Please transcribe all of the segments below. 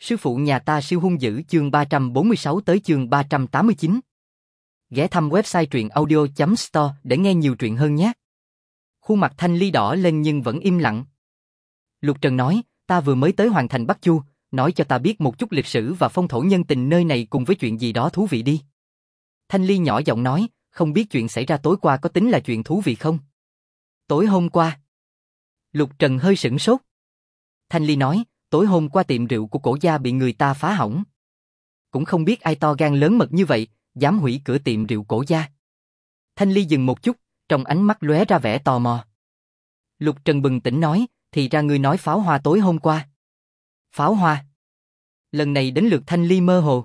Sư phụ nhà ta siêu hung dữ chương 346 tới chương 389. Ghé thăm website truyện audio.store để nghe nhiều truyện hơn nhé. Khuôn mặt Thanh Ly đỏ lên nhưng vẫn im lặng. Lục Trần nói, ta vừa mới tới Hoàng Thành Bắc Chu, nói cho ta biết một chút lịch sử và phong thổ nhân tình nơi này cùng với chuyện gì đó thú vị đi. Thanh Ly nhỏ giọng nói, không biết chuyện xảy ra tối qua có tính là chuyện thú vị không? Tối hôm qua. Lục Trần hơi sửng sốt. Thanh Ly nói, tối hôm qua tiệm rượu của cổ gia bị người ta phá hỏng. Cũng không biết ai to gan lớn mật như vậy, dám hủy cửa tiệm rượu cổ gia. Thanh Ly dừng một chút, trong ánh mắt lóe ra vẻ tò mò. Lục Trần bừng tỉnh nói, thì ra ngươi nói pháo hoa tối hôm qua. Pháo hoa? Lần này đến lượt Thanh Ly mơ hồ.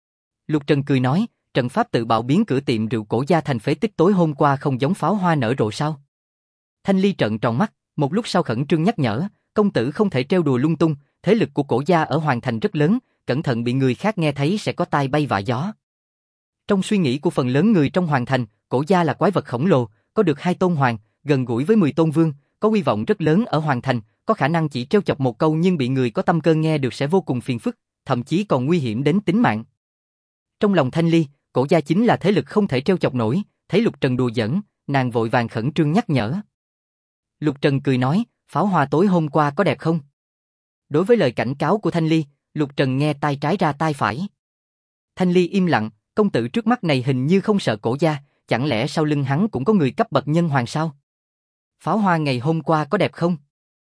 Lục Trần cười nói, trận pháp tự bạo biến cửa tiệm rượu cổ gia thành phế tích tối hôm qua không giống pháo hoa nở rộ sao? Thanh Ly trợn tròn mắt, một lúc sau khẩn trương nhắc nhở, công tử không thể trêu đùa lung tung, thế lực của cổ gia ở Hoàng Thành rất lớn, cẩn thận bị người khác nghe thấy sẽ có tai bay vạ gió. Trong suy nghĩ của phần lớn người trong Hoàng Thành, cổ gia là quái vật khổng lồ, có được 2 tôn hoàng, gần gũi với 10 tôn vương, có uy vọng rất lớn ở Hoàng Thành, có khả năng chỉ trêu chọc một câu nhưng bị người có tâm cơ nghe được sẽ vô cùng phiền phức, thậm chí còn nguy hiểm đến tính mạng. Trong lòng Thanh Ly, cổ gia chính là thế lực không thể trêu chọc nổi, thấy Lục Trần đùa giỡn, nàng vội vàng khẩn trương nhắc nhở. Lục Trần cười nói, pháo hoa tối hôm qua có đẹp không? Đối với lời cảnh cáo của Thanh Ly, Lục Trần nghe tai trái ra tai phải. Thanh Ly im lặng, công tử trước mắt này hình như không sợ cổ gia, chẳng lẽ sau lưng hắn cũng có người cấp bậc nhân hoàng sao? Pháo hoa ngày hôm qua có đẹp không?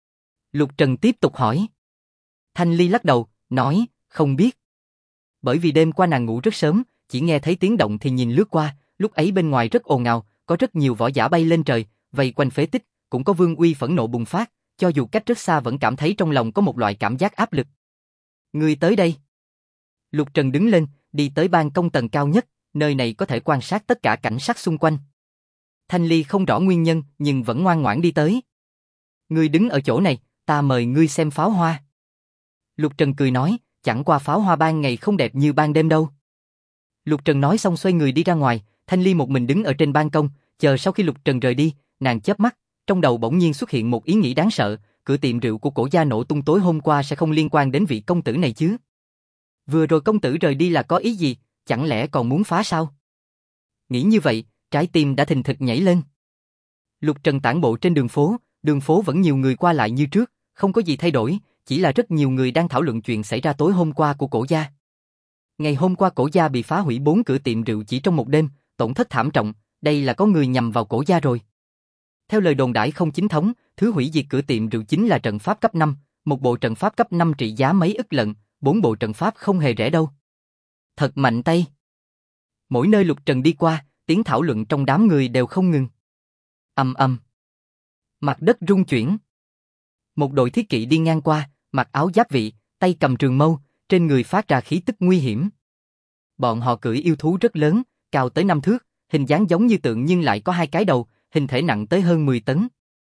Lục Trần tiếp tục hỏi. Thanh Ly lắc đầu, nói, không biết. Bởi vì đêm qua nàng ngủ rất sớm, chỉ nghe thấy tiếng động thì nhìn lướt qua, lúc ấy bên ngoài rất ồn ào, có rất nhiều võ giả bay lên trời, vây quanh phế tích, cũng có vương uy phẫn nộ bùng phát, cho dù cách rất xa vẫn cảm thấy trong lòng có một loại cảm giác áp lực. Ngươi tới đây. Lục Trần đứng lên, đi tới ban công tầng cao nhất, nơi này có thể quan sát tất cả cảnh sắc xung quanh. Thanh Ly không rõ nguyên nhân, nhưng vẫn ngoan ngoãn đi tới. Ngươi đứng ở chỗ này, ta mời ngươi xem pháo hoa. Lục Trần cười nói, chẳng qua pháo hoa ban ngày không đẹp như ban đêm đâu. Lục Trần nói xong xoay người đi ra ngoài, Thanh Ly một mình đứng ở trên ban công, chờ sau khi Lục Trần rời đi, nàng chớp mắt, trong đầu bỗng nhiên xuất hiện một ý nghĩ đáng sợ, cửa tiệm rượu của cổ gia nổ tung tối hôm qua sẽ không liên quan đến vị công tử này chứ? Vừa rồi công tử rời đi là có ý gì, chẳng lẽ còn muốn phá sao? Nghĩ như vậy, trái tim đã thình thịch nhảy lên. Lục Trần tản bộ trên đường phố vẫn nhiều người qua lại như trước, không có gì thay đổi, chỉ là rất nhiều người đang thảo luận chuyện xảy ra tối hôm qua của cổ gia. Ngày hôm qua cổ gia bị phá hủy 4 cửa tiệm rượu chỉ trong một đêm, tổn thất thảm trọng, đây là có người nhằm vào cổ gia rồi. Theo lời đồn đãi không chính thống, thứ hủy diệt cửa tiệm rượu chính là trận pháp cấp 5, một bộ trận pháp cấp 5 trị giá mấy ức lận, 4 bộ trận pháp không hề rẻ đâu. Thật mạnh tay. Mỗi nơi Lục Trần đi qua, tiếng thảo luận trong đám người đều không ngừng. Ầm ầm. Mặt đất rung chuyển. Một đội thiết kỵ đi ngang qua, mặc áo giáp vị, tay cầm trường mâu, trên người phát ra khí tức nguy hiểm. Bọn họ cưỡi yêu thú rất lớn, cao tới 5 thước, hình dáng giống như tượng nhưng lại có 2 cái đầu, hình thể nặng tới hơn 10 tấn.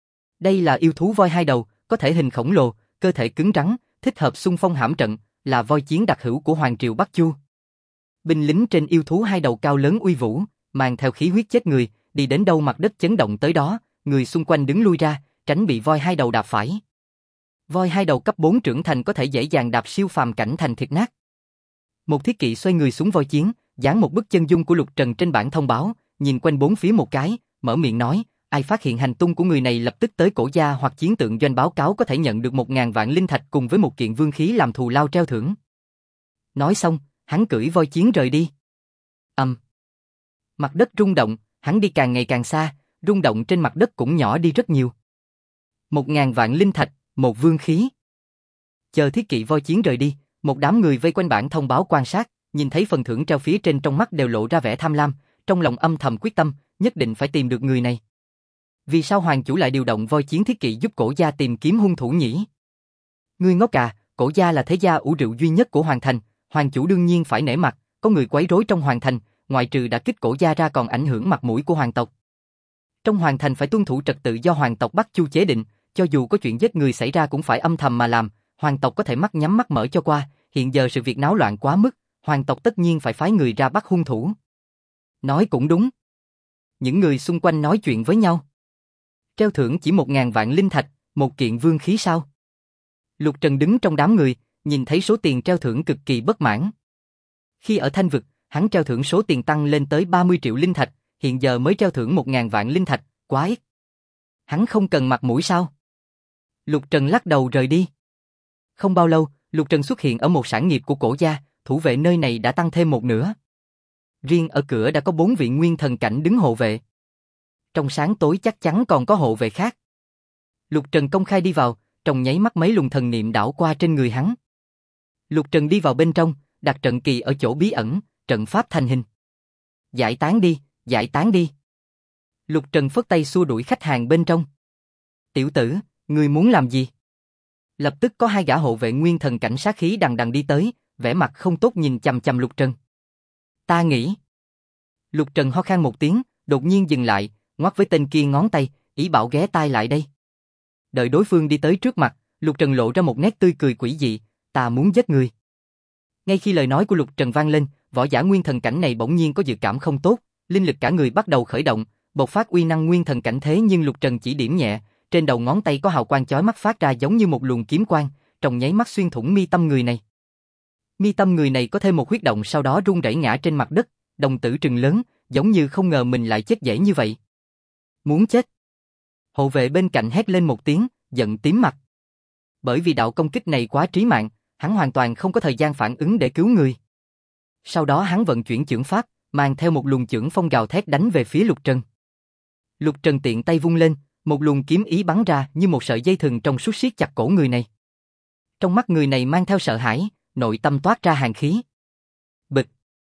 Đây là yêu thú voi 2 đầu, có thể hình khổng lồ, cơ thể cứng rắn, thích hợp xung phong hãm trận, là voi chiến đặc hữu của Hoàng triều Bắc Chu. Binh lính trên yêu thú 2 đầu cao lớn uy vũ, mang theo khí huyết chết người, đi đến đâu mặt đất chấn động tới đó, người xung quanh đứng lui ra, tránh bị voi 2 đầu đạp phải. Voi 2 đầu cấp 4 trưởng thành có thể dễ dàng đạp siêu phàm cảnh thành thịt nát. Một thiết kỵ xoay người xuống voi chiến, dán một bức chân dung của Lục Trần trên bảng thông báo, nhìn quanh bốn phía một cái, mở miệng nói, ai phát hiện hành tung của người này lập tức tới cổ gia hoặc chiến tượng doanh báo cáo có thể nhận được 1000 vạn linh thạch cùng với một kiện vương khí làm thù lao treo thưởng. Nói xong, hắn cưỡi voi chiến rời đi. Mặt đất rung động, hắn đi càng ngày càng xa, rung động trên mặt đất cũng nhỏ đi rất nhiều. 1000 vạn linh thạch, một vương khí. Chờ thiết kỵ voi chiến rời đi, một đám người vây quanh bảng thông báo quan sát, nhìn thấy phần thưởng treo phía trên trong mắt đều lộ ra vẻ tham lam, trong lòng âm thầm quyết tâm, nhất định phải tìm được người này. Vì sao hoàng chủ lại điều động voi chiến thiết kỵ giúp cổ gia tìm kiếm hung thủ nhỉ? Ngươi ngốc à, cổ gia là thế gia ủ rượu duy nhất của Hoàng Thành, hoàng chủ đương nhiên phải nể mặt, có người quấy rối trong Hoàng Thành, ngoại trừ đã kích cổ gia ra còn ảnh hưởng mặt mũi của hoàng tộc. Trong Hoàng Thành phải tuân thủ trật tự do hoàng tộc Bắc Chu chế định, cho dù có chuyện giết người xảy ra cũng phải âm thầm mà làm, hoàng tộc có thể mắt nhắm mắt mở cho qua, hiện giờ sự việc náo loạn quá mức, hoàng tộc tất nhiên phải phái người ra bắt hung thủ. Nói cũng đúng. Những người xung quanh nói chuyện với nhau. Treo thưởng chỉ 1000 vạn linh thạch, một kiện vương khí sao? Lục Trần đứng trong đám người, nhìn thấy số tiền treo thưởng cực kỳ bất mãn. Khi ở Thanh Vực, hắn treo thưởng số tiền tăng lên tới 30 triệu linh thạch, hiện giờ mới treo thưởng 1.000 vạn linh thạch, quá ít. Hắn không cần mặt mũi sao? Lục Trần lắc đầu rời đi. Không bao lâu, Lục Trần xuất hiện ở một sản nghiệp của cổ gia, thủ vệ nơi này đã tăng thêm một nửa. Riêng ở cửa đã có 4 vị nguyên thần cảnh đứng hộ vệ. Trong sáng tối chắc chắn còn có hộ vệ khác. Lục Trần công khai đi vào, trong nháy mắt mấy luồng thần niệm đảo qua trên người hắn. Lục Trần đi vào bên trong, đặt trận kỳ ở chỗ bí ẩn, trận pháp thành hình. Giải tán đi, giải tán đi. Lục Trần phất tay xua đuổi khách hàng bên trong. Tiểu tử, ngươi muốn làm gì? Lập tức có 2 gã hộ vệ nguyên thần cảnh sát khí đằng đằng đi tới, vẻ mặt không tốt nhìn chằm chằm Lục Trần. Ta nghĩ. Lục Trần ho khan một tiếng, đột nhiên dừng lại, ngoắc với tên kia ngón tay, ý bảo ghé tai lại đây. Đợi đối phương đi tới trước mặt, Lục Trần lộ ra một nét tươi cười quỷ dị, ta muốn giết người. Ngay khi lời nói của Lục Trần vang lên, võ giả nguyên thần cảnh này bỗng nhiên có dự cảm không tốt, linh lực cả người bắt đầu khởi động, bộc phát uy năng nguyên thần cảnh thế nhưng Lục Trần chỉ điểm nhẹ, trên đầu ngón tay có hào quang chói mắt phát ra giống như một luồng kiếm quang, trong nháy mắt xuyên thủng mi tâm người này. Mi tâm người này có thêm một huyết động sau đó rung rẩy ngã trên mặt đất, đồng tử trừng lớn, giống như không ngờ mình lại chết dễ như vậy. Muốn chết. Hộ vệ bên cạnh hét lên một tiếng, giận tím mặt. Bởi vì đạo công kích này quá trí mạng, hắn hoàn toàn không có thời gian phản ứng để cứu người. Sau đó hắn vận chuyển chưởng pháp, mang theo một luồng chưởng phong gào thét đánh về phía Lục Trần. Lục Trần tiện tay vung lên, một luồng kiếm ý bắn ra như một sợi dây thừng trong suốt siết chặt cổ người này. Trong mắt người này mang theo sợ hãi, nội tâm toát ra hàn khí. Bịch.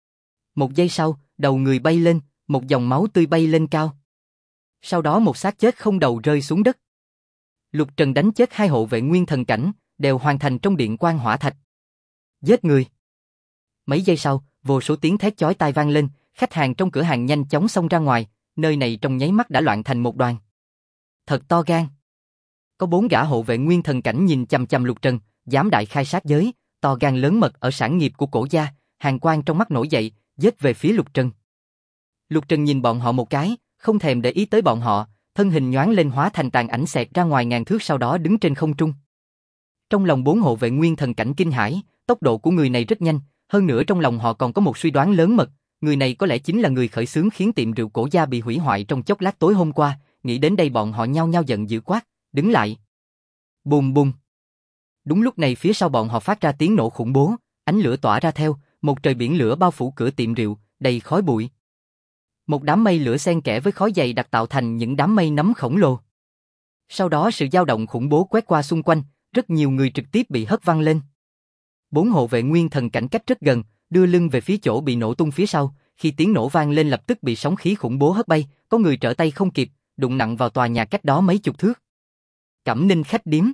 Một giây sau, đầu người bay lên, một dòng máu tươi bay lên cao. Sau đó một xác chết không đầu rơi xuống đất. Lục Trần đánh chết 2 hộ vệ nguyên thần cảnh, đều hoàn thành trong điện quang hỏa thạch. Giết người. Mấy giây sau, vô số tiếng thét chói tai vang lên, khách hàng trong cửa hàng nhanh chóng xông ra ngoài, nơi này trong nháy mắt đã loạn thành một đoàn. Thật to gan. Có 4 gã hộ vệ nguyên thần cảnh nhìn chằm chằm Lục Trần, dám đại khai sát giới, to gan lớn mật ở sản nghiệp của cổ gia, hàn quang trong mắt nổi dậy, giết về phía Lục Trần. Lục Trần nhìn bọn họ một cái, không thèm để ý tới bọn họ, thân hình nhoáng lên hóa thành tàn ảnh xẹt ra ngoài ngàn thước sau đó đứng trên không trung. Trong lòng 4 hộ vệ nguyên thần cảnh kinh hãi, tốc độ của người này rất nhanh, hơn nữa trong lòng họ còn có một suy đoán lớn mật, người này có lẽ chính là người khởi xướng khiến tiệm rượu cổ gia bị hủy hoại trong chốc lát tối hôm qua, nghĩ đến đây bọn họ nhao nhao giận dữ quát, đứng lại. Bùm bùm. Đúng lúc này phía sau bọn họ phát ra tiếng nổ khủng bố, ánh lửa tỏa ra theo, một trời biển lửa bao phủ cửa tiệm rượu, đầy khói bụi. Một đám mây lửa xen kẽ với khói dày đặc tạo thành những đám mây nấm khổng lồ. Sau đó sự dao động khủng bố quét qua xung quanh, rất nhiều người trực tiếp bị hất văng lên. 4 hộ vệ nguyên thần cảnh cách rất gần, đưa lưng về phía chỗ bị nổ tung phía sau, khi tiếng nổ vang lên lập tức bị sóng khí khủng bố hất bay, có người trở tay không kịp, đụng nặng vào tòa nhà cách đó mấy chục thước. Cẩm Ninh khách điếm.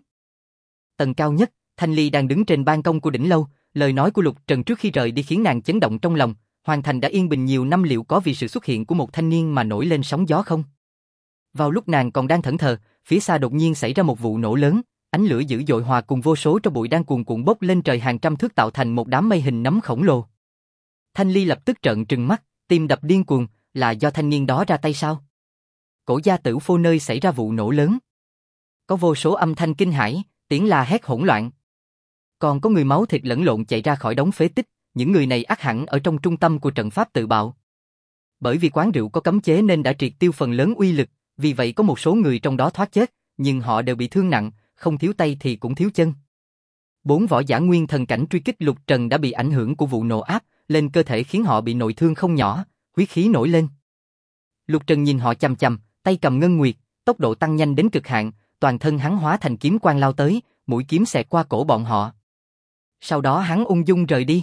Tầng cao nhất, Thanh Ly đang đứng trên ban công của đỉnh lâu, lời nói của Lục Trần trước khi rời đi khiến nàng chấn động trong lòng, Hoàng Thành đã yên bình nhiều năm liệu có vì sự xuất hiện của một thanh niên mà nổi lên sóng gió không? Vào lúc nàng còn đang thẫn thờ, phía xa đột nhiên xảy ra một vụ nổ lớn, ánh lửa dữ dội hòa cùng vô số tro bụi đang cuồn cuộn bốc lên trời hàng trăm thước tạo thành một đám mây hình nấm khổng lồ. Thanh Ly lập tức trợn trừng mắt, tim đập điên cuồng, là do thanh niên đó ra tay sao? Cổ gia Tử Phô nơi xảy ra vụ nổ lớn. Có vô số âm thanh kinh hãi, tiếng la hét hỗn loạn. Còn có người máu thịt lẫn lộn chạy ra khỏi đống phế tích, những người này ắt hẳn ở trong trung tâm của trận pháp tự bạo. Bởi vì quán rượu có cấm chế nên đã triệt tiêu phần lớn uy lực, vì vậy có một số người trong đó thoát chết, nhưng họ đều bị thương nặng, không thiếu tay thì cũng thiếu chân. 4 võ giả nguyên thần cảnh truy kích Lục Trần đã bị ảnh hưởng của vụ nổ áp lên cơ thể khiến họ bị nội thương không nhỏ, huyết khí nổi lên. Lục Trần nhìn họ chằm chằm, tay cầm ngân nguyệt, tốc độ tăng nhanh đến cực hạn, toàn thân hắn hóa thành kiếm quang lao tới, mũi kiếm xẹt qua cổ bọn họ. Sau đó hắn ung dung rời đi.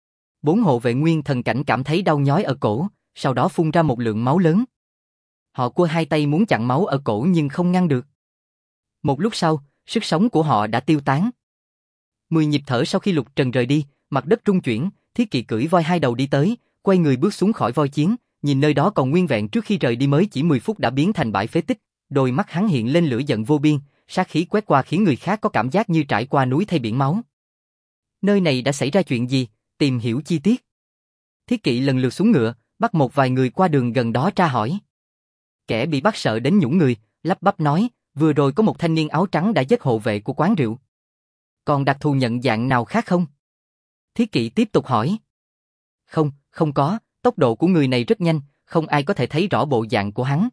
4 hộ vệ nguyên thần cảnh cảm thấy đau nhói ở cổ, sau đó phun ra một lượng máu lớn. Họ cua hai tay muốn chặn máu ở cổ nhưng không ngăn được. Một lúc sau, sức sống của họ đã tiêu tán. 10 nhịp thở sau khi Lục Trần rời đi, mặt đất rung chuyển, Thiết Kỵ cưỡi voi 2 đầu đi tới, quay người bước xuống khỏi voi chiến, nhìn nơi đó còn nguyên vẹn trước khi rời đi mới chỉ 10 phút đã biến thành bãi phế tích, đôi mắt hắn hiện lên lửa giận vô biên, sát khí quét qua khiến người khác có cảm giác như trải qua núi thay biển máu. Nơi này đã xảy ra chuyện gì? Tìm hiểu chi tiết. Thiết Kỵ lần lượt xuống ngựa, bắt một vài người qua đường gần đó tra hỏi. Kẻ bị bắt sợ đến nhũn người, lắp bắp nói, vừa rồi có một thanh niên áo trắng đã giết hộ vệ của quán rượu. Còn đặc thù nhận dạng nào khác không? Thiết kỵ tiếp tục hỏi. Không, không có, tốc độ của người này rất nhanh, không ai có thể thấy rõ bộ dạng của hắn.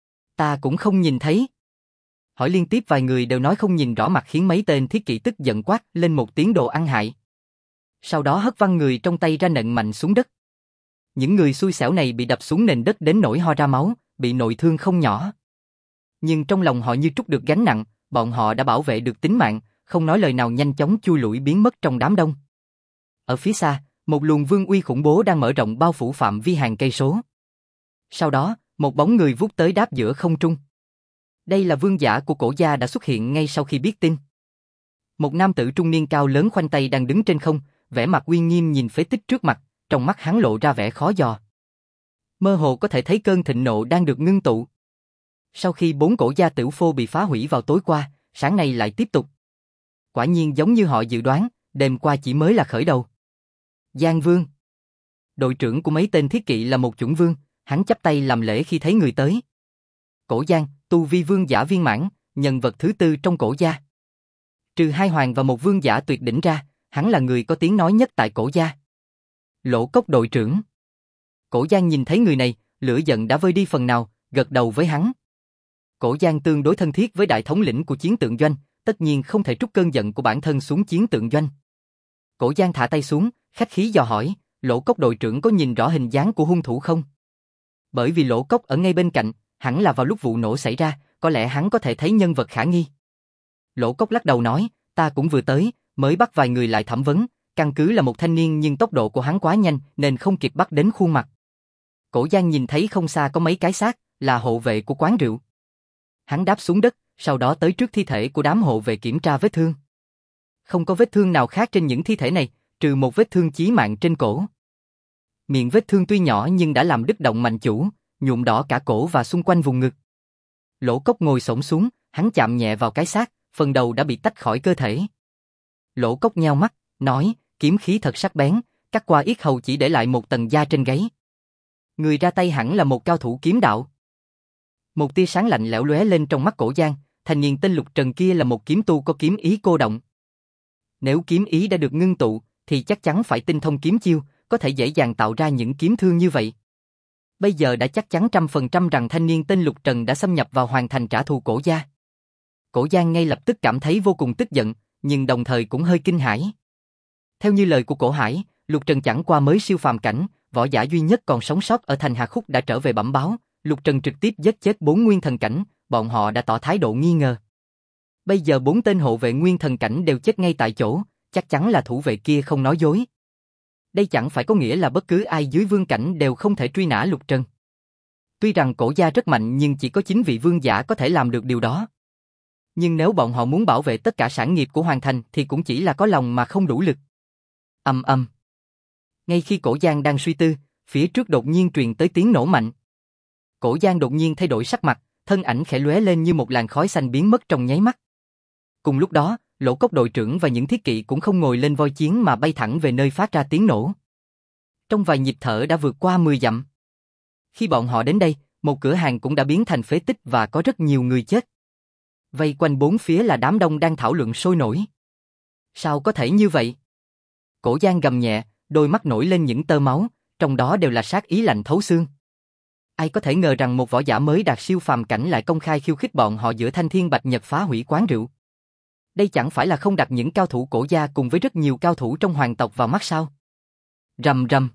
Ta cũng không nhìn thấy. Hỏi liên tiếp vài người đều nói không nhìn rõ mặt khiến mấy tên thiết kỵ tức giận quát lên một tiếng đồ ăn hại. Sau đó hất văng người trong tay ra nện mạnh xuống đất. Những người xui xẻo này bị đập xuống nền đất đến nỗi ho ra máu, bị nội thương không nhỏ. Nhưng trong lòng họ như trút được gánh nặng, bọn họ đã bảo vệ được tính mạng, không nói lời nào nhanh chóng chui lủi biến mất trong đám đông. Ở phía xa, một luồng vương uy khủng bố đang mở rộng bao phủ phạm vi hàng cây số. Sau đó, một bóng người vút tới đáp giữa không trung. Đây là vương giả của Cổ gia đã xuất hiện ngay sau khi biết tin. Một nam tử trung niên cao lớn khoanh tay đang đứng trên không, vẻ mặt uy nghiêm nhìn phế tích trước mặt, trong mắt hắn lộ ra vẻ khó dò. Mơ hồ có thể thấy cơn thịnh nộ đang được ngưng tụ. Sau khi 4 cổ gia tử phô bị phá hủy vào tối qua, sáng nay lại tiếp tục. Quả nhiên giống như họ dự đoán, đêm qua chỉ mới là khởi đầu. Giang Vương. Đội trưởng của mấy tên thiết kỵ là một chuẩn vương, hắn chắp tay làm lễ khi thấy người tới. Cổ Giang, tu vi vương giả viên mãn, nhân vật thứ 4 trong Cổ gia. Trừ 2 hoàng và một vương giả tuyệt đỉnh ra, hắn là người có tiếng nói nhất tại Cổ gia. Lỗ Cốc đội trưởng. Cổ Giang nhìn thấy người này, lửa giận đã vơi đi phần nào, gật đầu với hắn. Cổ Giang tương đối thân thiết với đại thống lĩnh của chiến tượng doanh, tất nhiên không thể trút cơn giận của bản thân xuống chiến tượng doanh. Cổ Giang thả tay xuống, khách khí dò hỏi, Lỗ Cốc đội trưởng có nhìn rõ hình dáng của hung thủ không? Bởi vì Lỗ Cốc ở ngay bên cạnh, hẳn là vào lúc vụ nổ xảy ra, có lẽ hắn có thể thấy nhân vật khả nghi. Lỗ Cốc lắc đầu nói, ta cũng vừa tới, mới bắt vài người lại thẩm vấn, căn cứ là một thanh niên nhưng tốc độ của hắn quá nhanh nên không kịp bắt đến khuôn mặt. Cổ Giang nhìn thấy không xa có mấy cái xác, là hộ vệ của quán rượu. Hắn đáp xuống đất, sau đó tới trước thi thể của đám hộ vệ kiểm tra vết thương. Không có vết thương nào khác trên những thi thể này, trừ một vết thương chí mạng trên cổ. Miệng vết thương tuy nhỏ nhưng đã làm đứt động mạch chủ, nhuộm đỏ cả cổ và xung quanh vùng ngực. Lỗ Cốc ngồi xổm xuống, hắn chạm nhẹ vào cái xác, phần đầu đã bị tách khỏi cơ thể. Lỗ Cốc nheo mắt, nói, kiếm khí thật sắc bén, cắt qua yết hầu chỉ để lại một tầng da trên gáy. Người ra tay hẳn là một cao thủ kiếm đạo. Một tia sáng lạnh lẽo lóe lên trong mắt Cổ Giang, thanh niên tên Lục Trần kia là một kiếm tu có kiếm ý cô động. Nếu kiếm ý đã được ngưng tụ, thì chắc chắn phải tinh thông kiếm chiêu, có thể dễ dàng tạo ra những kiếm thương như vậy. Bây giờ đã chắc chắn 100% rằng thanh niên tên Lục Trần đã xâm nhập vào hoàng thành trả thù Cổ gia. Cổ Giang ngay lập tức cảm thấy vô cùng tức giận, nhưng đồng thời cũng hơi kinh hãi. Theo như lời của Cổ Hải, Lục Trần chẳng qua mới siêu phàm cảnh, võ giả duy nhất còn sống sót ở thành Hà Khúc đã trở về bẩm báo, Lục Trần trực tiếp giết chết 4 nguyên thần cảnh, bọn họ đã tỏ thái độ nghi ngờ. Bây giờ 4 tên hộ vệ nguyên thần cảnh đều chết ngay tại chỗ, chắc chắn là thủ vệ kia không nói dối. Đây chẳng phải có nghĩa là bất cứ ai dưới vương cảnh đều không thể truy nã Lục Trần. Tuy rằng Cổ gia rất mạnh nhưng chỉ có 9 vị vương giả có thể làm được điều đó. Nhưng nếu bọn họ muốn bảo vệ tất cả sản nghiệp của Hoàng Thành thì cũng chỉ là có lòng mà không đủ lực. Ầm ầm. Ngay khi Cổ Giang đang suy tư, phía trước đột nhiên truyền tới tiếng nổ mạnh. Cổ Giang đột nhiên thay đổi sắc mặt, thân ảnh khẽ lóe lên như một làn khói xanh biến mất trong nháy mắt. Cùng lúc đó, Lỗ Cốc đội trưởng và những thiết kỵ cũng không ngồi lên voi chiến mà bay thẳng về nơi phát ra tiếng nổ. Trong vài nhịp thở đã vượt qua 10 dặm. Khi bọn họ đến đây, một cửa hàng cũng đã biến thành phế tích và có rất nhiều người chết. Vây quanh bốn phía là đám đông đang thảo luận sôi nổi. Sao có thể như vậy? Cổ Giang gầm nhẹ, đôi mắt nổi lên những tơ máu, trong đó đều là sát ý lạnh thấu xương. Ai có thể ngờ rằng một võ giả mới đạt siêu phàm cảnh lại công khai khiêu khích bọn họ giữa thanh thiên bạch nhật phá hủy quán rượu. Đây chẳng phải là không đặt những cao thủ Cổ gia cùng với rất nhiều cao thủ trong hoàng tộc vào mắt sao? Rầm rầm.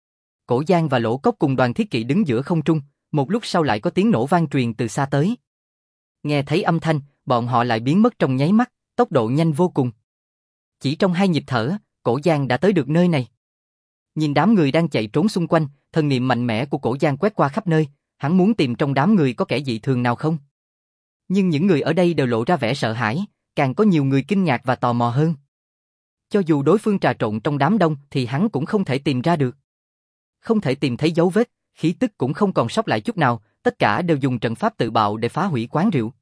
Cổ Giang và Lỗ Cốc cùng đoàn thiết kỵ đứng giữa không trung, một lúc sau lại có tiếng nổ vang truyền từ xa tới. Nghe thấy âm thanh, bọn họ lại biến mất trong nháy mắt, tốc độ nhanh vô cùng. Chỉ trong 2 nhịp thở, Cổ Giang đã tới được nơi này. Nhìn đám người đang chạy trốn xung quanh, thần niệm mạnh mẽ của Cổ Giang quét qua khắp nơi, hắn muốn tìm trong đám người có kẻ dị thường nào không. Nhưng những người ở đây đều lộ ra vẻ sợ hãi, càng có nhiều người kinh ngạc và tò mò hơn. Cho dù đối phương trà trộn trong đám đông thì hắn cũng không thể tìm ra được. Không thể tìm thấy dấu vết, khí tức cũng không còn sót lại chút nào, tất cả đều dùng trận pháp tự bạo để phá hủy quán rượu.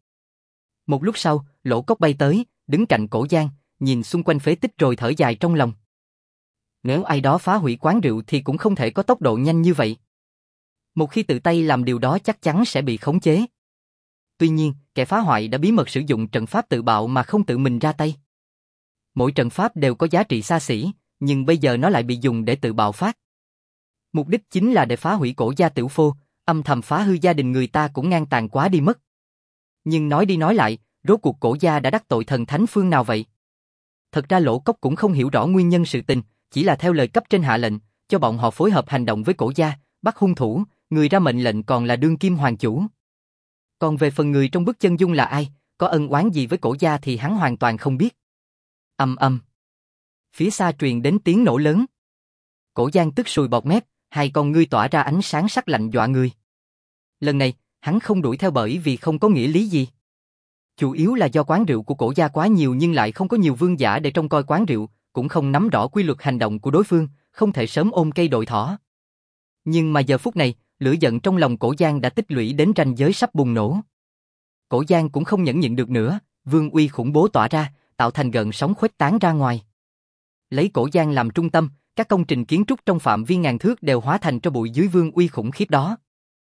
Một lúc sau, Lỗ Cốc bay tới, đứng cạnh Cổ Giang, nhìn xung quanh phế tích rồi thở dài trong lòng. Nếu ai đó phá hủy quán rượu thì cũng không thể có tốc độ nhanh như vậy. Một khi tự tay làm điều đó chắc chắn sẽ bị khống chế. Tuy nhiên, kẻ phá hoại đã bí mật sử dụng trận pháp tự bạo mà không tự mình ra tay. Mỗi trận pháp đều có giá trị xa xỉ, nhưng bây giờ nó lại bị dùng để tự bạo phát. Mục đích chính là để phá hủy cổ gia tiểu phô, âm thầm phá hư gia đình người ta cũng ngang tàn quá đi mất. Nhưng nói đi nói lại, rốt cuộc cổ gia đã đắc tội thần thánh phương nào vậy? Thật ra Lỗ Cốc cũng không hiểu rõ nguyên nhân sự tình, chỉ là theo lời cấp trên hạ lệnh, cho bọn họ phối hợp hành động với cổ gia, bắt hung thủ, người ra mệnh lệnh còn là đương kim hoàng chủ. Còn về phần người trong bức chân dung là ai, có ân oán gì với cổ gia thì hắn hoàn toàn không biết. Ầm ầm. Phía xa truyền đến tiếng nổ lớn. Cổ Giang tức sùi bọt mép, hai con ngươi tỏa ra ánh sáng sắc lạnh dọa người. Lần này, hắn không đuổi theo bởi vì không có nghĩa lý gì. Chủ yếu là do quán rượu của cổ gia quá nhiều nhưng lại không có nhiều vương giả để trông coi quán rượu, cũng không nắm rõ quy luật hành động của đối phương, không thể sớm ôm cây đội thỏ. Nhưng mà giờ phút này, lửa giận trong lòng cổ Giang đã tích lũy đến ranh giới sắp bùng nổ. Cổ Giang cũng không nhẫn nhịn được nữa, vương uy khủng bố tỏa ra, tạo thành gợn sóng khuếch tán ra ngoài. Lấy cổ Giang làm trung tâm, các công trình kiến trúc trong phạm vi ngàn thước đều hóa thành tro bụi dưới vương uy khủng khiếp đó.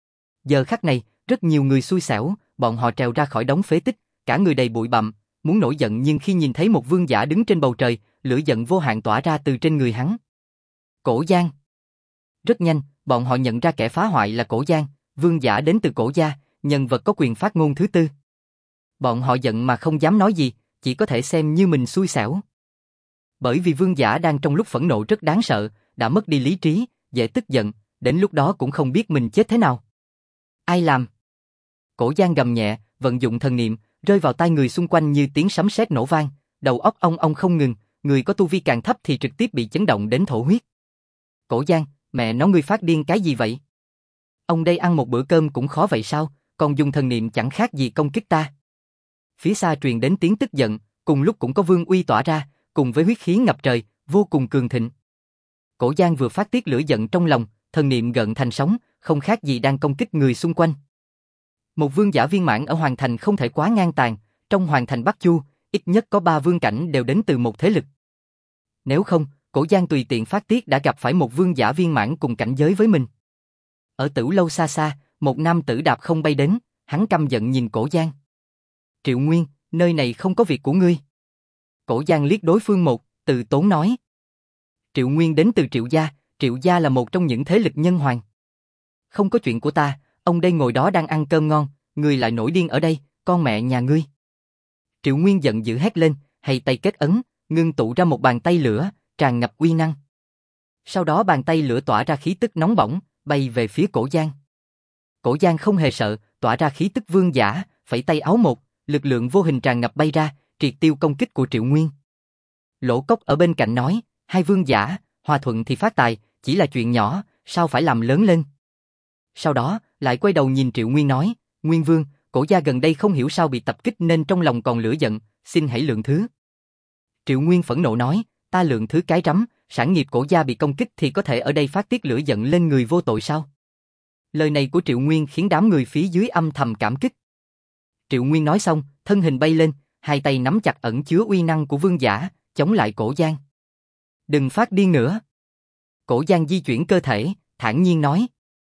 Giờ khắc này, rất nhiều người xui xẻo, bọn họ trèo ra khỏi đống phế tích, cả người đầy bụi bặm, muốn nổi giận nhưng khi nhìn thấy một vương giả đứng trên bầu trời, lửa giận vô hạn tỏa ra từ trên người hắn. Cổ Giang. Rất nhanh, bọn họ nhận ra kẻ phá hoại là Cổ Giang, vương giả đến từ cổ gia, nhân vật có quyền phát ngôn thứ tư. Bọn họ giận mà không dám nói gì, chỉ có thể xem như mình xui xẻo. Bởi vì vương giả đang trong lúc phẫn nộ rất đáng sợ, đã mất đi lý trí, dễ tức giận, đến lúc đó cũng không biết mình chết thế nào. Ai làm? Cổ Giang gầm nhẹ, vận dụng thần niệm, rơi vào tai người xung quanh như tiếng sấm sét nổ vang, đầu óc ong ong không ngừng, người có tu vi càng thấp thì trực tiếp bị chấn động đến thổ huyết. Cổ Giang, mẹ nó ngươi phát điên cái gì vậy? Ông đây ăn một bữa cơm cũng khó vậy sao, còn dùng thần niệm chẳng khác gì công kích ta. Phía xa truyền đến tiếng tức giận, cùng lúc cũng có vương uy tỏa ra, cùng với huyết khí ngập trời, vô cùng cường thịnh. Cổ Giang vừa phát tiết lửa giận trong lòng, thần niệm gợn thành sóng, không khác gì đang công kích người xung quanh. Một vương giả viên mãn ở Hoàng Thành không thể quá ngang tàn, trong Hoàng Thành Bắc Chu, ít nhất có 3 vương cảnh đều đến từ một thế lực. Nếu không, Cổ Giang tùy tiện phát tiết đã gặp phải một vương giả viên mãn cùng cảnh giới với mình. Ở Tửu Lâu xa xa, một nam tử đạp không bay đến, hắn căm giận nhìn Cổ Giang. Triệu Nguyên, nơi này không có việc của ngươi. Cổ Giang liếc đối phương một, từ tốn nói. Triệu Nguyên đến từ Triệu gia là một trong những thế lực nhân hoàng. Không có chuyện của ta, ông đây ngồi đó đang ăn cơm ngon, ngươi lại nổi điên ở đây, con mẹ nhà ngươi. Triệu Nguyên giận dữ hét lên, hay tay kết ấn, ngưng tụ ra một bàn tay lửa, tràn ngập uy năng. Sau đó bàn tay lửa tỏa ra khí tức nóng bỏng, bay về phía Cổ Giang. Cổ Giang không hề sợ, tỏa ra khí tức vương giả, phẩy tay áo một, lực lượng vô hình tràn ngập bay ra, triệt tiêu công kích của Triệu Nguyên. Lỗ Cốc ở bên cạnh nói, hai vương giả, hòa thuận thì phát tài, chỉ là chuyện nhỏ, sao phải làm lớn lên. Sau đó, lại quay đầu nhìn Triệu Nguyên nói, Nguyên Vương, Cổ gia gần đây không hiểu sao bị tập kích nên trong lòng còn lửa giận, xin hãy lượng thứ. Triệu Nguyên phẫn nộ nói, ta lượng thứ cái rắm, sản nghiệp Cổ gia bị công kích thì có thể ở đây phát tiết lửa giận lên người vô tội sao? Lời này của Triệu Nguyên khiến đám người phía dưới âm thầm cảm kích. Triệu Nguyên nói xong, thân hình bay lên, hai tay nắm chặt ẩn chứa uy năng của vương giả, chống lại Cổ Giang. Đừng phát điên nữa. Cổ Giang di chuyển cơ thể, thản nhiên nói.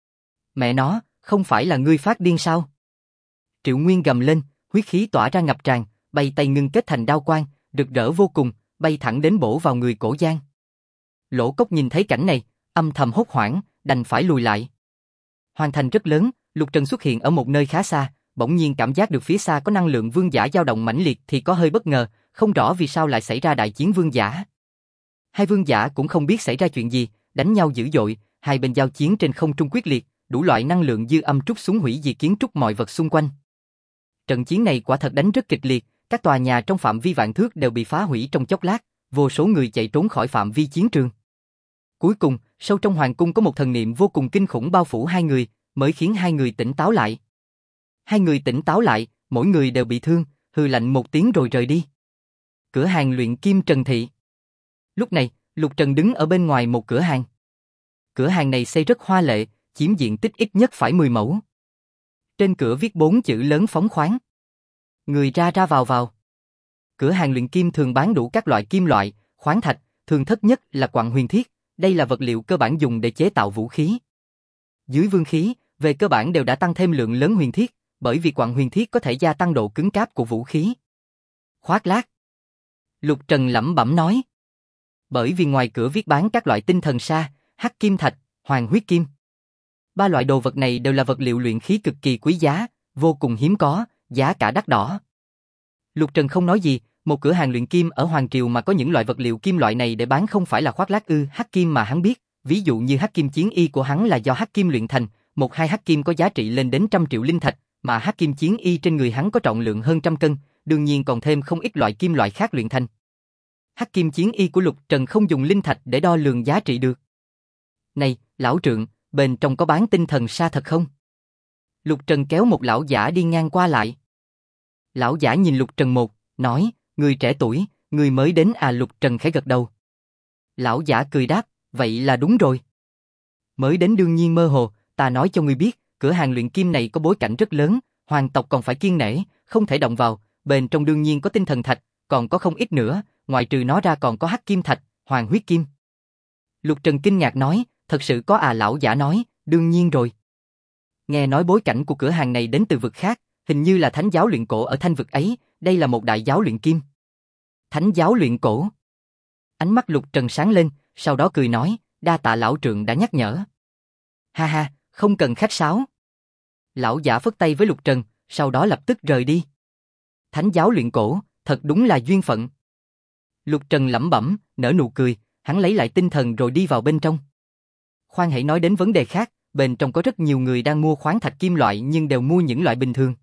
Mẹ nó, không phải là ngươi phát điên sao? Triệu Nguyên gầm lên, huyết khí tỏa ra ngập tràn, bay tay ngưng kết thành đao quang, rực rỡ vô cùng, bay thẳng đến bổ vào người Cổ Giang. Lỗ Cốc nhìn thấy cảnh này, âm thầm hốt hoảng, đành phải lùi lại. Hoàng thành rất lớn, Lục Trần xuất hiện ở một nơi khá xa, bỗng nhiên cảm giác được phía xa có năng lượng vương giả dao động mãnh liệt thì có hơi bất ngờ, không rõ vì sao lại xảy ra đại chiến vương giả. Hai vương giả cũng không biết xảy ra chuyện gì, đánh nhau dữ dội, hai bên giao chiến trên không trung quyết liệt, đủ loại năng lượng dư âm trút xuống hủy diệt kiến trúc mọi vật xung quanh. Trận chiến này quả thật đánh rất kịch liệt, các tòa nhà trong phạm vi vạn thước đều bị phá hủy trong chốc lát, vô số người chạy trốn khỏi phạm vi chiến trường. Cuối cùng, sâu trong hoàng cung có một thần niệm vô cùng kinh khủng bao phủ hai người, mới khiến hai người tỉnh táo lại. Hai người tỉnh táo lại, mỗi người đều bị thương, hừ lạnh một tiếng rồi rời đi. Cửa hàng luyện kim Trần Thị. Lúc này, Lục Trần đứng ở bên ngoài một cửa hàng. Cửa hàng này xây rất hoa lệ, chiếm diện tích ít nhất phải 10 mẫu. Trên cửa viết 4 chữ lớn phóng khoáng. Người ra ra vào vào. Cửa hàng luyện kim thường bán đủ các loại kim loại, khoáng thạch, thường thất nhất là quặng huyền thiết, đây là vật liệu cơ bản dùng để chế tạo vũ khí. Dưới vương khí, về cơ bản đều đã tăng thêm lượng lớn huyền thiết, bởi vì quặng huyền thiết có thể gia tăng độ cứng cáp của vũ khí. Khoác lác. Lục Trần lẩm bẩm nói. Bởi vì ngoài cửa viết bán các loại tinh thần sa, hắc kim thạch, hoàng huyết kim. Ba loại đồ vật này đều là vật liệu luyện khí cực kỳ quý giá, vô cùng hiếm có, giá cả đắt đỏ. Lục Trần không nói gì, một cửa hàng luyện kim ở Hoàng Triều mà có những loại vật liệu kim loại này để bán không phải là khoác lác ư. Hắc kim mà hắn biết, ví dụ như hắc kim chiến y của hắn là do hắc kim luyện thành, một hai hắc kim có giá trị lên đến 100 triệu linh thạch, mà hắc kim chiến y trên người hắn có trọng lượng hơn 100 cân, đương nhiên còn thêm không ít loại kim loại khác luyện thành. Hắc kim chiến y của Lục Trần không dùng linh thạch để đo lường giá trị được. Này, lão trượng, bên trong có bán tinh thần sa thật không? Lục Trần kéo một lão giả đi ngang qua lại. Lão giả nhìn Lục Trần một, nói, người trẻ tuổi, người mới đến à? Lục Trần khẽ gật đầu. Lão giả cười đáp, vậy là đúng rồi. Mới đến đương nhiên mơ hồ, ta nói cho ngươi biết, cửa hàng luyện kim này có bối cảnh rất lớn, hoàng tộc còn phải kiêng nể, không thể động vào, bên trong đương nhiên có tinh thần thạch, còn có không ít nữa, ngoại trừ nó ra còn có hắc kim thạch, hoàng huyết kim. Lục Trần kinh ngạc nói, thật sự có à? Lão giả nói, đương nhiên rồi. Nghe nói bối cảnh của cửa hàng này đến từ vực khác, hình như là thánh giáo luyện cổ ở thanh vực ấy, đây là một đại giáo luyện kim. Thánh giáo luyện cổ. Ánh mắt Lục Trần sáng lên, sau đó cười nói, đa tạ lão trượng đã nhắc nhở. Ha ha, không cần khách sáo. Lão giả phất tay với Lục Trần, sau đó lập tức rời đi. Thánh giáo luyện cổ, thật đúng là duyên phận. Lục Trần lẩm bẩm, nở nụ cười, hắn lấy lại tinh thần rồi đi vào bên trong. Khoan hãy nói đến vấn đề khác, bên trong có rất nhiều người đang mua khoáng thạch kim loại nhưng đều mua những loại bình thường.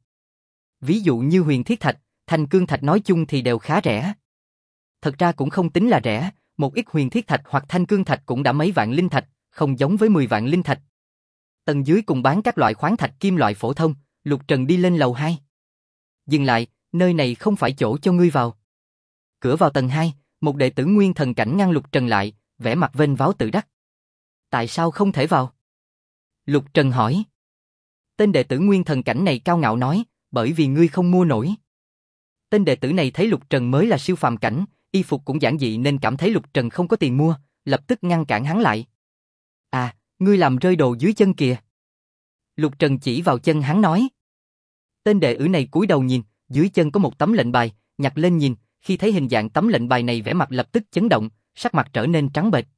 Ví dụ như huyền thiết thạch, thanh cương thạch nói chung thì đều khá rẻ. Thật ra cũng không tính là rẻ, một ít huyền thiết thạch hoặc thanh cương thạch cũng đã mấy vạn linh thạch, không giống với 10 vạn linh thạch. Tầng dưới cùng bán các loại khoáng thạch kim loại phổ thông, Lục Trần đi lên lầu 2. Dừng lại, nơi này không phải chỗ cho ngươi vào. Cửa vào tầng 2, một đệ tử Nguyên Thần cảnh ngăn Lục Trần lại, vẻ mặt vênh váo tự đắc. Tại sao không thể vào? Lục Trần hỏi. Tên đệ tử Nguyên Thần cảnh này cao ngạo nói, bởi vì ngươi không mua nổi. Tên đệ tử này thấy Lục Trần mới là siêu phàm cảnh, y phục cũng giản dị nên cảm thấy Lục Trần không có tiền mua, lập tức ngăn cản hắn lại. À, ngươi làm rơi đồ dưới chân kìa. Lục Trần chỉ vào chân hắn nói. Tên đệ tử này cúi đầu nhìn, dưới chân có một tấm lệnh bài, nhặt lên nhìn, khi thấy hình dạng tấm lệnh bài này vẻ mặt lập tức chấn động, sắc mặt trở nên trắng bệch.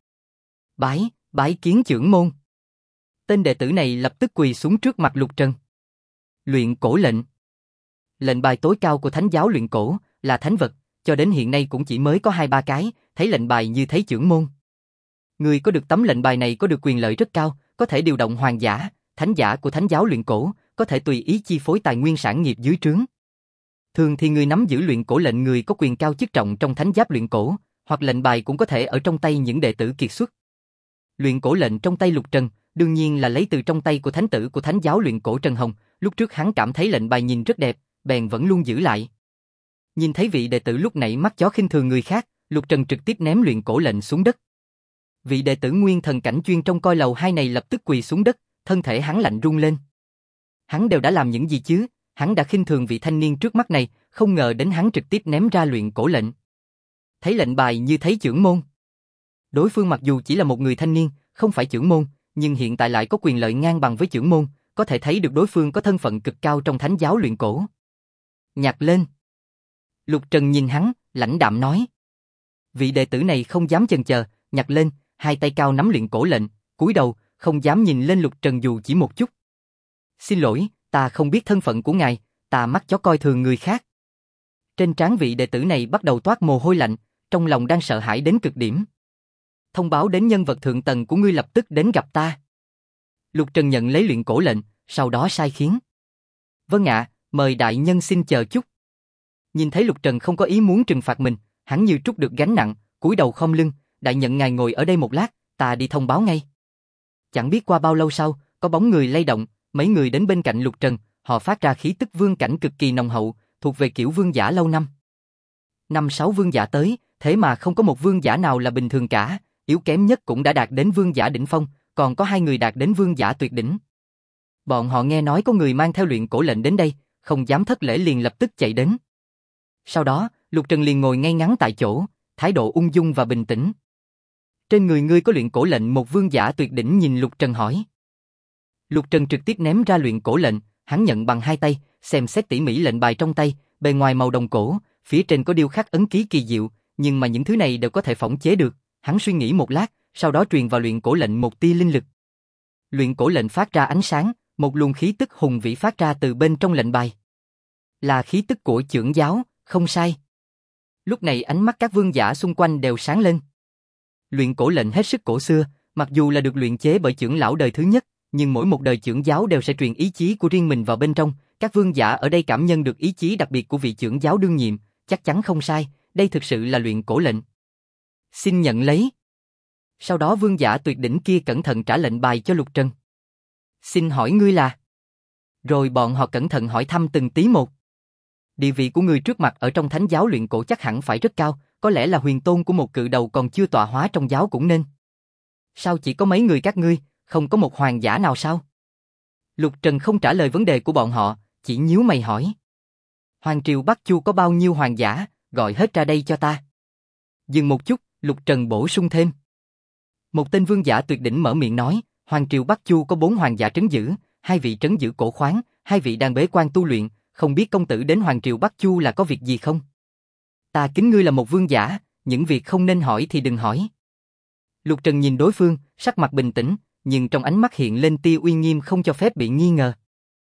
Bái kiến chưởng môn. Tên đệ tử này lập tức quỳ xuống trước mặt Lục Trần. Luyện cổ lệnh. Lệnh bài tối cao của thánh giáo luyện cổ, là thánh vật, cho đến hiện nay cũng chỉ mới có 2-3 cái, thấy lệnh bài như thấy chưởng môn. Người có được tấm lệnh bài này có được quyền lợi rất cao, có thể điều động hoàng giả, thánh giả của thánh giáo luyện cổ, có thể tùy ý chi phối tài nguyên sản nghiệp dưới trướng. Thường thì người nắm giữ luyện cổ lệnh người có quyền cao chức trọng trong thánh giáp luyện cổ, hoặc lệnh bài cũng có thể ở trong tay những đệ tử kiệt xuất. Luyện cổ lệnh trong tay Lục Trần, đương nhiên là lấy từ trong tay của thánh tử của thánh giáo luyện cổ Trần Hồng, lúc trước hắn cảm thấy lệnh bài nhìn rất đẹp, bèn vẫn luôn giữ lại. Nhìn thấy vị đệ tử lúc nãy mắt chó khinh thường người khác, Lục Trần trực tiếp ném luyện cổ lệnh xuống đất. Vị đệ tử Nguyên Thần cảnh chuyên trông coi lầu 2 này lập tức quỳ xuống đất, thân thể hắn lạnh run lên. Hắn đều đã làm những gì chứ? Hắn đã khinh thường vị thanh niên trước mắt này, không ngờ đến hắn trực tiếp ném ra luyện cổ lệnh. Thấy lệnh bài như thấy chưởng môn. Đối phương mặc dù chỉ là một người thanh niên, không phải chưởng môn, nhưng hiện tại lại có quyền lợi ngang bằng với chưởng môn, có thể thấy được đối phương có thân phận cực cao trong thánh giáo luyện cổ. Nhặt lên. Lục Trần nhìn hắn, lãnh đạm nói. Vị đệ tử này không dám chần chờ, nhặt lên, hai tay cao nắm luyện cổ lệnh, cúi đầu, không dám nhìn lên Lục Trần dù chỉ một chút. Xin lỗi, ta không biết thân phận của ngài, ta mắt chó coi thường người khác. Trên trán vị đệ tử này bắt đầu toát mồ hôi lạnh, trong lòng đang sợ hãi đến cực điểm. Thông báo đến nhân vật thượng tầng của ngươi lập tức đến gặp ta. Lục Trần nhận lấy luyện cổ lệnh, sau đó sai khiến. Vâng ạ, mời đại nhân xin chờ chút. Nhìn thấy Lục Trần không có ý muốn trừng phạt mình, hắn như trút được gánh nặng, cúi đầu khom lưng, đại nhân ngài ngồi ở đây một lát, ta đi thông báo ngay. Chẳng biết qua bao lâu sau, có bóng người lay động, mấy người đến bên cạnh Lục Trần, họ phát ra khí tức vương cảnh cực kỳ nồng hậu, thuộc về kiểu vương giả lâu năm. 5-6 vương giả tới, thế mà không có một vương giả nào là bình thường cả, yếu kém nhất cũng đã đạt đến vương giả đỉnh phong, còn có 2 người đạt đến vương giả tuyệt đỉnh. Bọn họ nghe nói có người mang theo luyện cổ lệnh đến đây, không dám thất lễ liền lập tức chạy đến. Sau đó, Lục Trần liền ngồi ngay ngắn tại chỗ, thái độ ung dung và bình tĩnh. Trên người ngươi có luyện cổ lệnh? Một vương giả tuyệt đỉnh nhìn Lục Trần hỏi. Lục Trần trực tiếp ném ra luyện cổ lệnh, hắn nhận bằng 2 tay, xem xét tỉ mỉ lệnh bài trong tay, bề ngoài màu đồng cổ, phía trên có điêu khắc ấn ký kỳ diệu, nhưng mà những thứ này đều có thể phỏng chế được. Hắn suy nghĩ một lát, sau đó truyền vào luyện cổ lệnh một tia linh lực. Luyện cổ lệnh phát ra ánh sáng, một luồng khí tức hùng vĩ phát ra từ bên trong lệnh bài. Là khí tức của chưởng giáo, không sai. Lúc này ánh mắt các vương giả xung quanh đều sáng lên. Luyện cổ lệnh hết sức cổ xưa, mặc dù là được luyện chế bởi chưởng lão đời thứ nhất, nhưng mỗi một đời chưởng giáo đều sẽ truyền ý chí của riêng mình vào bên trong. Các vương giả ở đây cảm nhận được ý chí đặc biệt của vị chưởng giáo đương nhiệm, chắc chắn không sai, đây thực sự là luyện cổ lệnh. Xin nhận lấy. Sau đó vương giả tuyệt đỉnh kia cẩn thận trả lệnh bài cho Lục Trần. Xin hỏi ngươi là? Rồi bọn họ cẩn thận hỏi thăm từng tí một. Địa vị của ngươi trước mặt ở trong thánh giáo luyện cổ chắc hẳn phải rất cao, có lẽ là huyền tôn của một cự đầu còn chưa tọa hóa trong giáo cũng nên. Sao chỉ có mấy người các ngươi, không có một hoàng giả nào sao? Lục Trần không trả lời vấn đề của bọn họ, chỉ nhíu mày hỏi. Hoàng triều Bắc Chu có bao nhiêu hoàng giả, gọi hết ra đây cho ta. Dừng một chút, Lục Trần bổ sung thêm. Một tên vương giả tuyệt đỉnh mở miệng nói, Hoàng triều Bắc Chu có 4 hoàng giả trấn giữ, 2 vị trấn giữ cổ khoáng, 2 vị đang bế quan tu luyện, không biết công tử đến Hoàng triều Bắc Chu là có việc gì không? Ta kính ngươi là một vương giả, những việc không nên hỏi thì đừng hỏi. Lục Trần nhìn đối phương, sắc mặt bình tĩnh, nhưng trong ánh mắt hiện lên tia uy nghiêm không cho phép bị nghi ngờ.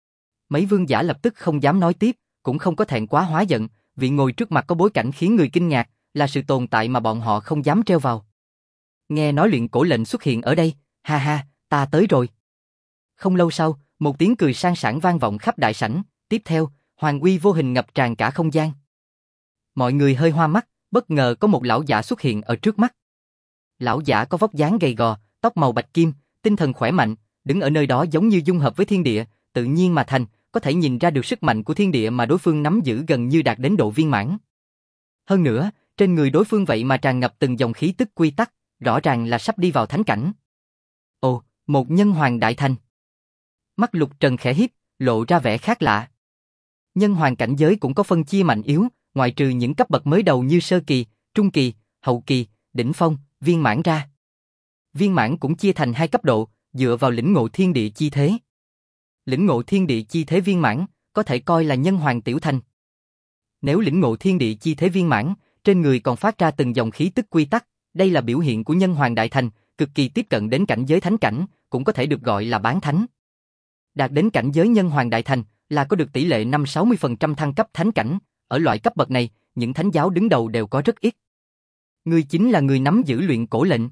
Mấy vương giả lập tức không dám nói tiếp, cũng không có thẹn quá hóa giận, vị ngồi trước mặt có bối cảnh khiến người kinh ngạc, là sự tồn tại mà bọn họ không dám treo vào. Nghe nói luyện cổ lệnh xuất hiện ở đây, ha ha, ta tới rồi. Không lâu sau, một tiếng cười sang sảng vang vọng khắp đại sảnh, tiếp theo, hoàng uy vô hình ngập tràn cả không gian. Mọi người hơi hoa mắt, bất ngờ có một lão giả xuất hiện ở trước mắt. Lão giả có vóc dáng gầy gò, tóc màu bạch kim, tinh thần khỏe mạnh, đứng ở nơi đó giống như dung hợp với thiên địa, tự nhiên mà thành, có thể nhìn ra được sức mạnh của thiên địa mà đối phương nắm giữ gần như đạt đến độ viên mãn. Hơn nữa, trên người đối phương vậy mà tràn ngập từng dòng khí tức quy tắc, rõ ràng là sắp đi vào thánh cảnh. Ồ, một nhân hoàng đại thành. Mắt Lục Trần khẽ híp, lộ ra vẻ khác lạ. Nhân hoàng cảnh giới cũng có phân chia mạnh yếu, ngoại trừ những cấp bậc mới đầu như sơ kỳ, trung kỳ, hậu kỳ, đỉnh phong, viên mãn ra. Viên mãn cũng chia thành 2 cấp độ, dựa vào lĩnh ngộ thiên địa chi thế. Lĩnh ngộ thiên địa chi thế viên mãn, có thể coi là nhân hoàng tiểu thành. Nếu lĩnh ngộ thiên địa chi thế viên mãn, trên người còn phát ra từng dòng khí tức quy tắc, đây là biểu hiện của nhân hoàng đại thành, cực kỳ tiếp cận đến cảnh giới thánh cảnh, cũng có thể được gọi là bán thánh. Đạt đến cảnh giới nhân hoàng đại thành là có được tỷ lệ 5-60% thăng cấp thánh cảnh, ở loại cấp bậc này, những thánh giáo đứng đầu đều có rất ít. Ngươi chính là người nắm giữ luyện cổ lệnh.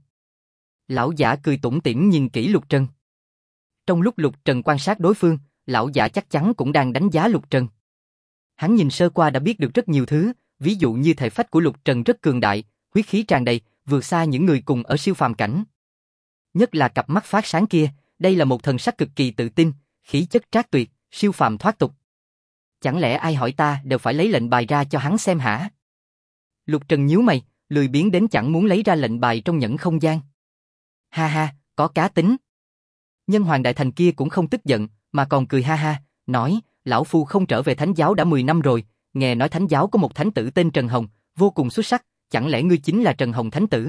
Lão giả cười tủm tỉm nhìn kỹ Lục Trần. Trong lúc Lục Trần quan sát đối phương, lão giả chắc chắn cũng đang đánh giá Lục Trần. Hắn nhìn sơ qua đã biết được rất nhiều thứ, ví dụ như thể phách của Lục Trần rất cường đại, huyết khí tràn đầy, vượt xa những người cùng ở siêu phàm cảnh. Nhất là cặp mắt phát sáng kia, đây là một thần sắc cực kỳ tự tin, khí chất trác tuyệt, siêu phàm thoát tục. Chẳng lẽ ai hỏi ta đều phải lấy lệnh bài ra cho hắn xem hả? Lục Trần nhíu mày, lười biếng đến chẳng muốn lấy ra lệnh bài trong nhẫn không gian. Ha ha, có cá tính. Nhân hoàng đại thành kia cũng không tức giận, mà còn cười ha ha, nói, lão phu không trở về thánh giáo đã 10 năm rồi, nghe nói thánh giáo có một thánh tử tên Trần Hồng, vô cùng xuất sắc, chẳng lẽ ngươi chính là Trần Hồng thánh tử?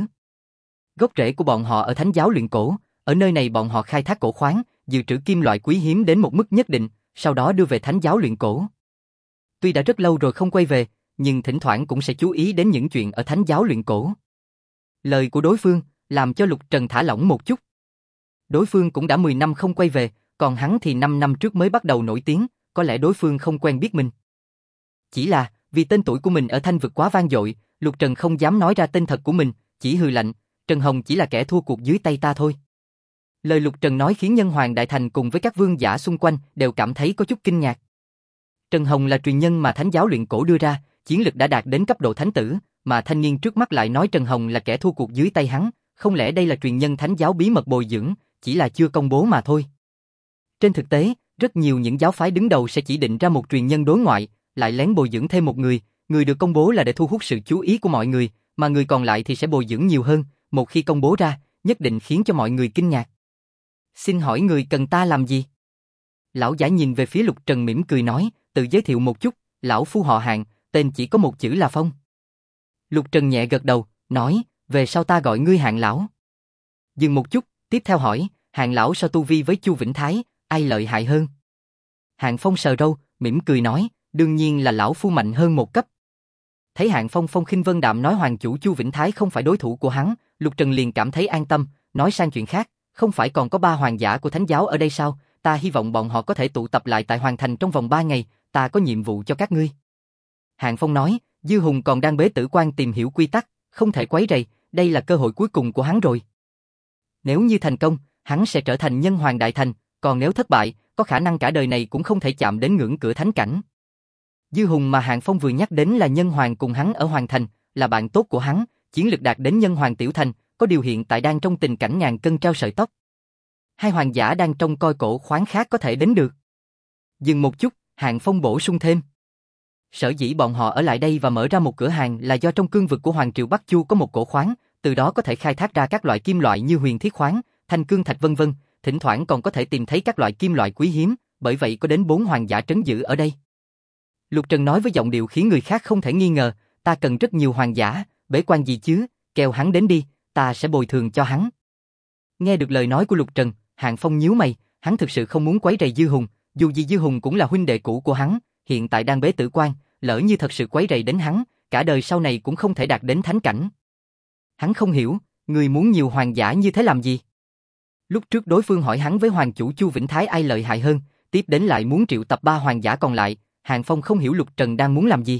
Gốc rễ của bọn họ ở thánh giáo luyện cổ, ở nơi này bọn họ khai thác cổ khoáng, dự trữ kim loại quý hiếm đến một mức nhất định, sau đó đưa về thánh giáo luyện cổ. Tuy đã rất lâu rồi không quay về, nhưng thỉnh thoảng cũng sẽ chú ý đến những chuyện ở thánh giáo luyện cổ. Lời của đối phương làm cho Lục Trần thả lỏng một chút. Đối phương cũng đã 10 năm không quay về, còn hắn thì 5 năm trước mới bắt đầu nổi tiếng, có lẽ đối phương không quen biết mình. Chỉ là, vì tên tuổi của mình ở Thanh vực quá vang dội, Lục Trần không dám nói ra tên thật của mình, chỉ hừ lạnh, Trần Hồng chỉ là kẻ thua cuộc dưới tay ta thôi. Lời Lục Trần nói khiến nhân hoàng đại thành cùng với các vương giả xung quanh đều cảm thấy có chút kinh ngạc. Trần Hồng là truyền nhân mà thánh giáo luyện cổ đưa ra, chiến lực đã đạt đến cấp độ thánh tử, mà thanh niên trước mắt lại nói Trần Hồng là kẻ thua cuộc dưới tay hắn, không lẽ đây là truyền nhân thánh giáo bí mật bồi dưỡng, chỉ là chưa công bố mà thôi. Trên thực tế, rất nhiều những giáo phái đứng đầu sẽ chỉ định ra một truyền nhân đối ngoại, lại lén bồi dưỡng thêm một người được công bố là để thu hút sự chú ý của mọi người, mà người còn lại thì sẽ bồi dưỡng nhiều hơn, một khi công bố ra, nhất định khiến cho mọi người kinh ngạc. Xin hỏi người cần ta làm gì? Lão giả nhìn về phía Lục Trần mỉm cười nói, tự giới thiệu một chút, lão phu họ Hạng, tên chỉ có một chữ là Phong. Lục Trần nhẹ gật đầu, nói, về sau ta gọi ngươi Hạng lão. Dừng một chút, tiếp theo hỏi, Hạng lão so tu vi với Chu Vĩnh Thái, ai lợi hại hơn? Hạng Phong sờ râu, mỉm cười nói, đương nhiên là lão phu mạnh hơn một cấp. Thấy Hạng Phong phong khinh vân đạm nói hoàng chủ Chu Vĩnh Thái không phải đối thủ của hắn, Lục Trần liền cảm thấy an tâm, nói sang chuyện khác, không phải còn có 3 hoàng giả của thánh giáo ở đây sao, ta hy vọng bọn họ có thể tụ tập lại tại Hoàng Thành trong vòng 3 ngày, ta có nhiệm vụ cho các ngươi. Hạng Phong nói, Dư Hùng còn đang bế tử quan tìm hiểu quy tắc, không thể quấy rầy, đây là cơ hội cuối cùng của hắn rồi. Nếu như thành công, hắn sẽ trở thành nhân hoàng đại thành, còn nếu thất bại, có khả năng cả đời này cũng không thể chạm đến ngưỡng cửa thánh cảnh. Dư Hùng mà Hạng Phong vừa nhắc đến là nhân hoàng cùng hắn ở Hoàng Thành, là bạn tốt của hắn, chiến lực đạt đến nhân hoàng tiểu thành, có điều hiện tại đang trong tình cảnh ngàn cân treo sợi tóc. 2 hoàng giả đang trông coi cổ khoáng khác có thể đến được. Dừng một chút, Hạng Phong bổ sung thêm. Sở dĩ bọn họ ở lại đây và mở ra một cửa hàng là do trong cương vực của Hoàng Triều Bắc Chu có một cổ khoáng, từ đó có thể khai thác ra các loại kim loại như huyền thiết khoáng, thanh cương thạch vân vân, thỉnh thoảng còn có thể tìm thấy các loại kim loại quý hiếm, bởi vậy có đến 4 hoàng giả trấn giữ ở đây. Lục Trần nói với giọng điệu khiến người khác không thể nghi ngờ, ta cần rất nhiều hoàng giả, bế quan gì chứ, kêu hắn đến đi, ta sẽ bồi thường cho hắn. Nghe được lời nói của Lục Trần, Hạng Phong nhíu mày, hắn thực sự không muốn quấy rầy Dư Hùng, dù gì Dư Hùng cũng là huynh đệ cũ của hắn, hiện tại đang bế tử quan, lỡ như thật sự quấy rầy đến hắn, cả đời sau này cũng không thể đạt đến thánh cảnh. Hắn không hiểu, người muốn nhiều hoàng giả như thế làm gì? Lúc trước đối phương hỏi hắn với hoàng chủ Chu Vĩnh Thái ai lợi hại hơn, tiếp đến lại muốn triệu tập 3 hoàng giả còn lại, Hạng Phong không hiểu Lục Trần đang muốn làm gì.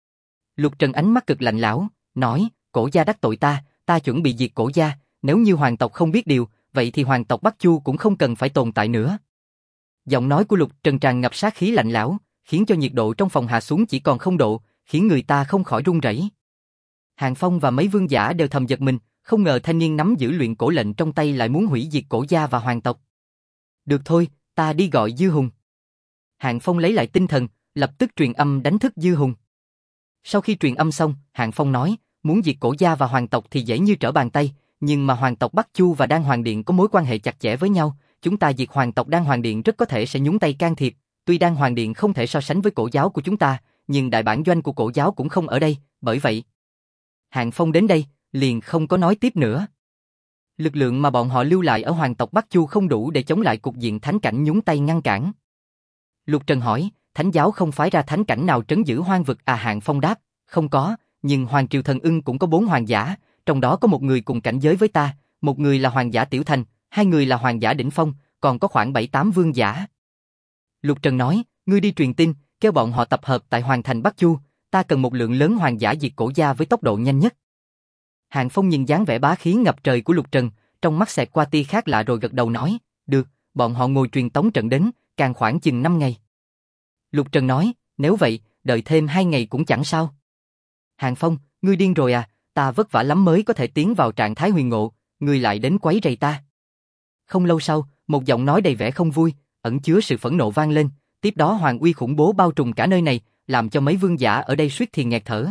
Lục Trần ánh mắt cực lạnh lẽo, nói, cổ gia đắc tội ta chuẩn bị diệt cổ gia, nếu như hoàng tộc không biết điều, vậy thì hoàng tộc Bắc Chu cũng không cần phải tồn tại nữa. Giọng nói của Lục Trần tràn ngập sát khí lạnh lẽo, khiến cho nhiệt độ trong phòng hạ xuống chỉ còn 0 độ, khiến người ta không khỏi run rẩy. Hạng Phong và mấy vương giả đều thầm giật mình, không ngờ thanh niên nắm giữ luyện cổ lệnh trong tay lại muốn hủy diệt cổ gia và hoàng tộc. Được thôi, ta đi gọi Dư Hùng. Hạng Phong lấy lại tinh thần, lập tức truyền âm đánh thức Dư Hùng. Sau khi truyền âm xong, Hạng Phong nói, muốn diệt cổ gia và hoàng tộc thì dễ như trở bàn tay, nhưng mà hoàng tộc Bắc Chu và Đan Hoàng Điện có mối quan hệ chặt chẽ với nhau, chúng ta diệt hoàng tộc Đan Hoàng Điện rất có thể sẽ nhúng tay can thiệp, tuy Đan Hoàng Điện không thể so sánh với cổ giáo của chúng ta, nhưng đại bản doanh của cổ giáo cũng không ở đây, bởi vậy. Hạng Phong đến đây, liền không có nói tiếp nữa. Lực lượng mà bọn họ lưu lại ở hoàng tộc Bắc Chu không đủ để chống lại cục diện thánh cảnh nhúng tay ngăn cản. Lục Trần hỏi, thánh giáo không phái ra thánh cảnh nào trấn giữ hoang vực à? Hạng Phong đáp, không có, nhưng Hoàng Triều Thần Ưng cũng có 4 hoàng giả, trong đó có một người cùng cảnh giới với ta, một người là hoàng giả tiểu thành, 2 người là hoàng giả đỉnh phong, còn có khoảng 7-8 vương giả. Lục Trần nói, ngươi đi truyền tin, kêu bọn họ tập hợp tại Hoàng Thành Bắc Chu, ta cần một lượng lớn hoàng giả diệt cổ gia với tốc độ nhanh nhất. Hạng Phong nhìn dáng vẻ bá khí ngập trời của Lục Trần, trong mắt xẹt qua tia khác lạ rồi gật đầu nói, được, bọn họ ngồi truyền tống trận đến, càng khoảng chừng 5 ngày. Lục Trần nói, nếu vậy, đợi thêm 2 ngày cũng chẳng sao. Hạng Phong, ngươi điên rồi à, ta vất vả lắm mới có thể tiến vào trạng thái huyền ngộ, ngươi lại đến quấy rầy ta. Không lâu sau, một giọng nói đầy vẻ không vui, ẩn chứa sự phẫn nộ vang lên, tiếp đó hoàng uy khủng bố bao trùm cả nơi này, làm cho mấy vương giả ở đây suýt thì nghẹt thở.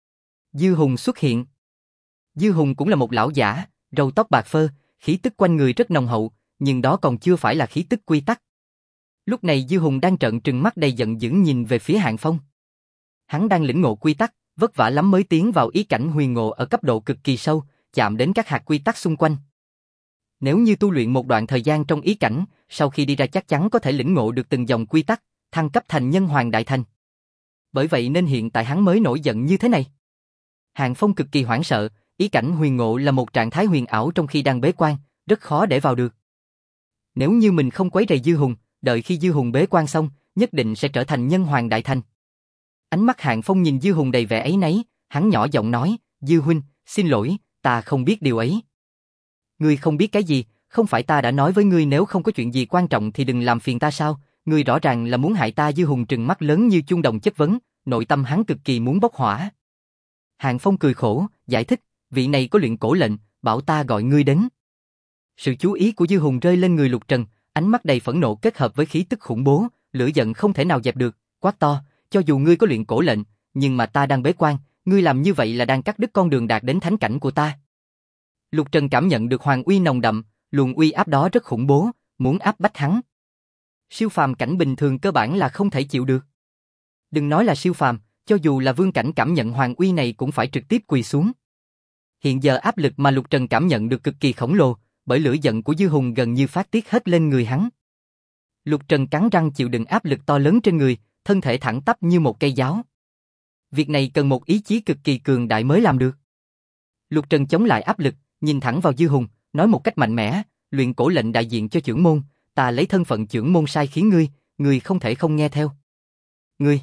Dư Hùng xuất hiện. Dư Hùng cũng là một lão giả, râu tóc bạc phơ, khí tức quanh người rất nồng hậu, nhưng đó còn chưa phải là khí tức quy tắc. Lúc này Dư Hùng đang trợn trừng mắt đầy giận dữ nhìn về phía Hạng Phong. Hắn đang lĩnh ngộ quy tắc, vất vả lắm mới tiến vào ý cảnh huyền ngộ ở cấp độ cực kỳ sâu, chạm đến các hạt quy tắc xung quanh. Nếu như tu luyện một đoạn thời gian trong ý cảnh, sau khi đi ra chắc chắn có thể lĩnh ngộ được từng dòng quy tắc, thăng cấp thành nhân hoàng đại thành. Bởi vậy nên hiện tại hắn mới nổi giận như thế này. Hạng Phong cực kỳ hoảng sợ, ý cảnh huyền ngộ là một trạng thái huyền ảo trong khi đang bế quan, rất khó để vào được. Nếu như mình không quấy rầy Dư Hùng, đợi khi Dư Hùng bế quan xong, nhất định sẽ trở thành nhân hoàng đại thành. Ánh mắt Hạng Phong nhìn Dư Hùng đầy vẻ áy náy, hắn nhỏ giọng nói, Dư huynh, xin lỗi, ta không biết điều ấy. Ngươi không biết cái gì, không phải ta đã nói với ngươi nếu không có chuyện gì quan trọng thì đừng làm phiền ta sao, ngươi rõ ràng là muốn hại ta. Dư Hùng trừng mắt lớn như chuông đồng chất vấn, nội tâm hắn cực kỳ muốn bốc hỏa. Hạng Phong cười khổ, giải thích, vị này có luyện cổ lệnh, bảo ta gọi ngươi đến. Sự chú ý của Dư Hùng rơi lên người Lục Trần, ánh mắt đầy phẫn nộ kết hợp với khí tức khủng bố, lửa giận không thể nào dẹp được, quát to, cho dù ngươi có luyện cổ lệnh, nhưng mà ta đang bế quan, ngươi làm như vậy là đang cắt đứt con đường đạt đến thánh cảnh của ta. Lục Trần cảm nhận được hoàng uy nồng đậm, luồng uy áp đó rất khủng bố, muốn áp bách hắn. Siêu phàm cảnh bình thường cơ bản là không thể chịu được. Đừng nói là siêu phàm, cho dù là vương cảnh cảm nhận hoàng uy này cũng phải trực tiếp quỳ xuống. Hiện giờ áp lực mà Lục Trần cảm nhận được cực kỳ khổng lồ, bởi lửa giận của Dư Hùng gần như phát tiết hết lên người hắn. Lục Trần cắn răng chịu đựng áp lực to lớn trên người, thân thể thẳng tắp như một cây giáo. Việc này cần một ý chí cực kỳ cường đại mới làm được. Lục Trần chống lại áp lực, nhìn thẳng vào Dư Hùng, nói một cách mạnh mẽ, luyện cổ lệnh đại diện cho chưởng môn, ta lấy thân phận chưởng môn sai khiến ngươi không thể không nghe theo. Ngươi!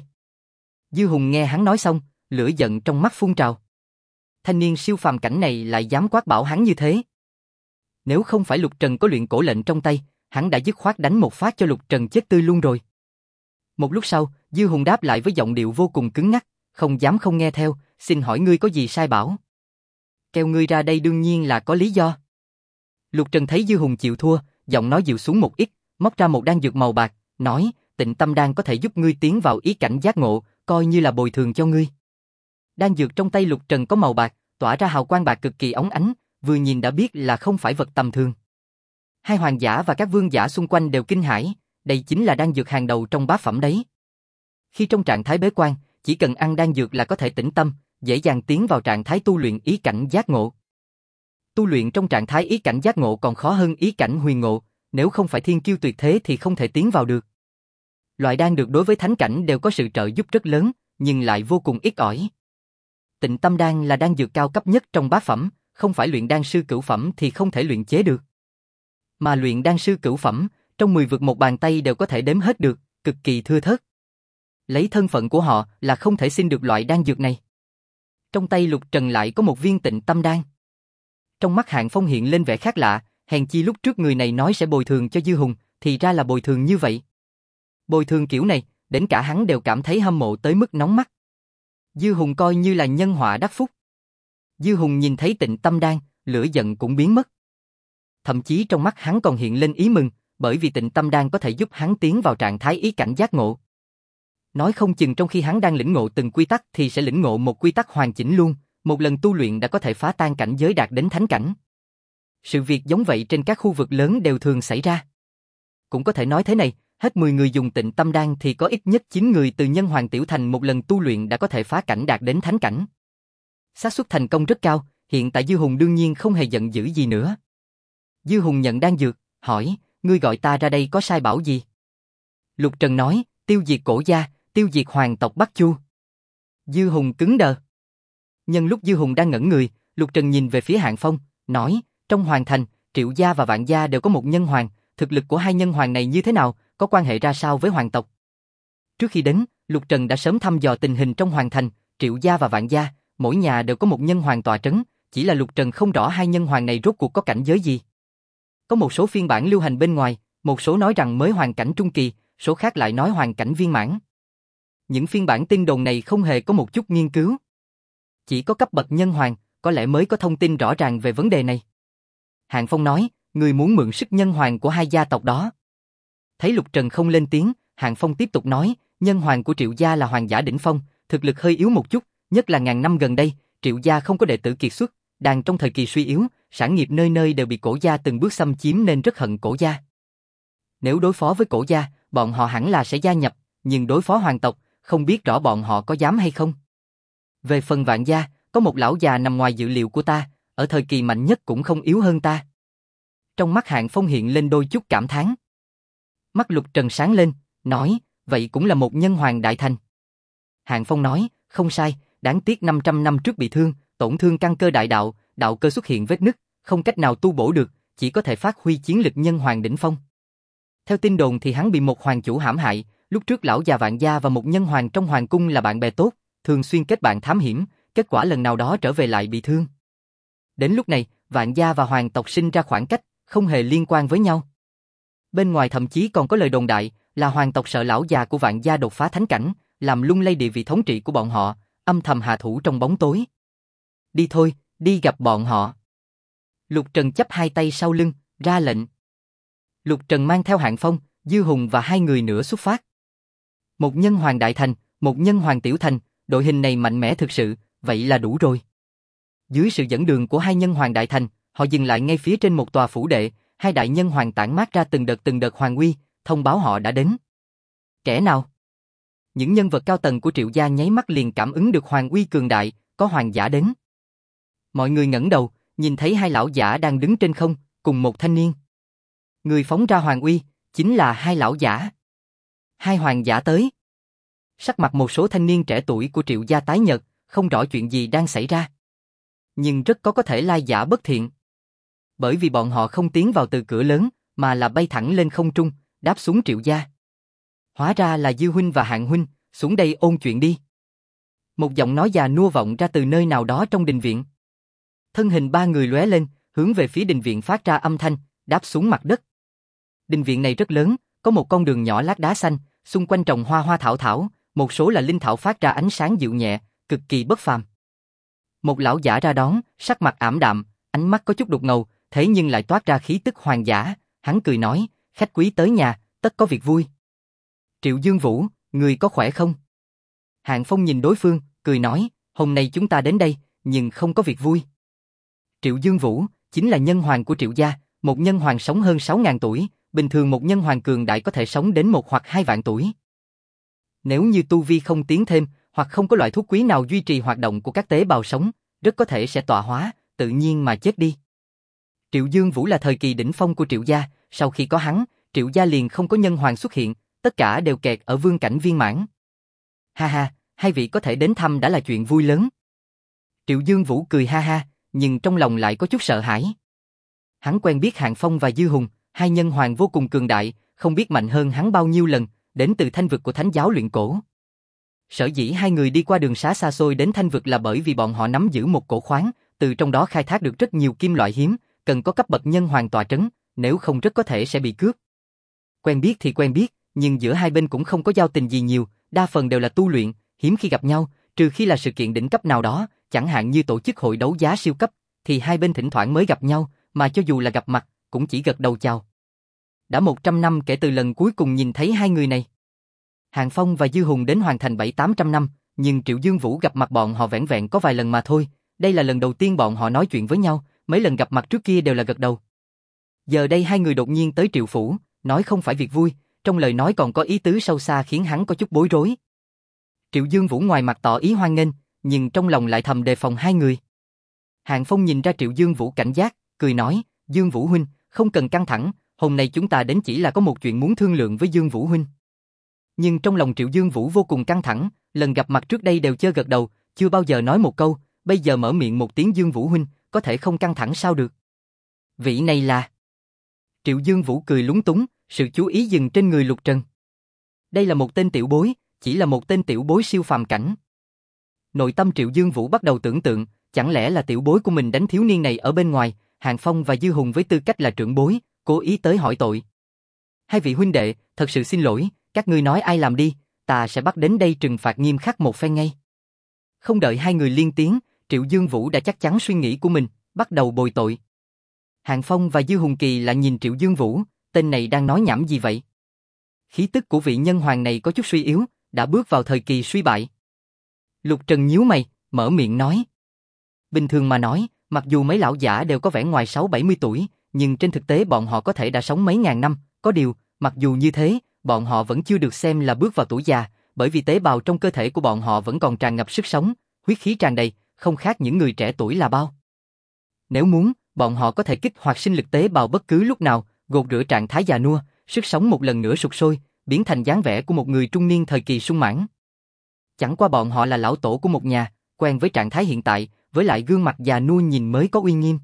Dư Hùng nghe hắn nói xong, lửa giận trong mắt phun trào. Thanh niên siêu phàm cảnh này lại dám quát bảo hắn như thế. Nếu không phải Lục Trần có luyện cổ lệnh trong tay, hắn đã dứt khoát đánh một phát cho Lục Trần chết tươi luôn rồi. Một lúc sau, Dư Hùng đáp lại với giọng điệu vô cùng cứng nhắc, không dám không nghe theo, xin hỏi ngươi có gì sai bảo? Kêu ngươi ra đây đương nhiên là có lý do. Lục Trần thấy Dư Hùng chịu thua, giọng nói dịu xuống một ít, móc ra một đan dược màu bạc, nói, Tịnh Tâm Đan có thể giúp ngươi tiến vào ý cảnh giác ngộ, coi như là bồi thường cho ngươi. Đan dược trong tay Lục Trần có màu bạc, tỏa ra hào quang bạc cực kỳ óng ánh, vừa nhìn đã biết là không phải vật tầm thường. Hai hoàng giả và các vương giả xung quanh đều kinh hãi, đây chính là đan dược hàng đầu trong bát phẩm đấy. Khi trong trạng thái bế quan, chỉ cần ăn đan dược là có thể tĩnh tâm, dễ dàng tiến vào trạng thái tu luyện ý cảnh giác ngộ. Tu luyện trong trạng thái ý cảnh giác ngộ còn khó hơn ý cảnh huyền ngộ, nếu không phải thiên kiêu tuyệt thế thì không thể tiến vào được. Loại đan dược đối với thánh cảnh đều có sự trợ giúp rất lớn, nhưng lại vô cùng ít ỏi. Tịnh Tâm Đan là đan dược cao cấp nhất trong bát phẩm, không phải luyện đan sư cửu phẩm thì không thể luyện chế được. Mà luyện đan sư cửu phẩm, trong 10 vực một bàn tay đều có thể đếm hết được, cực kỳ thưa thớt. Lấy thân phận của họ là không thể xin được loại đan dược này. Trong tay Lục Trần lại có một viên Tịnh Tâm Đan. Trong mắt Hạng Phong hiện lên vẻ khác lạ, hèn chi lúc trước người này nói sẽ bồi thường cho Dư Hùng, thì ra là bồi thường như vậy. Bồi thường kiểu này, đến cả hắn đều cảm thấy hâm mộ tới mức nóng mắt. Dư Hùng coi như là nhân họa đắc phúc. Dư Hùng nhìn thấy Tịnh Tâm Đan, lửa giận cũng biến mất. Thậm chí trong mắt hắn còn hiện lên ý mừng, bởi vì Tịnh Tâm Đan có thể giúp hắn tiến vào trạng thái ý cảnh giác ngộ. Nói không chừng trong khi hắn đang lĩnh ngộ từng quy tắc thì sẽ lĩnh ngộ một quy tắc hoàn chỉnh luôn, một lần tu luyện đã có thể phá tan cảnh giới đạt đến thánh cảnh. Sự việc giống vậy trên các khu vực lớn đều thường xảy ra. Cũng có thể nói thế này, hết 10 người dùng Tịnh Tâm Đan thì có ít nhất 9 người từ nhân hoàng tiểu thành một lần tu luyện đã có thể phá cảnh đạt đến thánh cảnh. Xác suất thành công rất cao, hiện tại Dư Hùng đương nhiên không hề giận dữ gì nữa. Dư Hùng nhận đan dược, hỏi, ngươi gọi ta ra đây có sai bảo gì? Lục Trần nói, tiêu diệt cổ gia, tiêu diệt hoàng tộc Bắc Chu. Dư Hùng cứng đờ. Nhân lúc Dư Hùng đang ngẩn người, Lục Trần nhìn về phía Hạng Phong, nói, trong hoàng thành, Triệu gia và Vạn gia đều có một nhân hoàng, thực lực của hai nhân hoàng này như thế nào, có quan hệ ra sao với hoàng tộc? Trước khi đến, Lục Trần đã sớm thăm dò tình hình trong hoàng thành, Triệu gia và Vạn gia, mỗi nhà đều có một nhân hoàng tọa trấn, chỉ là Lục Trần không rõ hai nhân hoàng này rốt cuộc có cảnh giới gì. Có một số phiên bản lưu hành bên ngoài, một số nói rằng mới hoàn cảnh trung kỳ, số khác lại nói hoàn cảnh viên mãn. Những phiên bản tin đồn này không hề có một chút nghiên cứu. Chỉ có cấp bậc nhân hoàng, có lẽ mới có thông tin rõ ràng về vấn đề này. Hạng Phong nói, người muốn mượn sức nhân hoàng của hai gia tộc đó. Thấy Lục Trần không lên tiếng, Hạng Phong tiếp tục nói, nhân hoàng của Triệu gia là hoàng giả đỉnh phong, thực lực hơi yếu một chút, nhất là ngàn năm gần đây, Triệu gia không có đệ tử kiệt xuất, đang trong thời kỳ suy yếu, sản nghiệp nơi nơi đều bị cổ gia từng bước xâm chiếm nên rất hận cổ gia. Nếu đối phó với cổ gia, bọn họ hẳn là sẽ gia nhập, nhưng đối phó hoàng tộc, không biết rõ bọn họ có dám hay không. Về phần Vạn gia, có một lão già nằm ngoài dự liệu của ta, ở thời kỳ mạnh nhất cũng không yếu hơn ta. Trong mắt Hạng Phong hiện lên đôi chút cảm thán. Mắt Lục Trần sáng lên, nói, vậy cũng là một nhân hoàng đại thành. Hạng Phong nói, không sai, đáng tiếc 500 năm trước bị thương, tổn thương căn cơ đại đạo, đạo cơ xuất hiện vết nứt, không cách nào tu bổ được, chỉ có thể phát huy chiến lực nhân hoàng đỉnh phong. Theo tin đồn thì hắn bị một hoàng chủ hãm hại, lúc trước lão già Vạn gia và một nhân hoàng trong hoàng cung là bạn bè tốt, thường xuyên kết bạn thám hiểm, kết quả lần nào đó trở về lại bị thương. Đến lúc này, Vạn gia và hoàng tộc sinh ra khoảng cách, không hề liên quan với nhau. Bên ngoài thậm chí còn có lời đồn đại là hoàng tộc sợ lão già của Vạn gia đột phá thánh cảnh, làm lung lay địa vị thống trị của bọn họ, âm thầm hạ thủ trong bóng tối. Đi thôi, đi gặp bọn họ. Lục Trần chắp hai tay sau lưng, ra lệnh. Lục Trần mang theo Hạng Phong, Dư Hùng và hai người nữa xuất phát. Một nhân hoàng đại thành, một nhân hoàng tiểu thành, đội hình này mạnh mẽ thực sự, vậy là đủ rồi. Dưới sự dẫn đường của hai nhân hoàng đại thành, họ dừng lại ngay phía trên một tòa phủ đệ, hai đại nhân hoàng tản mát ra từng đợt hoàng uy, thông báo họ đã đến. Kẻ nào? Những nhân vật cao tầng của Triệu gia nháy mắt liền cảm ứng được hoàng uy cường đại, có hoàng giả đến. Mọi người ngẩng đầu, nhìn thấy hai lão giả đang đứng trên không, cùng một thanh niên. Người phóng ra hoàng uy, chính là hai lão giả. Hai hoàng giả tới. Sắc mặt một số thanh niên trẻ tuổi của Triệu gia tái nhợt, không rõ chuyện gì đang xảy ra. Nhưng rất có thể lai giả bất thiện. Bởi vì bọn họ không tiến vào từ cửa lớn, mà là bay thẳng lên không trung, đáp xuống Triệu gia. Hóa ra là Dư huynh và Hạng huynh, xuống đây ôn chuyện đi. Một giọng nói già nua vọng ra từ nơi nào đó trong đình viện. Thân hình ba người lóe lên, hướng về phía đình viện phát ra âm thanh, đáp xuống mặt đất. Đình viện này rất lớn, có một con đường nhỏ lát đá xanh, xung quanh trồng hoa hoa thảo thảo, một số là linh thảo phát ra ánh sáng dịu nhẹ, cực kỳ bất phàm. Một lão giả ra đón, sắc mặt ảm đạm, ánh mắt có chút đục ngầu, thế nhưng lại toát ra khí tức hoàng giả, hắn cười nói, khách quý tới nhà, tất có việc vui. Triệu Dương Vũ, người có khỏe không? Hạng Phong nhìn đối phương, cười nói, hôm nay chúng ta đến đây, nhưng không có việc vui. Triệu Dương Vũ, chính là nhân hoàng của Triệu gia, một nhân hoàng sống hơn 6.000 tuổi, bình thường một nhân hoàng cường đại có thể sống đến 1 hoặc 2 vạn tuổi. Nếu như tu vi không tiến thêm, hoặc không có loại thuốc quý nào duy trì hoạt động của các tế bào sống, rất có thể sẽ tọa hóa, tự nhiên mà chết đi. Triệu Dương Vũ là thời kỳ đỉnh phong của Triệu gia, sau khi có hắn, Triệu gia liền không có nhân hoàng xuất hiện, tất cả đều kẹt ở vương cảnh viên mãn. Ha ha, hai vị có thể đến thăm đã là chuyện vui lớn. Triệu Dương Vũ cười ha ha, nhưng trong lòng lại có chút sợ hãi. Hắn quen biết Hạng Phong và Dư Hùng, hai nhân hoàng vô cùng cường đại, không biết mạnh hơn hắn bao nhiêu lần, đến từ thanh vực của Thánh giáo luyện cổ. Sở dĩ hai người đi qua đường xá xa xôi đến thanh vực là bởi vì bọn họ nắm giữ một cổ khoáng, từ trong đó khai thác được rất nhiều kim loại hiếm, cần có cấp bậc nhân hoàng tọa trấn, nếu không rất có thể sẽ bị cướp. Quen biết thì quen biết, nhưng giữa hai bên cũng không có giao tình gì nhiều, đa phần đều là tu luyện, hiếm khi gặp nhau, trừ khi là sự kiện đỉnh cấp nào đó, chẳng hạn như tổ chức hội đấu giá siêu cấp, thì hai bên thỉnh thoảng mới gặp nhau, mà cho dù là gặp mặt, cũng chỉ gật đầu chào. Đã 100 năm kể từ lần cuối cùng nhìn thấy hai người này. Hạng Phong và Dư Hùng đến hoàn thành 700-800 năm, nhưng Triệu Dương Vũ gặp mặt bọn họ vẻn vẹn có vài lần mà thôi, đây là lần đầu tiên bọn họ nói chuyện với nhau, mấy lần gặp mặt trước kia đều là gật đầu. Giờ đây hai người đột nhiên tới Triệu Phủ, nói không phải việc vui, trong lời nói còn có ý tứ sâu xa khiến hắn có chút bối rối. Triệu Dương Vũ ngoài mặt tỏ ý hoan nghênh, nhưng trong lòng lại thầm đề phòng hai người. Hạng Phong nhìn ra Triệu Dương Vũ cảnh giác, cười nói, Dương Vũ huynh, không cần căng thẳng, hôm nay chúng ta đến chỉ là có một chuyện muốn thương lượng với Dương Vũ huynh. Nhưng trong lòng Triệu Dương Vũ vô cùng căng thẳng, lần gặp mặt trước đây đều chơ gật đầu, chưa bao giờ nói một câu, bây giờ mở miệng một tiếng Dương Vũ huynh, có thể không căng thẳng sao được. Vị này là... Triệu Dương Vũ cười lúng túng, sự chú ý dừng trên người Lục Trần. Đây là một tên tiểu bối, chỉ là một tên tiểu bối siêu phàm cảnh. Nội tâm Triệu Dương Vũ bắt đầu tưởng tượng, chẳng lẽ là tiểu bối của mình đánh thiếu niên này ở bên ngoài, Hạng Phong và Dư Hùng với tư cách là trưởng bối, cố ý tới hỏi tội. Hai vị huynh đệ, thật sự xin lỗi, các ngươi nói ai làm đi, ta sẽ bắt đến đây trừng phạt nghiêm khắc một phen ngay. Không đợi hai người liên tiếng, Triệu Dương Vũ đã chắc chắn suy nghĩ của mình, bắt đầu bồi tội. Hạng Phong và Dư Hùng kỳ lại nhìn Triệu Dương Vũ, tên này đang nói nhảm gì vậy? Khí tức của vị nhân hoàng này có chút suy yếu, đã bước vào thời kỳ suy bại. Lục Trần nhíu mày, mở miệng nói. Bình thường mà nói, mặc dù mấy lão giả đều có vẻ ngoài 60-70 tuổi, nhưng trên thực tế bọn họ có thể đã sống mấy ngàn năm, có điều, mặc dù như thế, bọn họ vẫn chưa được xem là bước vào tuổi già, bởi vì tế bào trong cơ thể của bọn họ vẫn còn tràn ngập sức sống, huyết khí tràn đầy, không khác những người trẻ tuổi là bao. Nếu muốn, bọn họ có thể kích hoạt sinh lực tế bào bất cứ lúc nào, gột rửa trạng thái già nua, sức sống một lần nữa sụt sôi, biến thành dáng vẻ của một người trung niên thời kỳ sung mãn. Chẳng qua bọn họ là lão tổ của một nhà, quen với trạng thái hiện tại, với lại gương mặt già nua nhìn mới có uy nghiêm.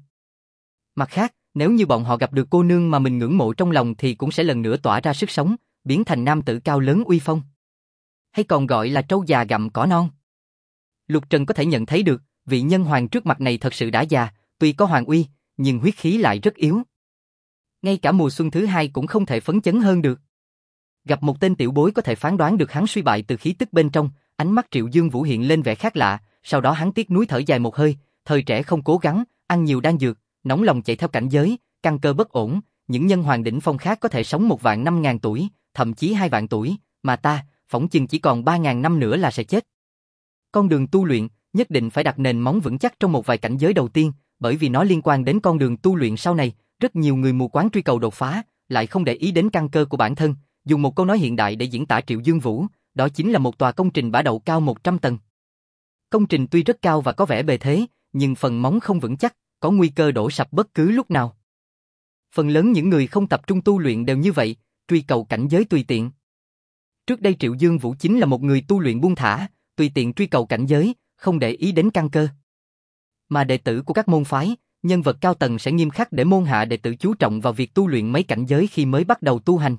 Mặt khác, nếu như bọn họ gặp được cô nương mà mình ngưỡng mộ trong lòng thì cũng sẽ lần nữa tỏa ra sức sống, biến thành nam tử cao lớn uy phong. Hay còn gọi là trâu già gặm cỏ non. Lục Trần có thể nhận thấy được, vị nhân hoàng trước mặt này thật sự đã già, tuy có hoàng uy, nhưng huyết khí lại rất yếu. Ngay cả mùa xuân thứ hai cũng không thể phấn chấn hơn được. Gặp một tên tiểu bối có thể phán đoán được hắn suy bại từ khí tức bên trong, ánh mắt Triệu Dương Vũ hiện lên vẻ khác lạ, sau đó hắn tiếc nuối thở dài một hơi, thời trẻ không cố gắng, ăn nhiều đan dược, nóng lòng chạy theo cảnh giới, căn cơ bất ổn, những nhân hoàng đỉnh phong khác có thể sống 1.500.000 tuổi, thậm chí 2 vạn tuổi, mà ta, phỏng chừng chỉ còn 3.000 năm nữa là sẽ chết. Con đường tu luyện, nhất định phải đặt nền móng vững chắc trong một vài cảnh giới đầu tiên, bởi vì nó liên quan đến con đường tu luyện sau này, rất nhiều người mù quáng truy cầu đột phá, lại không để ý đến căn cơ của bản thân, dùng một câu nói hiện đại để diễn tả Triệu Dương Vũ, đó chính là một tòa công trình bả đậu cao 100 tầng. Công trình tuy rất cao và có vẻ bề thế, nhưng phần móng không vững chắc, có nguy cơ đổ sập bất cứ lúc nào. Phần lớn những người không tập trung tu luyện đều như vậy, truy cầu cảnh giới tùy tiện. Trước đây Triệu Dương Vũ chính là một người tu luyện buông thả, tùy tiện truy cầu cảnh giới, không để ý đến căn cơ. Mà đệ tử của các môn phái, nhân vật cao tầng sẽ nghiêm khắc để môn hạ đệ tử chú trọng vào việc tu luyện mấy cảnh giới khi mới bắt đầu tu hành.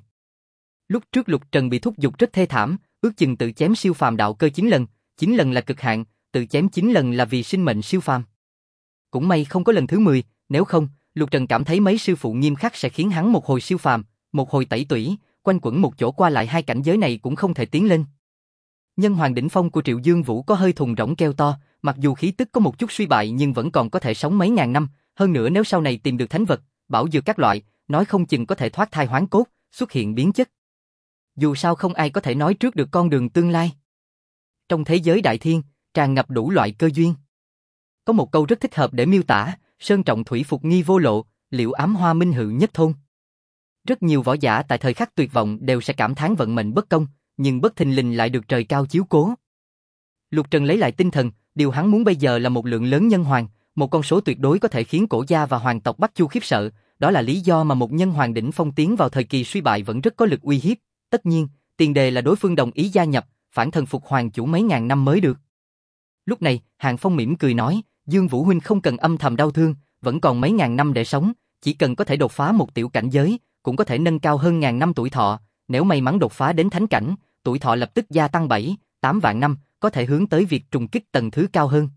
Lúc trước Lục Trần bị thúc giục rất thê thảm, ước chừng tự chém siêu phàm đạo cơ 9 lần là cực hạn, tự chém 9 lần là vì sinh mệnh siêu phàm. Cũng may không có lần thứ 10, nếu không, Lục Trần cảm thấy mấy sư phụ nghiêm khắc sẽ khiến hắn một hồi siêu phàm, một hồi tẩy tủy, quanh quẩn một chỗ qua lại hai cảnh giới này cũng không thể tiến lên. Nhân hoàng đỉnh phong của Triệu Dương Vũ có hơi thùng rỗng keo to, mặc dù khí tức có một chút suy bại nhưng vẫn còn có thể sống mấy ngàn năm, hơn nữa nếu sau này tìm được thánh vật, bảo dược các loại, nói không chừng có thể thoát thai hoán cốt, xuất hiện biến chất. Dù sao không ai có thể nói trước được con đường tương lai. Trong thế giới đại thiên, tràn ngập đủ loại cơ duyên. Có một câu rất thích hợp để miêu tả, sơn trọng thủy phục nghi vô lộ, liệu ám hoa minh hự nhất thôn. Rất nhiều võ giả tại thời khắc tuyệt vọng đều sẽ cảm thán vận mệnh bất công, nhưng bất thình lình lại được trời cao chiếu cố. Lục Trần lấy lại tinh thần, điều hắn muốn bây giờ là một lượng lớn nhân hoàng, một con số tuyệt đối có thể khiến cổ gia và hoàng tộc Bắc Chu khiếp sợ, đó là lý do mà một nhân hoàng đỉnh phong tiến vào thời kỳ suy bại vẫn rất có lực uy hiếp, tất nhiên, tiền đề là đối phương đồng ý gia nhập, phản thần phục hoàng chủ mấy ngàn năm mới được. Lúc này, Hàng Phong mỉm cười nói, Dương Vũ huynh không cần âm thầm đau thương, vẫn còn mấy ngàn năm để sống, chỉ cần có thể đột phá một tiểu cảnh giới, cũng có thể nâng cao hơn ngàn năm tuổi thọ, nếu may mắn đột phá đến thánh cảnh, tuổi thọ lập tức gia tăng 7-8 vạn năm, có thể hướng tới việc trùng kích tầng thứ cao hơn.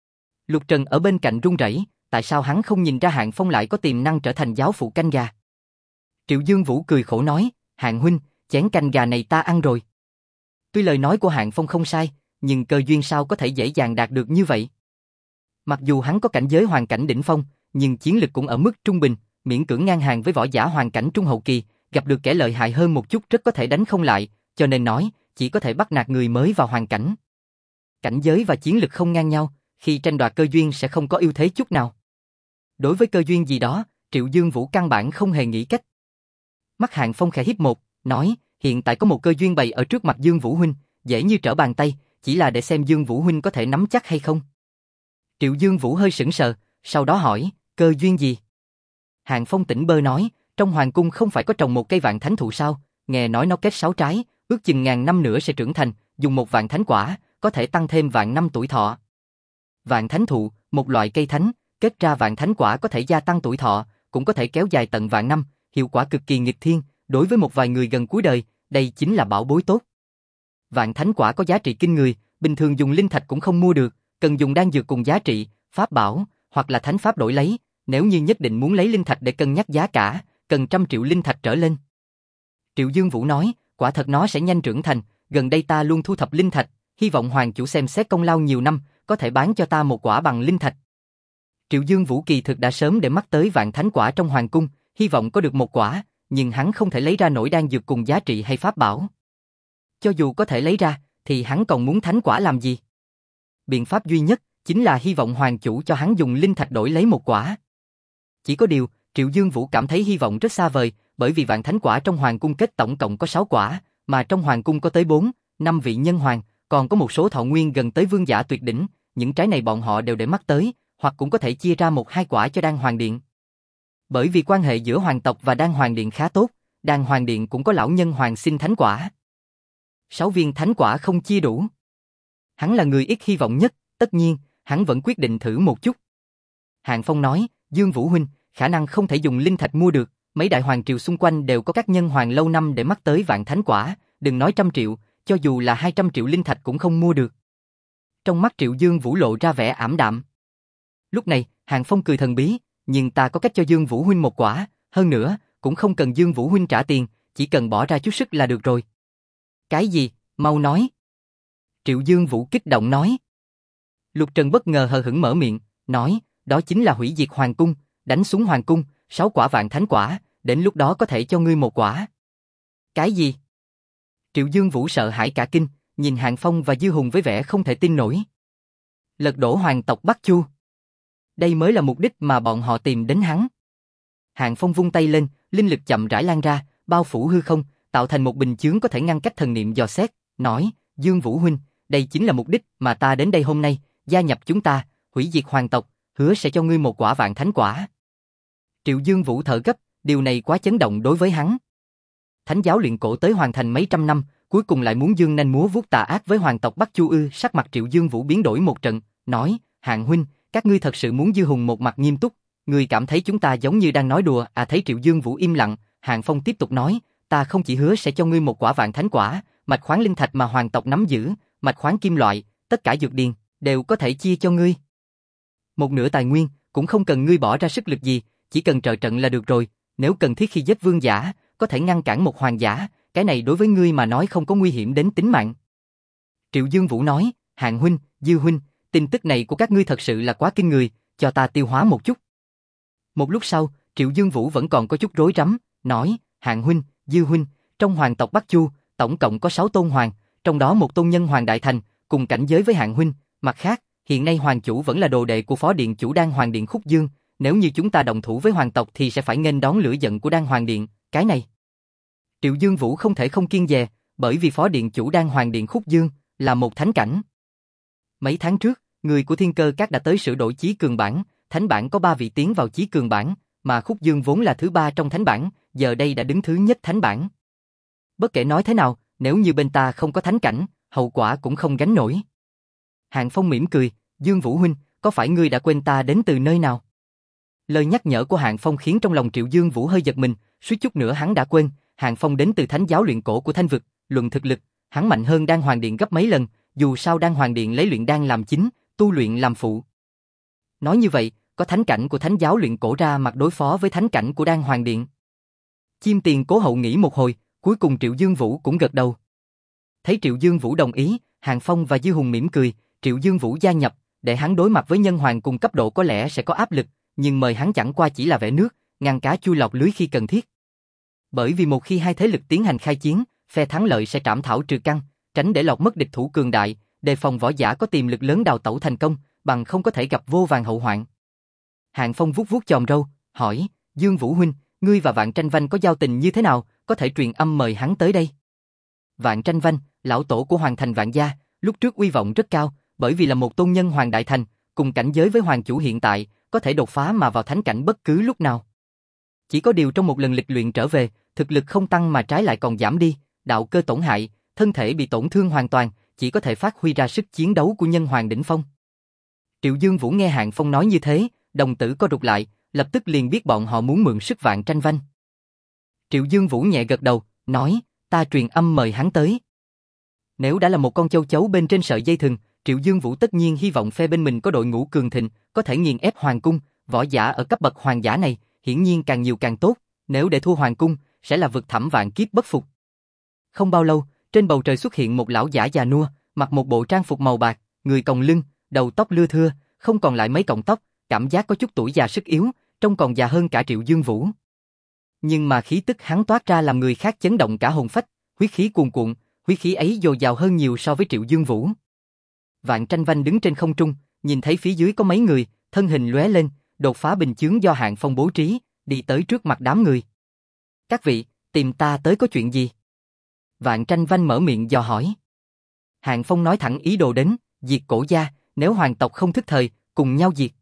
Lục Trần ở bên cạnh run rẩy, tại sao hắn không nhìn ra Hạng Phong lại có tiềm năng trở thành giáo phụ canh gà? Triệu Dương Vũ cười khổ nói, Hạng huynh, chén canh gà này ta ăn rồi. Tuy lời nói của Hạng Phong không sai, nhưng cơ duyên sao có thể dễ dàng đạt được như vậy? Mặc dù hắn có cảnh giới hoàng cảnh đỉnh phong, nhưng chiến lực cũng ở mức trung bình, miễn cưỡng ngang hàng với võ giả hoàng cảnh trung hậu kỳ, gặp được kẻ lợi hại hơn một chút rất có thể đánh không lại, cho nên nói, chỉ có thể bắt nạt người mới vào hoàng cảnh. Cảnh giới và chiến lực không ngang nhau, khi tranh đoạt cơ duyên sẽ không có ưu thế chút nào. Đối với cơ duyên gì đó, Triệu Dương Vũ căn bản không hề nghĩ cách. Mắt Hạng Phong khẽ híp một, nói, hiện tại có một cơ duyên bày ở trước mặt Dương Vũ huynh, dễ như trở bàn tay, chỉ là để xem Dương Vũ huynh có thể nắm chắc hay không. Triệu Dương Vũ hơi sững sờ, sau đó hỏi, cơ duyên gì? Hạng Phong tỉnh bơ nói, trong hoàng cung không phải có trồng một cây vạn thánh thụ sao, nghe nói nó kết 6 trái, ước chừng ngàn năm nữa sẽ trưởng thành, dùng một vạn thánh quả, có thể tăng thêm vạn năm tuổi thọ. Vạn thánh thụ, một loại cây thánh, kết ra vạn thánh quả có thể gia tăng tuổi thọ, cũng có thể kéo dài tận vạn năm, hiệu quả cực kỳ nghịch thiên, đối với một vài người gần cuối đời, đây chính là bảo bối tốt. Vạn thánh quả có giá trị kinh người, bình thường dùng linh thạch cũng không mua được, cần dùng đan dược cùng giá trị, pháp bảo, hoặc là thánh pháp đổi lấy, nếu như nhất định muốn lấy linh thạch để cân nhắc giá cả, cần 100 triệu linh thạch trở lên. Triệu Dương Vũ nói, quả thật nó sẽ nhanh trưởng thành, gần đây ta luôn thu thập linh thạch, hy vọng hoàng chủ xem xét công lao nhiều năm, có thể bán cho ta một quả bằng linh thạch. Triệu Dương Vũ kỳ thực đã sớm để mắt tới vạn thánh quả trong hoàng cung, hy vọng có được một quả, nhưng hắn không thể lấy ra nổi đan dược cùng giá trị hay pháp bảo. Cho dù có thể lấy ra, thì hắn còn muốn thánh quả làm gì? Biện pháp duy nhất chính là hy vọng hoàng chủ cho hắn dùng linh thạch đổi lấy một quả. Chỉ có điều, Triệu Dương Vũ cảm thấy hy vọng rất xa vời, bởi vì vạn thánh quả trong hoàng cung kết tổng cộng có 6 quả, mà trong hoàng cung có tới 4-5 vị nhân hoàng, còn có một số thọ nguyên gần tới vương giả tuyệt đỉnh, những trái này bọn họ đều để mắt tới, hoặc cũng có thể chia ra 1-2 quả cho Đan Hoàng Điện. Bởi vì quan hệ giữa hoàng tộc và Đan Hoàng Điện khá tốt, Đan Hoàng Điện cũng có lão nhân hoàng xin thánh quả. 6 viên thánh quả không chia đủ. Hắn là người ít hy vọng nhất, tất nhiên, hắn vẫn quyết định thử một chút. Hạng Phong nói, Dương Vũ huynh, khả năng không thể dùng linh thạch mua được, mấy đại hoàng triều xung quanh đều có các nhân hoàng lâu năm để mắt tới vạn thánh quả, đừng nói 100 triệu, cho dù là 200 triệu linh thạch cũng không mua được. Trong mắt Triệu Dương Vũ lộ ra vẻ ảm đạm. Lúc này, Hạng Phong cười thần bí, nhưng ta có cách cho Dương Vũ huynh một quả, hơn nữa, cũng không cần Dương Vũ huynh trả tiền, chỉ cần bỏ ra chút sức là được rồi. Cái gì? Mau nói. Triệu Dương Vũ kích động nói. Lục Trần bất ngờ hờ hững mở miệng, nói, đó chính là hủy diệt hoàng cung, đánh xuống hoàng cung, 6 quả vạn thánh quả, đến lúc đó có thể cho ngươi một quả. Cái gì? Triệu Dương Vũ sợ hãi cả kinh, nhìn Hạng Phong và Dư Hùng với vẻ không thể tin nổi. Lật đổ hoàng tộc Bắc Chu. Đây mới là mục đích mà bọn họ tìm đến hắn. Hạng Phong vung tay lên, linh lực chậm rãi lan ra, bao phủ hư không, tạo thành một bình chướng có thể ngăn cách thần niệm dò xét, nói, Dương Vũ huynh, đây chính là mục đích mà ta đến đây hôm nay, gia nhập chúng ta, hủy diệt hoàng tộc, hứa sẽ cho ngươi một quả vạn thánh quả. Triệu Dương Vũ thở gấp, điều này quá chấn động đối với hắn. Thánh giáo luyện cổ tới hoàn thành mấy trăm năm, cuối cùng lại muốn dương nanh múa vuốt tà ác với hoàng tộc Bắc Chu ư? Sắc mặt Triệu Dương Vũ biến đổi một trận, nói, Hạng huynh, các ngươi thật sự muốn? Dư Hùng một mặt nghiêm túc, ngươi cảm thấy chúng ta giống như đang nói đùa à? Thấy Triệu Dương Vũ im lặng, Hạng Phong tiếp tục nói, ta không chỉ hứa sẽ cho ngươi một quả vạn thánh quả, mạch khoáng linh thạch mà hoàng tộc nắm giữ, mạch khoáng kim loại, tất cả dược điền, đều có thể chia cho ngươi. Một nửa tài nguyên, cũng không cần ngươi bỏ ra sức lực gì, chỉ cần trợ trận là được rồi, nếu cần thiết khi giết vương giả, có thể ngăn cản một hoàng giả, cái này đối với ngươi mà nói không có nguy hiểm đến tính mạng. Triệu Dương Vũ nói, Hạng huynh, Dư huynh, tin tức này của các ngươi thật sự là quá kinh người, cho ta tiêu hóa một chút. Một lúc sau, Triệu Dương Vũ vẫn còn có chút rối rắm, nói, Hạng huynh, Dư huynh, trong hoàng tộc Bắc Chu, tổng cộng có 6 tôn hoàng, trong đó một tôn nhân hoàng đại thành, cùng cảnh giới với Hạng huynh, mặt khác, hiện nay hoàng chủ vẫn là đồ đệ của phó điện chủ Đan Hoàng Điện Khúc Dương, nếu như chúng ta đồng thủ với hoàng tộc thì sẽ phải nghênh đón lửa giận của Đan Hoàng Điện, cái này. Triệu Dương Vũ không thể không kiêng dè, bởi vì phó điện chủ Đan Hoàng Điện Khúc Dương là một thánh cảnh. Mấy tháng trước, người của Thiên Cơ Các đã tới sửa đổi chí cường bản, thánh bản có 3 vị tiến vào chí cường bản, mà Khúc Dương vốn là thứ 3 trong thánh bản, giờ đây đã đứng thứ nhất thánh bản. Bất kể nói thế nào, nếu như bên ta không có thánh cảnh, hậu quả cũng không gánh nổi. Hạng Phong mỉm cười, Dương Vũ huynh, có phải ngươi đã quên ta đến từ nơi nào? Lời nhắc nhở của Hạng Phong khiến trong lòng Triệu Dương Vũ hơi giật mình, suýt chút nữa hắn đã quên, Hạng Phong đến từ Thánh giáo luyện cổ của Thanh vực, luận thực lực, hắn mạnh hơn Đan Hoàng Điện gấp mấy lần, dù sao Đan Hoàng Điện lấy luyện đan làm chính, tu luyện làm phụ. Nói như vậy, có thánh cảnh của Thánh giáo luyện cổ ra mặt đối phó với thánh cảnh của Đan Hoàng Điện. Chim Tiền Cố Hậu nghĩ một hồi, cuối cùng Triệu Dương Vũ cũng gật đầu. Thấy Triệu Dương Vũ đồng ý, Hạng Phong và Dư Hùng mỉm cười, Triệu Dương Vũ gia nhập, để hắn đối mặt với nhân hoàng cùng cấp độ có lẽ sẽ có áp lực, nhưng mời hắn chẳng qua chỉ là vẽ nước, ngăn cá chui lọt lưới khi cần thiết. Bởi vì một khi hai thế lực tiến hành khai chiến, phe thắng lợi sẽ trảm thảo trừ căn, tránh để lọt mất địch thủ cường đại, đề phòng võ giả có tiềm lực lớn đào tẩu thành công, bằng không có thể gặp vô vàn hậu hoạn. Hạng Phong vuốt vuốt chòm râu, hỏi, Dương Vũ huynh, ngươi và Vạn Tranh Vanh có giao tình như thế nào, có thể truyền âm mời hắn tới đây. Vạn Tranh Vanh, lão tổ của Hoàng thành Vạn gia, lúc trước uy vọng rất cao, bởi vì là một tôn nhân hoàng đại thành, cùng cảnh giới với hoàng chủ hiện tại, có thể đột phá mà vào thánh cảnh bất cứ lúc nào. Chỉ có điều trong một lần lịch luyện trở về, thực lực không tăng mà trái lại còn giảm đi, đạo cơ tổn hại, thân thể bị tổn thương hoàn toàn, chỉ có thể phát huy ra sức chiến đấu của nhân hoàng đỉnh phong. Triệu Dương Vũ nghe Hạng Phong nói như thế, đồng tử co rụt lại, lập tức liền biết bọn họ muốn mượn sức Vạn Tranh Vanh. Triệu Dương Vũ nhẹ gật đầu, nói, ta truyền âm mời hắn tới. Nếu đã là một con châu chấu bên trên sợi dây thừng, Triệu Dương Vũ tất nhiên hy vọng phe bên mình có đội ngũ cường thịnh, có thể nghiền ép hoàng cung, võ giả ở cấp bậc hoàng giả này, hiển nhiên càng nhiều càng tốt, nếu để thua hoàng cung, sẽ là vực thẳm vạn kiếp bất phục. Không bao lâu, trên bầu trời xuất hiện một lão giả già nua, mặc một bộ trang phục màu bạc, người còng lưng, đầu tóc lưa thưa, không còn lại mấy cọng tóc, cảm giác có chút tuổi già sức yếu, trông còn già hơn cả Triệu Dương Vũ. Nhưng mà khí tức hắn toát ra làm người khác chấn động cả hồn phách, huyết khí cuồn cuộn, huyết khí ấy dồi dào hơn nhiều so với Triệu Dương Vũ. Vạn Tranh Vanh đứng trên không trung, nhìn thấy phía dưới có mấy người, thân hình lóe lên, đột phá bình chướng do Hạng Phong bố trí, đi tới trước mặt đám người. Các vị, tìm ta tới có chuyện gì? Vạn Tranh Vanh mở miệng dò hỏi. Hạng Phong nói thẳng ý đồ đến, diệt cổ gia, nếu hoàng tộc không thức thời, cùng nhau diệt.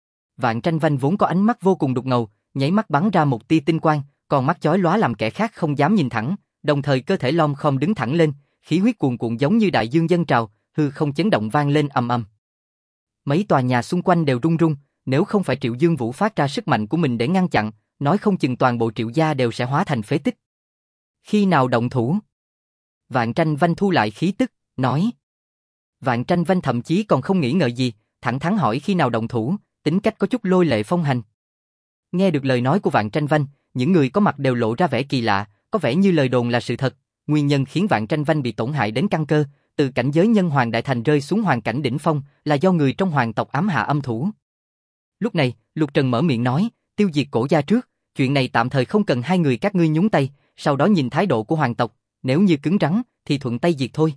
Vạn Tranh Vanh vốn có ánh mắt vô cùng đục ngầu, nháy mắt bắn ra một tia tinh quang, còn mắt chói lóa làm kẻ khác không dám nhìn thẳng, đồng thời cơ thể lom khom đứng thẳng lên, khí huyết cuồn cuộn giống như đại dương dâng trào, hư không chấn động vang lên ầm ầm. Mấy tòa nhà xung quanh đều rung rung, nếu không phải Triệu Dương Vũ phát ra sức mạnh của mình để ngăn chặn, nói không chừng toàn bộ Triệu gia đều sẽ hóa thành phế tích. Khi nào động thủ? Vạn Tranh Vanh thu lại khí tức, nói. Vạn Tranh Vanh thậm chí còn không nghĩ ngợi gì, thẳng thắn hỏi khi nào động thủ, tính cách có chút lôi lệ phong hành. Nghe được lời nói của Vạn Tranh Vanh, những người có mặt đều lộ ra vẻ kỳ lạ, có vẻ như lời đồn là sự thật. Nguyên nhân khiến Vạn Tranh Vanh bị tổn hại đến căn cơ, từ cảnh giới nhân hoàng đại thành rơi xuống hoàng cảnh đỉnh phong, là do người trong hoàng tộc ám hạ âm thủ. Lúc này, Lục Trần mở miệng nói, tiêu diệt cổ gia trước, chuyện này tạm thời không cần hai người các ngươi nhúng tay, sau đó nhìn thái độ của hoàng tộc, nếu như cứng rắn, thì thuận tay diệt thôi.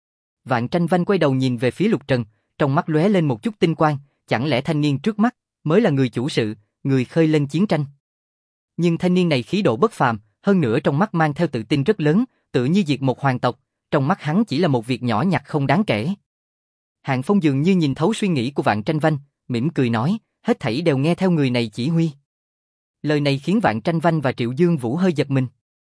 Vạn Tranh Vanh quay đầu nhìn về phía Lục Trần, trong mắt lóe lên một chút tinh quang, chẳng lẽ thanh niên trước mắt mới là người chủ sự, người khơi lên chiến tranh. Nhưng thanh niên này khí độ bất phàm, hơn nữa trong mắt mang theo tự tin rất lớn, tựa như diệt một hoàng tộc, trong mắt hắn chỉ là một việc nhỏ nhặt không đáng kể. Hạng Phong dường như nhìn thấu suy nghĩ của Vạn Tranh Vanh, mỉm cười nói, hết thảy đều nghe theo người này chỉ huy. Lời này khiến Vạn Tranh Vanh và Triệu Dương Vũ hơi giật mình.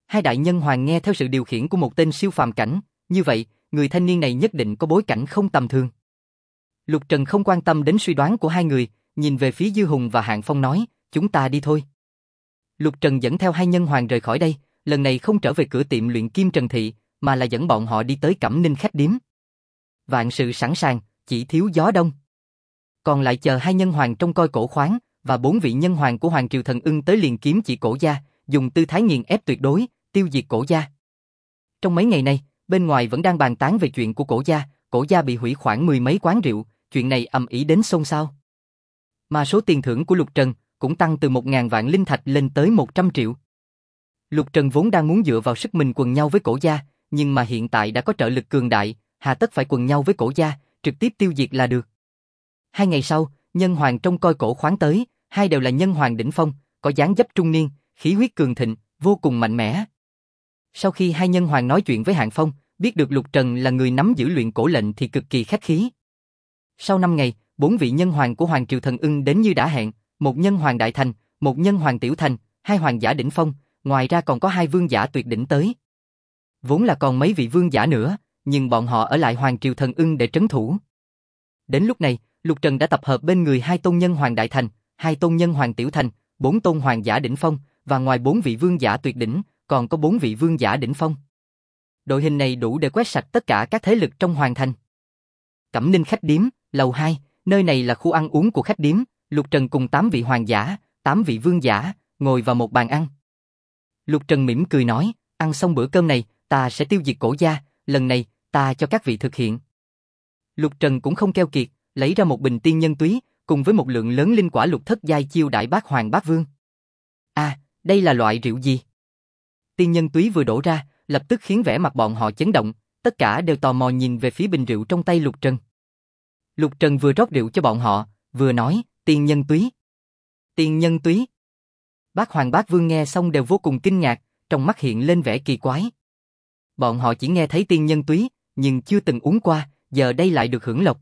Hai đại nhân hoàng nghe theo sự điều khiển của một tên siêu phàm cảnh, như vậy, người thanh niên này nhất định có bối cảnh không tầm thường. Lục Trần không quan tâm đến suy đoán của hai người, nhìn về phía Dư Hùng và Hạng Phong nói, chúng ta đi thôi. Lục Trần dẫn theo hai nhân hoàng rời khỏi đây, lần này không trở về cửa tiệm luyện kim Trần Thị, mà là dẫn bọn họ đi tới Cẩm Ninh khách điếm. Vạn sự sẵn sàng, chỉ thiếu gió đông. Còn lại chờ hai nhân hoàng trông coi cổ khoáng, và 4 vị nhân hoàng của Hoàng Triều Thần Ưng tới liền kiếm chỉ cổ gia, dùng tư thái nghiền ép tuyệt đối, tiêu diệt cổ gia. Trong mấy ngày nay, bên ngoài vẫn đang bàn tán về chuyện của cổ gia bị hủy khoảng 10 mấy quán rượu, chuyện này ầm ĩ đến xôn xao. Mà số tiền thưởng của Lục Trần cũng tăng từ 1.000 vạn linh thạch lên tới 100 triệu. Lục Trần vốn đang muốn dựa vào sức mình quần nhau với cổ gia, nhưng mà hiện tại đã có trợ lực cường đại, hà tất phải quần nhau với cổ gia, trực tiếp tiêu diệt là được. 2 ngày sau, nhân hoàng trông coi cổ khoáng tới, hai đều là nhân hoàng đỉnh phong, có dáng dấp trung niên, khí huyết cường thịnh, vô cùng mạnh mẽ. Sau khi hai nhân hoàng nói chuyện với Hạng Phong, biết được Lục Trần là người nắm giữ luyện cổ lệnh thì cực kỳ khách khí. Sau 5 ngày, 4 vị nhân hoàng của Hoàng Triều Thần Ưng đến như đã hẹn, một nhân hoàng đại thành, một nhân hoàng tiểu thành, 2 hoàng giả đỉnh phong, ngoài ra còn có 2 vương giả tuyệt đỉnh tới. Vốn là còn mấy vị vương giả nữa, nhưng bọn họ ở lại Hoàng Triều Thần Ưng để trấn thủ. Đến lúc này, Lục Trần đã tập hợp bên người 2 tôn nhân hoàng đại thành, 2 tôn nhân hoàng tiểu thành, 4 tôn hoàng giả đỉnh phong, và ngoài 4 vị vương giả tuyệt đỉnh, còn có 4 vị vương giả đỉnh phong. Đội hình này đủ để quét sạch tất cả các thế lực trong hoàng thành. Cẩm Ninh khách điếm, lầu 2, nơi này là khu ăn uống của khách điếm, Lục Trần cùng 8 vị hoàng giả, 8 vị vương giả, ngồi vào một bàn ăn. Lục Trần mỉm cười nói, ăn xong bữa cơm này, ta sẽ tiêu diệt cổ gia, lần này, ta cho các vị thực hiện. Lục Trần cũng không keo kiệt, lấy ra một bình tiên nhân túy, cùng với một lượng lớn linh quả lục thất giai chiêu đãi bát hoàng bát vương. Đây là loại rượu gì? Tiên nhân túy vừa đổ ra, lập tức khiến vẻ mặt bọn họ chấn động, tất cả đều tò mò nhìn về phía bình rượu trong tay Lục Trần. Lục Trần vừa rót rượu cho bọn họ, vừa nói, tiên nhân túy. Tiên nhân túy. Bát hoàng bát vương nghe xong đều vô cùng kinh ngạc, trong mắt hiện lên vẻ kỳ quái. Bọn họ chỉ nghe thấy tiên nhân túy, nhưng chưa từng uống qua, giờ đây lại được hưởng lộc.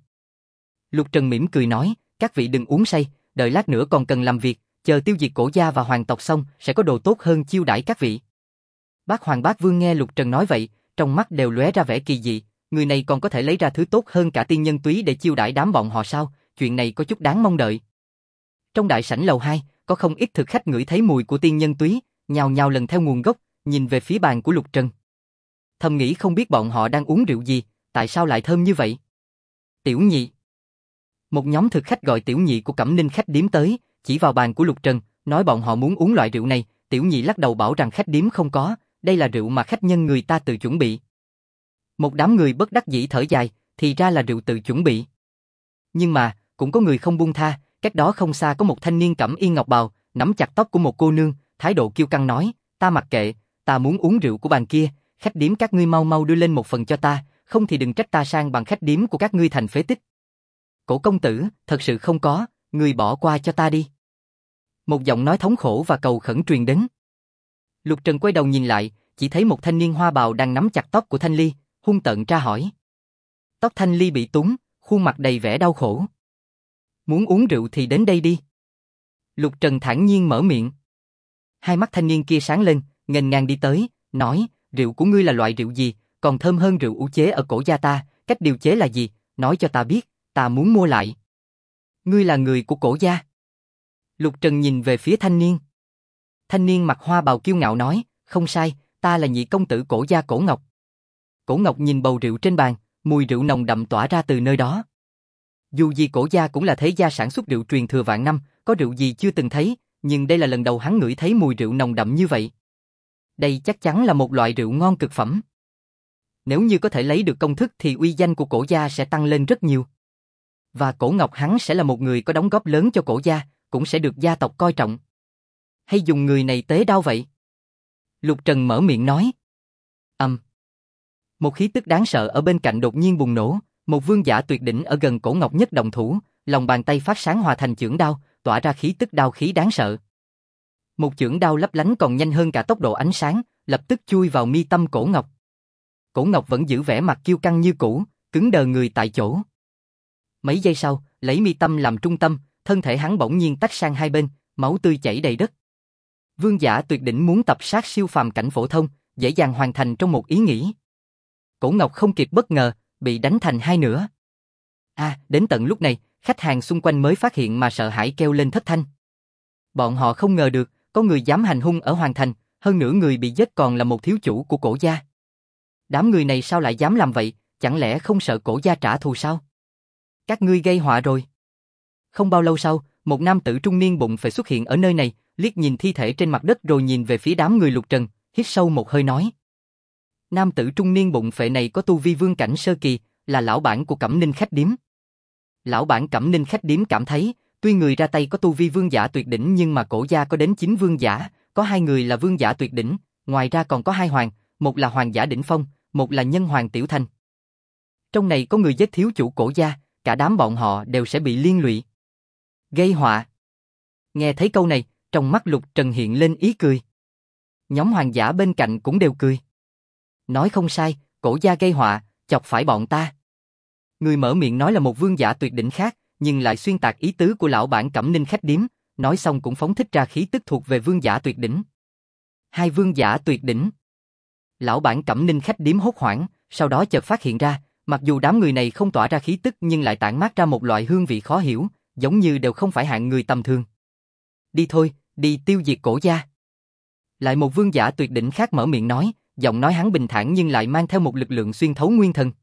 Lục Trần mỉm cười nói, các vị đừng uống say, đợi lát nữa còn cần làm việc, chờ tiêu diệt cổ gia và hoàng tộc xong, sẽ có đồ tốt hơn chiêu đãi các vị. Bát hoàng bát vương nghe Lục Trần nói vậy, trong mắt đều lóe ra vẻ kỳ dị, người này còn có thể lấy ra thứ tốt hơn cả tiên nhân túy để chiêu đãi đám bọn họ sao, chuyện này có chút đáng mong đợi. Trong đại sảnh lầu 2, có không ít thực khách ngửi thấy mùi của tiên nhân túy, nhào nhào lần theo nguồn gốc, nhìn về phía bàn của Lục Trần. Thầm nghĩ không biết bọn họ đang uống rượu gì, tại sao lại thơm như vậy. Tiểu Nhị. Một nhóm thực khách gọi Tiểu Nhị của Cẩm Ninh khách điếm tới, chỉ vào bàn của Lục Trần, nói bọn họ muốn uống loại rượu này, Tiểu Nhị lắc đầu bảo rằng khách điếm không có, đây là rượu mà khách nhân người ta tự chuẩn bị. Một đám người bất đắc dĩ thở dài, thì ra là rượu tự chuẩn bị. Nhưng mà, cũng có người không buông tha, cách đó không xa có một thanh niên cẩm y ngọc bào, nắm chặt tóc của một cô nương, thái độ kiêu căng nói, ta mặc kệ, ta muốn uống rượu của bàn kia, khách điếm các ngươi mau mau đưa lên một phần cho ta, không thì đừng trách ta sang bằng khách điếm của các ngươi thành phế tích. Cổ công tử, thật sự không có, ngươi bỏ qua cho ta đi. Một giọng nói thống khổ và cầu khẩn truyền đến. Lục Trần quay đầu nhìn lại, chỉ thấy một thanh niên hoa bào đang nắm chặt tóc của Thanh Ly, hung tợn tra hỏi. Tóc Thanh Ly bị túng, khuôn mặt đầy vẻ đau khổ. Muốn uống rượu thì đến đây đi. Lục Trần thản nhiên mở miệng. Hai mắt thanh niên kia sáng lên, nghênh ngang đi tới, nói, rượu của ngươi là loại rượu gì, còn thơm hơn rượu ủ chế ở cổ gia ta, cách điều chế là gì, nói cho ta biết, ta muốn mua lại. Ngươi là người của cổ gia. Lục Trần nhìn về phía thanh niên. Thanh niên mặc hoa bào kiêu ngạo nói, không sai, ta là nhị công tử cổ gia Cổ Ngọc. Cổ Ngọc nhìn bầu rượu trên bàn, mùi rượu nồng đậm tỏa ra từ nơi đó. Dù gì cổ gia cũng là thế gia sản xuất rượu truyền thừa vạn năm, có rượu gì chưa từng thấy, nhưng đây là lần đầu hắn ngửi thấy mùi rượu nồng đậm như vậy. Đây chắc chắn là một loại rượu ngon cực phẩm. Nếu như có thể lấy được công thức thì uy danh của cổ gia sẽ tăng lên rất nhiều. Và Cổ Ngọc hắn sẽ là một người có đóng góp lớn cho cổ gia, cũng sẽ được gia tộc coi trọng. Hay dùng người này tế đao vậy? Lục Trần mở miệng nói. Một khí tức đáng sợ ở bên cạnh đột nhiên bùng nổ, một vương giả tuyệt đỉnh ở gần Cổ Ngọc nhất động thủ, lòng bàn tay phát sáng hòa thành chưởng đao, tỏa ra khí tức đao khí đáng sợ. Một chưởng đao lấp lánh còn nhanh hơn cả tốc độ ánh sáng, lập tức chui vào mi tâm Cổ Ngọc. Cổ Ngọc vẫn giữ vẻ mặt kiêu căng như cũ, cứng đờ người tại chỗ. Mấy giây sau, lấy mi tâm làm trung tâm, thân thể hắn bỗng nhiên tách sang hai bên, máu tươi chảy đầy đất. Vương giả tuyệt đỉnh muốn tập sát siêu phàm cảnh phổ thông, dễ dàng hoàn thành trong một ý nghĩ. Cổ Ngọc không kịp bất ngờ, bị đánh thành hai nửa. Đến tận lúc này, khách hàng xung quanh mới phát hiện mà sợ hãi kêu lên thất thanh. Bọn họ không ngờ được, có người dám hành hung ở Hoàng Thành, hơn nữa người bị giết còn là một thiếu chủ của cổ gia. Đám người này sao lại dám làm vậy, chẳng lẽ không sợ cổ gia trả thù sao? Các ngươi gây họa rồi. Không bao lâu sau, một nam tử trung niên bụng phệ xuất hiện ở nơi này, liếc nhìn thi thể trên mặt đất rồi nhìn về phía đám người Lục Trần, hít sâu một hơi nói. Nam tử trung niên bụng phệ này có tu vi vương cảnh sơ kỳ, là lão bản của Cẩm Ninh khách điếm. Lão bản Cẩm Ninh khách điếm cảm thấy, tuy người ra tay có tu vi vương giả tuyệt đỉnh nhưng mà cổ gia có đến 9 vương giả, có 2 người là vương giả tuyệt đỉnh, ngoài ra còn có 2 hoàng, một là hoàng giả đỉnh phong, một là nhân hoàng tiểu thành. Trong này có người giết thiếu chủ cổ gia, cả đám bọn họ đều sẽ bị liên lụy. Gây họa. Nghe thấy câu này, trong mắt Lục Trần hiện lên ý cười. Nhóm hoàng giả bên cạnh cũng đều cười. Nói không sai, cổ gia gây họa, chọc phải bọn ta. Người mở miệng nói là một vương giả tuyệt đỉnh khác, nhưng lại xuyên tạc ý tứ của lão bản Cẩm Ninh khách điếm, nói xong cũng phóng thích ra khí tức thuộc về vương giả tuyệt đỉnh. 2 vương giả tuyệt đỉnh. Lão bản Cẩm Ninh khách điếm hốt hoảng, sau đó chợt phát hiện ra, mặc dù đám người này không tỏa ra khí tức nhưng lại tản mát ra một loại hương vị khó hiểu, giống như đều không phải hạng người tầm thường. Đi thôi, đi tiêu diệt cổ gia. Lại một vương giả tuyệt đỉnh khác mở miệng nói, giọng nói hắn bình thản nhưng lại mang theo một lực lượng xuyên thấu nguyên thần.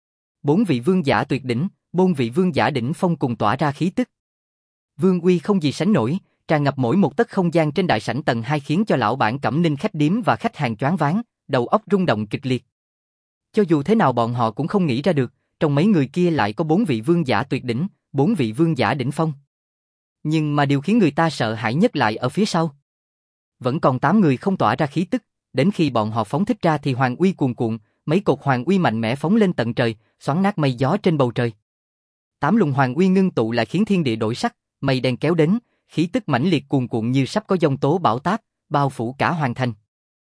4 vị vương giả tuyệt đỉnh, 4 vị vương giả đỉnh phong cùng tỏa ra khí tức. Vương uy không gì sánh nổi, tràn ngập mỗi một tấc không gian trên đại sảnh tầng 2 khiến cho lão bản Cẩm Ninh khách điếm và khách hàng choáng váng, đầu óc rung động kịch liệt. Cho dù thế nào bọn họ cũng không nghĩ ra được, trong mấy người kia lại có 4 vị vương giả tuyệt đỉnh, 4 vị vương giả đỉnh phong. Nhưng mà điều khiến người ta sợ hãi nhất lại ở phía sau. Vẫn còn 8 người không tỏa ra khí tức, đến khi bọn họ phóng thích ra thì hoàng uy cuồn cuộn, mấy cột hoàng uy mạnh mẽ phóng lên tận trời, xoắn nát mây gió trên bầu trời. 8 luồng hoàng uy ngưng tụ lại khiến thiên địa đổi sắc, mây đen kéo đến, khí tức mãnh liệt cuồn cuộn như sắp có giông tố bão táp, bao phủ cả hoàng thành.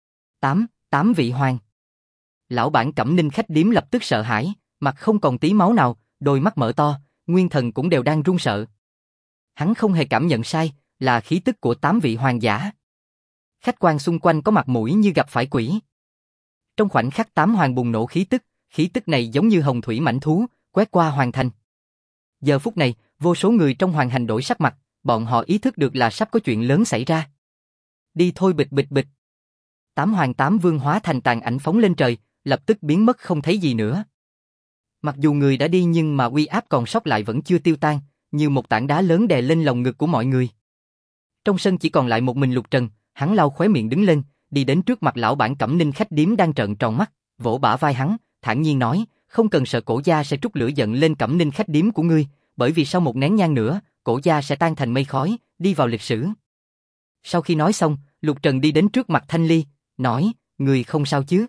8 vị hoàng. Lão bản Cẩm Ninh khách điếm lập tức sợ hãi, mặt không còn tí máu nào, đôi mắt mở to, nguyên thần cũng đều đang run sợ. Hắn không hề cảm nhận sai, là khí tức của 8 vị hoàng giả. Khách quan xung quanh có mặt mũi như gặp phải quỷ. Trong khoảnh khắc 8 hoàng bùng nổ khí tức này giống như hồng thủy mãnh thú, quét qua hoàng thành. Giờ phút này, vô số người trong hoàng thành đổi sắc mặt, bọn họ ý thức được là sắp có chuyện lớn xảy ra. Đi thôi bịch bịch bịch. 8 hoàng 8 vương hóa thành tàn ảnh phóng lên trời, lập tức biến mất không thấy gì nữa. Mặc dù người đã đi nhưng mà uy áp còn sót lại vẫn chưa tiêu tan, như một tảng đá lớn đè lên lồng ngực của mọi người. Trong sân chỉ còn lại một mình Lục Trần, hắn lau khóe miệng đứng lên, đi đến trước mặt lão bản Cẩm Ninh khách điếm đang trợn tròn mắt, vỗ bả vai hắn, thản nhiên nói, không cần sợ cổ gia sẽ trút lửa giận lên Cẩm Ninh khách điếm của ngươi, bởi vì sau một nén nhang nữa, cổ gia sẽ tan thành mây khói, đi vào lịch sử. Sau khi nói xong, Lục Trần đi đến trước mặt Thanh Ly, nói, ngươi không sao chứ?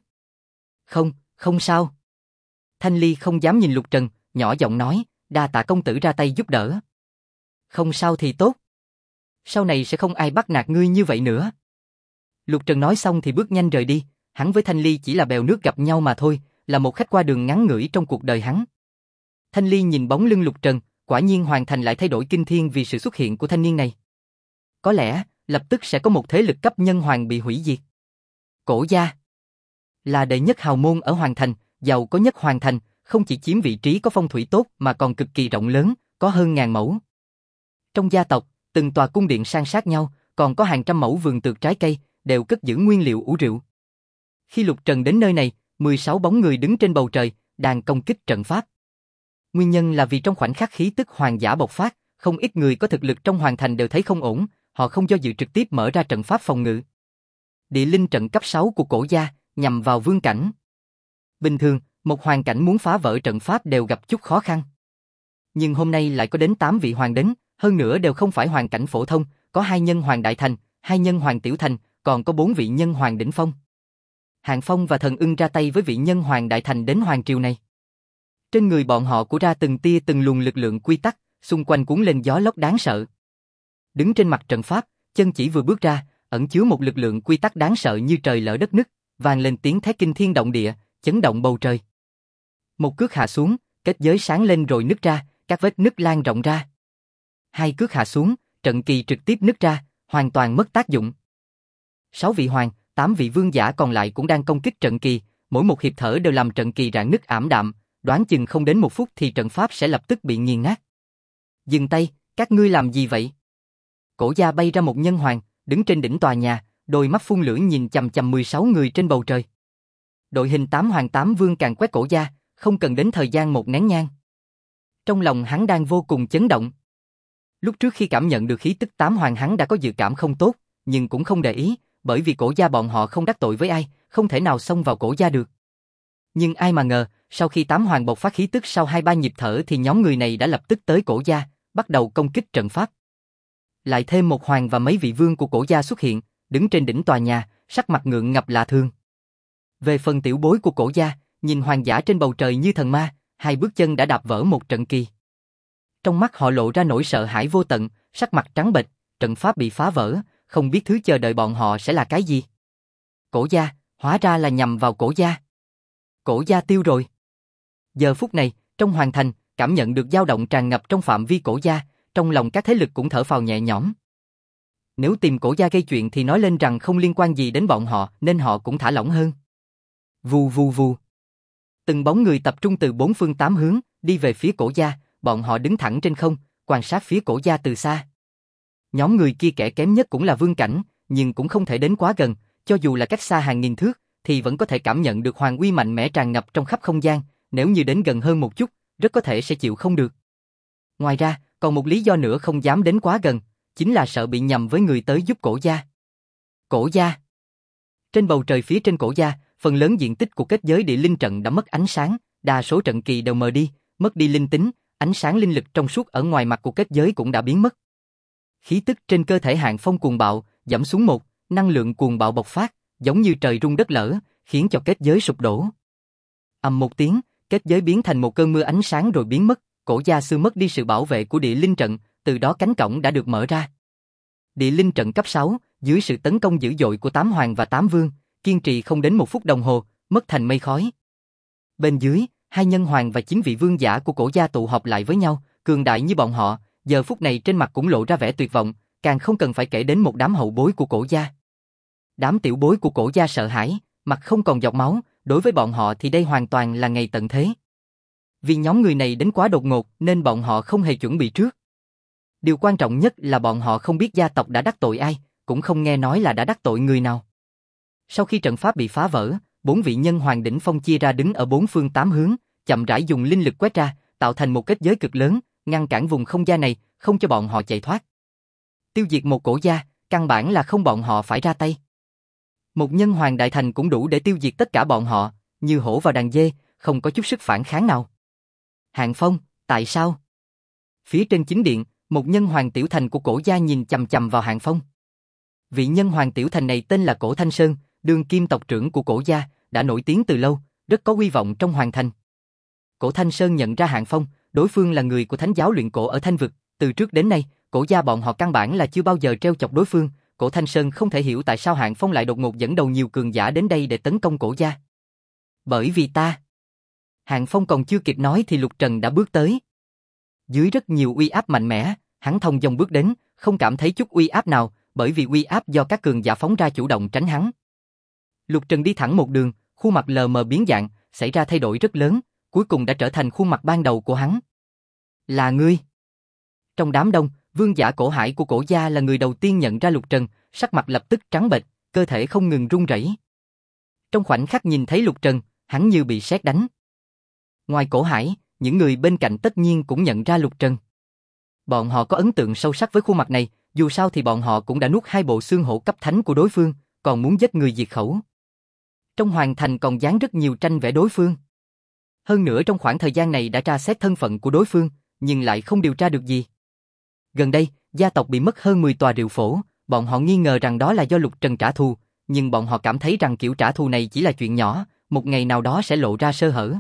Không sao. Thanh Ly không dám nhìn Lục Trần, nhỏ giọng nói, đa tạ công tử ra tay giúp đỡ. Không sao thì tốt. Sau này sẽ không ai bắt nạt ngươi như vậy nữa. Lục Trần nói xong thì bước nhanh rời đi, hắn với Thanh Ly chỉ là bèo nước gặp nhau mà thôi, là một khách qua đường ngắn ngủi trong cuộc đời hắn. Thanh Ly nhìn bóng lưng Lục Trần, quả nhiên hoàng thành lại thay đổi kinh thiên vì sự xuất hiện của thanh niên này. Có lẽ, lập tức sẽ có một thế lực cấp nhân hoàng bị hủy diệt. Cổ gia là đệ nhất hào môn ở hoàng thành, giàu có nhất hoàng thành, không chỉ chiếm vị trí có phong thủy tốt mà còn cực kỳ rộng lớn, có hơn 1000 mẫu. Trong gia tộc, từng tòa cung điện san sát nhau, còn có hàng trăm mẫu vườn tược trái cây, đều cất giữ nguyên liệu ủ rượu. Khi Lục Trần đến nơi này, 16 bóng người đứng trên bầu trời, đang công kích trận pháp. Nguyên nhân là vì trong khoảnh khắc khí tức hoàng giả bộc phát, không ít người có thực lực trong hoàng thành đều thấy không ổn, họ không do dự trực tiếp mở ra trận pháp phòng ngự. Địa linh trận cấp 6 của cổ gia, nhằm vào vương cảnh. Bình thường, một hoàng cảnh muốn phá vỡ trận pháp đều gặp chút khó khăn. Nhưng hôm nay lại có đến 8 vị hoàng đến, hơn nữa đều không phải hoàng cảnh phổ thông, có 2 nhân hoàng đại thành, 2 nhân hoàng tiểu thành, còn có 4 vị nhân hoàng đỉnh phong. Hàn Phong và Thần Ưng ra tay với vị nhân hoàng đại thành đến hoàng triều này. Trên người bọn họ của ra từng tia từng luồng lực lượng quy tắc, xung quanh cuốn lên gió lốc đáng sợ. Đứng trên mặt trận pháp, chân chỉ vừa bước ra, ẩn chứa một lực lượng quy tắc đáng sợ như trời lở đất nứt, vang lên tiếng thét kinh thiên động địa, chấn động bầu trời. Một cước hạ xuống, kết giới sáng lên rồi nứt ra, các vết nứt lan rộng ra. 2 cước hạ xuống, trận kỳ trực tiếp nứt ra, hoàn toàn mất tác dụng. 6 vị hoàng, 8 vị vương giả còn lại cũng đang công kích trận kỳ, mỗi một hiệp thở đều làm trận kỳ rạn nứt ảm đạm, đoán chừng không đến 1 phút thì trận pháp sẽ lập tức bị nghiền nát. Dừng tay, các ngươi làm gì vậy? Cổ gia bay ra một nhân hoàng, đứng trên đỉnh tòa nhà, đôi mắt phun lửa nhìn chằm chằm 16 người trên bầu trời. Đội hình 8 hoàng 8 vương càng quét cổ gia, không cần đến thời gian một nén nhang. Trong lòng hắn đang vô cùng chấn động. Lúc trước khi cảm nhận được khí tức 8 hoàng hắn đã có dự cảm không tốt, nhưng cũng không để ý, bởi vì cổ gia bọn họ không đắc tội với ai, không thể nào xông vào cổ gia được. Nhưng ai mà ngờ, sau khi 8 hoàng bộc phát khí tức sau 2-3 nhịp thở thì nhóm người này đã lập tức tới cổ gia, bắt đầu công kích trận pháp. Lại thêm một hoàng và mấy vị vương của cổ gia xuất hiện, đứng trên đỉnh tòa nhà, sắc mặt ngượng ngập lạ thường. Về phần tiểu bối của cổ gia, nhìn hoàng giả trên bầu trời như thần ma, 2 bước chân đã đạp vỡ một trận kỳ. Trong mắt họ lộ ra nỗi sợ hãi vô tận, sắc mặt trắng bệch, trận pháp bị phá vỡ, không biết thứ chờ đợi bọn họ sẽ là cái gì. Cổ gia, hóa ra là nhằm vào cổ gia. Cổ gia tiêu rồi. Giờ phút này, trong hoàng thành, cảm nhận được dao động tràn ngập trong phạm vi cổ gia, trong lòng các thế lực cũng thở phào nhẹ nhõm. Nếu tìm cổ gia gây chuyện thì nói lên rằng không liên quan gì đến bọn họ, nên họ cũng thả lỏng hơn. Vù vù vù. Từng bóng người tập trung từ 4 phương 8 hướng, đi về phía cổ gia, bọn họ đứng thẳng trên không, quan sát phía cổ gia từ xa. Nhóm người kia kẻ kém nhất cũng là vương cảnh, nhưng cũng không thể đến quá gần, cho dù là cách xa hàng nghìn thước, thì vẫn có thể cảm nhận được hoàng uy mạnh mẽ tràn ngập trong khắp không gian, nếu như đến gần hơn một chút, rất có thể sẽ chịu không được. Ngoài ra, còn một lý do nữa không dám đến quá gần, chính là sợ bị nhầm với người tới giúp cổ gia. Cổ gia. Trên bầu trời phía trên cổ gia, phần lớn diện tích của kết giới địa linh trận đã mất ánh sáng, đa số trận kỳ đều mờ đi, mất đi linh tính, ánh sáng linh lực trong suốt ở ngoài mặt của kết giới cũng đã biến mất. Khí tức trên cơ thể Hạng Phong cuồng bạo, giảm xuống một, năng lượng cuồng bạo bộc phát, giống như trời rung đất lở, khiến cho kết giới sụp đổ. Ầm một tiếng, kết giới biến thành một cơn mưa ánh sáng rồi biến mất, cổ gia sư mất đi sự bảo vệ của địa linh trận, từ đó cánh cổng đã được mở ra. Địa linh trận cấp 6, dưới sự tấn công dữ dội của 8 hoàng và 8 vương, kiên trì không đến 1 phút đồng hồ, mất thành mây khói. Bên dưới, 2 nhân hoàng và 9 vị vương giả của cổ gia tụ họp lại với nhau, cường đại như bọn họ, giờ phút này trên mặt cũng lộ ra vẻ tuyệt vọng, càng không cần phải kể đến một đám hậu bối của cổ gia. Đám tiểu bối của cổ gia sợ hãi, mặt không còn giọt máu, đối với bọn họ thì đây hoàn toàn là ngày tận thế. Vì nhóm người này đến quá đột ngột nên bọn họ không hề chuẩn bị trước. Điều quan trọng nhất là bọn họ không biết gia tộc đã đắc tội ai, cũng không nghe nói là đã đắc tội người nào. Sau khi trận pháp bị phá vỡ, 4 vị nhân hoàng đỉnh phong chia ra đứng ở 4 phương 8 hướng, chậm rãi dùng linh lực quét ra, tạo thành một kết giới cực lớn, ngăn cản vùng không gian này, không cho bọn họ chạy thoát. Tiêu diệt một cổ gia, căn bản là không bọn họ phải ra tay. Một nhân hoàng đại thành cũng đủ để tiêu diệt tất cả bọn họ, như hổ vào đàn dê, không có chút sức phản kháng nào. Hạng Phong, tại sao? Phía trên chính điện, một nhân hoàng tiểu thành của cổ gia nhìn chằm chằm vào Hạng Phong. Vị nhân hoàng tiểu thành này tên là Cổ Thanh Sơn, đương kim tộc trưởng của cổ gia, đã nổi tiếng từ lâu, rất có uy vọng trong hoàng thành. Cổ Thanh Sơn nhận ra Hạng Phong, đối phương là người của thánh giáo luyện cổ ở Thanh Vực, từ trước đến nay, cổ gia bọn họ căn bản là chưa bao giờ treo chọc đối phương. Cổ Thanh Sơn không thể hiểu tại sao Hạng Phong lại đột ngột dẫn đầu nhiều cường giả đến đây để tấn công cổ gia. Bởi vì ta. Hạng Phong còn chưa kịp nói thì Lục Trần đã bước tới. Dưới rất nhiều uy áp mạnh mẽ, hắn thông dong bước đến, không cảm thấy chút uy áp nào, bởi vì uy áp do các cường giả phóng ra chủ động tránh hắn. Lục Trần đi thẳng một đường, khuôn mặt lờ mờ biến dạng, xảy ra thay đổi rất lớn, cuối cùng đã trở thành khuôn mặt ban đầu của hắn. Là ngươi. Trong đám đông, vương giả cổ hải của cổ gia là người đầu tiên nhận ra Lục Trần, sắc mặt lập tức trắng bệch, cơ thể không ngừng run rẩy. Trong khoảnh khắc nhìn thấy Lục Trần, hắn như bị sét đánh. Ngoài cổ hải, những người bên cạnh tất nhiên cũng nhận ra Lục Trần. Bọn họ có ấn tượng sâu sắc với khuôn mặt này, dù sao thì bọn họ cũng đã nuốt 2 bộ xương hổ cấp thánh của đối phương, còn muốn giết người diệt khẩu. Trong hoàng thành còn dán rất nhiều tranh vẽ đối phương. Hơn nữa trong khoảng thời gian này đã tra xét thân phận của đối phương, nhưng lại không điều tra được gì. Gần đây, gia tộc bị mất hơn 10 tòa rượu phổ, bọn họ nghi ngờ rằng đó là do Lục Trần trả thù, nhưng bọn họ cảm thấy rằng kiểu trả thù này chỉ là chuyện nhỏ, một ngày nào đó sẽ lộ ra sơ hở.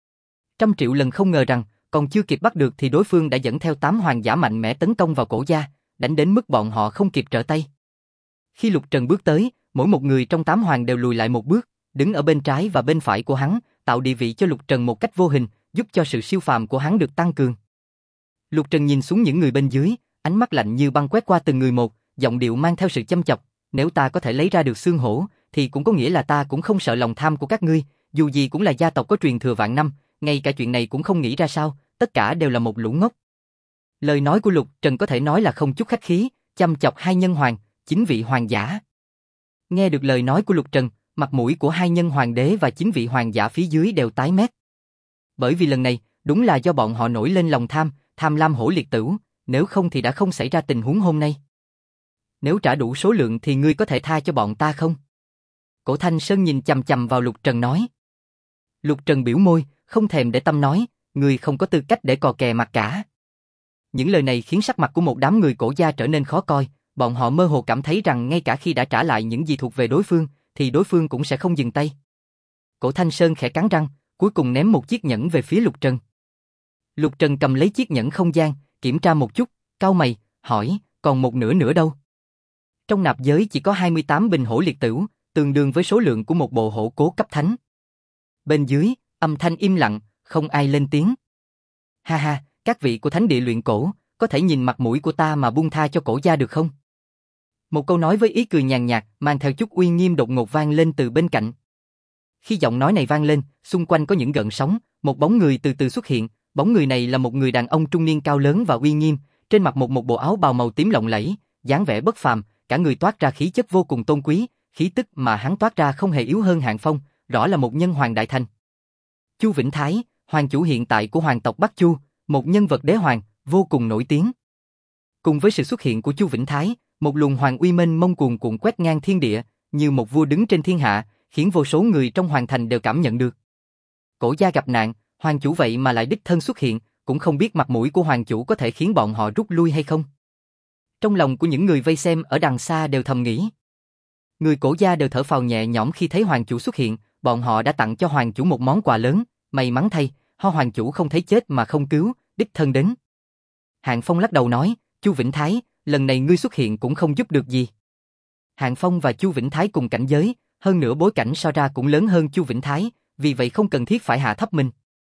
100 triệu lần không ngờ rằng, còn chưa kịp bắt được thì đối phương đã dẫn theo 8 hoàng giả mạnh mẽ tấn công vào cổ gia, đánh đến mức bọn họ không kịp trở tay. Khi Lục Trần bước tới, mỗi một người trong 8 hoàng đều lùi lại một bước, đứng ở bên trái và bên phải của hắn, tạo địa vị cho Lục Trần một cách vô hình, giúp cho sự siêu phàm của hắn được tăng cường. Lục Trần nhìn xuống những người bên dưới, ánh mắt lạnh như băng quét qua từng người một, giọng điệu mang theo sự châm chọc, nếu ta có thể lấy ra được xương hổ, thì cũng có nghĩa là ta cũng không sợ lòng tham của các ngươi, dù gì cũng là gia tộc có truyền thừa vạn năm, ngay cả chuyện này cũng không nghĩ ra sao, tất cả đều là một lũ ngốc. Lời nói của Lục Trần có thể nói là không chút khách khí, chăm chọc hai nhân hoàng, chính vị hoàng giả. Nghe được lời nói của Lục Trần, mặt mũi của hai nhân hoàng đế và chính vị hoàng giả phía dưới đều tái mét. Bởi vì lần này, đúng là do bọn họ nổi lên lòng tham, tham lam hổ liệt tửu, nếu không thì đã không xảy ra tình huống hôm nay. Nếu trả đủ số lượng thì ngươi có thể tha cho bọn ta không? Cổ Thanh Sơn nhìn chằm chằm vào Lục Trần nói. Lục Trần biểu môi, không thèm để tâm nói, ngươi không có tư cách để cò kè mặt cả. Những lời này khiến sắc mặt của một đám người cổ gia trở nên khó coi, bọn họ mơ hồ cảm thấy rằng ngay cả khi đã trả lại những gì thuộc về đối phương, thì đối phương cũng sẽ không dừng tay. Cổ Thanh Sơn khẽ cắn răng, cuối cùng ném một chiếc nhẫn về phía Lục Trần. Lục Trần cầm lấy chiếc nhẫn không gian, kiểm tra một chút, cau mày, hỏi, còn một nửa nữa đâu? Trong nạp giới chỉ có 28 bình hổ liệt tửu, tương đương với số lượng của một bộ hổ cố cấp thánh. Bên dưới, âm thanh im lặng, không ai lên tiếng. Ha ha, các vị của thánh địa luyện cổ, có thể nhìn mặt mũi của ta mà buông tha cho cổ gia được không? Một câu nói với ý cười nhàn nhạt, mang theo chút uy nghiêm đột ngột vang lên từ bên cạnh. Khi giọng nói này vang lên, xung quanh có những gợn sóng, một bóng người từ từ xuất hiện, bóng người này là một người đàn ông trung niên cao lớn và uy nghiêm, trên mặt một bộ áo bào màu tím lộng lẫy, dáng vẻ bất phàm, cả người toát ra khí chất vô cùng tôn quý, khí tức mà hắn toát ra không hề yếu hơn Hạng Phong, rõ là một nhân hoàng đại thành. Chu Vĩnh Thái, hoàng chủ hiện tại của hoàng tộc Bắc Chu, một nhân vật đế hoàng, vô cùng nổi tiếng. Cùng với sự xuất hiện của Chu Vĩnh Thái, một luồng hoàng uy mênh mông cuồn cuộn quét ngang thiên địa, như một vua đứng trên thiên hạ, khiến vô số người trong hoàng thành đều cảm nhận được. Cổ gia gặp nạn, hoàng chủ vậy mà lại đích thân xuất hiện, cũng không biết mặt mũi của hoàng chủ có thể khiến bọn họ rút lui hay không. Trong lòng của những người vây xem ở đằng xa đều thầm nghĩ. Người cổ gia đều thở phào nhẹ nhõm khi thấy hoàng chủ xuất hiện, bọn họ đã tặng cho hoàng chủ một món quà lớn, may mắn thay, hoàng chủ không thấy chết mà không cứu, đích thân đến. Hạng Phong lắc đầu nói, Chu Vĩnh Thái, lần này ngươi xuất hiện cũng không giúp được gì. Hạng Phong và Chu Vĩnh Thái cùng cảnh giới, hơn nữa bối cảnh so ra cũng lớn hơn Chu Vĩnh Thái, vì vậy không cần thiết phải hạ thấp mình.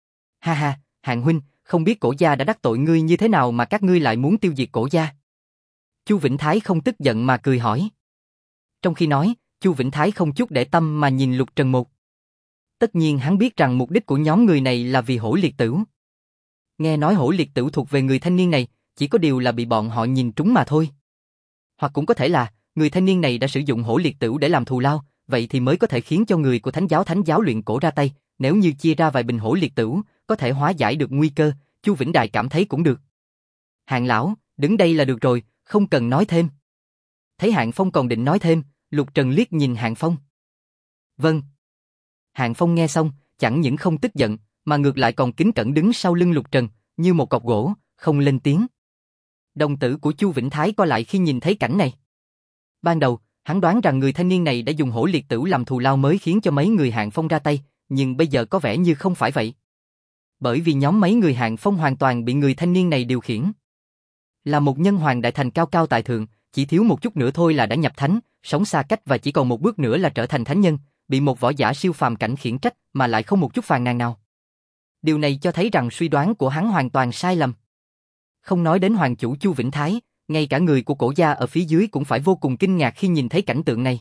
Ha ha, Hạng huynh, không biết cổ gia đã đắc tội ngươi như thế nào mà các ngươi lại muốn tiêu diệt cổ gia? Chu Vĩnh Thái không tức giận mà cười hỏi. Trong khi nói, Chu Vĩnh Thái không chút để tâm mà nhìn Lục Trần một. Tất nhiên hắn biết rằng mục đích của nhóm người này là vì hổ liệt tửu. Nghe nói hổ liệt tửu thuộc về người thanh niên này, chỉ có điều là bị bọn họ nhìn trúng mà thôi. Hoặc cũng có thể là, người thanh niên này đã sử dụng hổ liệt tửu để làm thù lao, vậy thì mới có thể khiến cho người của thánh giáo luyện cổ ra tay, nếu như chia ra vài bình hổ liệt tửu, có thể hóa giải được nguy cơ, Chu Vĩnh Đại cảm thấy cũng được. Hạng lão, đứng đây là được rồi, không cần nói thêm. Thấy Hạng Phong còn định nói thêm, Lục Trần liếc nhìn Hạng Phong. Vâng. Hạng Phong nghe xong, chẳng những không tức giận, mà ngược lại còn kính cẩn đứng sau lưng Lục Trần, như một cọc gỗ, không lên tiếng. Đồng tử của Chu Vĩnh Thái co lại khi nhìn thấy cảnh này. Ban đầu, hắn đoán rằng người thanh niên này đã dùng hổ liệt tửu làm thù lao mới khiến cho mấy người Hạng Phong ra tay, nhưng bây giờ có vẻ như không phải vậy. Bởi vì nhóm mấy người Hạng Phong hoàn toàn bị người thanh niên này điều khiển. Là một nhân hoàng đại thành cao cao tại thượng, chỉ thiếu một chút nữa thôi là đã nhập thánh, sống xa cách và chỉ còn một bước nữa là trở thành thánh nhân, bị một võ giả siêu phàm cảnh khiển trách mà lại không một chút phàn nàn nào. Điều này cho thấy rằng suy đoán của hắn hoàn toàn sai lầm. Không nói đến hoàng chủ Chu Vĩnh Thái, ngay cả người của cổ gia ở phía dưới cũng phải vô cùng kinh ngạc khi nhìn thấy cảnh tượng này.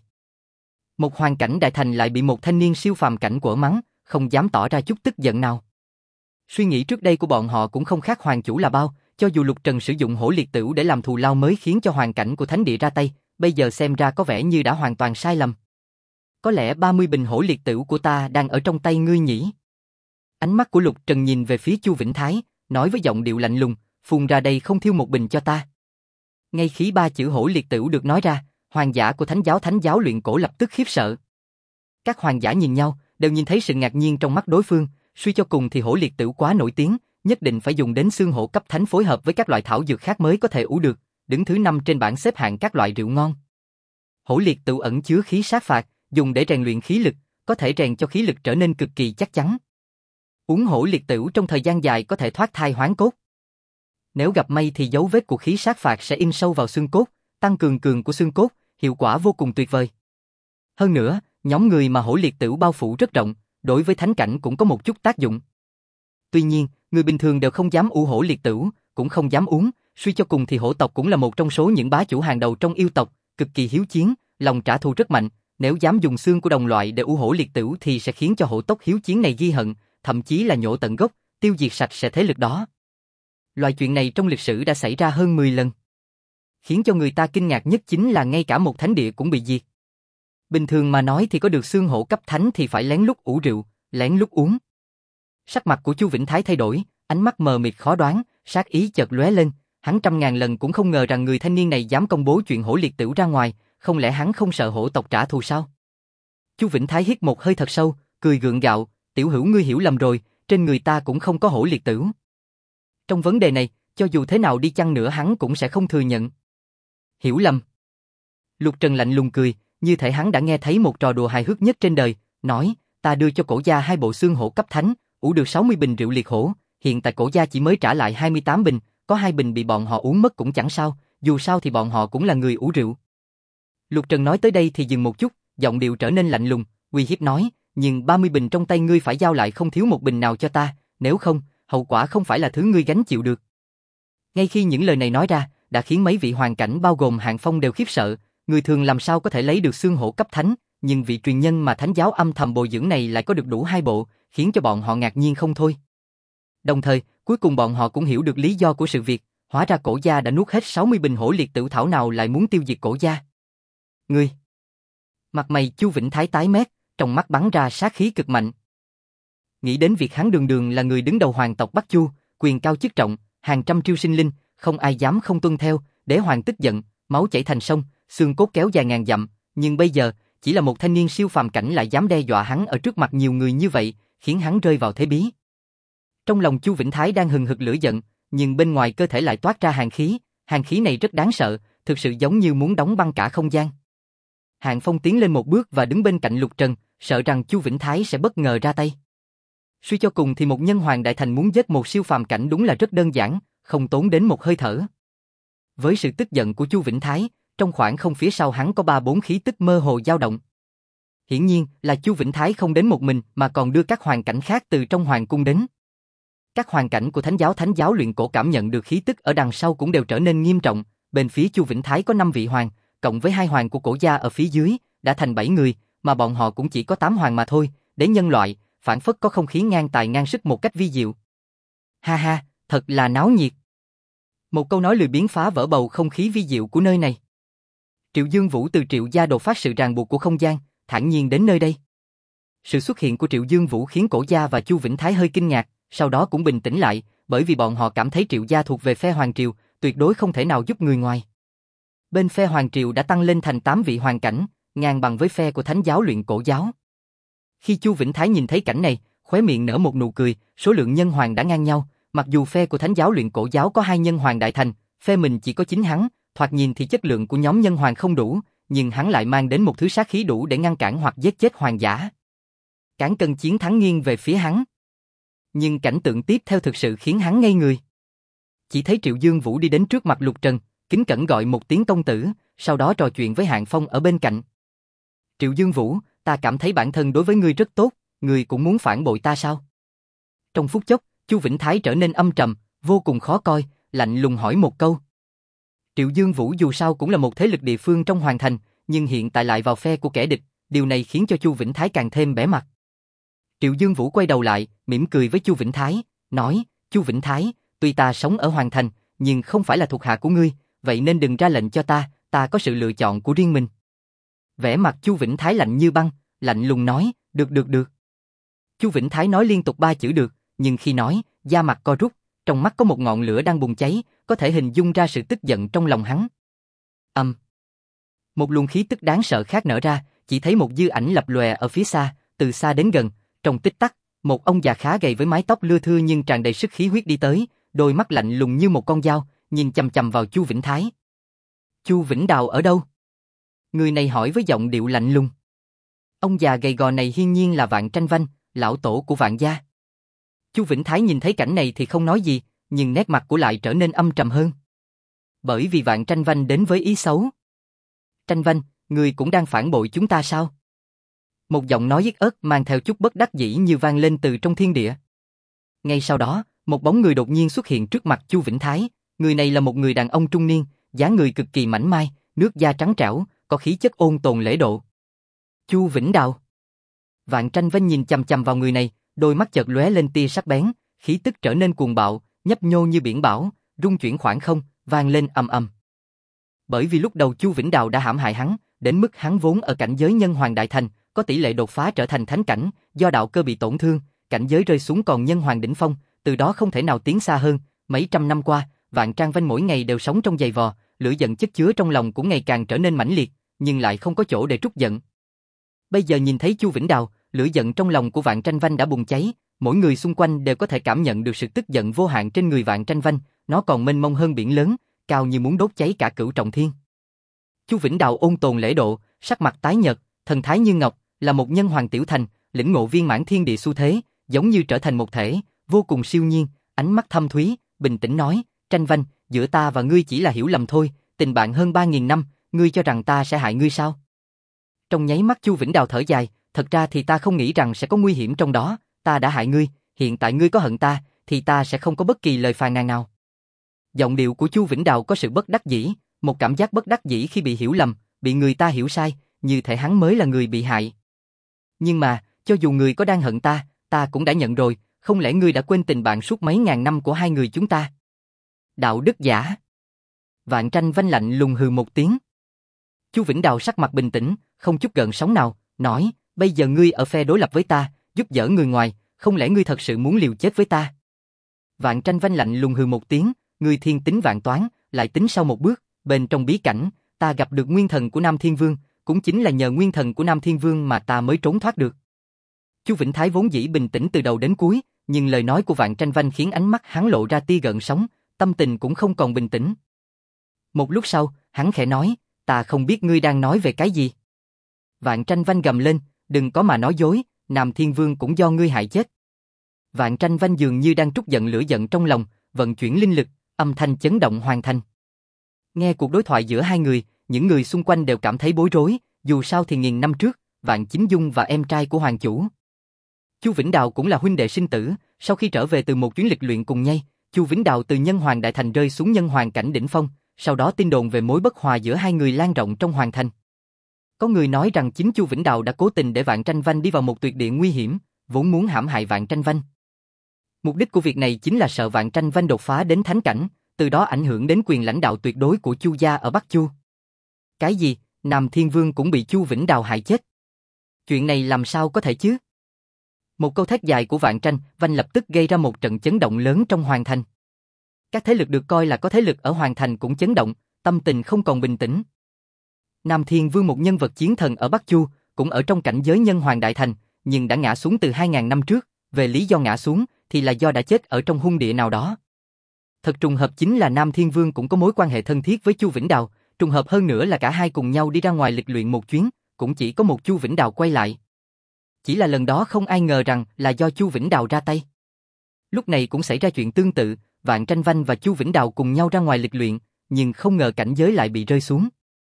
Một hoàng cảnh đại thành lại bị một thanh niên siêu phàm cảnh quở mắng, không dám tỏ ra chút tức giận nào. Suy nghĩ trước đây của bọn họ cũng không khác hoàng chủ là bao, cho dù Lục Trần sử dụng hổ liệt tửu để làm thù lao mới khiến cho hoàn cảnh của thánh địa ra tay, bây giờ xem ra có vẻ như đã hoàn toàn sai lầm. Có lẽ 30 bình hổ liệt tửu của ta đang ở trong tay ngươi nhỉ? Ánh mắt của Lục Trần nhìn về phía Chu Vĩnh Thái, nói với giọng điệu lạnh lùng, phun ra đây không thiếu một bình cho ta. Ngay khi ba chữ hổ liệt tửu được nói ra, hoàng giả của thánh giáo luyện cổ lập tức khiếp sợ. Các hoàng giả nhìn nhau, đều nhìn thấy sự ngạc nhiên trong mắt đối phương, suy cho cùng thì hổ liệt tửu quá nổi tiếng, nhất định phải dùng đến xương hổ cấp thánh phối hợp với các loại thảo dược khác mới có thể uống được, đứng thứ 5 trên bảng xếp hạng các loại rượu ngon. Hổ liệt tửu ẩn chứa khí sát phạt, dùng để rèn luyện khí lực, có thể rèn cho khí lực trở nên cực kỳ chắc chắn. Uống hổ liệt tửu trong thời gian dài có thể thoát thai hoán cốt. Nếu gặp may thì dấu vết của khí sát phạt sẽ in sâu vào xương cốt, tăng cường của xương cốt, hiệu quả vô cùng tuyệt vời. Hơn nữa, nhóm người mà hổ liệt tửu bao phủ rất rộng, đối với thánh cảnh cũng có một chút tác dụng. Tuy nhiên, người bình thường đều không dám uống hổ liệt tửu, cũng không dám uống, suy cho cùng thì hổ tộc cũng là một trong số những bá chủ hàng đầu trong yêu tộc, cực kỳ hiếu chiến, lòng trả thù rất mạnh, nếu dám dùng xương của đồng loại để ủ hổ liệt tửu thì sẽ khiến cho hổ tốc hiếu chiến này ghi hận, thậm chí là nhổ tận gốc, tiêu diệt sạch sẽ thế lực đó. Loại chuyện này trong lịch sử đã xảy ra hơn 10 lần. Khiến cho người ta kinh ngạc nhất chính là ngay cả một thánh địa cũng bị diệt. Bình thường mà nói thì có được xương hổ cấp thánh thì phải lén lút ủ rượu, lén lút uống. Sắc mặt của Chu Vĩnh Thái thay đổi, ánh mắt mờ mịt khó đoán, sát ý chợt lóe lên, hắn trăm ngàn lần cũng không ngờ rằng người thanh niên này dám công bố chuyện hổ liệt tửu ra ngoài, không lẽ hắn không sợ hổ tộc trả thù sao? Chu Vĩnh Thái hít một hơi thật sâu, cười gượng gạo, tiểu hữu ngươi hiểu lầm rồi, trên người ta cũng không có hổ liệt tửu. Trong vấn đề này, cho dù thế nào đi chăng nữa hắn cũng sẽ không thừa nhận. Hiểu lầm. Lục Trần lạnh lùng cười, như thể hắn đã nghe thấy một trò đùa hài hước nhất trên đời, nói, ta đưa cho cổ gia 2 bộ xương hổ cấp thánh, ủ được 60 bình rượu liệt hổ, hiện tại cổ gia chỉ mới trả lại 28 bình, có 2 bình bị bọn họ uống mất cũng chẳng sao, dù sao thì bọn họ cũng là người ủ rượu. Lục Trần nói tới đây thì dừng một chút, giọng điệu trở nên lạnh lùng, uy hiếp nói, nhưng 30 bình trong tay ngươi phải giao lại không thiếu một bình nào cho ta, nếu không, hậu quả không phải là thứ ngươi gánh chịu được. Ngay khi những lời này nói ra, đã khiến mấy vị hoàng cảnh bao gồm Hạng Phong đều khiếp sợ, người thường làm sao có thể lấy được xương hổ cấp thánh, nhưng vị truyền nhân mà thánh giáo âm thầm bồi dưỡng này lại có được đủ 2 bộ, khiến cho bọn họ ngạc nhiên không thôi. Đồng thời, cuối cùng bọn họ cũng hiểu được lý do của sự việc, hóa ra cổ gia đã nuốt hết 60 bình hổ liệt tửu thảo nào lại muốn tiêu diệt cổ gia. Ngươi! Mặt mày Chu Vĩnh Thái tái mét, trong mắt bắn ra sát khí cực mạnh. Nghĩ đến việc hắn đường đường là người đứng đầu hoàng tộc Bắc Chu, quyền cao chức trọng, hàng trăm triêu sinh linh, không ai dám không tuân theo, đế hoàng tức giận, máu chảy thành sông, xương cốt kéo dài ngàn dặm, nhưng bây giờ, chỉ là một thanh niên siêu phàm cảnh lại dám đe dọa hắn ở trước mặt nhiều người như vậy, khiến hắn rơi vào thế bí. Trong lòng Chu Vĩnh Thái đang hừng hực lửa giận, nhưng bên ngoài cơ thể lại toát ra hàn khí này rất đáng sợ, thực sự giống như muốn đóng băng cả không gian. Hạng Phong tiến lên một bước và đứng bên cạnh Lục Trần, sợ rằng Chu Vĩnh Thái sẽ bất ngờ ra tay. Suy cho cùng thì một nhân hoàng đại thành muốn giết một siêu phàm cảnh đúng là rất đơn giản, không tốn đến một hơi thở. Với sự tức giận của Chu Vĩnh Thái, trong khoảng không phía sau hắn có 3-4 khí tức mơ hồ dao động. Hiển nhiên là Chu Vĩnh Thái không đến một mình mà còn đưa các hoàng cảnh khác từ trong hoàng cung đến. Các hoàng cảnh của thánh giáo luyện cổ cảm nhận được khí tức ở đằng sau cũng đều trở nên nghiêm trọng, bên phía Chu Vĩnh Thái có 5 vị hoàng, cộng với 2 hoàng của cổ gia ở phía dưới, đã thành 7 người, mà bọn họ cũng chỉ có 8 hoàng mà thôi, để nhân loại, phản phất có không khí ngang tài ngang sức một cách vi diệu. Ha ha, thật là náo nhiệt. Một câu nói lười biếng phá vỡ bầu không khí vi diệu của nơi này. Triệu Dương Vũ từ Triệu gia đột phát sự ràng buộc của không gian, thản nhiên đến nơi đây. Sự xuất hiện của Triệu Dương Vũ khiến cổ gia và Chu Vĩnh Thái hơi kinh ngạc, sau đó cũng bình tĩnh lại, bởi vì bọn họ cảm thấy Triệu gia thuộc về phe Hoàng Triều, tuyệt đối không thể nào giúp người ngoài. Bên phe Hoàng Triều đã tăng lên thành 8 vị hoàng cảnh, ngang bằng với phe của Thánh giáo luyện cổ giáo. Khi Chu Vĩnh Thái nhìn thấy cảnh này, khóe miệng nở một nụ cười, số lượng nhân hoàng đã ngang nhau, mặc dù phe của Thánh giáo luyện cổ giáo có 2 nhân hoàng đại thành, phe mình chỉ có 9 hắn, thoạt nhìn thì chất lượng của nhóm nhân hoàng không đủ, nhưng hắn lại mang đến một thứ sát khí đủ để ngăn cản hoặc giết chết hoàng giả. Cán cân chiến thắng nghiêng về phía hắn. Nhưng cảnh tượng tiếp theo thực sự khiến hắn ngây người. Chỉ thấy Triệu Dương Vũ đi đến trước mặt Lục Trần, kính cẩn gọi một tiếng công tử, sau đó trò chuyện với Hạng Phong ở bên cạnh. Triệu Dương Vũ, ta cảm thấy bản thân đối với ngươi rất tốt, ngươi cũng muốn phản bội ta sao? Trong phút chốc, Chu Vĩnh Thái trở nên âm trầm, vô cùng khó coi, lạnh lùng hỏi một câu. Triệu Dương Vũ dù sao cũng là một thế lực địa phương trong hoàng thành, nhưng hiện tại lại vào phe của kẻ địch, điều này khiến cho Chu Vĩnh Thái càng thêm bẽ mặt. Triệu Dương Vũ quay đầu lại, mỉm cười với Chu Vĩnh Thái, nói, Chu Vĩnh Thái, tuy ta sống ở hoàng thành, nhưng không phải là thuộc hạ của ngươi, vậy nên đừng ra lệnh cho ta có sự lựa chọn của riêng mình. Vẻ mặt Chu Vĩnh Thái lạnh như băng, lạnh lùng nói, được. Chu Vĩnh Thái nói liên tục 3 chữ được, nhưng khi nói, da mặt co rút, trong mắt có một ngọn lửa đang bùng cháy, có thể hình dung ra sự tức giận trong lòng hắn. Một luồng khí tức đáng sợ khác nở ra, chỉ thấy một dư ảnh lập lòe ở phía xa, từ xa đến gần, trong tích tắc, một ông già khá gầy với mái tóc lưa thưa nhưng tràn đầy sức khí huyết đi tới, đôi mắt lạnh lùng như một con dao, nhìn chằm chằm vào Chu Vĩnh Thái. Chu Vĩnh Đào ở đâu? Người này hỏi với giọng điệu lạnh lùng. Ông già gầy gò này hiển nhiên là Vạn Tranh Vanh, lão tổ của Vạn gia. Chu Vĩnh Thái nhìn thấy cảnh này thì không nói gì, nhưng nét mặt của lại trở nên âm trầm hơn. Bởi vì Vạn Tranh Vanh đến với ý xấu. Tranh Vanh, người cũng đang phản bội chúng ta sao? Một giọng nói yếu ớt mang theo chút bất đắc dĩ như vang lên từ trong thiên địa. Ngay sau đó, một bóng người đột nhiên xuất hiện trước mặt Chu Vĩnh Thái. Người này là một người đàn ông trung niên, dáng người cực kỳ mảnh mai, nước da trắng trẻo, có khí chất ôn tồn lễ độ. Chu Vĩnh Đào. Vạn Tranh Vanh nhìn chằm chằm vào người này, đôi mắt chợt lóe lên tia sắc bén, khí tức trở nên cuồng bạo, nhấp nhô như biển bão, rung chuyển khoảng không, vang lên ầm ầm. Bởi vì lúc đầu Chu Vĩnh Đào đã hãm hại hắn, đến mức hắn vốn ở cảnh giới nhân hoàng đại thành, có tỷ lệ đột phá trở thành thánh cảnh, do đạo cơ bị tổn thương, cảnh giới rơi xuống còn nhân hoàng đỉnh phong, từ đó không thể nào tiến xa hơn. Mấy trăm năm qua, Vạn Trang Vanh mỗi ngày đều sống trong giày vò, lửa giận chất chứa trong lòng cũng ngày càng trở nên mãnh liệt, nhưng lại không có chỗ để trút giận. Bây giờ nhìn thấy Chu Vĩnh Đào, lửa giận trong lòng của Vạn Tranh Vanh đã bùng cháy, mỗi người xung quanh đều có thể cảm nhận được sự tức giận vô hạn trên người Vạn Tranh Vanh, nó còn mênh mông hơn biển lớn, cao như muốn đốt cháy cả Cửu Trọng Thiên. Chu Vĩnh Đào ôn tồn lễ độ, sắc mặt tái nhợt, thần thái như ngọc, là một nhân hoàng tiểu thành, lĩnh ngộ viên mãn thiên địa xu thế, giống như trở thành một thể, vô cùng siêu nhiên, ánh mắt thâm thúy, bình tĩnh nói, Tranh Vanh, giữa ta và ngươi chỉ là hiểu lầm thôi, tình bạn hơn 3.000 năm, ngươi cho rằng ta sẽ hại ngươi sao? Trong nháy mắt Chu Vĩnh Đào thở dài, thật ra thì ta không nghĩ rằng sẽ có nguy hiểm trong đó, ta đã hại ngươi, hiện tại ngươi có hận ta, thì ta sẽ không có bất kỳ lời phàn nàn nào. Giọng điệu của Chu Vĩnh Đào có sự bất đắc dĩ, một cảm giác bất đắc dĩ khi bị hiểu lầm, bị người ta hiểu sai, như thể hắn mới là người bị hại. Nhưng mà, cho dù người có đang hận ta, ta cũng đã nhận rồi, không lẽ ngươi đã quên tình bạn suốt mấy ngàn năm của hai người chúng ta? Đạo đức giả. Vạn Tranh Vanh lạnh lùng hừ một tiếng. Chu Vĩnh Đào sắc mặt bình tĩnh, không chút gợn sóng nào, nói, bây giờ ngươi ở phe đối lập với ta, giúp đỡ người ngoài, không lẽ ngươi thật sự muốn liều chết với ta? Vạn Tranh Vanh lạnh lùng hừ một tiếng, ngươi thiên tính vạn toán, lại tính sau một bước, bên trong bí cảnh, ta gặp được nguyên thần của Nam Thiên Vương, cũng chính là nhờ nguyên thần của Nam Thiên Vương mà ta mới trốn thoát được. Chu Vĩnh Thái vốn dĩ bình tĩnh từ đầu đến cuối, nhưng lời nói của Vạn Tranh Vanh khiến ánh mắt hắn lộ ra tia gợn sóng, tâm tình cũng không còn bình tĩnh. Một lúc sau, hắn khẽ nói, ta không biết ngươi đang nói về cái gì. Vạn Tranh Vanh gầm lên, đừng có mà nói dối, Nam Thiên Vương cũng do ngươi hại chết. Vạn Tranh Vanh dường như đang trút giận lửa giận trong lòng, vận chuyển linh lực, âm thanh chấn động hoàn thành. Nghe cuộc đối thoại giữa hai người, những người xung quanh đều cảm thấy bối rối, dù sao thì nghìn năm trước, Vạn Chính Dung và em trai của hoàng chủ Chu Vĩnh Đào cũng là huynh đệ sinh tử, sau khi trở về từ một chuyến lịch luyện cùng nhau, Chu Vĩnh Đào từ nhân hoàng đại thành rơi xuống nhân hoàng cảnh đỉnh phong, sau đó tin đồn về mối bất hòa giữa hai người lan rộng trong hoàng thành. Có người nói rằng chính Chu Vĩnh Đào đã cố tình để Vạn Tranh Vanh đi vào một tuyệt địa nguy hiểm, vốn muốn hãm hại Vạn Tranh Vanh. Mục đích của việc này chính là sợ Vạn Tranh Vanh đột phá đến thánh cảnh, từ đó ảnh hưởng đến quyền lãnh đạo tuyệt đối của Chu gia ở Bắc Chu. Cái gì? Nam Thiên Vương cũng bị Chu Vĩnh Đào hại chết? Chuyện này làm sao có thể chứ? Một câu thét dài của Vạn Tranh Vanh lập tức gây ra một trận chấn động lớn trong hoàng thành. Các thế lực được coi là có thế lực ở hoàng thành cũng chấn động, tâm tình không còn bình tĩnh. Nam Thiên Vương một nhân vật chiến thần ở Bắc Chu, cũng ở trong cảnh giới nhân hoàng đại thành, nhưng đã ngã xuống từ 2.000 năm trước, về lý do ngã xuống thì là do đã chết ở trong hung địa nào đó. Thật trùng hợp chính là Nam Thiên Vương cũng có mối quan hệ thân thiết với Chu Vĩnh Đào, trùng hợp hơn nữa là cả hai cùng nhau đi ra ngoài lịch luyện một chuyến, cũng chỉ có một Chu Vĩnh Đào quay lại. Chỉ là lần đó không ai ngờ rằng là do Chu Vĩnh Đào ra tay. Lúc này cũng xảy ra chuyện tương tự, Vạn Tranh Vanh và Chu Vĩnh Đào cùng nhau ra ngoài lịch luyện, nhưng không ngờ cảnh giới lại bị rơi xuống.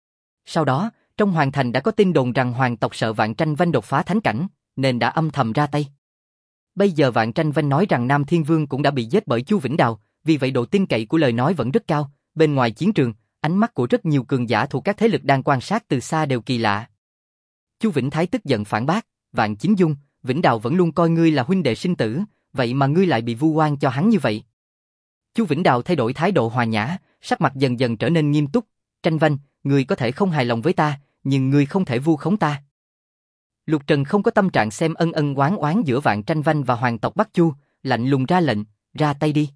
Sau đó, trong hoàng thành đã có tin đồn rằng hoàng tộc sợ Vạn Tranh Vanh đột phá thánh cảnh, nên đã âm thầm ra tay. Bây giờ Vạn Tranh Vanh nói rằng Nam Thiên Vương cũng đã bị giết bởi Chu Vĩnh Đào, vì vậy độ tin cậy của lời nói vẫn rất cao. Bên ngoài chiến trường, ánh mắt của rất nhiều cường giả thuộc các thế lực đang quan sát từ xa đều kỳ lạ. Chu Vĩnh Thái tức giận phản bác, Vạn Chính Dung, Vĩnh Đào vẫn luôn coi ngươi là huynh đệ sinh tử, vậy mà ngươi lại bị vu oan cho hắn như vậy. Chu Vĩnh Đào thay đổi thái độ hòa nhã, sắc mặt dần dần trở nên nghiêm túc. Tranh Vanh, ngươi có thể không hài lòng với ta, nhưng ngươi không thể vu khống ta. Lục Trần không có tâm trạng xem ân ân oán oán giữa Vạn Tranh Vanh và hoàng tộc Bắc Chu, lạnh lùng ra lệnh, ra tay đi.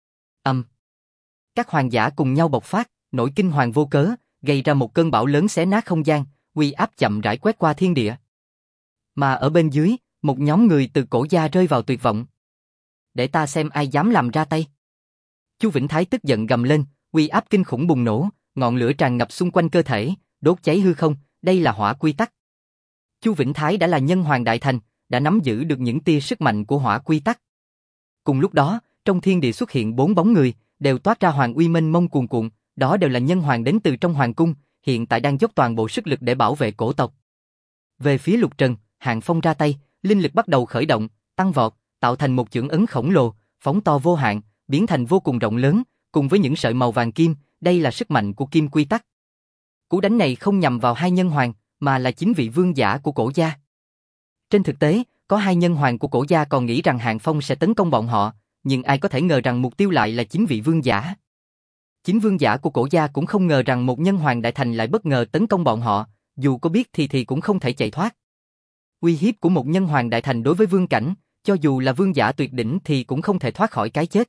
Các hoàng giả cùng nhau bộc phát, nổi kinh hoàng vô cớ, gây ra một cơn bão lớn xé nát không gian, uy áp chậm rãi quét qua thiên địa. Mà ở bên dưới, một nhóm người từ cổ gia rơi vào tuyệt vọng. Để ta xem ai dám làm ra tay. Chu Vĩnh Thái tức giận gầm lên, uy áp kinh khủng bùng nổ, ngọn lửa tràn ngập xung quanh cơ thể, đốt cháy hư không, đây là hỏa quy tắc. Chu Vĩnh Thái đã là nhân hoàng đại thành, đã nắm giữ được những tia sức mạnh của hỏa quy tắc. Cùng lúc đó, trong thiên địa xuất hiện 4 bóng người, đều toát ra hoàng uy mênh mông cuồn cuộn, đó đều là nhân hoàng đến từ trong hoàng cung, hiện tại đang dốc toàn bộ sức lực để bảo vệ cổ tộc. Về phía Lục Trần, Hàn Phong ra tay, linh lực bắt đầu khởi động, tăng vọt, tạo thành một chưởng ấn khổng lồ, phóng to vô hạn, biến thành vô cùng rộng lớn, cùng với những sợi màu vàng kim, đây là sức mạnh của kim quy tắc. Cú đánh này không nhằm vào hai nhân hoàng, mà là chính vị vương giả của cổ gia. Trên thực tế, có hai nhân hoàng của cổ gia còn nghĩ rằng Hàng Phong sẽ tấn công bọn họ, nhưng ai có thể ngờ rằng mục tiêu lại là chính vị vương giả. Chính vương giả của cổ gia cũng không ngờ rằng một nhân hoàng đại thành lại bất ngờ tấn công bọn họ, dù có biết thì cũng không thể chạy thoát. Uy hiếp của một nhân hoàng đại thành đối với vương cảnh, cho dù là vương giả tuyệt đỉnh thì cũng không thể thoát khỏi cái chết.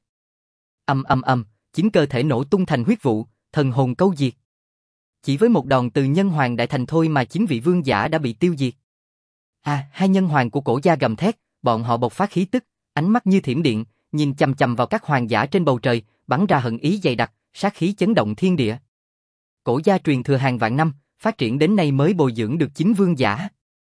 Chính cơ thể nổ tung thành huyết vụ, thần hồn câu diệt. Chỉ với một đòn từ nhân hoàng đại thành thôi mà chính vị vương giả đã bị tiêu diệt. Hai nhân hoàng của cổ gia gầm thét, bọn họ bộc phát khí tức, ánh mắt như thiểm điện, nhìn chằm chằm vào các hoàng giả trên bầu trời, bắn ra hận ý dày đặc, sát khí chấn động thiên địa. Cổ gia truyền thừa hàng vạn năm, phát triển đến nay mới bồi dưỡng được chính vương giả.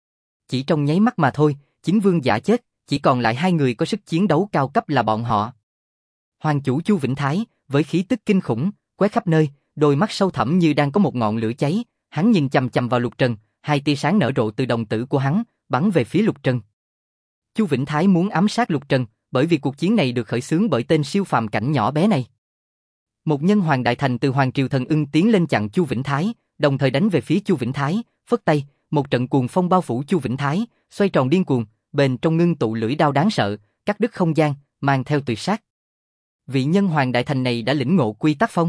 Chỉ trong nháy mắt mà thôi, chính vương giả chết, chỉ còn lại hai người có sức chiến đấu cao cấp là bọn họ. Hoàng chủ Chu Vĩnh Thái, với khí tức kinh khủng, quét khắp nơi, đôi mắt sâu thẳm như đang có một ngọn lửa cháy, hắn nhìn chằm chằm vào Lục Trần, hai tia sáng nở rộ từ đồng tử của hắn, bắn về phía Lục Trần. Chu Vĩnh Thái muốn ám sát Lục Trần, bởi vì cuộc chiến này được khởi xướng bởi tên siêu phàm cảnh nhỏ bé này. Một nhân hoàng đại thành từ Hoàng Triều Thần Ưng tiến lên chặn Chu Vĩnh Thái, đồng thời đánh về phía Chu Vĩnh Thái, phất tay, một trận cuồng phong bao phủ Chu Vĩnh Thái, xoay tròn điên cuồng, bên trong ngưng tụ lưỡi đao đáng sợ, cắt đứt không gian, mang theo tuyệt sát. Vị nhân hoàng đại thành này đã lĩnh ngộ quy tắc phong.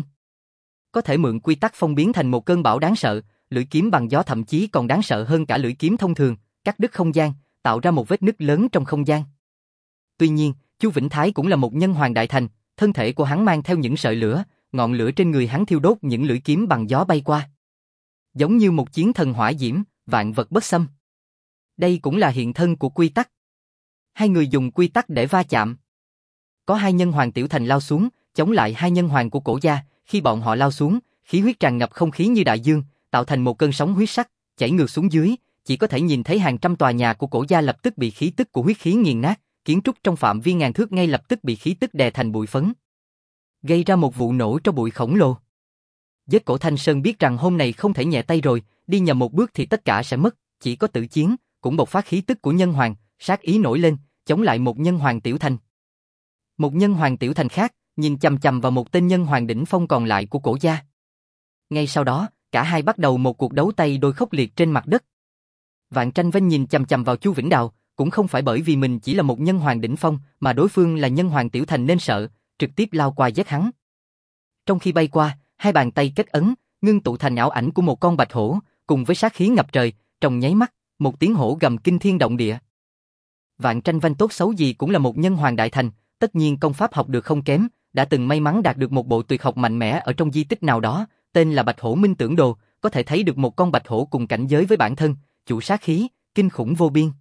Có thể mượn quy tắc phong biến thành một cơn bão đáng sợ, lưỡi kiếm bằng gió thậm chí còn đáng sợ hơn cả lưỡi kiếm thông thường, cắt đứt không gian, tạo ra một vết nứt lớn trong không gian. Tuy nhiên, Chu Vĩnh Thái cũng là một nhân hoàng đại thành, thân thể của hắn mang theo những sợi lửa, ngọn lửa trên người hắn thiêu đốt những lưỡi kiếm bằng gió bay qua. Giống như một chiến thần hỏa diễm, vạn vật bất xâm. Đây cũng là hiện thân của quy tắc. Hai người dùng quy tắc để va chạm. Có hai nhân hoàng tiểu thành lao xuống, chống lại hai nhân hoàng của cổ gia, khi bọn họ lao xuống, khí huyết tràn ngập không khí như đại dương, tạo thành một cơn sóng huyết sắc, chảy ngược xuống dưới, chỉ có thể nhìn thấy hàng trăm tòa nhà của cổ gia lập tức bị khí tức của huyết khí nghiền nát, kiến trúc trong phạm vi ngàn thước ngay lập tức bị khí tức đè thành bụi phấn. Gây ra một vụ nổ tro bụi khổng lồ. Giết Cổ Thanh Sơn biết rằng hôm nay không thể nhẹ tay rồi, đi nhầm một bước thì tất cả sẽ mất, chỉ có tự chiến, cũng bộc phát khí tức của nhân hoàng, sát ý nổi lên, chống lại một nhân hoàng tiểu thành. Một nhân hoàng tiểu thành khác, nhìn chằm chằm vào một tên nhân hoàng đỉnh phong còn lại của cổ gia. Ngay sau đó, cả hai bắt đầu một cuộc đấu tay đôi khốc liệt trên mặt đất. Vạn Tranh Vinh nhìn chằm chằm vào Chu Vĩnh Đào, cũng không phải bởi vì mình chỉ là một nhân hoàng đỉnh phong, mà đối phương là nhân hoàng tiểu thành nên sợ, trực tiếp lao qua giết hắn. Trong khi bay qua, hai bàn tay kết ấn, ngưng tụ thành ảo ảnh của một con bạch hổ, cùng với sát khí ngập trời, trong nháy mắt, một tiếng hổ gầm kinh thiên động địa. Vạn Tranh Vinh tốt xấu gì cũng là một nhân hoàng đại thành, tất nhiên công pháp học được không kém, đã từng may mắn đạt được một bộ tuyệt học mạnh mẽ ở trong di tích nào đó, tên là Bạch Hổ Minh Tưởng Đồ, có thể thấy được một con bạch hổ cùng cảnh giới với bản thân, chủ sát khí, kinh khủng vô biên.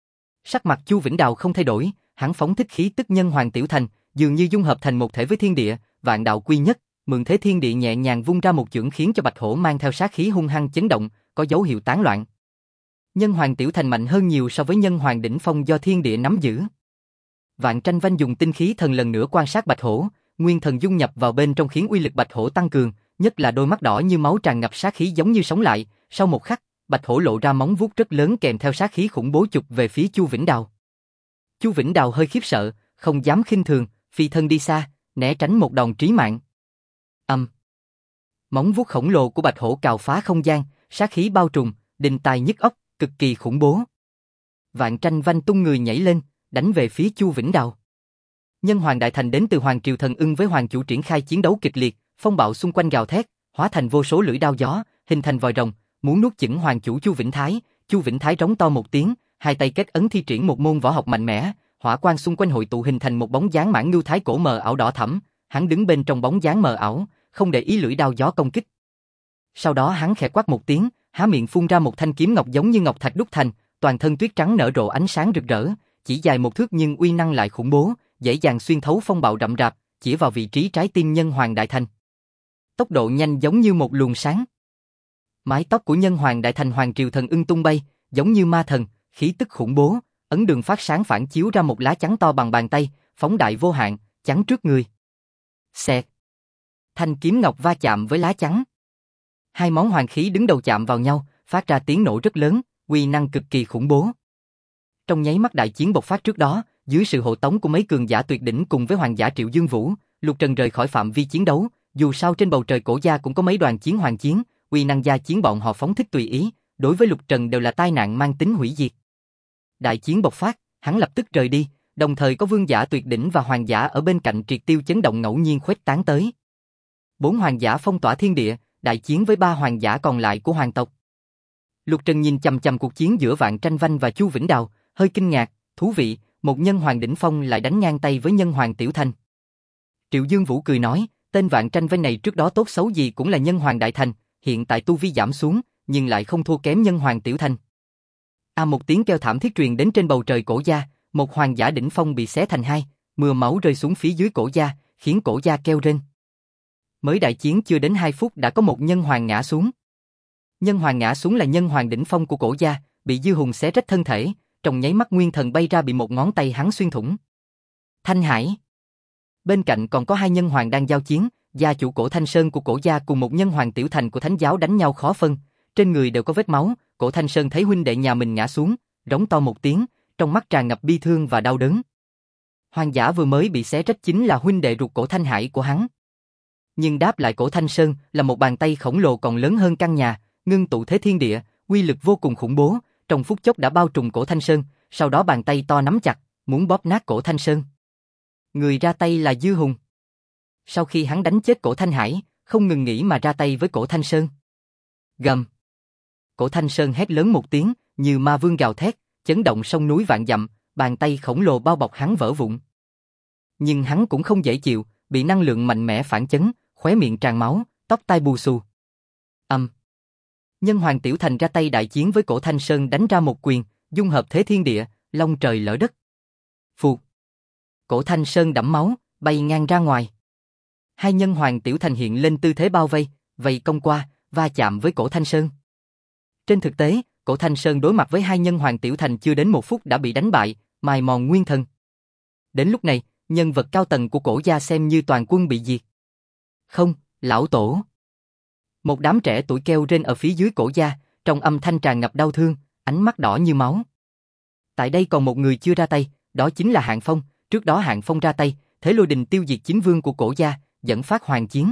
Sắc mặt Chu Vĩnh Đào không thay đổi, hắn phóng thích khí tức nhân hoàng tiểu thành, dường như dung hợp thành một thể với thiên địa, vạn đạo quy nhất, mượn thế thiên địa nhẹ nhàng vung ra một chưởng khiến cho bạch hổ mang theo sát khí hung hăng chấn động, có dấu hiệu tán loạn. Nhân hoàng tiểu thành mạnh hơn nhiều so với nhân hoàng đỉnh phong do thiên địa nắm giữ. Vạn Tranh Vinh dùng tinh khí thần lần nữa quan sát bạch hổ, nguyên thần dung nhập vào bên trong khiến uy lực bạch hổ tăng cường, nhất là đôi mắt đỏ như máu tràn ngập sát khí giống như sống lại. Sau một khắc, bạch hổ lộ ra móng vuốt rất lớn kèm theo sát khí khủng bố chụp về phía Chu Vĩnh Đào. Chu Vĩnh Đào hơi khiếp sợ, không dám khinh thường, phi thân đi xa, né tránh một đòn trí mạng. Móng vuốt khổng lồ của bạch hổ cào phá không gian, sát khí bao trùm, đinh tai nhức óc, cực kỳ khủng bố. Vạn Tranh Vinh tung người nhảy lên, đánh về phía Chu Vĩnh Đào. Nhân hoàng đại thành đến từ Hoàng Triều Thần Ưng với hoàng chủ triển khai chiến đấu kịch liệt, phong bạo xung quanh gào thét, hóa thành vô số lưỡi đao gió, hình thành vòi rồng, muốn nuốt chửng hoàng chủ Chu Vĩnh Thái. Chu Vĩnh Thái rống to một tiếng, hai tay kết ấn thi triển một môn võ học mạnh mẽ, hỏa quang xung quanh hội tụ hình thành một bóng dáng mãng ngưu thái cổ mờ ảo đỏ thẫm, hắn đứng bên trong bóng dáng mờ ảo, không để ý lưỡi đao gió công kích. Sau đó hắn khẽ quát một tiếng, há miệng phun ra một thanh kiếm ngọc giống như ngọc thạch đúc thành, toàn thân tuyết trắng nở rộ ánh sáng rực rỡ, chỉ dài một thước nhưng uy năng lại khủng bố, dễ dàng xuyên thấu phong bạo rậm rạp, chỉ vào vị trí trái tim nhân hoàng đại thành. Tốc độ nhanh giống như một luồng sáng. Mái tóc của nhân hoàng đại thành Hoàng Triều Thần Ưng tung bay, giống như ma thần, khí tức khủng bố, ấn đường phát sáng phản chiếu ra một lá chắn to bằng bàn tay, phóng đại vô hạn, chắn trước người. Xẹt. Thanh kiếm ngọc va chạm với lá chắn. Hai món hoàng khí đứng đầu chạm vào nhau, phát ra tiếng nổ rất lớn, uy năng cực kỳ khủng bố. Trong nháy mắt đại chiến bộc phát trước đó, dưới sự hộ tống của mấy cường giả tuyệt đỉnh cùng với hoàng giả Triệu Dương Vũ, Lục Trần rời khỏi phạm vi chiến đấu, dù sao trên bầu trời cổ gia cũng có mấy đoàn chiến hoàng chiến, quy năng gia chiến bọn họ phóng thích tùy ý, đối với Lục Trần đều là tai nạn mang tính hủy diệt. Đại chiến bộc phát, hắn lập tức rời đi, đồng thời có vương giả tuyệt đỉnh và hoàng giả ở bên cạnh triệt tiêu chấn động ngẫu nhiên khuếch tán tới. 4 hoàng giả phong tỏa thiên địa, đại chiến với 3 hoàng giả còn lại của hoàng tộc. Lục Trần nhìn chằm chằm cuộc chiến giữa Vạn Tranh Vanh và Chu Vĩnh Đào, hơi kinh ngạc, thú vị, một nhân hoàng đỉnh phong lại đánh ngang tay với nhân hoàng tiểu thành. Triệu Dương Vũ cười nói, tên Vạn Tranh Vanh này trước đó tốt xấu gì cũng là nhân hoàng đại thành, hiện tại tu vi giảm xuống, nhưng lại không thua kém nhân hoàng tiểu thành. Một tiếng kêu thảm thiết truyền đến trên bầu trời Cổ Gia, một hoàng giả đỉnh phong bị xé thành hai, mưa máu rơi xuống phía dưới Cổ Gia, khiến Cổ Gia kêu rên. Mới đại chiến chưa đến 2 phút đã có một nhân hoàng ngã xuống. Nhân hoàng ngã xuống là nhân hoàng đỉnh phong của Cổ Gia, bị Dư Hùng xé rách thân thể, trong nháy mắt nguyên thần bay ra bị một ngón tay hắn xuyên thủng. Thanh Hải. Bên cạnh còn có 2 nhân hoàng đang giao chiến, gia chủ Cổ Thanh Sơn của Cổ Gia cùng một nhân hoàng tiểu thành của Thánh giáo đánh nhau khó phân, trên người đều có vết máu. Cổ Thanh Sơn thấy huynh đệ nhà mình ngã xuống, rống to một tiếng, trong mắt tràn ngập bi thương và đau đớn. Hoàng giả vừa mới bị xé rách chính là huynh đệ ruột Cổ Thanh Hải của hắn. Nhưng đáp lại Cổ Thanh Sơn là một bàn tay khổng lồ còn lớn hơn căn nhà, ngưng tụ thế thiên địa, uy lực vô cùng khủng bố, trong phút chốc đã bao trùm Cổ Thanh Sơn, sau đó bàn tay to nắm chặt, muốn bóp nát Cổ Thanh Sơn. Người ra tay là Dư Hùng. Sau khi hắn đánh chết Cổ Thanh Hải, không ngừng nghỉ mà ra tay với Cổ Thanh Sơn. Gầm. Cổ Thanh Sơn hét lớn một tiếng, như ma vương gào thét, chấn động sông núi vạn dặm, bàn tay khổng lồ bao bọc hắn vỡ vụn. Nhưng hắn cũng không dễ chịu, bị năng lượng mạnh mẽ phản chấn, khóe miệng tràn máu, tóc tai bù xù. Nhân hoàng tiểu thành ra tay đại chiến với Cổ Thanh Sơn đánh ra một quyền, dung hợp thế thiên địa, long trời lở đất. Phụt. Cổ Thanh Sơn đẫm máu, bay ngang ra ngoài. 2 nhân hoàng tiểu thành hiện lên tư thế bao vây, vây công qua, va chạm với Cổ Thanh Sơn. Trên thực tế, Cổ Thanh Sơn đối mặt với 2 nhân hoàng tiểu thành chưa đến 1 phút đã bị đánh bại, mài mòn nguyên thần. Đến lúc này, nhân vật cao tầng của Cổ Gia xem như toàn quân bị diệt. Không, lão tổ. Một đám trẻ tuổi kêu rên ở phía dưới Cổ Gia, trong âm thanh tràn ngập đau thương, ánh mắt đỏ như máu. Tại đây còn một người chưa ra tay, đó chính là Hạng Phong. Trước đó Hạng Phong ra tay, Thế Lôi Đình tiêu diệt chính vương của Cổ Gia, dẫn phát hoàng chiến.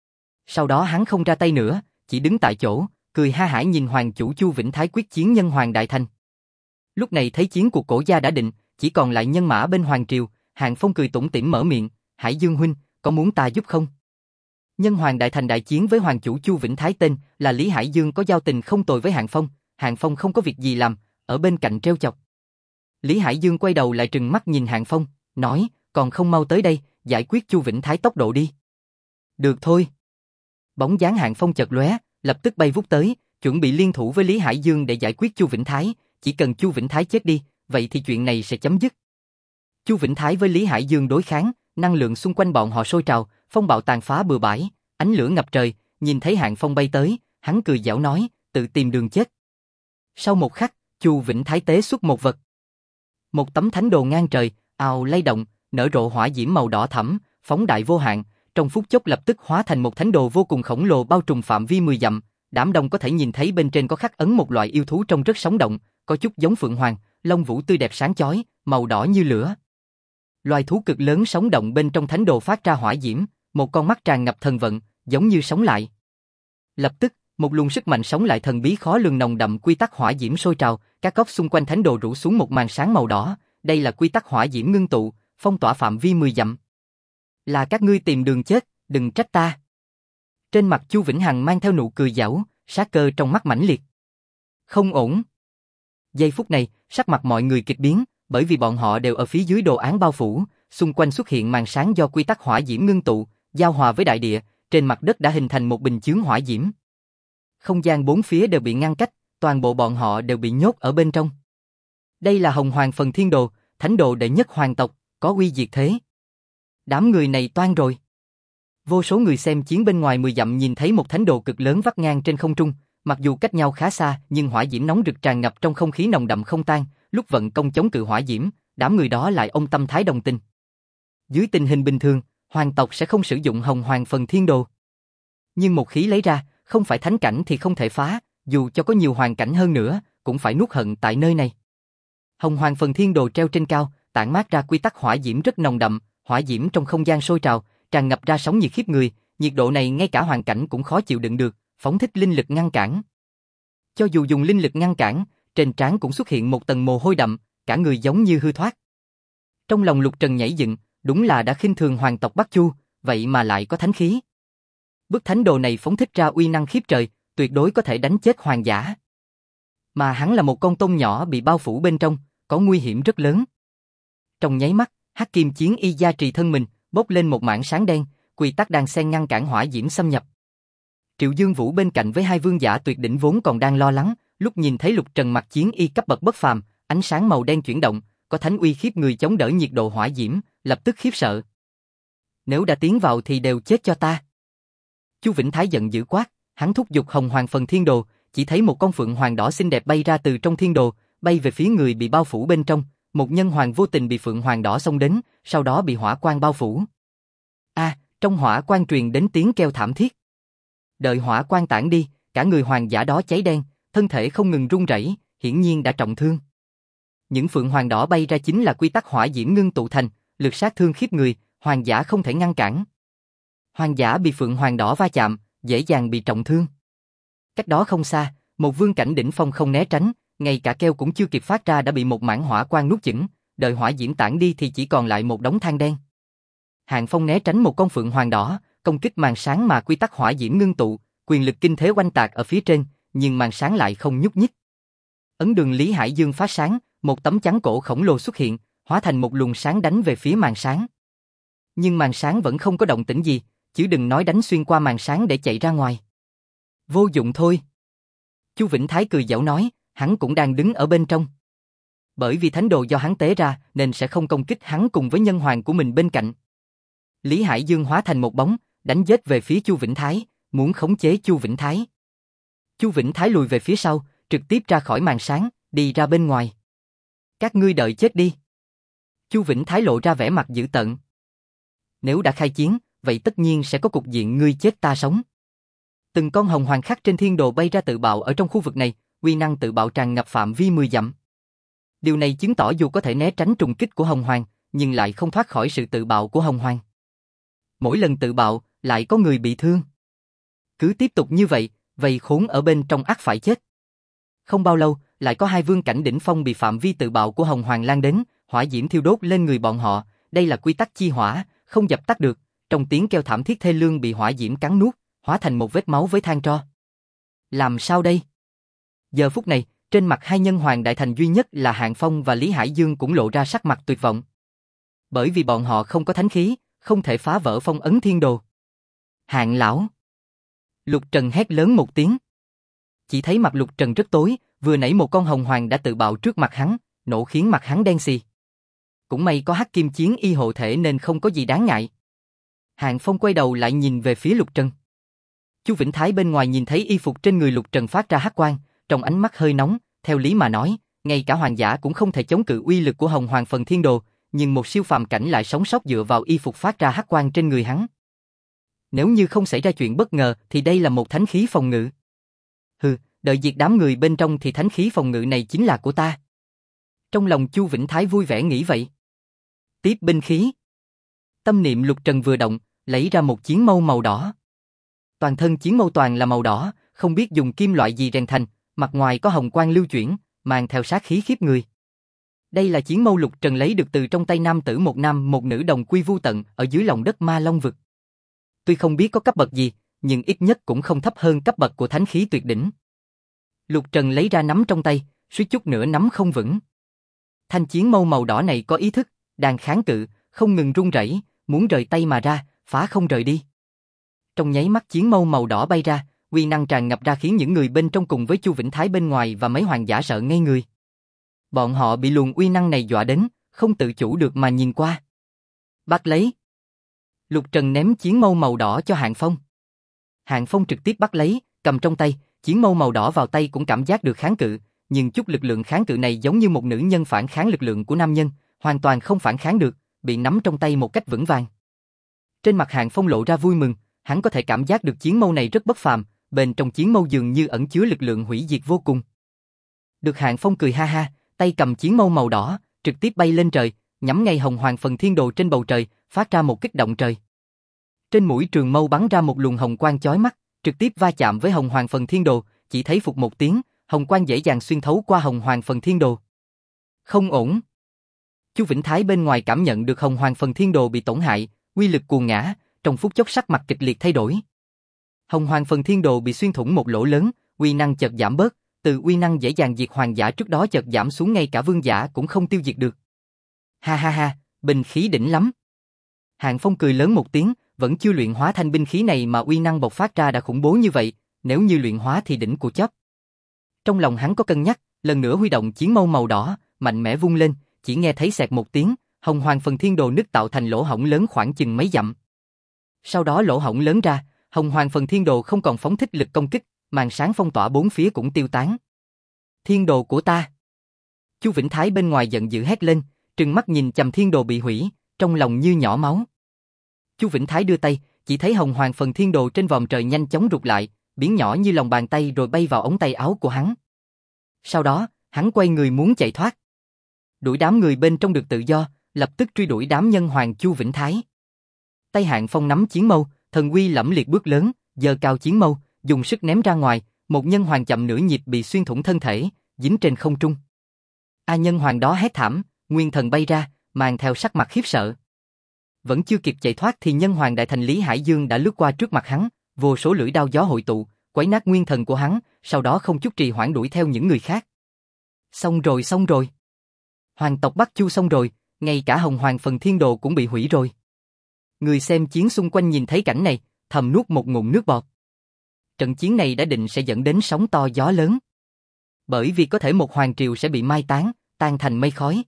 Sau đó hắn không ra tay nữa, chỉ đứng tại chỗ, cười ha hả nhìn hoàng chủ Chu Vĩnh Thái quyết chiến nhân hoàng đại thành. Lúc này thấy chiến cuộc Cổ Gia đã định, chỉ còn lại nhân mã bên hoàng triều, Hạng Phong cười tủm tỉm mở miệng, Hải Dương huynh, có muốn ta giúp không? Nhân hoàng đại thành đại chiến với hoàng chủ Chu Vĩnh Thái tên là Lý Hải Dương có giao tình không tồi với Hạng Phong không có việc gì làm, ở bên cạnh trêu chọc. Lý Hải Dương quay đầu lại trừng mắt nhìn Hạng Phong, nói, còn không mau tới đây, giải quyết Chu Vĩnh Thái tốc độ đi. Được thôi. Bóng dáng Hạng Phong chợt lóe, lập tức bay vút tới, chuẩn bị liên thủ với Lý Hải Dương để giải quyết Chu Vĩnh Thái, chỉ cần Chu Vĩnh Thái chết đi, vậy thì chuyện này sẽ chấm dứt. Chu Vĩnh Thái với Lý Hải Dương đối kháng, năng lượng xung quanh bọn họ sôi trào, phong bạo tàn phá bừa bãi, ánh lửa ngập trời, nhìn thấy Hạng Phong bay tới, hắn cười giảo nói, tự tìm đường chết. Sau một khắc, Chu Vĩnh Thái tế xuất một vật. Một tấm thánh đồ ngang trời, ào lay động, nở rộ hỏa diễm màu đỏ thẫm, phóng đại vô hạn, trong phút chốc lập tức hóa thành một thánh đồ vô cùng khổng lồ bao trùm phạm vi 10 dặm, đám đông có thể nhìn thấy bên trên có khắc ấn một loại yêu thú trông rất sống động, có chút giống phượng hoàng, lông vũ tươi đẹp sáng chói, màu đỏ như lửa. Loài thú cực lớn sống động bên trong thánh đồ phát ra hỏa diễm, một con mắt tràn ngập thần vận, giống như sống lại. Lập tức, một luồng sức mạnh sống lại thần bí khó lường nồng đậm quy tắc hỏa diễm sôi trào, các góc xung quanh thánh đồ rủ xuống một màn sáng màu đỏ, đây là quy tắc hỏa diễm ngưng tụ, phong tỏa phạm vi 10 dặm. Là các ngươi tìm đường chết, đừng trách ta. Trên mặt Chu Vĩnh Hằng mang theo nụ cười giảo, sát cơ trong mắt mãnh liệt. Không ổn. Giây phút này, sắc mặt mọi người kịch biến, bởi vì bọn họ đều ở phía dưới đồ án bao phủ, xung quanh xuất hiện màn sáng do quy tắc hỏa diễm ngưng tụ, giao hòa với đại địa, trên mặt đất đã hình thành một bình chướng hỏa diễm. Không gian bốn phía đều bị ngăn cách, toàn bộ bọn họ đều bị nhốt ở bên trong. Đây là Hồng Hoàng Phần Thiên Đồ, thánh đồ đệ nhất hoàng tộc, có uy diệt thế. Đám người này toan rồi. Vô số người xem chiến bên ngoài 10 dặm nhìn thấy một thánh đồ cực lớn vắt ngang trên không trung, mặc dù cách nhau khá xa, nhưng hỏa diễm nóng rực tràn ngập trong không khí nồng đậm không tan, lúc vận công chống cự hỏa diễm, đám người đó lại ôm tâm thái đồng tình. Dưới tình hình bình thường, hoàng tộc sẽ không sử dụng Hồng Hoàng Phần Thiên Đồ. Nhưng một khí lấy ra, không phải thánh cảnh thì không thể phá, dù cho có nhiều hoàng cảnh hơn nữa, cũng phải nuốt hận tại nơi này. Hồng Hoàng Phần Thiên Đồ treo trên cao, tản mát ra quy tắc hỏa diễm rất nồng đậm, hỏa diễm trong không gian sôi trào, tràn ngập ra sóng nhiệt khiếp người, nhiệt độ này ngay cả hoàng cảnh cũng khó chịu đựng được, phóng thích linh lực ngăn cản. Cho dù dùng linh lực ngăn cản, trên trán cũng xuất hiện một tầng mồ hôi đậm, cả người giống như hư thoát. Trong lòng Lục Trần nhảy dựng, đúng là đã khinh thường hoàng tộc Bắc Chu, vậy mà lại có thánh khí. Bức thánh đồ này phóng thích ra uy năng khiếp trời, tuyệt đối có thể đánh chết hoàng giả. Mà hắn là một con tôm nhỏ bị bao phủ bên trong, có nguy hiểm rất lớn. Trong nháy mắt, Hắc Kim Chiến Y gia trì thân mình, bốc lên một mảng sáng đen, quy tắc đan xen ngăn cản hỏa diễm xâm nhập. Triệu Dương Vũ bên cạnh với hai vương giả tuyệt đỉnh vốn còn đang lo lắng, lúc nhìn thấy Lục Trần mặc chiến y cấp bậc bất phàm, ánh sáng màu đen chuyển động, có thánh uy khiếp người chống đỡ nhiệt độ hỏa diễm, lập tức khiếp sợ. Nếu đã tiến vào thì đều chết cho ta. Chu Vĩnh Thái giận dữ quát, hắn thúc giục Hồng Hoàng Phần Thiên Đồ, chỉ thấy một con phượng hoàng đỏ xinh đẹp bay ra từ trong thiên đồ, bay về phía người bị bao phủ bên trong, một nhân hoàng vô tình bị phượng hoàng đỏ xông đến, sau đó bị hỏa quang bao phủ. Trong hỏa quang truyền đến tiếng kêu thảm thiết. Đợi hỏa quang tản đi, cả người hoàng giả đó cháy đen, thân thể không ngừng run rẩy, hiển nhiên đã trọng thương. Những phượng hoàng đỏ bay ra chính là quy tắc hỏa diễm ngưng tụ thành, lực sát thương khiếp người, hoàng giả không thể ngăn cản. Hoàng giả bị phượng hoàng đỏ va chạm, dễ dàng bị trọng thương. Cách đó không xa, một vương cảnh đỉnh phong không né tránh, ngay cả kêu cũng chưa kịp phát ra đã bị một mảng hỏa quang nuốt chửng, đợi hỏa diễm tản đi thì chỉ còn lại một đống than đen. Hạng Phong né tránh một con phượng hoàng đỏ, công kích màn sáng mà quy tắc hỏa diễm ngưng tụ, quyền lực kinh thế oanh tạc ở phía trên, nhưng màn sáng lại không nhúc nhích. Ấn đường Lý Hải Dương phát sáng, một tấm chắn cổ khổng lồ xuất hiện, hóa thành một luồng sáng đánh về phía màn sáng. Nhưng màn sáng vẫn không có động tĩnh gì, chứ đừng nói đánh xuyên qua màn sáng để chạy ra ngoài. Vô dụng thôi. Chu Vĩnh Thái cười giễu nói, hắn cũng đang đứng ở bên trong. Bởi vì thánh đồ do hắn tế ra nên sẽ không công kích hắn cùng với nhân hoàng của mình bên cạnh. Lý Hải Dương hóa thành một bóng, đánh giết về phía Chu Vĩnh Thái, muốn khống chế Chu Vĩnh Thái. Chu Vĩnh Thái lùi về phía sau, trực tiếp ra khỏi màn sáng, đi ra bên ngoài. Các ngươi đợi chết đi. Chu Vĩnh Thái lộ ra vẻ mặt dữ tợn. Nếu đã khai chiến, vậy tất nhiên sẽ có cục diện ngươi chết ta sống. Từng con hồng hoàng khắc trên thiên đồ bay ra tự bạo ở trong khu vực này, uy năng tự bạo tràn ngập phạm vi 10 dặm. Điều này chứng tỏ dù có thể né tránh trùng kích của hồng hoàng, nhưng lại không thoát khỏi sự tự bạo của hồng hoàng. Mỗi lần tự bạo, lại có người bị thương. Cứ tiếp tục như vậy, vây khốn ở bên trong ắt phải chết. Không bao lâu, lại có hai vương cảnh đỉnh phong bị phạm vi tự bạo của hồng hoàng lan đến, hỏa diễm thiêu đốt lên người bọn họ, đây là quy tắc chi hỏa, không dập tắt được, trong tiếng kêu thảm thiết thê lương bị hỏa diễm cắn nuốt, hóa thành một vết máu với than tro. Làm sao đây? Giờ phút này, trên mặt hai nhân hoàng đại thành duy nhất là Hạng Phong và Lý Hải Dương cũng lộ ra sắc mặt tuyệt vọng. Bởi vì bọn họ không có thánh khí, không thể phá vỡ phong ấn thiên đồ. Hạng lão! Lục Trần hét lớn một tiếng. Chỉ thấy mặt Lục Trần rất tối, vừa nãy một con hồng hoàng đã tự bạo trước mặt hắn, nổ khiến mặt hắn đen xì. Cũng may có Hắc Kim Chiến Y hộ thể nên không có gì đáng ngại. Hạng Phong quay đầu lại nhìn về phía Lục Trần. Chu Vĩnh Thái bên ngoài nhìn thấy y phục trên người Lục Trần phát ra hắc quang, trong ánh mắt hơi nóng, theo lý mà nói, ngay cả hoàng giả cũng không thể chống cự uy lực của Hồng Hoàng Phần Thiên Đồ, nhưng một siêu phàm cảnh lại sống sót dựa vào y phục phát ra hắc quang trên người hắn. Nếu như không xảy ra chuyện bất ngờ thì đây là một thánh khí phòng ngự. Hừ, đợi diệt đám người bên trong thì thánh khí phòng ngự này chính là của ta. Trong lòng Chu Vĩnh Thái vui vẻ nghĩ vậy. Tiếp binh khí. Tâm niệm Lục Trần vừa động, lấy ra một chiến mâu màu đỏ. Toàn thân chiến mâu toàn là màu đỏ, không biết dùng kim loại gì rèn thành, mặt ngoài có hồng quang lưu chuyển, mang theo sát khí khiếp người. Đây là chiến mâu Lục Trần lấy được từ trong tay nam tử một nam một nữ đồng quy vu tận ở dưới lòng đất Ma Long vực. Tuy không biết có cấp bậc gì, nhưng ít nhất cũng không thấp hơn cấp bậc của thánh khí tuyệt đỉnh. Lục Trần lấy ra nắm trong tay, suýt chút nữa nắm không vững. Thanh chiến mâu màu đỏ này có ý thức, đang kháng cự, không ngừng run rẩy, muốn rời tay mà ra, phá không rời đi. Trong nháy mắt chiến mâu màu đỏ bay ra, uy năng tràn ngập ra khiến những người bên trong cùng với Chu Vĩnh Thái bên ngoài và mấy hoàng giả sợ ngây người. Bọn họ bị luồng uy năng này dọa đến, không tự chủ được mà nhìn qua. Bắt lấy. Lục Trần ném chiến mâu màu đỏ cho Hạng Phong. Hạng Phong trực tiếp bắt lấy, cầm trong tay, chiến mâu màu đỏ vào tay cũng cảm giác được kháng cự, nhưng chút lực lượng kháng cự này giống như một nữ nhân phản kháng lực lượng của nam nhân, hoàn toàn không phản kháng được, bị nắm trong tay một cách vững vàng. Trên mặt Hạng Phong lộ ra vui mừng, hắn có thể cảm giác được chiến mâu này rất bất phàm, bên trong chiến mâu dường như ẩn chứa lực lượng hủy diệt vô cùng. Được Hạng Phong cười ha ha, tay cầm chiến mâu màu đỏ, trực tiếp bay lên trời, nhắm ngay Hồng Hoàng Phần Thiên Đồ trên bầu trời, phát ra một kích động trời. Trên mũi trường mâu bắn ra một luồng hồng quang chói mắt, trực tiếp va chạm với Hồng Hoàng Phần Thiên Đồ, chỉ thấy phụt một tiếng, hồng quang dễ dàng xuyên thấu qua Hồng Hoàng Phần Thiên Đồ. Không ổn. Chu Vĩnh Thái bên ngoài cảm nhận được Hồng Hoàng Phần Thiên Đồ bị tổn hại, uy lực cuồng ngã, trong phút chốc sắc mặt kịch liệt thay đổi. Hồng Hoàng Phần Thiên Đồ bị xuyên thủng một lỗ lớn, uy năng chợt giảm bớt, từ uy năng dễ dàng diệt hoàng giả trước đó chợt giảm xuống ngay cả vương giả cũng không tiêu diệt được. Ha ha ha, binh khí đỉnh lắm. Hạng Phong cười lớn một tiếng, vẫn chưa luyện hóa thanh binh khí này mà uy năng bộc phát ra đã khủng bố như vậy, nếu như luyện hóa thì đỉnh của chấp. Trong lòng hắn có cân nhắc, lần nữa huy động chiến mâu màu đỏ, mạnh mẽ vung lên, chỉ nghe thấy xẹt một tiếng, Hồng Hoàng Phần Thiên Đồ nứt tạo thành lỗ hổng lớn khoảng chừng mấy dặm. Sau đó lỗ hổng lớn ra, Hồng Hoàng Phần Thiên Đồ không còn phóng thích lực công kích, màn sáng phong tỏa bốn phía cũng tiêu tán. Thiên Đồ của ta! Chu Vĩnh Thái bên ngoài giận dữ hét lên, trừng mắt nhìn chằm Thiên Đồ bị hủy, trong lòng như nhỏ máu. Chu Vĩnh Thái đưa tay, chỉ thấy Hồng Hoàng Phần Thiên Đồ trên vòm trời nhanh chóng rụt lại, biến nhỏ như lòng bàn tay rồi bay vào ống tay áo của hắn. Sau đó, hắn quay người muốn chạy thoát. Đuổi đám người bên trong được tự do, lập tức truy đuổi đám nhân hoàng Chu Vĩnh Thái. Tay Hạng Phong nắm chiến mâu, thần uy lẫm liệt bước lớn, giơ cao chiến mâu, dùng sức ném ra ngoài, một nhân hoàng chậm nửa nhịp bị xuyên thủng thân thể, dính trên không trung. Nhân hoàng đó hét thảm, nguyên thần bay ra, mang theo sắc mặt khiếp sợ. Vẫn chưa kịp chạy thoát thì nhân hoàng đại thành Lý Hải Dương đã lướt qua trước mặt hắn, vô số lưỡi đao gió hội tụ, quấy nát nguyên thần của hắn, sau đó không chút trì hoãn đuổi theo những người khác. Xong rồi. Hoàng tộc Bắc Chu xong rồi, ngay cả Hồng Hoàng Phần Thiên Đồ cũng bị hủy rồi. Người xem chiến xung quanh nhìn thấy cảnh này, thầm nuốt một ngụm nước bọt. Trận chiến này đã định sẽ dẫn đến sóng to gió lớn. Bởi vì có thể một hoàng triều sẽ bị mai tán, tan thành mây khói.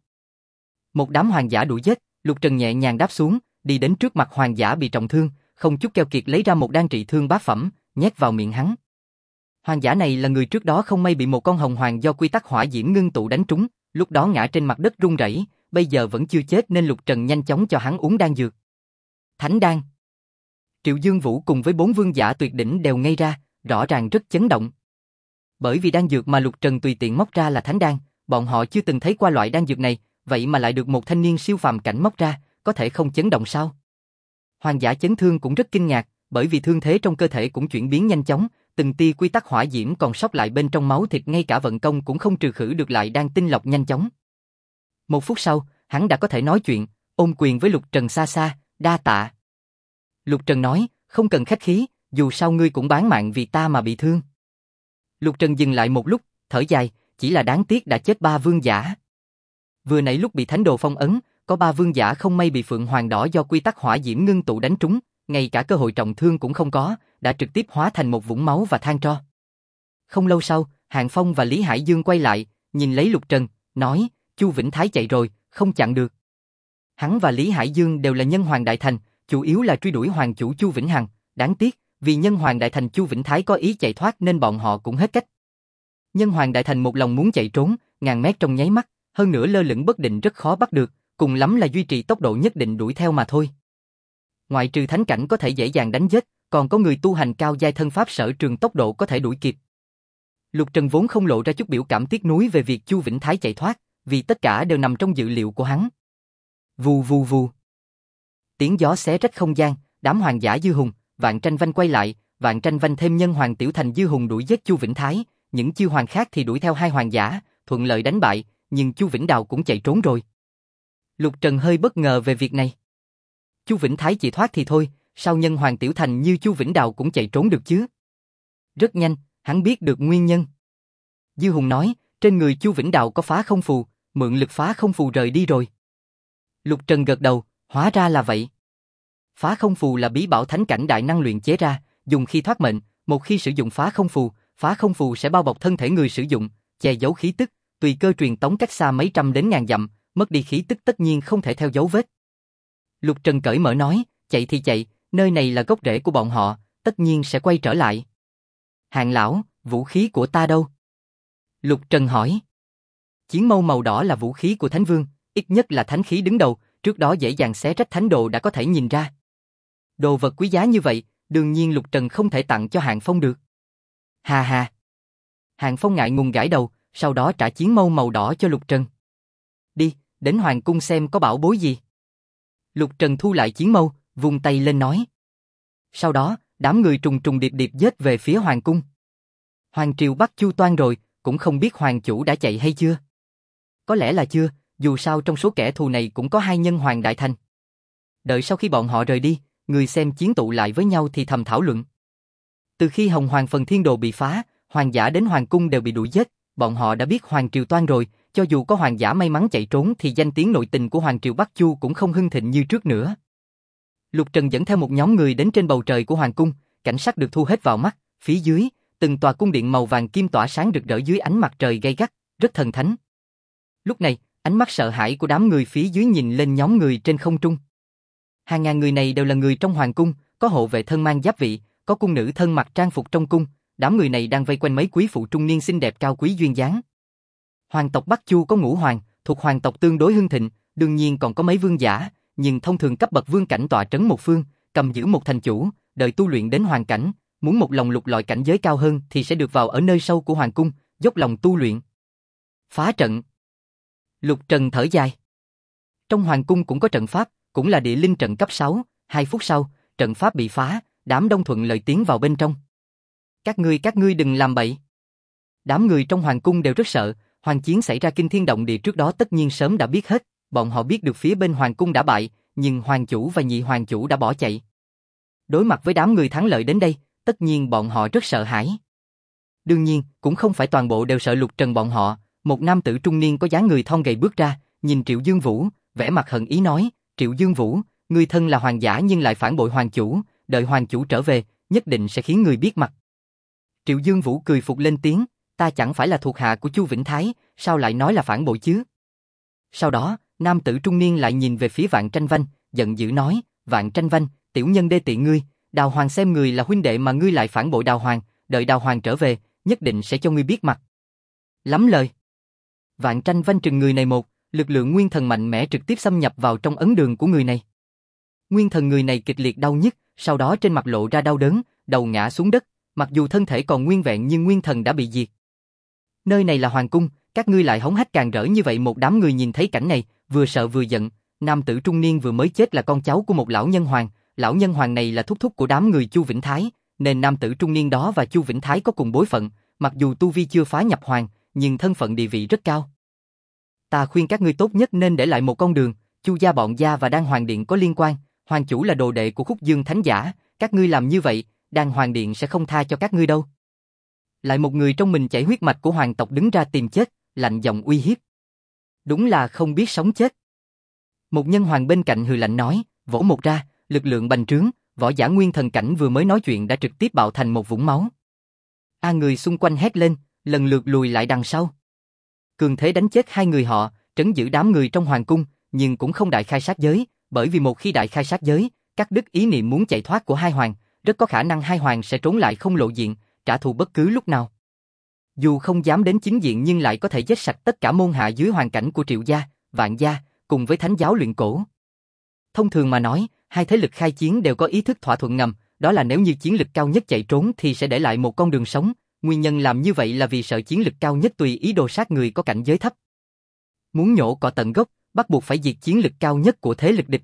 Một đám hoàng giả đuổi giết, Lục Trần nhẹ nhàng đáp xuống, đi đến trước mặt hoàng giả bị trọng thương, không chút keo kiệt lấy ra một đan trị thương bát phẩm, nhét vào miệng hắn. Hoàng giả này là người trước đó không may bị một con hồng hoàng do quy tắc hỏa diễm ngưng tụ đánh trúng, lúc đó ngã trên mặt đất run rẩy, bây giờ vẫn chưa chết nên Lục Trần nhanh chóng cho hắn uống đan dược. Thánh đan. Triệu Dương Vũ cùng với 4 vương giả tuyệt đỉnh đều ngây ra, rõ ràng rất chấn động. Bởi vì đan dược mà Lục Trần tùy tiện móc ra là thánh đan, bọn họ chưa từng thấy qua loại đan dược này, vậy mà lại được một thanh niên siêu phàm cảnh móc ra, có thể không chấn động sao? Hoàng giả chấn thương cũng rất kinh ngạc, bởi vì thương thế trong cơ thể cũng chuyển biến nhanh chóng, từng tia quy tắc hỏa diễm còn sót lại bên trong máu thịt ngay cả vận công cũng không trừ khử được lại đang tinh lọc nhanh chóng. Một phút sau, hắn đã có thể nói chuyện, ôm quyền với Lục Trần xa xa, đa tạ. Lục Trần nói, không cần khách khí, dù sao ngươi cũng bán mạng vì ta mà bị thương. Lục Trần dừng lại một lúc, thở dài, chỉ là đáng tiếc đã chết 3 vương giả. Vừa nãy lúc bị thánh đồ phong ấn, có 3 vương giả không may bị phượng hoàng đỏ do quy tắc hỏa diễm ngưng tụ đánh trúng, ngay cả cơ hội trọng thương cũng không có, đã trực tiếp hóa thành một vũng máu và than tro. Không lâu sau, Hạng Phong và Lý Hải Dương quay lại, nhìn lấy Lục Trần, nói, Chu Vĩnh Thái chạy rồi, không chặn được. Hắn và Lý Hải Dương đều là nhân hoàng đại thành, chủ yếu là truy đuổi hoàng chủ Chu Vĩnh Hằng, đáng tiếc, vì nhân hoàng đại thành Chu Vĩnh Thái có ý chạy thoát nên bọn họ cũng hết cách. Nhân hoàng đại thành một lòng muốn chạy trốn, ngàn mét trong nháy mắt, hơn nữa lơ lửng bất định rất khó bắt được, cùng lắm là duy trì tốc độ nhất định đuổi theo mà thôi. Ngoại trừ thánh cảnh có thể dễ dàng đánh giết, còn có người tu hành cao giai thân pháp sở trường tốc độ có thể đuổi kịp. Lục Trần vốn không lộ ra chút biểu cảm tiếc nuối về việc Chu Vĩnh Thái chạy thoát, vì tất cả đều nằm trong dự liệu của hắn. Vù vù vù. Tiếng gió xé rách không gian, đám hoàng giả Dư Hùng, Vạn Tranh Vanh quay lại, Vạn Tranh Vanh thêm nhân hoàng Tiểu Thành Dư Hùng đuổi giết Chu Vĩnh Thái, những chư hoàng khác thì đuổi theo 2 hoàng giả, thuận lợi đánh bại, nhưng Chu Vĩnh Đào cũng chạy trốn rồi. Lục Trần hơi bất ngờ về việc này. Chu Vĩnh Thái chỉ thoát thì thôi, sao nhân hoàng Tiểu Thành như Chu Vĩnh Đào cũng chạy trốn được chứ? Rất nhanh, hắn biết được nguyên nhân. Dư Hùng nói, trên người Chu Vĩnh Đào có phá không phù, mượn lực phá không phù rời đi rồi. Lục Trần gật đầu, hóa ra là vậy. Phá không phù là bí bảo thánh cảnh đại năng luyện chế ra, dùng khi thoát mệnh, một khi sử dụng phá không phù sẽ bao bọc thân thể người sử dụng, che giấu khí tức, tùy cơ truyền tống cách xa mấy trăm đến ngàn dặm, mất đi khí tức tất nhiên không thể theo dấu vết. Lục Trần cởi mở nói, chạy thì chạy, nơi này là gốc rễ của bọn họ, tất nhiên sẽ quay trở lại. Hạng lão, vũ khí của ta đâu? Lục Trần hỏi. Chiến mâu màu đỏ là vũ khí của Thánh Vương, ít nhất là thánh khí đứng đầu, trước đó dễ dàng xé rách thánh đồ đã có thể nhìn ra. Đồ vật quý giá như vậy, đương nhiên Lục Trần không thể tặng cho Hạng Phong được. Hà hà. Hạng Phong ngại ngùng gãi đầu, sau đó trả chiến mâu màu đỏ cho Lục Trần. Đi, đến hoàng cung xem có bảo bối gì. Lục Trần thu lại chiến mâu, vung tay lên nói. Sau đó, đám người trùng trùng điệp điệp giết về phía hoàng cung. Hoàng triều Bắc Chu toan rồi, cũng không biết hoàng chủ đã chạy hay chưa. Có lẽ là chưa, dù sao trong số kẻ thù này cũng có 2 nhân hoàng đại thành. Đợi sau khi bọn họ rời đi, người xem chiến tụ lại với nhau thì thầm thảo luận. Từ khi Hồng Hoàng Phần Thiên Đồ bị phá, hoàng giả đến hoàng cung đều bị đuổi giết, bọn họ đã biết hoàng triều toan rồi, cho dù có hoàng giả may mắn chạy trốn thì danh tiếng nội tình của hoàng triều Bắc Chu cũng không hưng thịnh như trước nữa. Lục Trần dẫn theo một nhóm người đến trên bầu trời của hoàng cung, cảnh sắc được thu hết vào mắt, phía dưới, từng tòa cung điện màu vàng kim tỏa sáng rực rỡ dưới ánh mặt trời gay gắt, rất thần thánh. Lúc này, ánh mắt sợ hãi của đám người phía dưới nhìn lên nhóm người trên không trung. Hàng ngàn người này đều là người trong hoàng cung, có hộ vệ thân mang giáp vị, có cung nữ thân mặc trang phục trong cung, đám người này đang vây quanh mấy quý phụ trung niên xinh đẹp cao quý duyên dáng. Hoàng tộc Bắc Chu có ngũ hoàng, thuộc hoàng tộc tương đối hưng thịnh, đương nhiên còn có mấy vương giả, nhưng thông thường cấp bậc vương cảnh tọa trấn một phương, cầm giữ một thành chủ, đợi tu luyện đến hoàng cảnh, muốn một lòng lục lọi cảnh giới cao hơn thì sẽ được vào ở nơi sâu của hoàng cung, dốc lòng tu luyện. Phá trận. Lục Trần thở dài. Trong hoàng cung cũng có trận pháp, cũng là địa linh trận cấp 6, 2 phút sau, trận pháp bị phá, đám đông thuận lợi tiến vào bên trong. Các ngươi đừng làm bậy. Đám người trong hoàng cung đều rất sợ, hoàng chiến xảy ra kinh thiên động địa trước đó tất nhiên sớm đã biết hết, bọn họ biết được phía bên hoàng cung đã bại, nhưng hoàng chủ và nhị hoàng chủ đã bỏ chạy. Đối mặt với đám người thắng lợi đến đây, tất nhiên bọn họ rất sợ hãi. Đương nhiên, cũng không phải toàn bộ đều sợ Lục Trần bọn họ, một nam tử trung niên có dáng người thon gầy bước ra, nhìn Triệu Dương Vũ, vẻ mặt hận ý nói, Triệu Dương Vũ, ngươi thân là hoàng giả nhưng lại phản bội hoàng chủ, đợi hoàng chủ trở về, nhất định sẽ khiến người biết mặt. Triệu Dương Vũ cười phục lên tiếng, ta chẳng phải là thuộc hạ của Chu Vĩnh Thái, sao lại nói là phản bội chứ? Sau đó, nam tử trung niên lại nhìn về phía Vạn Tranh Vanh, giận dữ nói, Vạn Tranh Vanh, tiểu nhân đê tiện ngươi, Đào Hoàng xem người là huynh đệ mà ngươi lại phản bội Đào Hoàng, đợi Đào Hoàng trở về, nhất định sẽ cho ngươi biết mặt. Lắm lời. Vạn Tranh Vanh trừng người này một, lực lượng nguyên thần mạnh mẽ trực tiếp xâm nhập vào trong ấn đường của người này. Nguyên thần người này kịch liệt đau nhức, sau đó trên mặt lộ ra đau đớn, đầu ngã xuống đất, mặc dù thân thể còn nguyên vẹn nhưng nguyên thần đã bị diệt. Nơi này là hoàng cung, các ngươi lại hống hách càng rỡ như vậy. Một đám người nhìn thấy cảnh này, vừa sợ vừa giận. Nam tử trung niên vừa mới chết là con cháu của một lão nhân hoàng, lão nhân hoàng này là thúc thúc của đám người Chu Vĩnh Thái, nên nam tử trung niên đó và Chu Vĩnh Thái có cùng bối phận, mặc dù tu vi chưa phá nhập hoàng, nhưng thân phận địa vị rất cao. Ta khuyên các ngươi tốt nhất nên để lại một con đường, Chu gia bọn gia và Đan Hoàng Điện có liên quan, hoàng chủ là đồ đệ của Khúc Dương Thánh Giả, các ngươi làm như vậy, Đan Hoàng Điện sẽ không tha cho các ngươi đâu. Lại một người trong mình chảy huyết mạch của hoàng tộc đứng ra tìm chết, lạnh giọng uy hiếp. Đúng là không biết sống chết. Một nhân hoàng bên cạnh hừ lạnh nói, vỗ một ra, lực lượng bành trướng, võ giả nguyên thần cảnh vừa mới nói chuyện đã trực tiếp bạo thành một vũng máu. Người xung quanh hét lên, lần lượt lùi lại đằng sau. Cường thế đánh chết 2 người họ, trấn giữ đám người trong hoàng cung, nhưng cũng không đại khai sát giới, bởi vì một khi đại khai sát giới, cắt đứt ý niệm muốn chạy thoát của 2 hoàng, rất có khả năng 2 hoàng sẽ trốn lại không lộ diện, trả thù bất cứ lúc nào. Dù không dám đến chính diện nhưng lại có thể giết sạch tất cả môn hạ dưới hoàn cảnh của Triệu gia, Vạn gia, cùng với Thánh giáo luyện cổ. Thông thường mà nói, 2 thế lực khai chiến đều có ý thức thỏa thuận ngầm, đó là nếu như chiến lực cao nhất chạy trốn thì sẽ để lại một con đường sống, nguyên nhân làm như vậy là vì sợ chiến lực cao nhất tùy ý đồ sát người có cảnh giới thấp. Muốn nhổ cỏ tận gốc, bắt buộc phải diệt chiến lực cao nhất của thế lực địch.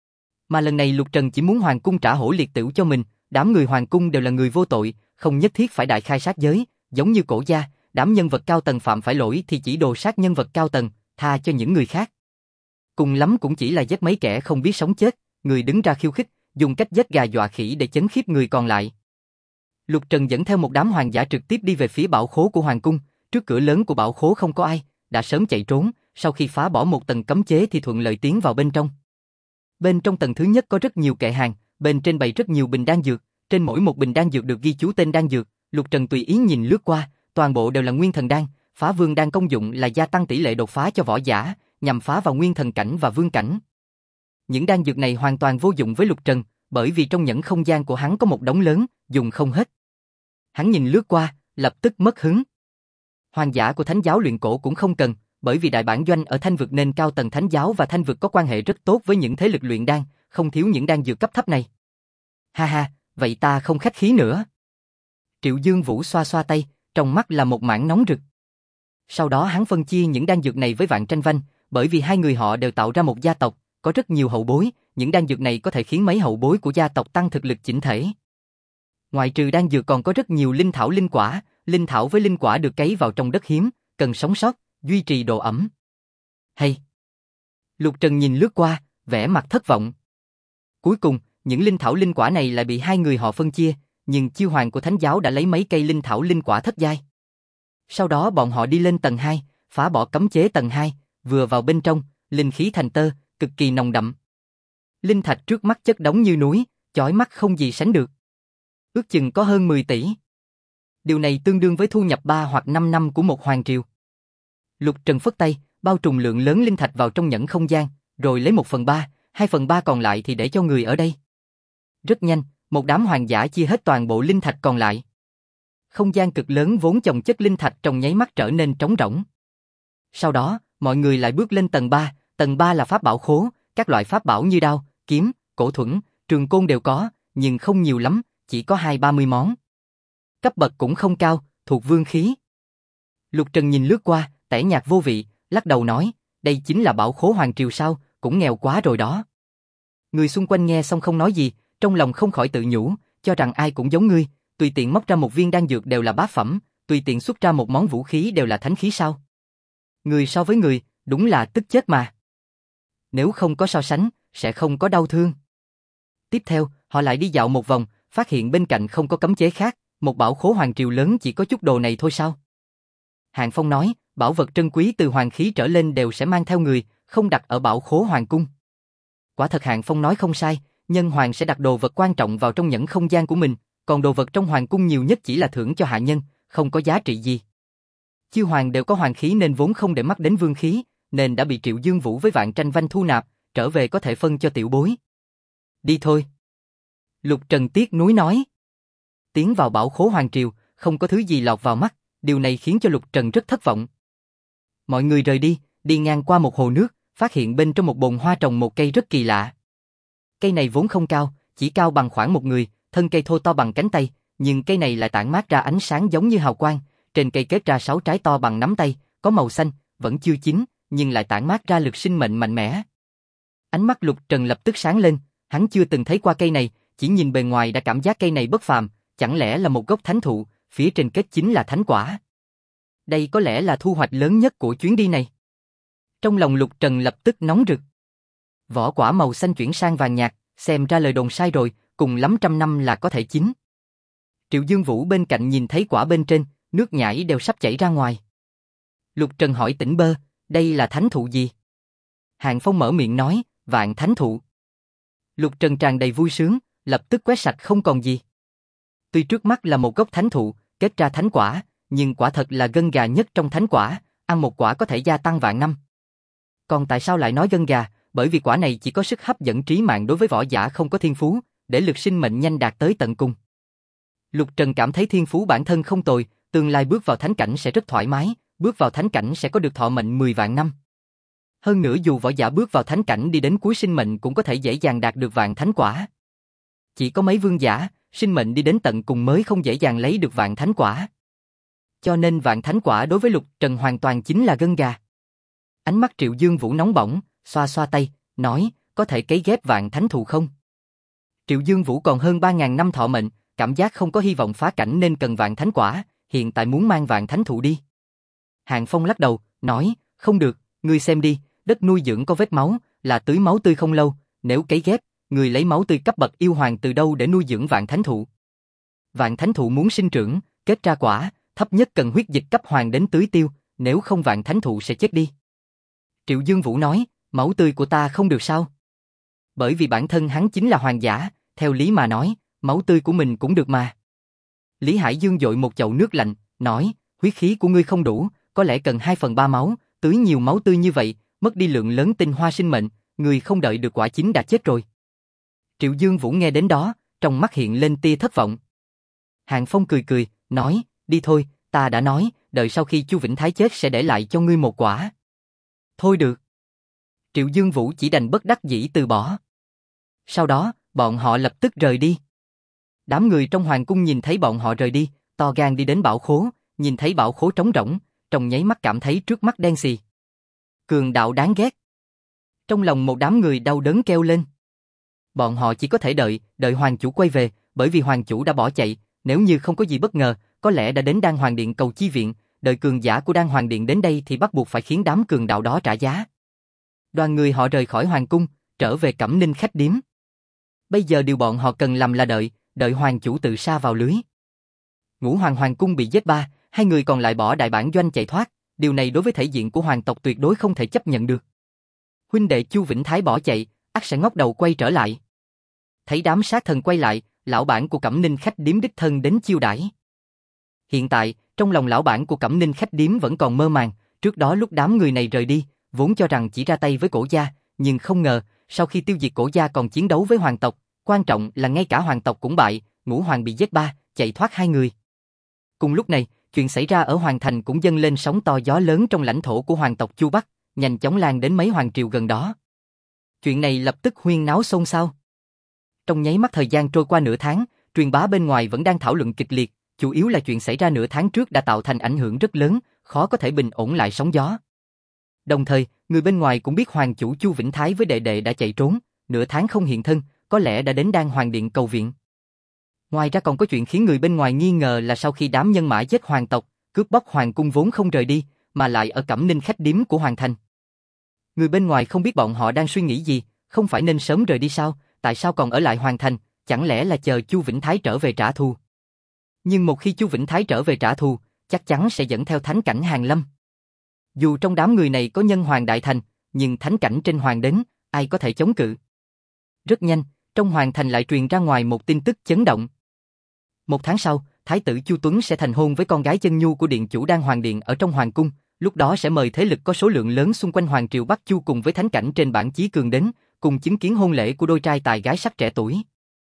Mà lần này Lục Trần chỉ muốn hoàng cung trả hổ liệt tửu cho mình, đám người hoàng cung đều là người vô tội, không nhất thiết phải đại khai sát giới, giống như Cổ gia, đám nhân vật cao tầng phạm phải lỗi thì chỉ đồ sát nhân vật cao tầng, tha cho những người khác. Cùng lắm cũng chỉ là giết mấy kẻ không biết sống chết, người đứng ra khiêu khích, dùng cách giết gà dọa khỉ để chấn khiếp người còn lại. Lục Trần dẫn theo một đám hoàng giả trực tiếp đi về phía bảo khố của hoàng cung, trước cửa lớn của bảo khố không có ai, đã sớm chạy trốn, sau khi phá bỏ một tầng cấm chế thì thuận lợi tiến vào bên trong. Bên trong tầng thứ nhất có rất nhiều kệ hàng, bên trên bày rất nhiều bình đan dược, trên mỗi một bình đan dược được ghi chú tên đan dược, Lục Trần tùy ý nhìn lướt qua, toàn bộ đều là nguyên thần đan, Phá Vương đan công dụng là gia tăng tỷ lệ đột phá cho võ giả, nhằm phá vào nguyên thần cảnh và vương cảnh. Những đan dược này hoàn toàn vô dụng với Lục Trần, bởi vì trong nhẫn không gian của hắn có một đống lớn, dùng không hết. Hắn nhìn lướt qua, lập tức mất hứng. Hoàng giả của Thánh giáo luyện cổ cũng không cần, bởi vì đại bản doanh ở Thanh vực nên cao tầng Thánh giáo và Thanh vực có quan hệ rất tốt với những thế lực luyện đan, không thiếu những đan dược cấp thấp này. Ha ha, vậy ta không khách khí nữa. Triệu Dương Vũ xoa xoa tay, trong mắt là một mảng nóng rực. Sau đó hắn phân chia những đan dược này với Vạn Tranh Vanh, bởi vì 2 người họ đều tạo ra một gia tộc, có rất nhiều hậu bối, những đan dược này có thể khiến mấy hậu bối của gia tộc tăng thực lực chỉnh thể. Ngoại trừ đan dược còn có rất nhiều linh thảo với linh quả được cấy vào trong đất hiếm, cần sống sót, duy trì độ ẩm. Hay! Lục Trần nhìn lướt qua, vẻ mặt thất vọng. Cuối cùng, những linh thảo linh quả này lại bị hai người họ phân chia, nhưng chiêu hoàng của thánh giáo đã lấy mấy cây linh thảo linh quả thất giai. Sau đó bọn họ đi lên tầng 2, phá bỏ cấm chế tầng 2, vừa vào bên trong, linh khí thành tơ, cực kỳ nồng đậm. Linh thạch trước mắt chất đống như núi, chói mắt không gì sánh được. Ước chừng có hơn 10 tỷ. Điều này tương đương với thu nhập 3 hoặc 5 năm của một hoàng triều. Lục Trần phất tay, bao trùm lượng lớn linh thạch vào trong nhẫn không gian, rồi lấy 1/3, 2/3 còn lại thì để cho người ở đây. Rất nhanh, một đám hoàng giả chia hết toàn bộ linh thạch còn lại. Không gian cực lớn vốn chồng chất linh thạch trong nháy mắt trở nên trống rỗng. Sau đó, mọi người lại bước lên tầng 3 là pháp bảo khố, các loại pháp bảo như đao, kiếm, cổ thuẫn, trường côn đều có, nhưng không nhiều lắm, chỉ có 20-30 món. Cấp bậc cũng không cao, thuộc vương khí. Lục Trần nhìn lướt qua, tẻ nhạt vô vị, lắc đầu nói, đây chính là bảo khố hoàng triều sao, cũng nghèo quá rồi đó. Người xung quanh nghe xong không nói gì, trong lòng không khỏi tự nhủ, cho rằng ai cũng giống ngươi, tùy tiện móc ra một viên đan dược đều là bát phẩm, tùy tiện xuất ra một món vũ khí đều là thánh khí sao. Người so với người, đúng là tức chết mà. Nếu không có so sánh, sẽ không có đau thương. Tiếp theo, họ lại đi dạo một vòng, phát hiện bên cạnh không có cấm chế khác, một bảo khố hoàng triều lớn chỉ có chút đồ này thôi sao? Hạng Phong nói, bảo vật trân quý từ hoàng khí trở lên đều sẽ mang theo người, không đặt ở bảo khố hoàng cung. Quả thật Hạng Phong nói không sai, nhân hoàng sẽ đặt đồ vật quan trọng vào trong nhẫn không gian của mình, còn đồ vật trong hoàng cung nhiều nhất chỉ là thưởng cho hạ nhân, không có giá trị gì. Chư hoàng đều có hoàng khí nên vốn không để mắt đến vương khí, nên đã bị Triệu Dương Vũ với Vạn Tranh Vanh thu nạp, trở về có thể phân cho tiểu bối. Đi thôi. Lục Trần tiếc nuối nói. Tiến vào bảo khố hoàng triều, không có thứ gì lọt vào mắt, điều này khiến cho Lục Trần rất thất vọng. Mọi người rời đi, đi ngang qua một hồ nước, phát hiện bên trong một bồn hoa trồng một cây rất kỳ lạ. Cây này vốn không cao, chỉ cao bằng khoảng một người, thân cây thô to bằng cánh tay, nhưng cây này lại tản mát ra ánh sáng giống như hào quang, trên cây kết ra 6 trái to bằng nắm tay, có màu xanh, vẫn chưa chín, nhưng lại tản mát ra lực sinh mệnh mạnh mẽ. Ánh mắt Lục Trần lập tức sáng lên, hắn chưa từng thấy qua cây này, chỉ nhìn bề ngoài đã cảm giác cây này bất phàm, chẳng lẽ là một gốc thánh thụ, phía trên kết chính là thánh quả. Đây có lẽ là thu hoạch lớn nhất của chuyến đi này. Trong lòng Lục Trần lập tức nóng rực. Vỏ quả màu xanh chuyển sang vàng nhạt, xem ra lời đồn sai rồi, cùng lắm 100 năm là có thể chín. Triệu Dương Vũ bên cạnh nhìn thấy quả bên trên, nước nhảy đều sắp chảy ra ngoài. Lục Trần hỏi Tỉnh Bơ, đây là thánh thụ gì? Hạng Phong mở miệng nói, Vạn Thánh Thụ. Lục Trần tràn đầy vui sướng, lập tức quét sạch không còn gì. Tuy trước mắt là một gốc thánh thụ, kết ra thánh quả, nhưng quả thật là gân gà nhất trong thánh quả, ăn một quả có thể gia tăng vạn năm. Còn tại sao lại nói gân gà? Bởi vì quả này chỉ có sức hấp dẫn trí mạng đối với võ giả không có thiên phú, để lực sinh mệnh nhanh đạt tới tận cùng. Lục Trần cảm thấy thiên phú bản thân không tồi, tương lai bước vào thánh cảnh sẽ rất thoải mái, bước vào thánh cảnh sẽ có được thọ mệnh 10 vạn năm. Hơn nữa dù võ giả bước vào thánh cảnh đi đến cuối sinh mệnh cũng có thể dễ dàng đạt được vạn thánh quả. Chỉ có mấy vương giả, sinh mệnh đi đến tận cùng mới không dễ dàng lấy được vạn thánh quả. Cho nên vạn thánh quả đối với Lục Trần hoàn toàn chính là gân gà. Ánh mắt Triệu Dương Vũ nóng bỏng, xoa xoa tay, nói, có thể cấy ghép vạn thánh thụ không? Triệu Dương Vũ còn hơn 3.000 năm thọ mệnh, cảm giác không có hy vọng phá cảnh nên cần vạn thánh quả, hiện tại muốn mang vạn thánh thụ đi. Hạng Phong lắc đầu, nói, không được, ngươi xem đi, đất nuôi dưỡng có vết máu, là tưới máu tươi không lâu, nếu cấy ghép, người lấy máu tươi cấp bậc yêu hoàng từ đâu để nuôi dưỡng vạn thánh thụ? Vạn thánh thụ muốn sinh trưởng, kết ra quả, thấp nhất cần huyết dịch cấp hoàng đến tưới tiêu, nếu không vạn thánh thụ sẽ chết đi. Triệu Dương Vũ nói, máu tươi của ta không được sao? Bởi vì bản thân hắn chính là hoàng giả, theo lý mà nói, máu tươi của mình cũng được mà. Lý Hải Dương dội một chậu nước lạnh, nói, huyết khí của ngươi không đủ, có lẽ cần 2/3 máu, tưới nhiều máu tươi như vậy, mất đi lượng lớn tinh hoa sinh mệnh, người không đợi được quả chín đã chết rồi. Triệu Dương Vũ nghe đến đó, trong mắt hiện lên tia thất vọng. Hạng Phong cười cười, nói, đi thôi, ta đã nói, đợi sau khi Chu Vĩnh Thái chết sẽ để lại cho ngươi một quả. Thôi được. Triệu Dương Vũ chỉ đành bất đắc dĩ từ bỏ. Sau đó, bọn họ lập tức rời đi. Đám người trong hoàng cung nhìn thấy bọn họ rời đi, to gan đi đến bảo khố, nhìn thấy bảo khố trống rỗng, trong nháy mắt cảm thấy trước mắt đen xì. Cường đạo đáng ghét. Trong lòng một đám người đau đớn kêu lên. Bọn họ chỉ có thể đợi hoàng chủ quay về, bởi vì hoàng chủ đã bỏ chạy, nếu như không có gì bất ngờ, có lẽ đã đến Đan Hoàng Điện cầu chi viện, đợi cường giả của Đan Hoàng Điện đến đây thì bắt buộc phải khiến đám cường đạo đó trả giá. Đoàn người họ rời khỏi hoàng cung, trở về Cẩm Ninh khách điếm. Bây giờ điều bọn họ cần làm là đợi hoàng chủ tự sa vào lưới. Ngũ Hoàng Hoàng cung bị giết 3, 2 người còn lại bỏ đại bản doanh chạy thoát, điều này đối với thể diện của hoàng tộc tuyệt đối không thể chấp nhận được. Huynh đệ Chu Vĩnh Thái bỏ chạy, ắt sẽ ngóc đầu quay trở lại. Thấy đám sát thần quay lại, lão bản của Cẩm Ninh khách điếm đích thân đến chiêu đãi. Hiện tại, trong lòng lão bản của Cẩm Ninh khách điếm vẫn còn mơ màng, trước đó lúc đám người này rời đi, vốn cho rằng chỉ ra tay với Cổ gia, nhưng không ngờ, sau khi tiêu diệt Cổ gia còn chiến đấu với hoàng tộc, quan trọng là ngay cả hoàng tộc cũng bại, Ngũ Hoàng bị giết 3, chạy thoát 2 người. Cùng lúc này, chuyện xảy ra ở Hoàng Thành cũng dâng lên sóng to gió lớn trong lãnh thổ của hoàng tộc Chu Bắc, nhanh chóng lan đến mấy hoàng triều gần đó. Chuyện này lập tức huyên náo xôn xao. Trong nháy mắt thời gian trôi qua nửa tháng, truyền bá bên ngoài vẫn đang thảo luận kịch liệt, chủ yếu là chuyện xảy ra nửa tháng trước đã tạo thành ảnh hưởng rất lớn, khó có thể bình ổn lại sóng gió. Đồng thời, người bên ngoài cũng biết hoàng chủ Chu Vĩnh Thái với đệ đệ đã chạy trốn, nửa tháng không hiện thân, có lẽ đã đến Đan Hoàng Điện cầu viện. Ngoài ra còn có chuyện khiến người bên ngoài nghi ngờ là sau khi đám nhân mã giết hoàng tộc, cướp bóc hoàng cung vốn không rời đi, mà lại ở Cẩm Ninh khách điếm của Hoàng Thành. Người bên ngoài không biết bọn họ đang suy nghĩ gì, không phải nên sớm rời đi sao, tại sao còn ở lại Hoàng Thành, chẳng lẽ là chờ Chu Vĩnh Thái trở về trả thù. Nhưng một khi Chu Vĩnh Thái trở về trả thù, chắc chắn sẽ dẫn theo thánh cảnh hàng lâm. Dù trong đám người này có nhân hoàng đại thành, nhưng thánh cảnh trên hoàng đến, ai có thể chống cự. Rất nhanh, trong Hoàng Thành lại truyền ra ngoài một tin tức chấn động. 1 tháng sau, Thái tử Chu Tuấn sẽ thành hôn với con gái chân nhu của điện chủ Đan Hoàng Điện ở trong hoàng cung, lúc đó sẽ mời thế lực có số lượng lớn xung quanh hoàng triều Bắc Chu cùng với thánh cảnh trên bảng chí cường đến, cùng chứng kiến hôn lễ của đôi trai tài gái sắc trẻ tuổi.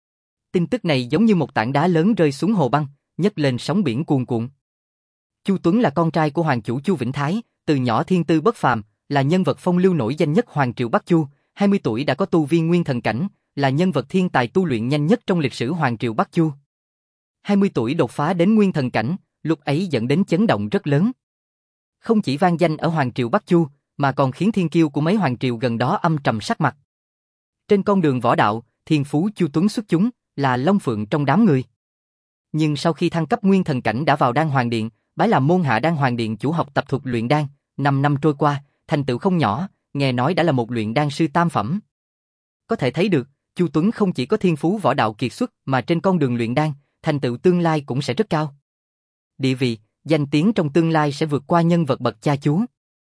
Tin tức này giống như một tảng đá lớn rơi xuống hồ băng, nhấc lên sóng biển cuồn cuộn. Chu Tuấn là con trai của hoàng chủ Chu Vĩnh Thái, từ nhỏ thiên tư bất phàm, là nhân vật phong lưu nổi danh nhất hoàng triều Bắc Chu, 20 tuổi đã có tu vi nguyên thần cảnh, là nhân vật thiên tài tu luyện nhanh nhất trong lịch sử hoàng triều Bắc Chu. 20 tuổi đột phá đến nguyên thần cảnh, lúc ấy dẫn đến chấn động rất lớn. Không chỉ vang danh ở hoàng triều Bắc Chu, mà còn khiến thiên kiêu của mấy hoàng triều gần đó âm trầm sắc mặt. Trên con đường võ đạo, thiên phú Chu Tuấn xuất chúng, là long phượng trong đám người. Nhưng sau khi thăng cấp nguyên thần cảnh đã vào Đan Hoàng Điện, bái làm môn hạ Đan Hoàng Điện chủ học tập thuật luyện đan, 5 năm trôi qua, thành tựu không nhỏ, nghe nói đã là một luyện đan sư tam phẩm. Có thể thấy được, Chu Tuấn không chỉ có thiên phú võ đạo kiệt xuất mà trên con đường luyện đan, thành tựu tương lai cũng sẽ rất cao. Địa vị, danh tiếng trong tương lai sẽ vượt qua nhân vật bậc cha chú.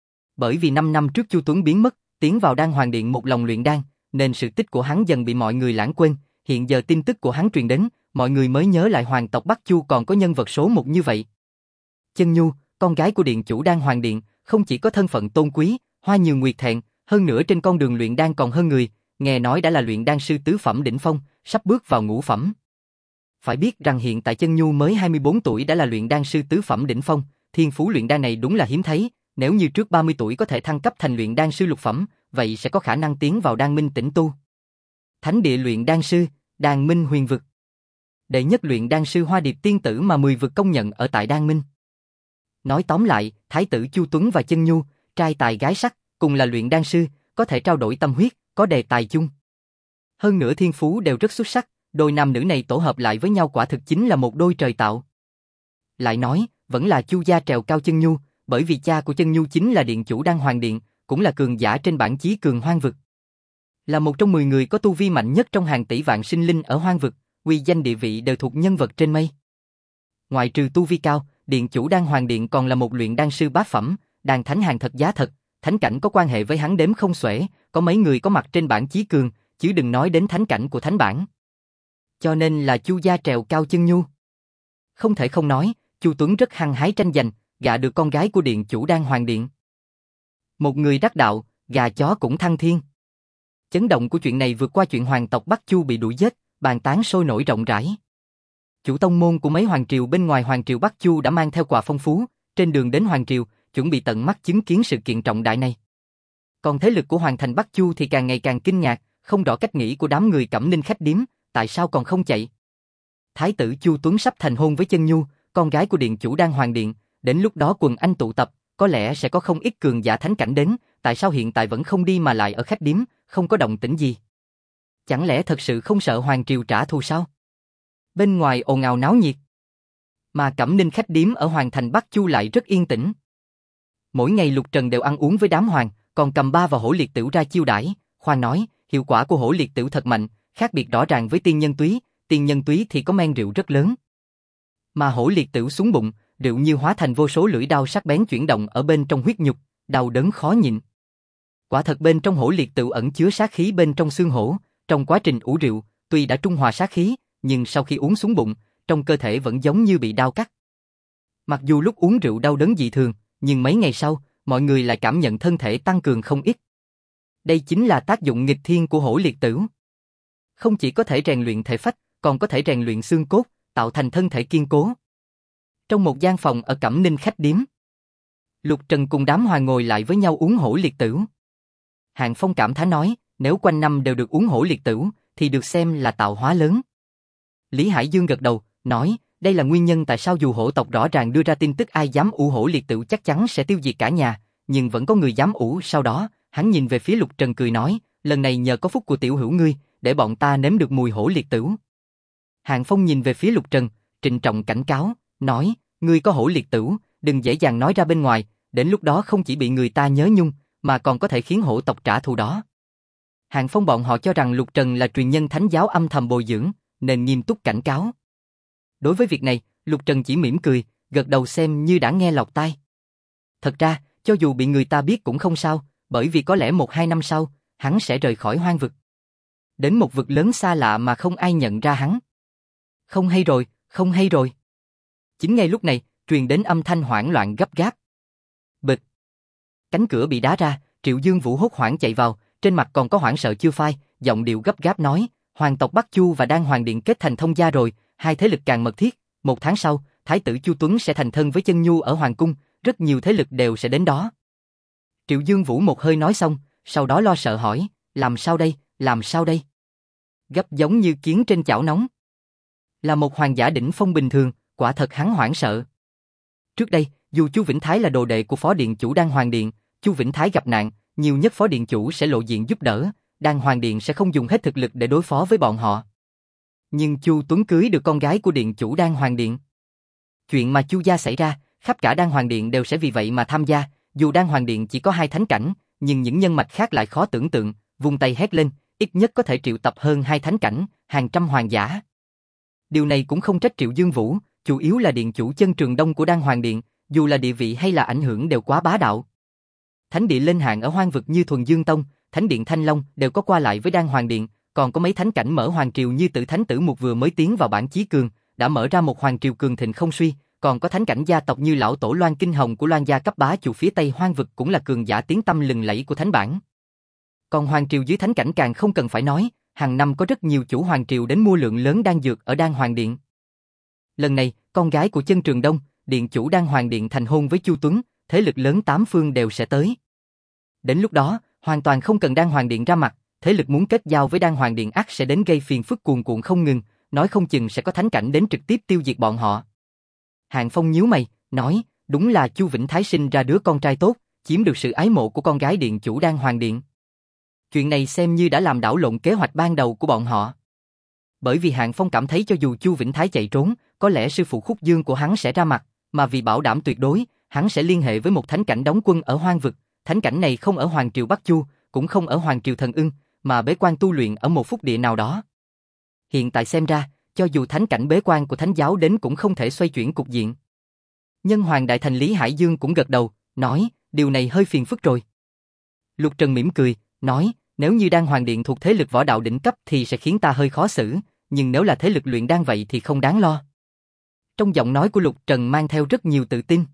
Bởi vì 5 năm trước Chu Tuấn biến mất, tiến vào Đan Hoàng Điện một lòng luyện đan, nên sự tích của hắn dần bị mọi người lãng quên, hiện giờ tin tức của hắn truyền đến, mọi người mới nhớ lại hoàng tộc Bắc Chu còn có nhân vật số 1 như vậy. Chân Nhu, con gái của điện chủ Đan Hoàng Điện, không chỉ có thân phận tôn quý, hoa nhường nguyệt thẹn, hơn nữa trên con đường luyện đan còn hơn người, nghe nói đã là luyện đan sư tứ phẩm đỉnh phong, sắp bước vào ngũ phẩm. Phải biết rằng hiện tại Chân Nhu mới 24 tuổi đã là luyện đan sư tứ phẩm đỉnh phong, thiên phú luyện đan này đúng là hiếm thấy, nếu như trước 30 tuổi có thể thăng cấp thành luyện đan sư lục phẩm, vậy sẽ có khả năng tiến vào Đan Minh tĩnh tu. Thánh địa luyện đan sư, Đan Minh huyền vực. Đệ nhất luyện đan sư Hoa Điệp tiên tử mà 10 vực công nhận ở tại Đan Minh. Nói tóm lại, Thái tử Chu Tuấn và Chân Nhu, trai tài gái sắc, cùng là luyện đan sư, có thể trao đổi tâm huyết, có đề tài chung. Hơn nữa thiên phú đều rất xuất sắc, đôi nam nữ này tổ hợp lại với nhau quả thực chính là một đôi trời tạo. Lại nói, vẫn là Chu gia trèo cao Chân Nhu, bởi vì cha của Chân Nhu chính là điện chủ Đan Hoàng Điện, cũng là cường giả trên bảng chí cường hoang vực. Là một trong 10 người có tu vi mạnh nhất trong hàng tỷ vạn sinh linh ở hoang vực, uy danh địa vị đều thuộc nhân vật trên mây. Ngoài trừ tu vi cao, điện chủ Đan Hoàng Điện còn là một luyện đan sư bát phẩm, đan thánh hàng thật giá thật, thánh cảnh có quan hệ với hắn đếm không xuể, có mấy người có mặt trên bảng chí cường, chứ đừng nói đến thánh cảnh của thánh bản. Cho nên là Chu gia trèo cao Chân Nhu. Không thể không nói, Chu Tuấn rất hăng hái tranh giành, gạ được con gái của điện chủ Đan Hoàng Điện. Một người đắc đạo, gà chó cũng thăng thiên. Chấn động của chuyện này vượt qua chuyện hoàng tộc Bắc Chu bị đuổi giết, bàn tán sôi nổi rộng rãi. Chủ tông môn của mấy hoàng triều bên ngoài hoàng triều Bắc Chu đã mang theo quà phong phú, trên đường đến hoàng triều, chuẩn bị tận mắt chứng kiến sự kiện trọng đại này. Còn thế lực của hoàng thành Bắc Chu thì càng ngày càng kinh ngạc, không rõ cách nghĩ của đám người Cẩm Ninh khách điếm, tại sao còn không chạy. Thái tử Chu Tuấn sắp thành hôn với Chân Nhu, con gái của điện chủ Đan Hoàng Điện, đến lúc đó quần anh tụ tập, có lẽ sẽ có không ít cường giả thánh cảnh đến, tại sao hiện tại vẫn không đi mà lại ở khách điếm, không có động tĩnh gì? Chẳng lẽ thật sự không sợ hoàng triều trả thù sao? Bên ngoài ồn ào náo nhiệt. Mà Cẩm Ninh khách điếm ở Hoàng thành Bắc Chu lại rất yên tĩnh. Mỗi ngày Lục Trần đều ăn uống với đám hoàng, còn cầm ba và hổ liệt tửu ra chiêu đãi. Khoan nói, hiệu quả của hổ liệt tửu thật mạnh, khác biệt rõ ràng với tiên nhân túy thì có men rượu rất lớn. Mà hổ liệt tửu xuống bụng, rượu như hóa thành vô số lưỡi đao sắc bén chuyển động ở bên trong huyết nhục, đau đớn khó nhịn. Quả thật bên trong hổ liệt tửu ẩn chứa sát khí bên trong xương hổ, trong quá trình ủ rượu, tuy đã trung hòa sát khí, nhưng sau khi uống xuống bụng, trong cơ thể vẫn giống như bị đao cắt. Mặc dù lúc uống rượu đau đớn dị thường, nhưng mấy ngày sau, mọi người lại cảm nhận thân thể tăng cường không ít. Đây chính là tác dụng nghịch thiên của hổ liệt tửu. Không chỉ có thể rèn luyện thể phách, còn có thể rèn luyện xương cốt, tạo thành thân thể kiên cố. Trong một gian phòng ở Cẩm Ninh khách điếm, Lục Trần cùng đám hoàng ngồi lại với nhau uống hổ liệt tửu. Hạng Phong cảm thán nói, nếu quanh năm đều được uống hổ liệt tửu, thì được xem là tạo hóa lớn. Lý Hải Dương gật đầu, nói, đây là nguyên nhân tại sao dù hổ tộc rõ ràng đưa ra tin tức ai dám ủ hổ liệt tửu chắc chắn sẽ tiêu diệt cả nhà, nhưng vẫn có người dám ủ. Sau đó, hắn nhìn về phía Lục Trần cười nói, lần này nhờ có phúc của tiểu hữu ngươi, để bọn ta nếm được mùi hổ liệt tửu. Hạng Phong nhìn về phía Lục Trần, trịnh trọng cảnh cáo, nói, ngươi có hổ liệt tửu, đừng dễ dàng nói ra bên ngoài, đến lúc đó không chỉ bị người ta nhớ nhung, mà còn có thể khiến hổ tộc trả thù đó. Hạng Phong bọn họ cho rằng Lục Trần là truyền nhân thánh giáo âm thầm bồi dưỡng, nên nghiêm túc cảnh cáo. Đối với việc này, Lục Trần chỉ mỉm cười, gật đầu xem như đã nghe lọt tai. Thật ra, cho dù bị người ta biết cũng không sao, bởi vì có lẽ 1-2 năm sau, hắn sẽ rời khỏi hoang vực. Đến một vực lớn xa lạ mà không ai nhận ra hắn. Không hay rồi, không hay rồi. Chính ngay lúc này, truyền đến âm thanh hoảng loạn gấp gáp. Bịch. Cánh cửa bị đá ra, Triệu Dương Vũ hốt hoảng chạy vào, trên mặt còn có hoảng sợ chưa phai, giọng điệu gấp gáp nói, hoàng tộc Bắc Chu và Đan Hoàng Điện kết thành thông gia rồi, hai thế lực càng mật thiết, 1 tháng sau, Thái tử Chu Tuấn sẽ thành thân với Chân Nhu ở Hoàng Cung, rất nhiều thế lực đều sẽ đến đó. Triệu Dương Vũ một hơi nói xong, sau đó lo sợ hỏi, làm sao đây, làm sao đây? Gấp giống như kiến trên chảo nóng. Là một hoàng giả đỉnh phong bình thường, quả thật hắn hoảng sợ. Trước đây, dù Chu Vĩnh Thái là đồ đệ của phó điện chủ Đan Hoàng Điện, Chu Vĩnh Thái gặp nạn, nhiều nhất phó điện chủ sẽ lộ diện giúp đỡ, Đan Hoàng Điện sẽ không dùng hết thực lực để đối phó với bọn họ. Nhưng Chu Tuấn cưới được con gái của điện chủ Đan Hoàng Điện. Chuyện mà Chu gia xảy ra, khắp cả Đan Hoàng Điện đều sẽ vì vậy mà tham gia, dù Đan Hoàng Điện chỉ có 2 thánh cảnh, nhưng những nhân mạch khác lại khó tưởng tượng, vung tay hét lên, ít nhất có thể triệu tập hơn 2 thánh cảnh, hàng trăm hoàng giả. Điều này cũng không trách Triệu Dương Vũ, chủ yếu là điện chủ Chân Trường Đông của Đan Hoàng Điện, dù là địa vị hay là ảnh hưởng đều quá bá đạo. Thánh địa lên hạng ở hoang vực như Thuần Dương Tông, Thánh điện Thanh Long đều có qua lại với Đan Hoàng Điện, còn có mấy thánh cảnh mở hoàng triều như Tử Thánh Tử Mục vừa mới tiến vào bảng chí cường, đã mở ra một hoàng triều cường thịnh không suy, còn có thánh cảnh gia tộc như lão tổ Loan Kinh Hồng của Loan gia cấp bá chủ phía Tây hoang vực cũng là cường giả tiếng tăm lừng lẫy của thánh bảng. Còn hoàng triều dưới thánh cảnh càng không cần phải nói, hàng năm có rất nhiều chủ hoàng triều đến mua lượng lớn đan dược ở Đan Hoàng Điện. Lần này, con gái của Chân Trường Đông, điện chủ Đan Hoàng Điện thành hôn với Chu Tuấn, thế lực lớn 8 phương đều sẽ tới. Đến lúc đó, hoàn toàn không cần Đan Hoàng Điện ra mặt, thế lực muốn kết giao với Đan Hoàng Điện ắt sẽ đến gây phiền phức cuồn cuộn không ngừng, nói không chừng sẽ có thánh cảnh đến trực tiếp tiêu diệt bọn họ. Hạng Phong nhíu mày, nói, đúng là Chu Vĩnh Thái sinh ra đứa con trai tốt, chiếm được sự ái mộ của con gái điện chủ Đan Hoàng Điện. Chuyện này xem như đã làm đảo lộn kế hoạch ban đầu của bọn họ. Bởi vì Hạng Phong cảm thấy cho dù Chu Vĩnh Thái chạy trốn, có lẽ sư phụ Khúc Dương của hắn sẽ ra mặt, mà vì bảo đảm tuyệt đối, hắn sẽ liên hệ với một thánh cảnh đóng quân ở hoang vực. Thánh cảnh này không ở Hoàng triều Bắc Chu, cũng không ở Hoàng triều Thần Ưng, mà bế quan tu luyện ở một phúc địa nào đó. Hiện tại xem ra, cho dù thánh cảnh bế quan của thánh giáo đến cũng không thể xoay chuyển cục diện. Nhân Hoàng Đại Thành Lý Hải Dương cũng gật đầu, nói, điều này hơi phiền phức rồi. Lục Trần mỉm cười, nói, nếu như Đan Hoàng Điện thuộc thế lực võ đạo đỉnh cấp thì sẽ khiến ta hơi khó xử, nhưng nếu là thế lực luyện đan vậy thì không đáng lo. Trong giọng nói của Lục Trần mang theo rất nhiều tự tin.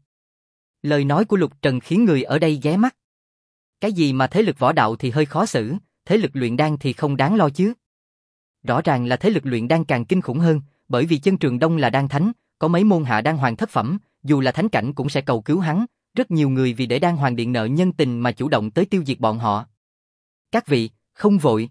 Lời nói của Lục Trần khiến người ở đây ghé mắt. Cái gì mà thế lực võ đạo thì hơi khó xử, thế lực luyện đan thì không đáng lo chứ. Rõ ràng là thế lực luyện đan càng kinh khủng hơn, bởi vì Chân Trường Đông là đan thánh, có mấy môn hạ đan hoàng thất phẩm, dù là thánh cảnh cũng sẽ cầu cứu hắn, rất nhiều người vì để Đan Hoàng Điện nợ nhân tình mà chủ động tới tiêu diệt bọn họ. Các vị, không vội.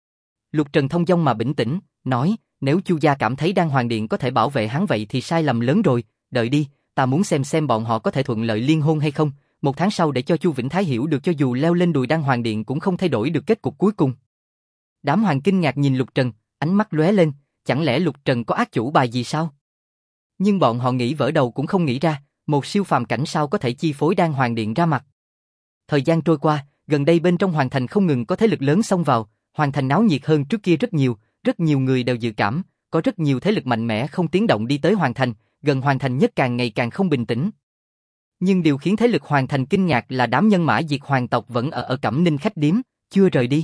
Lục Trần thông dong mà bình tĩnh, nói, nếu Chu gia cảm thấy Đan Hoàng Điện có thể bảo vệ hắn vậy thì sai lầm lớn rồi, đợi đi, ta muốn xem bọn họ có thể thuận lợi liên hôn hay không, 1 tháng sau để cho Chu Vĩnh Thái hiểu được cho dù leo lên đùi Đan Hoàng Điện cũng không thay đổi được kết cục cuối cùng. Đám hoàng kinh ngạc nhìn Lục Trần, ánh mắt lóe lên, chẳng lẽ Lục Trần có ác chủ bài gì sao? Nhưng bọn họ nghĩ vỡ đầu cũng không nghĩ ra, một siêu phàm cảnh sao có thể chi phối Đan Hoàng Điện ra mặt. Thời gian trôi qua, gần đây bên trong Hoàng Thành không ngừng có thế lực lớn xông vào, Hoàng Thành náo nhiệt hơn trước kia rất nhiều người đều dự cảm, có rất nhiều thế lực mạnh mẽ không tiếng động đi tới Hoàng Thành, gần Hoàng Thành nhất càng ngày càng không bình tĩnh. Nhưng điều khiến thế lực Hoàng Thành kinh ngạc là đám nhân mã diệt hoàng tộc vẫn ở Cẩm Ninh khách điếm, chưa rời đi.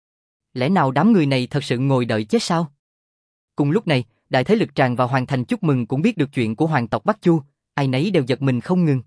Lẽ nào đám người này thật sự ngồi đợi chết sao? Cùng lúc này, đại thế lực tràn vào Hoàng Thành chúc mừng cũng biết được chuyện của hoàng tộc Bắc Chu, ai nấy đều giật mình không ngừng.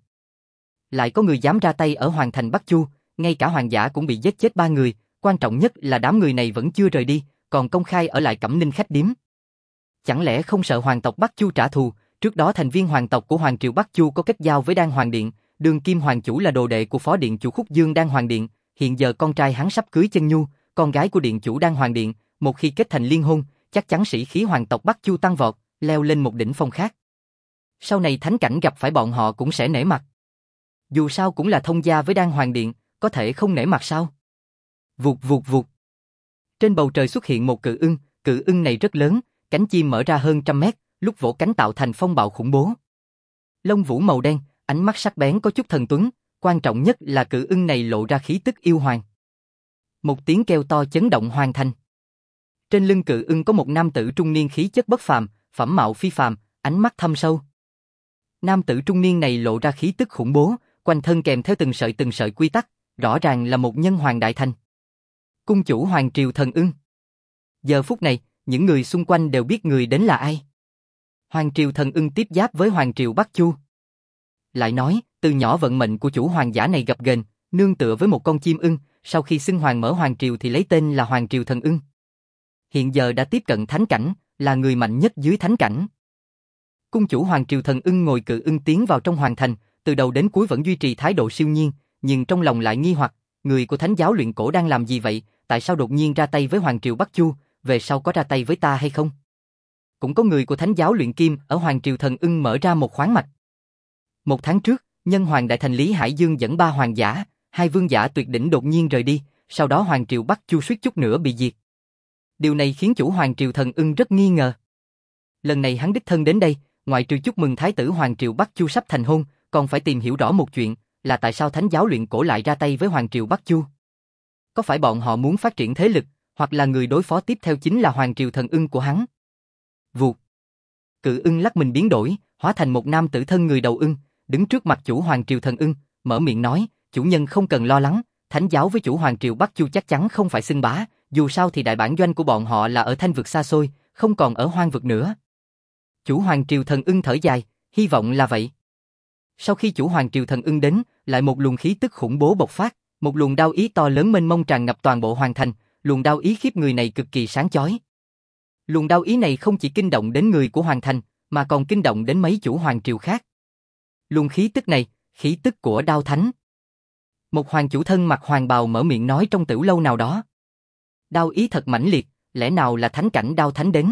Lại có người dám ra tay ở Hoàng Thành Bắc Chu, ngay cả hoàng giả cũng bị giết chết 3 người, quan trọng nhất là đám người này vẫn chưa rời đi, còn công khai ở lại Cẩm Ninh khách điếm. Chẳng lẽ không sợ hoàng tộc Bắc Chu trả thù? Trước đó thành viên hoàng tộc của Hoàng triều Bắc Chu có kết giao với Đan Hoàng Điện, đương kim hoàng chủ là đồ đệ của phó điện chủ Khúc Dương Đan Hoàng Điện, hiện giờ con trai hắn sắp cưới Chân Nhu, con gái của điện chủ Đan Hoàng Điện, một khi kết thành liên hôn, chắc chắn sĩ khí hoàng tộc Bắc Chu tăng vọt, leo lên một đỉnh phong khác. Sau này thánh cảnh gặp phải bọn họ cũng sẽ nể mặt. Dù sao cũng là thông gia với Đan Hoàng Điện, có thể không nể mặt sao? Vụt vụt vụt. Trên bầu trời xuất hiện một cự ưng này rất lớn, cánh chim mở ra hơn 100 mét, lúc vỗ cánh tạo thành phong bạo khủng bố. Lông vũ màu đen, ánh mắt sắc bén có chút thần tuấn, quan trọng nhất là cự ưng này lộ ra khí tức yêu hoàng. Một tiếng kêu to chấn động Hoàng Thành. Trên lưng cự ưng có một nam tử trung niên khí chất bất phàm, phẩm mạo phi phàm, ánh mắt thâm sâu. Nam tử trung niên này lộ ra khí tức khủng bố, quanh thân kèm theo từng sợi quy tắc, rõ ràng là một nhân hoàng đại thành. Cung chủ Hoàng triều Thần Ưng. Giờ phút này, những người xung quanh đều biết người đến là ai. Hoàng triều Thần Ưng tiếp giáp với Hoàng triều Bắc Chu. Lại nói, từ nhỏ vận mệnh của chủ hoàng giả này gập ghềnh, nương tựa với một con chim ưng, sau khi xưng hoàng mở Hoàng triều thì lấy tên là Hoàng triều Thần Ưng. Hiện giờ đã tiếp cận thánh cảnh, là người mạnh nhất dưới thánh cảnh. Cung chủ Hoàng triều Thần Ưng ngồi cự ưng tiến vào trong Hoàng Thành, từ đầu đến cuối vẫn duy trì thái độ siêu nhiên, nhưng trong lòng lại nghi hoặc, người của thánh giáo luyện cổ đang làm gì vậy, tại sao đột nhiên ra tay với Hoàng triều Bắc Chu, về sau có ra tay với ta hay không? Cũng có người của thánh giáo luyện kim ở Hoàng triều Thần Ưng mở ra một khoáng mạch. 1 tháng trước, nhân hoàng đại thành Lý Hải Dương dẫn 3 hoàng giả, 2 vương giả tuyệt đỉnh đột nhiên rời đi, sau đó Hoàng triều Bắc Chu suýt chút nữa bị diệt. Điều này khiến chủ Hoàng triều Thần Ưng rất nghi ngờ. Lần này hắn đích thân đến đây, ngoại trừ chúc mừng thái tử Hoàng triều Bắc Chu sắp thành hôn, còn phải tìm hiểu rõ một chuyện, là tại sao thánh giáo luyện cổ lại ra tay với Hoàng triều Bắc Chu. Có phải bọn họ muốn phát triển thế lực, hoặc là người đối phó tiếp theo chính là Hoàng triều Thần Ưng của hắn? Vụt. Cự ưng lắc mình biến đổi, hóa thành một nam tử thân người đầu ưng, đứng trước mặt chủ Hoàng triều Thần Ưng, mở miệng nói, chủ nhân không cần lo lắng, thánh giáo với chủ Hoàng triều Bắc Chu chắc chắn không phải xưng bá, dù sao thì đại bản doanh của bọn họ là ở Thanh vực xa xôi, không còn ở hoang vực nữa. Chủ Hoàng triều Thần Ưng thở dài, hy vọng là vậy. Sau khi chủ Hoàng triều Thần Ưng đến, lại một luồng khí tức khủng bố bộc phát, một luồng đao ý to lớn mênh mông tràn ngập toàn bộ Hoàng Thành, luồng đao ý khiếp người này cực kỳ sáng chói. Luồng đao ý này không chỉ kinh động đến người của Hoàng Thành, mà còn kinh động đến mấy chủ hoàng triều khác. Luồng khí tức này, khí tức của đao thánh. Một hoàng chủ thân mặc hoàng bào mở miệng nói trong tiểu lâu nào đó. Đao ý thật mãnh liệt, lẽ nào là thánh cảnh đao thánh đến?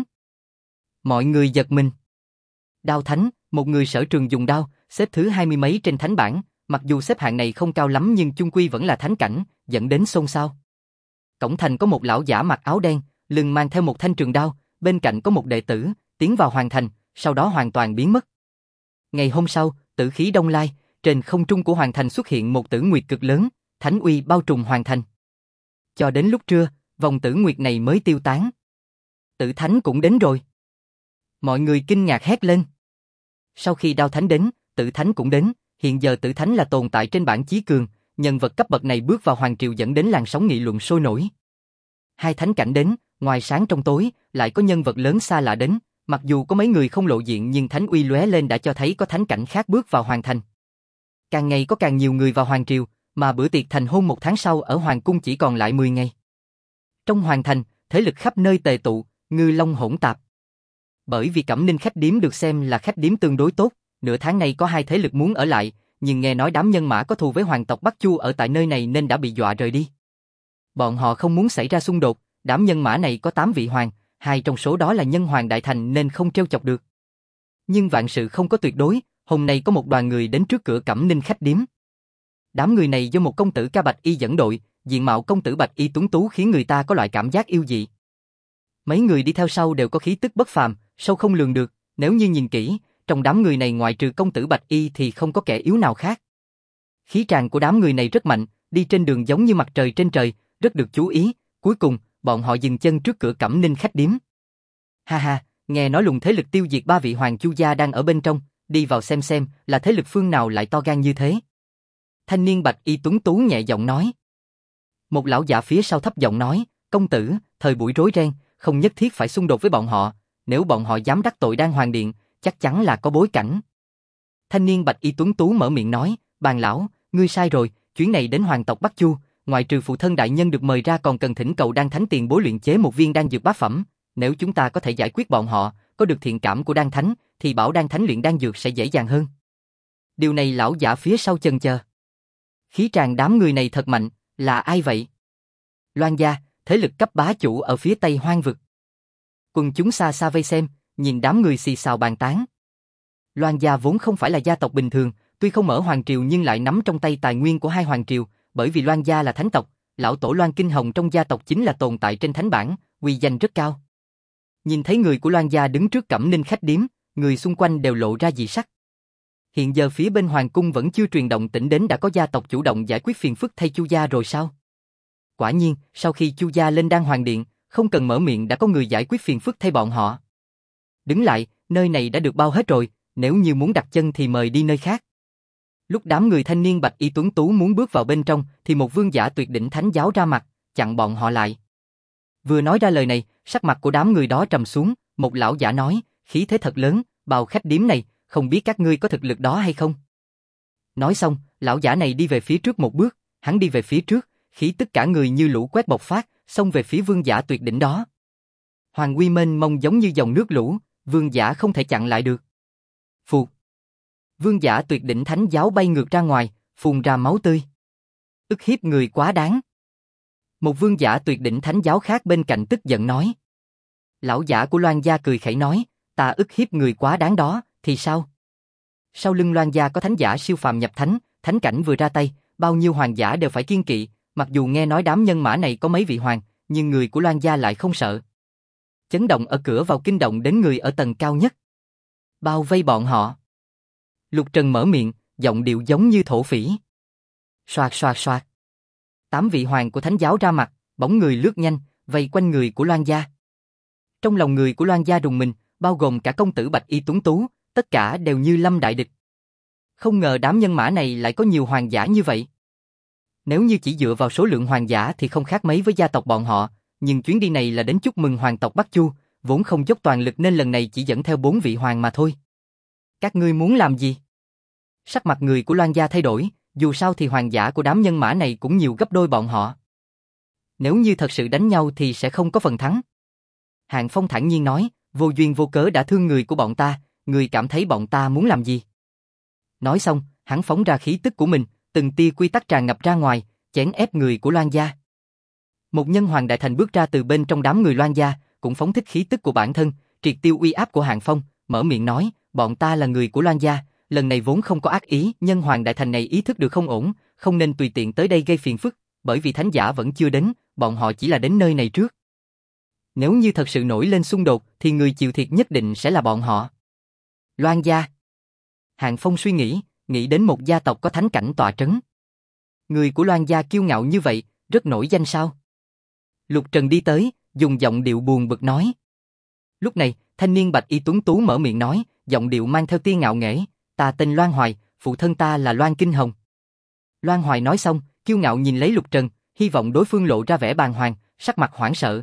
Mọi người giật mình. Đao thánh, một người sở trường dùng đao, xếp thứ 20 mấy trên thánh bảng, mặc dù xếp hạng này không cao lắm nhưng chung quy vẫn là thánh cảnh, dẫn đến xôn xao. Cổng thành có một lão giả mặc áo đen, lưng mang theo một thanh trường đao, bên cạnh có một đệ tử, tiến vào Hoàng Thành, sau đó hoàn toàn biến mất. Ngày hôm sau, tử khí đông lai, trên không trung của Hoàng Thành xuất hiện một tử nguyệt cực lớn, thánh uy bao trùm Hoàng Thành. Cho đến lúc trưa, vòng tử nguyệt này mới tiêu tán. Tử thánh cũng đến rồi. Mọi người kinh ngạc hét lên. Sau khi đao thánh đến, tử thánh cũng đến, hiện giờ tử thánh là tồn tại trên bảng chí cường, nhân vật cấp bậc này bước vào hoàng triều dẫn đến làn sóng nghị luận sôi nổi. 2 thánh cảnh đến, ngoài sáng trong tối, lại có nhân vật lớn xa lạ đến, mặc dù có mấy người không lộ diện nhưng thánh uy lóe lên đã cho thấy có thánh cảnh khác bước vào Hoàng Thành. Càng ngày có càng nhiều người vào hoàng triều, mà bữa tiệc thành hôn 1 tháng sau ở hoàng cung chỉ còn lại 10 ngày. Trong Hoàng Thành, thế lực khắp nơi tề tụ, ngư long hỗn tạp. Bởi vì Cẩm Ninh khách điếm được xem là khách điếm tương đối tốt, nửa tháng này có 2 thế lực muốn ở lại, nhưng nghe nói đám nhân mã có thù với hoàng tộc Bắc Chu ở tại nơi này nên đã bị dọa rời đi. Bọn họ không muốn xảy ra xung đột, đám nhân mã này có 8 vị hoàng, 2 trong số đó là nhân hoàng đại thành nên không trêu chọc được. Nhưng vạn sự không có tuyệt đối, hôm nay có một đoàn người đến trước cửa Cẩm Ninh khách điếm. Đám người này do một công tử ca bạch y dẫn đội, diện mạo công tử bạch y tuấn tú khiến người ta có loại cảm giác yêu dị. Mấy người đi theo sau đều có khí tức bất phàm, sâu không lường được, nếu như nhìn kỹ, trong đám người này ngoại trừ công tử Bạch Y thì không có kẻ yếu nào khác. Khí tràng của đám người này rất mạnh, đi trên đường giống như mặt trời trên trời, rất được chú ý, cuối cùng, bọn họ dừng chân trước cửa Cẩm Ninh khách điếm. Ha ha, nghe nói lùng thế lực tiêu diệt 3 vị hoàng chu gia đang ở bên trong, đi vào xem là thế lực phương nào lại to gan như thế. Thanh niên Bạch Y tuấn tú nhẹ giọng nói. Một lão giả phía sau thấp giọng nói, công tử, thời buổi rối ren, không nhất thiết phải xung đột với bọn họ, nếu bọn họ dám đắc tội Đan Hoàng Điện, chắc chắn là có bối cảnh. Thanh niên Bạch Y tuấn tú mở miệng nói, bàn lão, ngươi sai rồi, chuyến này đến hoàng tộc Bắc Chu, ngoại trừ phụ thân đại nhân được mời ra còn cần thỉnh cầu Đan Thánh tiền bối luyện chế một viên đan dược bát phẩm, nếu chúng ta có thể giải quyết bọn họ, có được thiện cảm của Đan Thánh, thì bảo Đan Thánh luyện đan dược sẽ dễ dàng hơn. Điều này lão giả phía sau chần chờ. Khí tràng đám người này thật mạnh, là ai vậy? Loan gia, thế lực cấp bá chủ ở phía Tây Hoang vực. Quần chúng xa xa vây xem, nhìn đám người xì xào bàn tán. Loan gia vốn không phải là gia tộc bình thường, tuy không ở hoàng triều nhưng lại nắm trong tay tài nguyên của hai hoàng triều, bởi vì Loan gia là thánh tộc, lão tổ Loan Kinh Hồng trong gia tộc chính là tồn tại trên thánh bảng, uy danh rất cao. Nhìn thấy người của Loan gia đứng trước Cẩm Ninh khách điếm, người xung quanh đều lộ ra dị sắc. Hiện giờ phía bên hoàng cung vẫn chưa truyền động tĩnh đến đã có gia tộc chủ động giải quyết phiền phức thay Chu gia rồi sao? Quả nhiên, sau khi Chu gia lên Đan Hoàng Điện, không cần mở miệng đã có người giải quyết phiền phức thay bọn họ. Đứng lại, nơi này đã được bao hết rồi, nếu như muốn đặt chân thì mời đi nơi khác. Lúc đám người thanh niên Bạch Y tuấn tú muốn bước vào bên trong, thì một vương giả tuyệt đỉnh thánh giáo ra mặt, chặn bọn họ lại. Vừa nói ra lời này, sắc mặt của đám người đó trầm xuống, một lão giả nói, khí thế thật lớn, bao khách điếm này, không biết các ngươi có thực lực đó hay không? Nói xong, lão giả này đi về phía trước một bước, hắn đi về phía trước, khí tất cả người như lũ quét bộc phát, xông về phía vương giả tuyệt đỉnh đó. Hoàng uy mênh mông giống như dòng nước lũ, vương giả không thể chặn lại được. Phụt. Vương giả tuyệt đỉnh thánh giáo bay ngược ra ngoài, phun ra máu tươi. Ức hiếp người quá đáng. Một vương giả tuyệt đỉnh thánh giáo khác bên cạnh tức giận nói. Lão giả của Loan gia cười khẩy nói, ta ức hiếp người quá đáng đó, thì sao? Sau lưng Loan gia có thánh giả siêu phàm nhập thánh, thánh cảnh vừa ra tay, bao nhiêu hoàng giả đều phải kiêng kỵ, mặc dù nghe nói đám nhân mã này có mấy vị hoàng, nhưng người của Loan gia lại không sợ. Chấn động ở cửa vào kinh động đến người ở tầng cao nhất. Bao vây bọn họ. Lục Trần mở miệng, giọng điệu giống như thổ phỉ. Soạt soạt soạt. 8 vị hoàng của thánh giáo ra mặt, bóng người lướt nhanh, vây quanh người của Loan gia. Trong lòng người của Loan gia rùng mình, bao gồm cả công tử Bạch Y tuấn tú, tất cả đều như lâm đại địch. Không ngờ đám nhân mã này lại có nhiều hoàng giả như vậy. Nếu như chỉ dựa vào số lượng hoàng giả thì không khác mấy với gia tộc bọn họ, nhưng chuyến đi này là đến chúc mừng hoàng tộc Bắc Chu, vốn không dốc toàn lực nên lần này chỉ dẫn theo 4 vị hoàng mà thôi. Các ngươi muốn làm gì? Sắc mặt người của Loan gia thay đổi, dù sao thì hoàng giả của đám nhân mã này cũng nhiều gấp đôi bọn họ. Nếu như thật sự đánh nhau thì sẽ không có phần thắng. Hạng Phong thản nhiên nói, vô duyên vô cớ đã thương người của bọn ta, người cảm thấy bọn ta muốn làm gì? Nói xong, hắn phóng ra khí tức của mình, từng tia quy tắc tràn ngập ra ngoài, chèn ép người của Loan gia. Một nhân hoàng đại thành bước ra từ bên trong đám người Loan gia, cũng phóng thích khí tức của bản thân, triệt tiêu uy áp của Hạng Phong, mở miệng nói, bọn ta là người của Loan gia, lần này vốn không có ác ý, nhân hoàng đại thành này ý thức được không ổn, không nên tùy tiện tới đây gây phiền phức, bởi vì thánh giả vẫn chưa đến, bọn họ chỉ là đến nơi này trước. Nếu như thật sự nổi lên xung đột thì người chịu thiệt nhất định sẽ là bọn họ. Loan gia. Hạng Phong suy nghĩ đến một gia tộc có thánh cảnh tọa trấn. Người của Loan gia kiêu ngạo như vậy, rất nổi danh sao? Lục Trần đi tới, dùng giọng điệu buồn bực nói. Lúc này, thanh niên Bạch Y tuấn tú mở miệng nói, giọng điệu mang theo tia ngạo nghễ, ta tên Loan Hoài, phụ thân ta là Loan Kinh Hồng. Loan Hoài nói xong, kiêu ngạo nhìn lấy Lục Trần, hy vọng đối phương lộ ra vẻ bàng hoàng, sắc mặt hoảng sợ.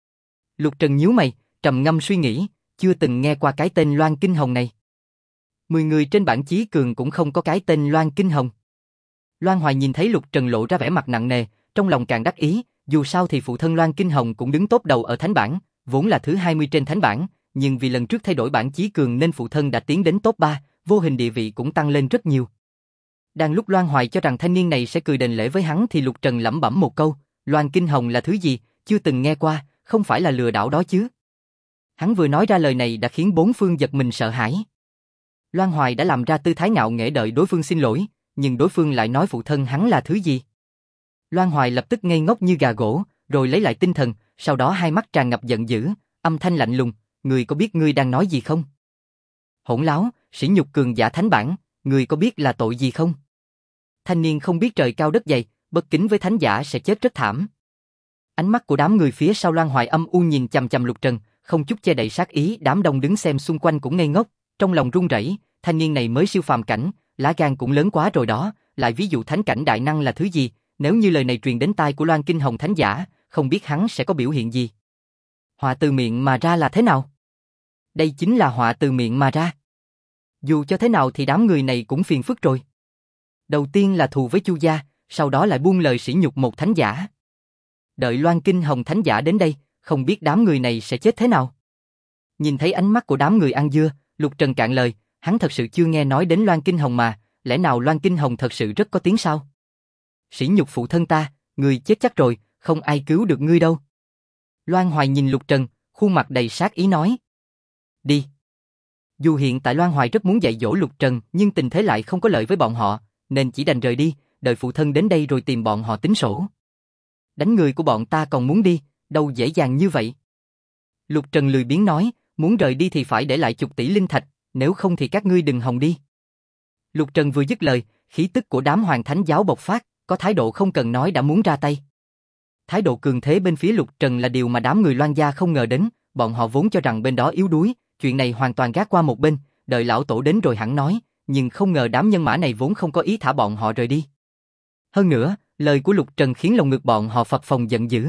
Lục Trần nhíu mày, trầm ngâm suy nghĩ, chưa từng nghe qua cái tên Loan Kinh Hồng này. 10 người trên bảng chí cường cũng không có cái tên Loan Kinh Hồng. Loan Hoài nhìn thấy Lục Trần lộ ra vẻ mặt nặng nề, trong lòng càng đắc ý, dù sao thì phụ thân Loan Kinh Hồng cũng đứng top đầu ở thánh bảng, vốn là thứ 20 trên thánh bảng, nhưng vì lần trước thay đổi bảng chí cường nên phụ thân đã tiến đến top 3, vô hình địa vị cũng tăng lên rất nhiều. Đang lúc Loan Hoài cho rằng thanh niên này sẽ cười đền lễ với hắn thì Lục Trần lẩm bẩm một câu, Loan Kinh Hồng là thứ gì, chưa từng nghe qua, không phải là lừa đảo đó chứ. Hắn vừa nói ra lời này đã khiến bốn phương giật mình sợ hãi. Loan Hoài đã làm ra tư thái ngạo nghễ đợi đối phương xin lỗi, nhưng đối phương lại nói phụ thân hắn là thứ gì. Loan Hoài lập tức ngây ngốc như gà gỗ, rồi lấy lại tinh thần, sau đó hai mắt tràn ngập giận dữ, âm thanh lạnh lùng, người có biết ngươi đang nói gì không? Hỗn láo, sỉ nhục cường giả thánh bản, người có biết là tội gì không? Thanh niên không biết trời cao đất dày, bất kính với thánh giả sẽ chết rất thảm. Ánh mắt của đám người phía sau Loan Hoài âm u nhìn chằm chằm Lục Trần, không chút che đậy sát ý, đám đông đứng xem xung quanh cũng ngây ngốc, trong lòng run rẩy, thanh niên này mới siêu phàm cảnh, lá gan cũng lớn quá rồi đó, lại ví dụ thánh cảnh đại năng là thứ gì, nếu như lời này truyền đến tai của Loan Kinh Hồng thánh giả, không biết hắn sẽ có biểu hiện gì. Họa từ miệng mà ra là thế nào? Đây chính là họa từ miệng mà ra. Dù cho thế nào thì đám người này cũng phiền phức rồi. Đầu tiên là thù với Chu gia, sau đó lại buông lời sỉ nhục một thánh giả. Đợi Loan Kinh Hồng thánh giả đến đây, không biết đám người này sẽ chết thế nào. Nhìn thấy ánh mắt của đám người ăn dưa, Lục Trần cạn lời, hắn thật sự chưa nghe nói đến Loan Kinh Hồng mà, lẽ nào Loan Kinh Hồng thật sự rất có tiếng sao? Sỉ nhục phụ thân ta, ngươi chết chắc rồi, không ai cứu được ngươi đâu. Loan Hoài nhìn Lục Trần, khuôn mặt đầy sát ý nói. Đi. Dù hiện tại Loan Hoài rất muốn dạy dỗ Lục Trần, nhưng tình thế lại không có lợi với bọn họ, nên chỉ đành rời đi, đợi phụ thân đến đây rồi tìm bọn họ tính sổ. Đánh người của bọn ta còn muốn đi, đâu dễ dàng như vậy. Lục Trần lười biếng nói, muốn rời đi thì phải để lại chục tỷ linh thạch, nếu không thì các ngươi đừng hòng đi. Lục Trần vừa dứt lời, khí tức của đám hoàng thánh giáo bộc phát, có thái độ không cần nói đã muốn ra tay. Thái độ cường thế bên phía Lục Trần là điều mà đám người Loan gia không ngờ đến, bọn họ vốn cho rằng bên đó yếu đuối, chuyện này hoàn toàn gác qua một bên, đợi lão tổ đến rồi hẳn nói, nhưng không ngờ đám nhân mã này vốn không có ý thả bọn họ rời đi. Hơn nữa, lời của Lục Trần khiến lòng ngực bọn họ phập phồng giận dữ.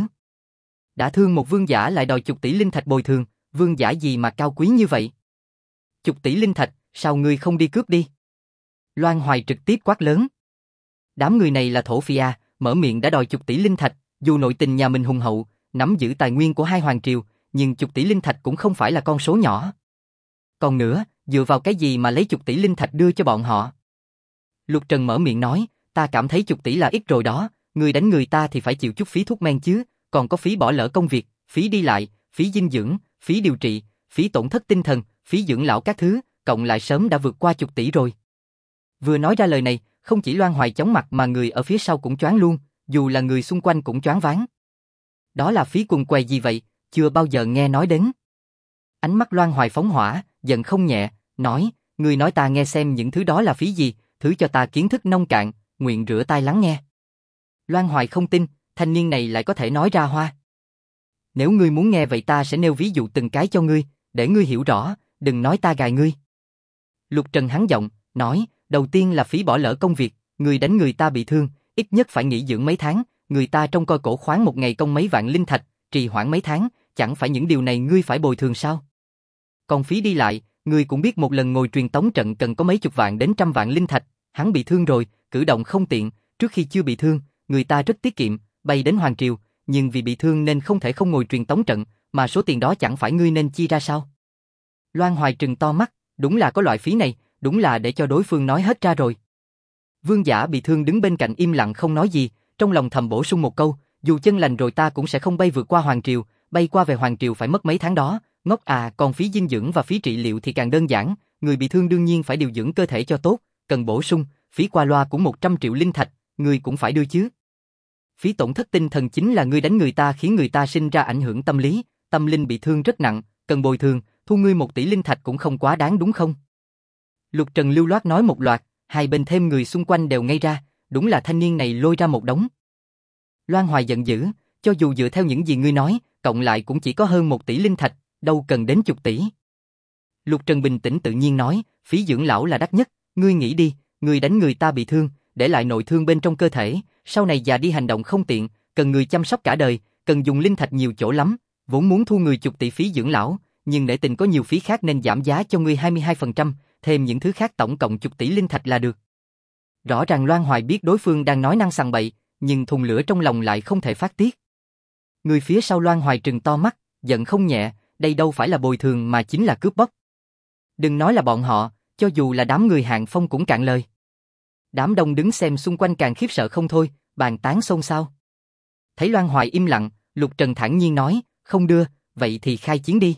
Đã thương một vương giả lại đòi chục tỷ linh thạch bồi thường, vương giả gì mà cao quý như vậy? Chục tỷ linh thạch, sao ngươi không đi cướp đi? Loan Hoài trực tiếp quát lớn. Đám người này là thổ phi à, mở miệng đã đòi chục tỷ linh thạch, dù nội tình nhà mình hùng hậu, nắm giữ tài nguyên của hai hoàng triều, nhưng chục tỷ linh thạch cũng không phải là con số nhỏ. Còn nữa, dựa vào cái gì mà lấy chục tỷ linh thạch đưa cho bọn họ? Lục Trần mở miệng nói, ta cảm thấy chục tỷ là ít rồi đó, người đánh người ta thì phải chịu chút phí thuốc men chứ, còn có phí bỏ lỡ công việc, phí đi lại, phí dinh dưỡng, phí điều trị, phí tổn thất tinh thần, phí dưỡng lão các thứ, cộng lại sớm đã vượt qua chục tỷ rồi. Vừa nói ra lời này, không chỉ Loan Hoài chóng mặt mà người ở phía sau cũng choáng luôn, dù là người xung quanh cũng choáng váng. Đó là phí quần què gì vậy, chưa bao giờ nghe nói đến. Ánh mắt Loan Hoài phóng hỏa, giận không nhẹ, nói, ngươi nói ta nghe xem những thứ đó là phí gì, thứ cho ta kiến thức nông cạn, nguyện rửa tai lắng nghe. Loan Hoài không tin, thanh niên này lại có thể nói ra hoa. Nếu ngươi muốn nghe vậy ta sẽ nêu ví dụ từng cái cho ngươi, để ngươi hiểu rõ, đừng nói ta gài ngươi. Lục Trần hắn giọng, nói, đầu tiên là phí bỏ lỡ công việc, người đánh người ta bị thương, ít nhất phải nghỉ dưỡng mấy tháng, người ta trông coi cổ khoáng một ngày công mấy vạn linh thạch, trì hoãn mấy tháng, chẳng phải những điều này ngươi phải bồi thường sao? Còn phí đi lại, ngươi cũng biết một lần ngồi truyền tống trận cần có mấy chục vạn đến trăm vạn linh thạch, hắn bị thương rồi, cử động không tiện, trước khi chưa bị thương, người ta rất tiết kiệm, bay đến Hoàng Triều, nhưng vì bị thương nên không thể không ngồi truyền tống trận, mà số tiền đó chẳng phải ngươi nên chi ra sao? Loan Hoài trừng to mắt, đúng là có loại phí này, đúng là để cho đối phương nói hết ra rồi. Vương giả bị thương đứng bên cạnh im lặng không nói gì, trong lòng thầm bổ sung một câu, dù chân lành rồi ta cũng sẽ không bay vượt qua Hoàng Triều, bay qua về Hoàng Triều phải mất mấy tháng đó, ngốc à, còn phí dinh dưỡng và phí trị liệu thì càng đơn giản, người bị thương đương nhiên phải điều dưỡng cơ thể cho tốt, cần bổ sung, phí qua loa cũng 100 triệu linh thạch, người cũng phải đưa chứ. Phí tổn thất tinh thần chính là ngươi đánh người ta khiến người ta sinh ra ảnh hưởng tâm lý, tâm linh bị thương rất nặng, cần bồi thường, thu ngươi 1 tỷ linh thạch cũng không quá đáng đúng không? Lục Trần lưu loát nói một loạt, hai bên thêm người xung quanh đều ngây ra, đúng là thanh niên này lôi ra một đống. Loan Hoài giận dữ, cho dù dựa theo những gì ngươi nói, cộng lại cũng chỉ có hơn 1 tỷ linh thạch, đâu cần đến chục tỷ. Lục Trần bình tĩnh tự nhiên nói, phí dưỡng lão là đắt nhất, ngươi nghĩ đi, ngươi đánh người ta bị thương, để lại nội thương bên trong cơ thể, sau này già đi hành động không tiện, cần người chăm sóc cả đời, cần dùng linh thạch nhiều chỗ lắm, vốn muốn thu người chục tỷ phí dưỡng lão, nhưng nể tình có nhiều phí khác nên giảm giá cho ngươi 22%, thêm những thứ khác tổng cộng chục tỷ linh thạch là được. Rõ ràng Loan Hoài biết đối phương đang nói năng sằng bậy, nhưng thùng lửa trong lòng lại không thể phát tiết. Người phía sau Loan Hoài trừng to mắt, giận không nhẹ, đây đâu phải là bồi thường mà chính là cướp bóc. Đừng nói là bọn họ, cho dù là đám người Hạng Phong cũng cạn lời. Đám đông đứng xem xung quanh càng khiếp sợ không thôi, bàn tán xôn xao. Thấy Loan Hoài im lặng, Lục Trần thản nhiên nói, không đưa, vậy thì khai chiến đi.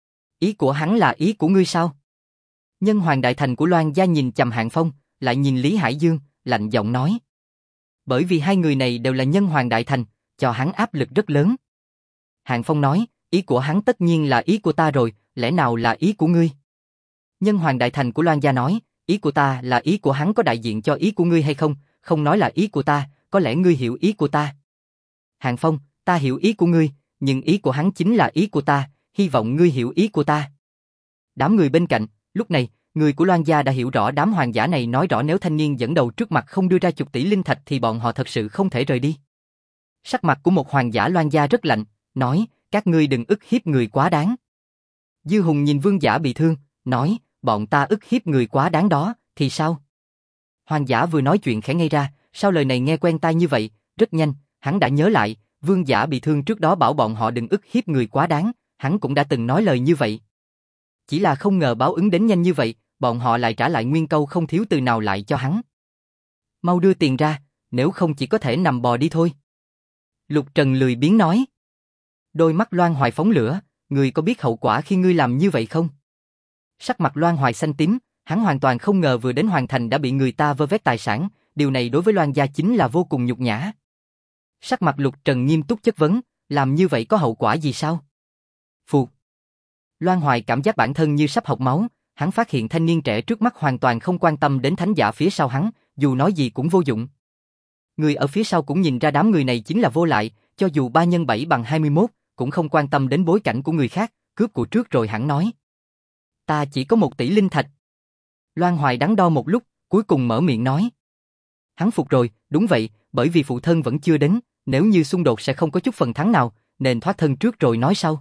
Ý của hắn là ý của ngươi sao? Nhân hoàng đại thành của Loan gia nhìn chằm Hạng Phong, lại nhìn Lý Hải Dương, lạnh giọng nói. Bởi vì hai người này đều là nhân hoàng đại thành, cho hắn áp lực rất lớn. Hạng Phong nói, ý của hắn tất nhiên là ý của ta rồi, lẽ nào là ý của ngươi? Nhân Hoàng Đại Thành của Loan gia nói, ý của ta là ý của hắn có đại diện cho ý của ngươi hay không, không nói là ý của ta, có lẽ ngươi hiểu ý của ta. Hàng Phong, ta hiểu ý của ngươi, nhưng ý của hắn chính là ý của ta, hy vọng ngươi hiểu ý của ta. Đám người bên cạnh, lúc này, người của Loan gia đã hiểu rõ đám hoàng giả này nói rõ nếu thanh niên dẫn đầu trước mặt không đưa ra chục tỷ linh thạch thì bọn họ thật sự không thể rời đi. Sắc mặt của một hoàng giả Loan gia rất lạnh, nói, các ngươi đừng ức hiếp người quá đáng. Dư Hùng nhìn vương giả bị thương, nói, bọn ta ức hiếp người quá đáng đó, thì sao? Hoàng giả vừa nói chuyện khẽ ngây ra, sao lời này nghe quen tai như vậy, rất nhanh, hắn đã nhớ lại, vương giả bị thương trước đó bảo bọn họ đừng ức hiếp người quá đáng, hắn cũng đã từng nói lời như vậy. Chỉ là không ngờ báo ứng đến nhanh như vậy, bọn họ lại trả lại nguyên câu không thiếu từ nào lại cho hắn. Mau đưa tiền ra, nếu không chỉ có thể nằm bò đi thôi. Lục Trần lười biếng nói. Đôi mắt Loan Hoài phóng lửa, ngươi có biết hậu quả khi ngươi làm như vậy không? Sắc mặt Loan Hoài xanh tím, hắn hoàn toàn không ngờ vừa đến Hoàng Thành đã bị người ta vơ vét tài sản, điều này đối với Loan gia chính là vô cùng nhục nhã. Sắc mặt Lục Trần nghiêm túc chất vấn, làm như vậy có hậu quả gì sao? Phụt. Loan Hoài cảm giác bản thân như sắp hộc máu, hắn phát hiện thanh niên trẻ trước mắt hoàn toàn không quan tâm đến thánh giả phía sau hắn, dù nói gì cũng vô dụng. Người ở phía sau cũng nhìn ra đám người này chính là vô lại, cho dù 3 x 7 bằng 21, cũng không quan tâm đến bối cảnh của người khác, cướp của trước rồi hẳn nói. Ta chỉ có 1 tỷ linh thạch. Loan Hoài đắn đo một lúc, cuối cùng mở miệng nói. Hắn phục rồi, đúng vậy, bởi vì phụ thân vẫn chưa đến, nếu như xung đột sẽ không có chút phần thắng nào, nên thoát thân trước rồi nói sau.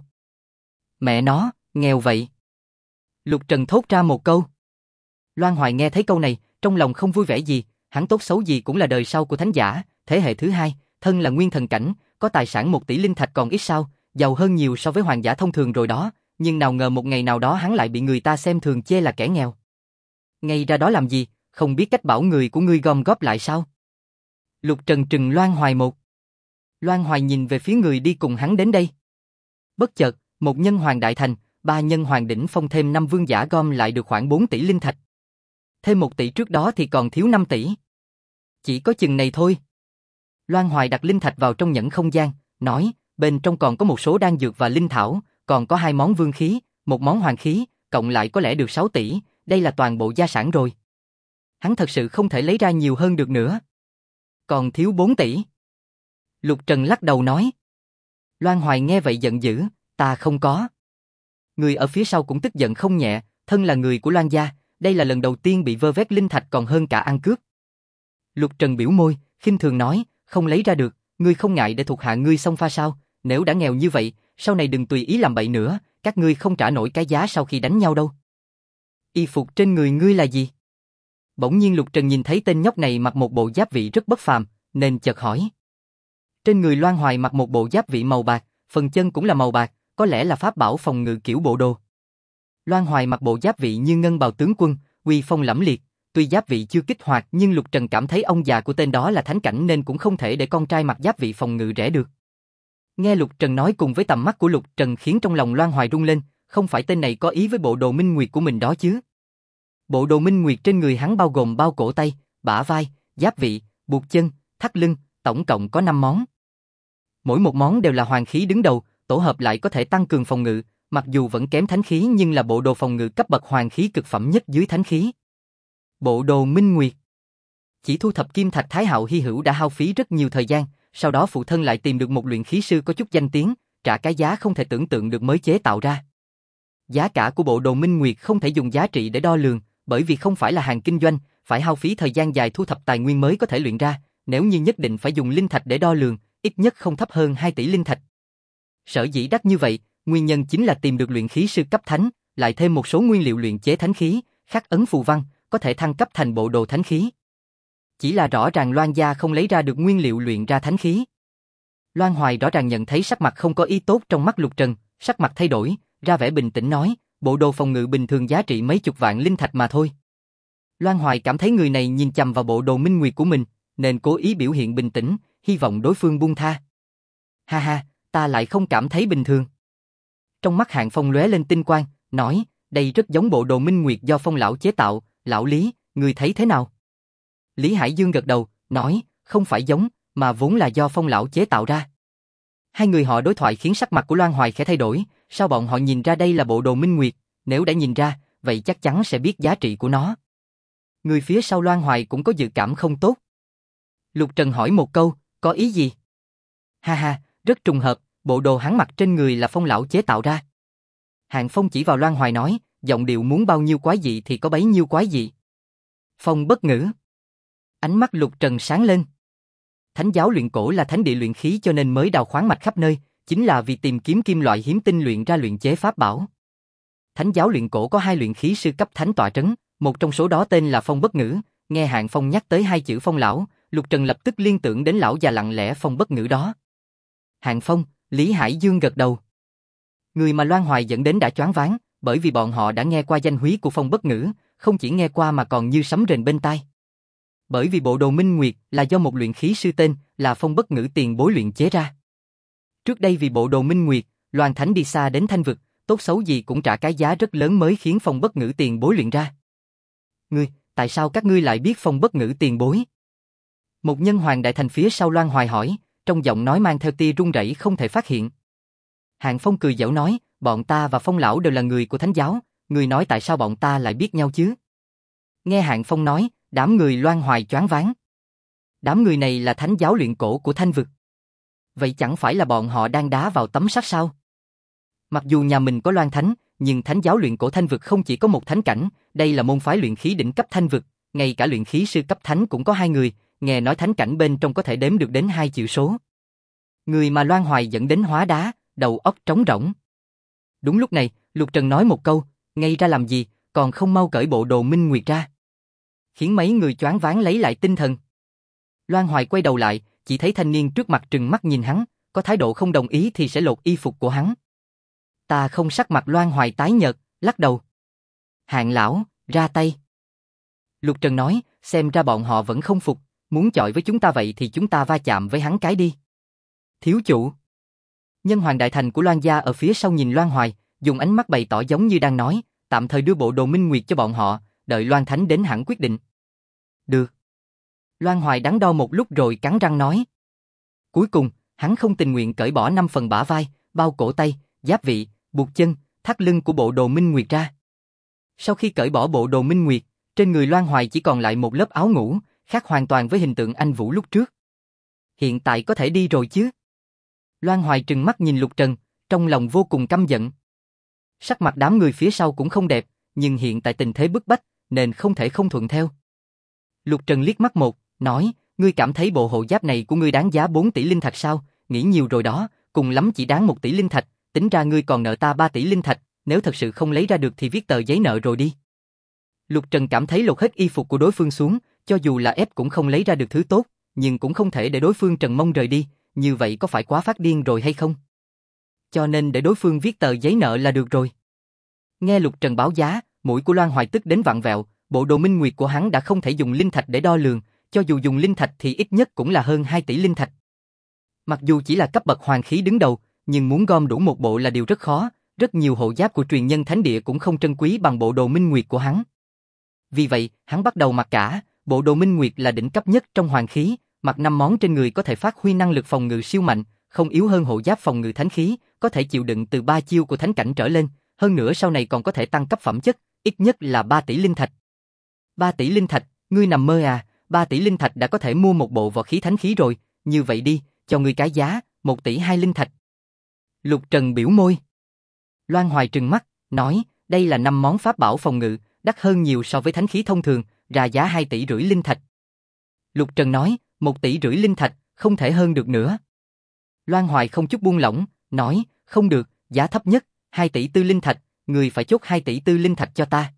Mẹ nó, nghèo vậy. Lục Trần thốt ra một câu. Loan Hoài nghe thấy câu này, trong lòng không vui vẻ gì, hắn tốt xấu gì cũng là đời sau của thánh giả, thế hệ thứ 2, thân là nguyên thần cảnh, có tài sản 1 tỷ linh thạch còn ít sao, giàu hơn nhiều so với hoàng giả thông thường rồi đó, nhưng nào ngờ một ngày nào đó hắn lại bị người ta xem thường chê là kẻ nghèo. Ngay ra đó làm gì, không biết cách bảo người của ngươi gom góp lại sao? Lục Trần trừng Loan Hoài một. Loan Hoài nhìn về phía người đi cùng hắn đến đây. Bất chợt, một nhân hoàng đại thành, 3 nhân hoàng đỉnh phong thêm 5 vương giả gom lại được khoảng 4 tỷ linh thạch. Thêm 1 tỷ trước đó thì còn thiếu 5 tỷ. Chỉ có chừng này thôi. Loan Hoài đặt linh thạch vào trong nhẫn không gian, nói, bên trong còn có một số đan dược và linh thảo, còn có 2 món vương khí, 1 món hoàng khí, cộng lại có lẽ được 6 tỷ, đây là toàn bộ gia sản rồi. Hắn thật sự không thể lấy ra nhiều hơn được nữa. Còn thiếu 4 tỷ. Lục Trần lắc đầu nói. Loan Hoài nghe vậy giận dữ, ta không có. Người ở phía sau cũng tức giận không nhẹ, thân là người của Loan gia, đây là lần đầu tiên bị vơ vét linh thạch còn hơn cả ăn cướp. Lục Trần biểu môi, khinh thường nói, không lấy ra được, ngươi không ngại để thuộc hạ ngươi xông pha sao, nếu đã nghèo như vậy, sau này đừng tùy ý làm bậy nữa, các ngươi không trả nổi cái giá sau khi đánh nhau đâu. Y phục trên người ngươi là gì? Bỗng nhiên Lục Trần nhìn thấy tên nhóc này mặc một bộ giáp vị rất bất phàm, nên chợt hỏi. Trên người Loan Hoài mặc một bộ giáp vị màu bạc, phần chân cũng là màu bạc, có lẽ là pháp bảo phòng ngự kiểu bộ đồ. Loan Hoài mặc bộ giáp vị như ngân bào tướng quân, uy phong lẫm liệt, tuy giáp vị chưa kích hoạt nhưng Lục Trần cảm thấy ông già của tên đó là thánh cảnh nên cũng không thể để con trai mặc giáp vị phòng ngự rẻ được. Nghe Lục Trần nói cùng với tầm mắt của Lục Trần khiến trong lòng Loan Hoài rung lên, không phải tên này có ý với bộ đồ minh nguyệt của mình đó chứ. Bộ đồ minh nguyệt trên người hắn bao gồm bao cổ tay, bả vai, giáp vị, buộc chân, thắt lưng, tổng cộng có 5 món. Mỗi một món đều là hoàng khí đứng đầu, tổ hợp lại có thể tăng cường phòng ngự, mặc dù vẫn kém thánh khí nhưng là bộ đồ phòng ngự cấp bậc hoàng khí cực phẩm nhất dưới thánh khí. Bộ đồ minh nguyệt. Chỉ thu thập kim thạch thái hạo hy hữu đã hao phí rất nhiều thời gian, sau đó phụ thân lại tìm được một luyện khí sư có chút danh tiếng, trả cái giá không thể tưởng tượng được mới chế tạo ra. Giá cả của bộ đồ minh nguyệt không thể dùng giá trị để đo lường, bởi vì không phải là hàng kinh doanh, phải hao phí thời gian dài thu thập tài nguyên mới có thể luyện ra, nếu như nhất định phải dùng linh thạch để đo lường, ít nhất không thấp hơn 2 tỷ linh thạch. Sở dĩ đắt như vậy, nguyên nhân chính là tìm được luyện khí sư cấp thánh, lại thêm một số nguyên liệu luyện chế thánh khí, khắc ấn phù văn, có thể thăng cấp thành bộ đồ thánh khí. Chỉ là rõ ràng Loan gia không lấy ra được nguyên liệu luyện ra thánh khí. Loan Hoài rõ ràng nhận thấy sắc mặt không có ý tốt trong mắt Lục Trần, sắc mặt thay đổi, ra vẻ bình tĩnh nói, bộ đồ phòng ngự bình thường giá trị mấy chục vạn linh thạch mà thôi. Loan Hoài cảm thấy người này nhìn chằm vào bộ đồ minh nguyệt của mình, nên cố ý biểu hiện bình tĩnh, hy vọng đối phương buông tha. Ha ha, ta lại không cảm thấy bình thường. Trong mắt Hạng Phong lóe lên tinh quang, nói, đây rất giống bộ đồ minh nguyệt do Phong lão chế tạo, lão Lý, ngươi thấy thế nào? Lý Hải Dương gật đầu, nói, không phải giống, mà vốn là do Phong lão chế tạo ra. Hai người họ đối thoại khiến sắc mặt của Loan Hoài khẽ thay đổi, sao bọn họ nhìn ra đây là bộ đồ minh nguyệt, nếu đã nhìn ra, vậy chắc chắn sẽ biết giá trị của nó. Người phía sau Loan Hoài cũng có dự cảm không tốt. Lục Trần hỏi một câu, có ý gì? Ha ha, rất trùng hợp, bộ đồ hắn mặc trên người là Phong lão chế tạo ra. Hạng Phong chỉ vào Loan Hoài nói, giọng điệu muốn bao nhiêu quái dị thì có bấy nhiêu quái dị. Phong bất ngữ. Ánh mắt Lục Trần sáng lên. Thánh giáo luyện cổ là thánh địa luyện khí cho nên mới đào khoáng mạch khắp nơi, chính là vì tìm kiếm kim loại hiếm tinh luyện ra luyện chế pháp bảo. Thánh giáo luyện cổ có 2 luyện khí sư cấp thánh tọa trấn, một trong số đó tên là Phong bất ngữ. Nghe Hạng Phong nhắc tới 2 chữ Phong lão, Lục Trần lập tức liên tưởng đến lão già lặng lẽ Phong bất ngữ đó. Hạng Phong, Lý Hải Dương gật đầu. Người mà Loan Hoài dẫn đến đã choáng váng, bởi vì bọn họ đã nghe qua danh húy của Phong bất ngữ, không chỉ nghe qua mà còn như sấm rền bên tai. Bởi vì bộ đồ minh nguyệt là do một luyện khí sư tên là Phong bất ngữ tiền bối luyện chế ra. Trước đây vì bộ đồ minh nguyệt, Loan Thánh đi xa đến Thanh vực, tốt xấu gì cũng trả cái giá rất lớn mới khiến Phong bất ngữ tiền bối luyện ra. Ngươi, tại sao các ngươi lại biết Phong bất ngữ tiền bối? Một nhân hoàng đại thành phía sau Loan Hoài hỏi, trong giọng nói mang theo tia run rẩy không thể phát hiện. Hạng Phong cười giễu nói, bọn ta và Phong lão đều là người của thánh giáo, người nói tại sao bọn ta lại biết nhau chứ? Nghe Hạng Phong nói, đám người Loan Hoài choáng váng. Đám người này là thánh giáo luyện cổ của Thanh vực. Vậy chẳng phải là bọn họ đang đá vào tấm sắt sao? Mặc dù nhà mình có Loan Thánh, nhưng thánh giáo luyện cổ Thanh vực không chỉ có một thánh cảnh, đây là môn phái luyện khí đỉnh cấp Thanh vực, ngay cả luyện khí sư cấp thánh cũng có 2 người, nghe nói thánh cảnh bên trong có thể đếm được đến 2 chữ số. Người mà Loan Hoài dẫn đến hóa đá, đầu óc trống rỗng. Đúng lúc này, Lục Trần nói một câu, ngay ra làm gì, còn không mau cởi bộ đồ minh nguyệt ra. Khiến mấy người choáng váng lấy lại tinh thần. Loan Hoài quay đầu lại, chỉ thấy thanh niên trước mặt trừng mắt nhìn hắn, có thái độ không đồng ý thì sẽ lột y phục của hắn. Ta không. Sắc mặt Loan Hoài tái nhợt, lắc đầu. Hạng lão, ra tay. Lục Trần nói, xem ra bọn họ vẫn không phục, muốn chọi với chúng ta vậy thì chúng ta va chạm với hắn cái đi. Thiếu chủ. Nhân hoàng đại thành của Loan gia ở phía sau nhìn Loan Hoài, dùng ánh mắt bày tỏ giống như đang nói, tạm thời đưa bộ đồ minh nguyệt cho bọn họ, đợi Loan Thánh đến hẳn quyết định. Được. Loan Hoài đắn đo một lúc rồi cắn răng nói. Cuối cùng, hắn không tình nguyện cởi bỏ 5 phần bả vai, bao cổ tay, giáp vị, buộc chân, thắt lưng của bộ đồ minh nguyệt ra. Sau khi cởi bỏ bộ đồ minh nguyệt, trên người Loan Hoài chỉ còn lại một lớp áo ngủ, khác hoàn toàn với hình tượng anh Vũ lúc trước. Hiện tại có thể đi rồi chứ? Loan Hoài trừng mắt nhìn Lục Trần, trong lòng vô cùng căm giận. Sắc mặt đám người phía sau cũng không đẹp, nhưng hiện tại tình thế bức bách, nên không thể không thuận theo. Lục Trần liếc mắt một, nói, ngươi cảm thấy bộ hộ giáp này của ngươi đáng giá 4 tỷ linh thạch sao? Nghĩ nhiều rồi đó, cùng lắm chỉ đáng 1 tỷ linh thạch, tính ra ngươi còn nợ ta 3 tỷ linh thạch, nếu thật sự không lấy ra được thì viết tờ giấy nợ rồi đi. Lục Trần cảm thấy lột hết y phục của đối phương xuống, cho dù là ép cũng không lấy ra được thứ tốt, nhưng cũng không thể để đối phương trần mông rời đi, như vậy có phải quá phát điên rồi hay không? Cho nên để đối phương viết tờ giấy nợ là được rồi. Nghe Lục Trần báo giá, mũi của Loan Hoài tức đến vặn vẹo, bộ đồ minh nguyệt của hắn đã không thể dùng linh thạch để đo lường, cho dù dùng linh thạch thì ít nhất cũng là hơn 2 tỷ linh thạch. Mặc dù chỉ là cấp bậc hoàng khí đứng đầu, nhưng muốn gom đủ một bộ là điều rất khó, rất nhiều hộ giáp của truyền nhân thánh địa cũng không trân quý bằng bộ đồ minh nguyệt của hắn. Vì vậy, hắn bắt đầu mặc cả, bộ đồ minh nguyệt là đỉnh cấp nhất trong hoàng khí, mặc 5 món trên người có thể phát huy năng lực phòng ngự siêu mạnh, không yếu hơn hộ giáp phòng ngự thánh khí, có thể chịu đựng từ 3 chiêu của thánh cảnh trở lên, hơn nữa sau này còn có thể tăng cấp phẩm chất, ít nhất là 3 tỷ linh thạch. 3 tỷ linh thạch, ngươi nằm mơ à, 3 tỷ linh thạch đã có thể mua một bộ võ khí thánh khí rồi, như vậy đi, cho ngươi cái giá, 1 tỷ 2 linh thạch. Lục Trần biểu môi. Loan Hoài trừng mắt, nói, đây là 5 món pháp bảo phòng ngự, đắt hơn nhiều so với thánh khí thông thường, ra giá 2 tỷ rưỡi linh thạch. Lục Trần nói, 1 tỷ rưỡi linh thạch, không thể hơn được nữa. Loan Hoài không chút buông lỏng, nói, không được, giá thấp nhất, 2 tỷ tư linh thạch, người phải chốt 2 tỷ tư linh thạch cho ta.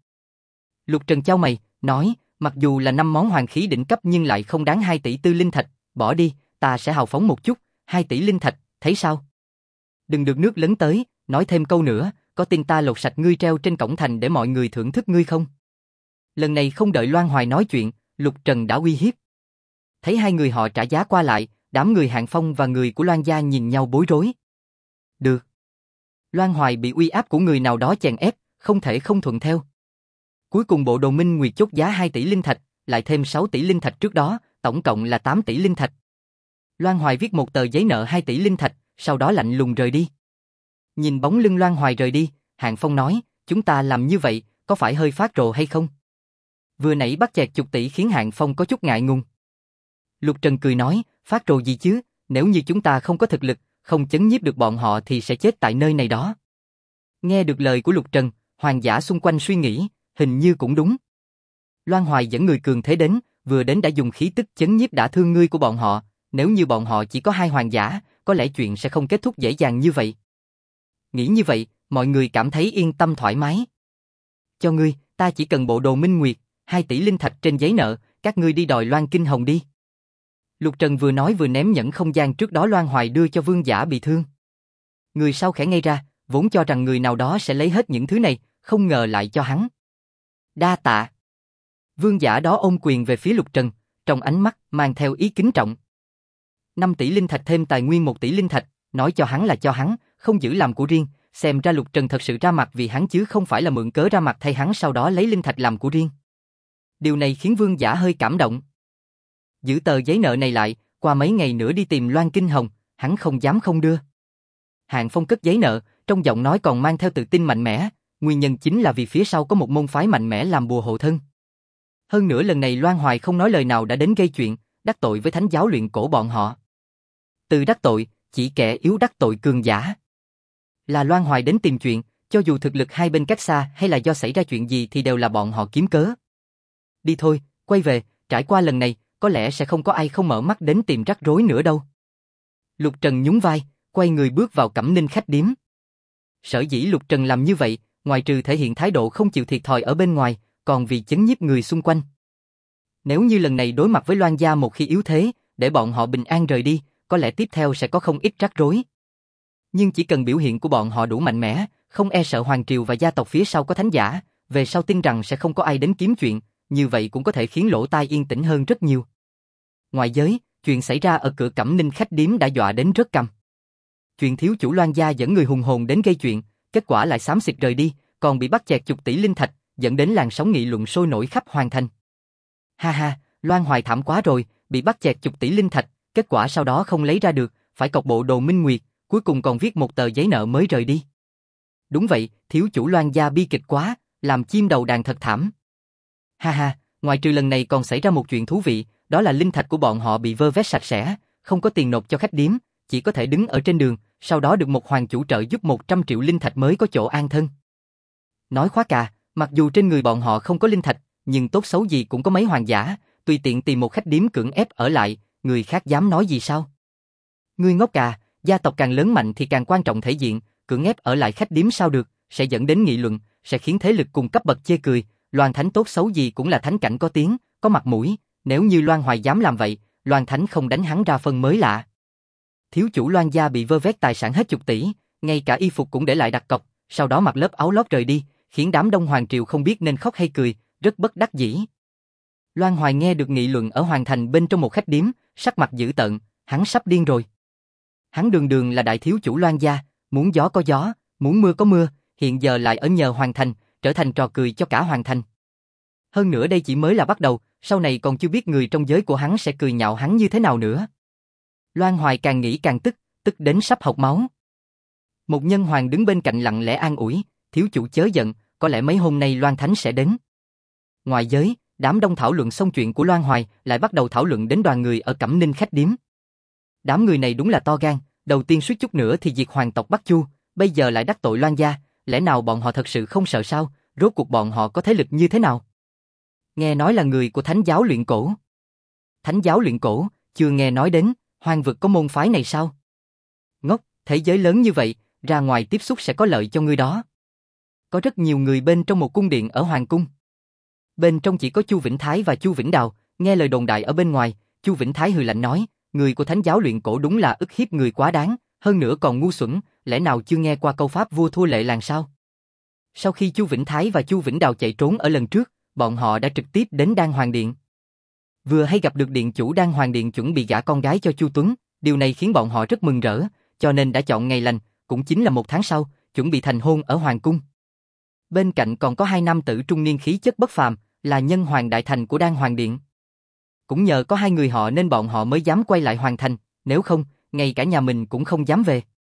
Lục Trần chau mày, nói, mặc dù là 5 món hoàng khí đỉnh cấp nhưng lại không đáng 2 tỷ tư linh thạch, bỏ đi, ta sẽ hào phóng một chút, 2 tỷ linh thạch, thấy sao? Đừng được nước lấn tới, nói thêm câu nữa, có tin ta lột sạch ngươi treo trên cổng thành để mọi người thưởng thức ngươi không? Lần này không đợi Loan Hoài nói chuyện, Lục Trần đã uy hiếp. Thấy hai người họ trả giá qua lại, đám người Hạng Phong và người của Loan gia nhìn nhau bối rối. Được. Loan Hoài bị uy áp của người nào đó chèn ép, không thể không thuận theo. Cuối cùng bộ đồ minh nguyệt chốt giá 2 tỷ linh thạch, lại thêm 6 tỷ linh thạch trước đó, tổng cộng là 8 tỷ linh thạch. Loan Hoài viết một tờ giấy nợ 2 tỷ linh thạch, sau đó lạnh lùng rời đi. Nhìn bóng lưng Loan Hoài rời đi, Hạng Phong nói, chúng ta làm như vậy, có phải hơi phát rồ hay không? Vừa nãy bắt chẹt chục tỷ khiến Hạng Phong có chút ngại ngùng. Lục Trần cười nói, phát rồ gì chứ, nếu như chúng ta không có thực lực, không chấn nhiếp được bọn họ thì sẽ chết tại nơi này đó. Nghe được lời của Lục Trần, hoàng giả xung quanh suy nghĩ, hình như cũng đúng. Loan Hoài dẫn người cường thế đến, vừa đến đã dùng khí tức chấn nhiếp đả thương ngươi của bọn họ, nếu như bọn họ chỉ có 2 hoàng giả, có lẽ chuyện sẽ không kết thúc dễ dàng như vậy. Nghĩ như vậy, mọi người cảm thấy yên tâm thoải mái. Cho ngươi, ta chỉ cần bộ đồ minh nguyệt, 2 tỷ linh thạch trên giấy nợ, các ngươi đi đòi Loan Kinh Hồng đi. Lục Trần vừa nói vừa ném nhẫn không gian trước đó Loan Hoài đưa cho vương giả bị thương. Người sau khẽ ngây ra, vốn cho rằng người nào đó sẽ lấy hết những thứ này, không ngờ lại cho hắn. Đa tạ. Vương giả đó ôm quyền về phía Lục Trần, trong ánh mắt mang theo ý kính trọng. 5 tỷ linh thạch thêm tài nguyên 1 tỷ linh thạch, nói cho hắn là cho hắn, không giữ làm của riêng, xem ra Lục Trần thật sự ra mặt vì hắn chứ không phải là mượn cớ ra mặt thay hắn sau đó lấy linh thạch làm của riêng. Điều này khiến vương giả hơi cảm động. Giữ tờ giấy nợ này lại, qua mấy ngày nữa đi tìm Loan Kinh Hồng, hắn không dám không đưa. Hạng Phong cất giấy nợ, trong giọng nói còn mang theo tự tin mạnh mẽ, nguyên nhân chính là vì phía sau có một môn phái mạnh mẽ làm bùa hộ thân. Hơn nữa lần này Loan Hoài không nói lời nào đã đến gây chuyện, đắc tội với thánh giáo luyện cổ bọn họ. Từ đắc tội, chỉ kẻ yếu đắc tội cường giả. Là Loan Hoài đến tìm chuyện, cho dù thực lực hai bên cách xa hay là do xảy ra chuyện gì thì đều là bọn họ kiếm cớ. Đi thôi, quay về, trải qua lần này, có lẽ sẽ không có ai không mở mắt đến tìm rắc rối nữa đâu. Lục Trần nhún vai, quay người bước vào Cẩm Ninh khách điếm. Sở dĩ Lục Trần làm như vậy, ngoài trừ thể hiện thái độ không chịu thiệt thòi ở bên ngoài, còn vì chấn nhiếp người xung quanh. Nếu như lần này đối mặt với Loan gia một khi yếu thế, để bọn họ bình an rời đi, có lẽ tiếp theo sẽ có không ít rắc rối. Nhưng chỉ cần biểu hiện của bọn họ đủ mạnh mẽ, không e sợ hoàng triều và gia tộc phía sau có thánh giả, về sau tin rằng sẽ không có ai đến kiếm chuyện, như vậy cũng có thể khiến lỗ tai yên tĩnh hơn rất nhiều. Ngoài giới, chuyện xảy ra ở cửa Cẩm Ninh khách điếm đã dọa đến rất căm. Chuyện thiếu chủ Loan gia dẫn người hùng hồn đến gây chuyện, kết quả lại xám xịt rời đi, còn bị bắt chẹt chục tỷ linh thạch, dẫn đến làn sóng nghị luận sôi nổi khắp hoàng thành. Ha ha, Loan Hoài thảm quá rồi, bị bắt chẹt chục tỷ linh thạch, kết quả sau đó không lấy ra được, phải cọc bộ đồ minh nguyệt, cuối cùng còn viết một tờ giấy nợ mới rời đi. Đúng vậy, thiếu chủ Loan gia bi kịch quá, làm chim đầu đàn thật thảm. Ha ha, ngoài trừ lần này còn xảy ra một chuyện thú vị, đó là linh thạch của bọn họ bị vơ vét sạch sẽ, không có tiền nộp cho khách điếm, chỉ có thể đứng ở trên đường, sau đó được một hoàng chủ trợ giúp 100 triệu linh thạch mới có chỗ an thân. Nói khóa cà, mặc dù trên người bọn họ không có linh thạch, nhưng tốt xấu gì cũng có mấy hoàng giả, tùy tiện tìm một khách điếm cưỡng ép ở lại, người khác dám nói gì sao? Ngươi ngốc cà, gia tộc càng lớn mạnh thì càng quan trọng thể diện, cưỡng ép ở lại khách điếm sao được, sẽ dẫn đến nghị luận, sẽ khiến thế lực cùng cấp bậc chê cười, Loan Thánh tốt xấu gì cũng là thánh cảnh có tiếng, có mặt mũi, nếu như Loan Hoài dám làm vậy, Loan Thánh không đánh hắn ra phân mới lạ. Thiếu chủ Loan gia bị vơ vét tài sản hết chục tỷ, ngay cả y phục cũng để lại đặt cọc, sau đó mặc lớp áo lót rời đi, khiến đám đông hoàng triều không biết nên khóc hay cười, rất bất đắc dĩ. Loan Hoài nghe được nghị luận ở hoàng thành bên trong một khách điếm, sắc mặt dữ tợn, hắn sắp điên rồi. Hắn đường đường là đại thiếu chủ Loan gia, muốn gió có gió, muốn mưa có mưa, hiện giờ lại ở nhờ hoàng thành, trở thành trò cười cho cả hoàng thành. Hơn nữa đây chỉ mới là bắt đầu, sau này còn chưa biết người trong giới của hắn sẽ cười nhạo hắn như thế nào nữa. Loan Hoài càng nghĩ càng tức, tức đến sắp hộc máu. Một nhân hoàng đứng bên cạnh lặng lẽ an ủi, thiếu chủ chớ giận, có lẽ mấy hôm nay Loan Thánh sẽ đến. Ngoài giới, đám đông thảo luận xong chuyện của Loan Hoài, lại bắt đầu thảo luận đến đoàn người ở Cẩm Ninh khách điếm. Đám người này đúng là to gan, đầu tiên suýt chút nữa thì diệt hoàng tộc Bắc Chu, bây giờ lại đắc tội Loan gia, lẽ nào bọn họ thật sự không sợ sao, rốt cuộc bọn họ có thế lực như thế nào? Nghe nói là người của thánh giáo luyện cổ. Thánh giáo luyện cổ, chưa nghe nói đến, hoàng vực có môn phái này sao? Ngốc, thế giới lớn như vậy, ra ngoài tiếp xúc sẽ có lợi cho ngươi đó. Có rất nhiều người bên trong một cung điện ở hoàng cung. Bên trong chỉ có Chu Vĩnh Thái và Chu Vĩnh Đào, nghe lời đồn đại ở bên ngoài, Chu Vĩnh Thái hừ lạnh nói, người của thánh giáo luyện cổ đúng là ức hiếp người quá đáng, hơn nữa còn ngu xuẩn, lẽ nào chưa nghe qua câu pháp vua thua lệ làng sao? Sau khi Chu Vĩnh Thái và Chu Vĩnh Đào chạy trốn ở lần trước, bọn họ đã trực tiếp đến Đan Hoàng Điện. Vừa hay gặp được điện chủ Đan Hoàng Điện chuẩn bị gả con gái cho Chu Tuấn, điều này khiến bọn họ rất mừng rỡ, cho nên đã chọn ngày lành, cũng chính là 1 tháng sau, chuẩn bị thành hôn ở hoàng cung. Bên cạnh còn có 2 nam tử trung niên khí chất bất phàm, là nhân hoàng đại thành của Đan Hoàng Điện. Cũng nhờ có 2 người họ nên bọn họ mới dám quay lại hoàng thành, nếu không, ngay cả nhà mình cũng không dám về.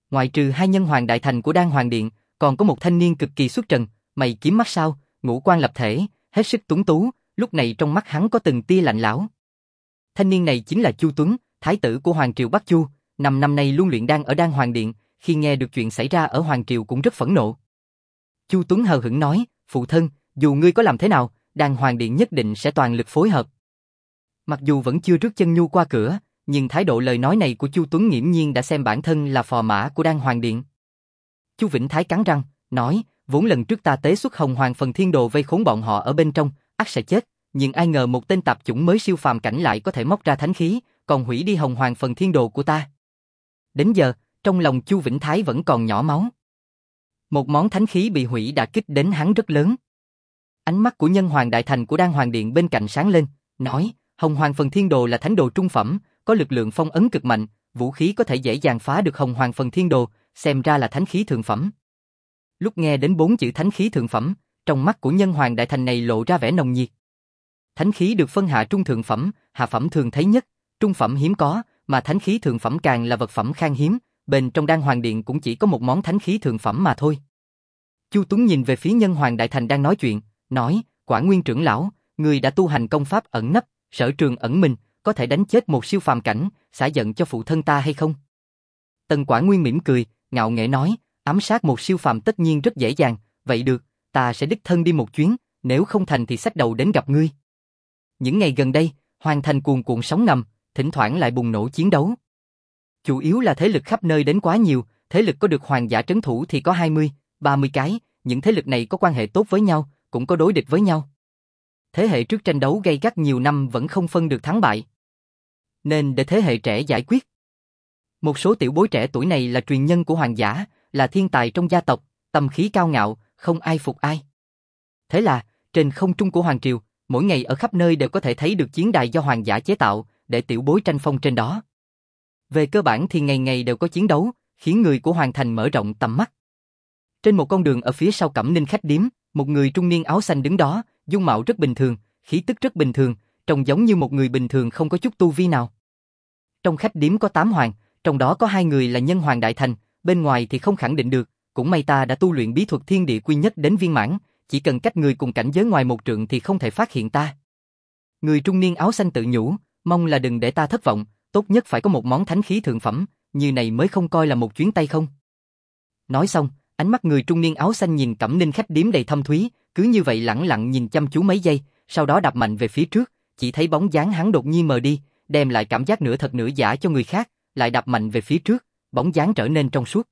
Ngoài trừ hai nhân hoàng đại thành của Đan Hoàng Điện, còn có một thanh niên cực kỳ xuất trần, mày kiếm mắt sao, ngũ quan lập thể, hết sức tuấn tú, lúc này trong mắt hắn có từng tia lạnh lẽo. Thanh niên này chính là Chu Tuấn, thái tử của Hoàng triều Bắc Chu, năm nay luôn luyện đan ở Đan Hoàng Điện, khi nghe được chuyện xảy ra ở Hoàng triều cũng rất phẫn nộ. Chu Tuấn hờ hững nói, phụ thân, dù ngươi có làm thế nào, Đan Hoàng Điện nhất định sẽ toàn lực phối hợp. Mặc dù vẫn chưa rước chân nhu qua cửa, nhưng thái độ lời nói này của Chu Tuấn nghiễm nhiên đã xem bản thân là phò mã của Đan Hoàng Điện. Chu Vĩnh Thái cắn răng, nói, vốn lần trước ta tế xuất Hồng Hoàng Phần Thiên Đồ vây khốn bọn họ ở bên trong, ắt sẽ chết, nhưng ai ngờ một tên tạp chủng mới siêu phàm cảnh lại có thể móc ra thánh khí, còn hủy đi Hồng Hoàng Phần Thiên Đồ của ta. Đến giờ, trong lòng Chu Vĩnh Thái vẫn còn nhỏ máu. Một món thánh khí bị hủy đã kích đến hắn rất lớn. Ánh mắt của nhân hoàng đại thành của Đan Hoàng Điện bên cạnh sáng lên, nói, Hồng Hoàng Phần Thiên Đồ là thánh đồ trung phẩm, có lực lượng phong ấn cực mạnh, vũ khí có thể dễ dàng phá được Hồng Hoàng Phần Thiên Đồ, xem ra là thánh khí thượng phẩm. Lúc nghe đến 4 chữ thánh khí thượng phẩm, trong mắt của nhân hoàng đại thành này lộ ra vẻ nồng nhiệt. Thánh khí được phân hạ trung thượng phẩm, hạ phẩm thường thấy nhất, trung phẩm hiếm có, mà thánh khí thượng phẩm càng là vật phẩm khan hiếm, bên trong Đan Hoàng Điện cũng chỉ có một món thánh khí thượng phẩm mà thôi. Chu Tuấn nhìn về phía nhân hoàng đại thành đang nói chuyện, nói, Quả Nguyên trưởng lão, người đã tu hành công pháp ẩn nấp, sở trường ẩn mình, có thể đánh chết một siêu phàm cảnh, xả giận cho phụ thân ta hay không? Tần Quả Nguyên mỉm cười, ngạo nghễ nói, ám sát một siêu phàm tất nhiên rất dễ dàng, vậy được, ta sẽ đích thân đi một chuyến, nếu không thành thì xách đầu đến gặp ngươi. Những ngày gần đây, Hoàng thành cuồn cuộn sóng ngầm, thỉnh thoảng lại bùng nổ chiến đấu. Chủ yếu là thế lực khắp nơi đến quá nhiều, thế lực có được hoàng giả trấn thủ thì có 20, 30 cái, những thế lực này có quan hệ tốt với nhau, cũng có đối địch với nhau. Thế hệ trước tranh đấu gay gắt nhiều năm vẫn không phân được thắng bại. Nên để thế hệ trẻ giải quyết. Một số tiểu bối trẻ tuổi này là truyền nhân của hoàng giả, là thiên tài trong gia tộc, tâm khí cao ngạo, không ai phục ai. Thế là, trên không trung của Hoàng Triều, mỗi ngày ở khắp nơi đều có thể thấy được chiến đài do hoàng giả chế tạo, để tiểu bối tranh phong trên đó. Về cơ bản thì ngày ngày đều có chiến đấu, khiến người của Hoàng thành mở rộng tầm mắt. Trên một con đường ở phía sau Cẩm Ninh khách điếm, một người trung niên áo xanh đứng đó, dung mạo rất bình thường, khí tức rất bình thường, trông giống như một người bình thường không có chút tu vi nào. Trong khách điếm có 8 hoàng, trong đó có 2 người là nhân hoàng đại thành, bên ngoài thì không khẳng định được, cũng may ta đã tu luyện bí thuật thiên địa quy nhất đến viên mãn, chỉ cần cách người cùng cảnh giới ngoài một trượng thì không thể phát hiện ta. Người trung niên áo xanh tự nhủ, mong là đừng để ta thất vọng, tốt nhất phải có một món thánh khí thượng phẩm, như này mới không coi là một chuyến tay không. Nói xong, ánh mắt người trung niên áo xanh nhìn Cẩm Ninh khách điếm đầy thâm thúy, cứ như vậy lẳng lặng nhìn chăm chú mấy giây, sau đó đạp mạnh về phía trước, chỉ thấy bóng dáng hắn đột nhiên mờ đi, đem lại cảm giác nửa thật nửa giả cho người khác, lại đạp mạnh về phía trước, bóng dáng trở nên trong suốt.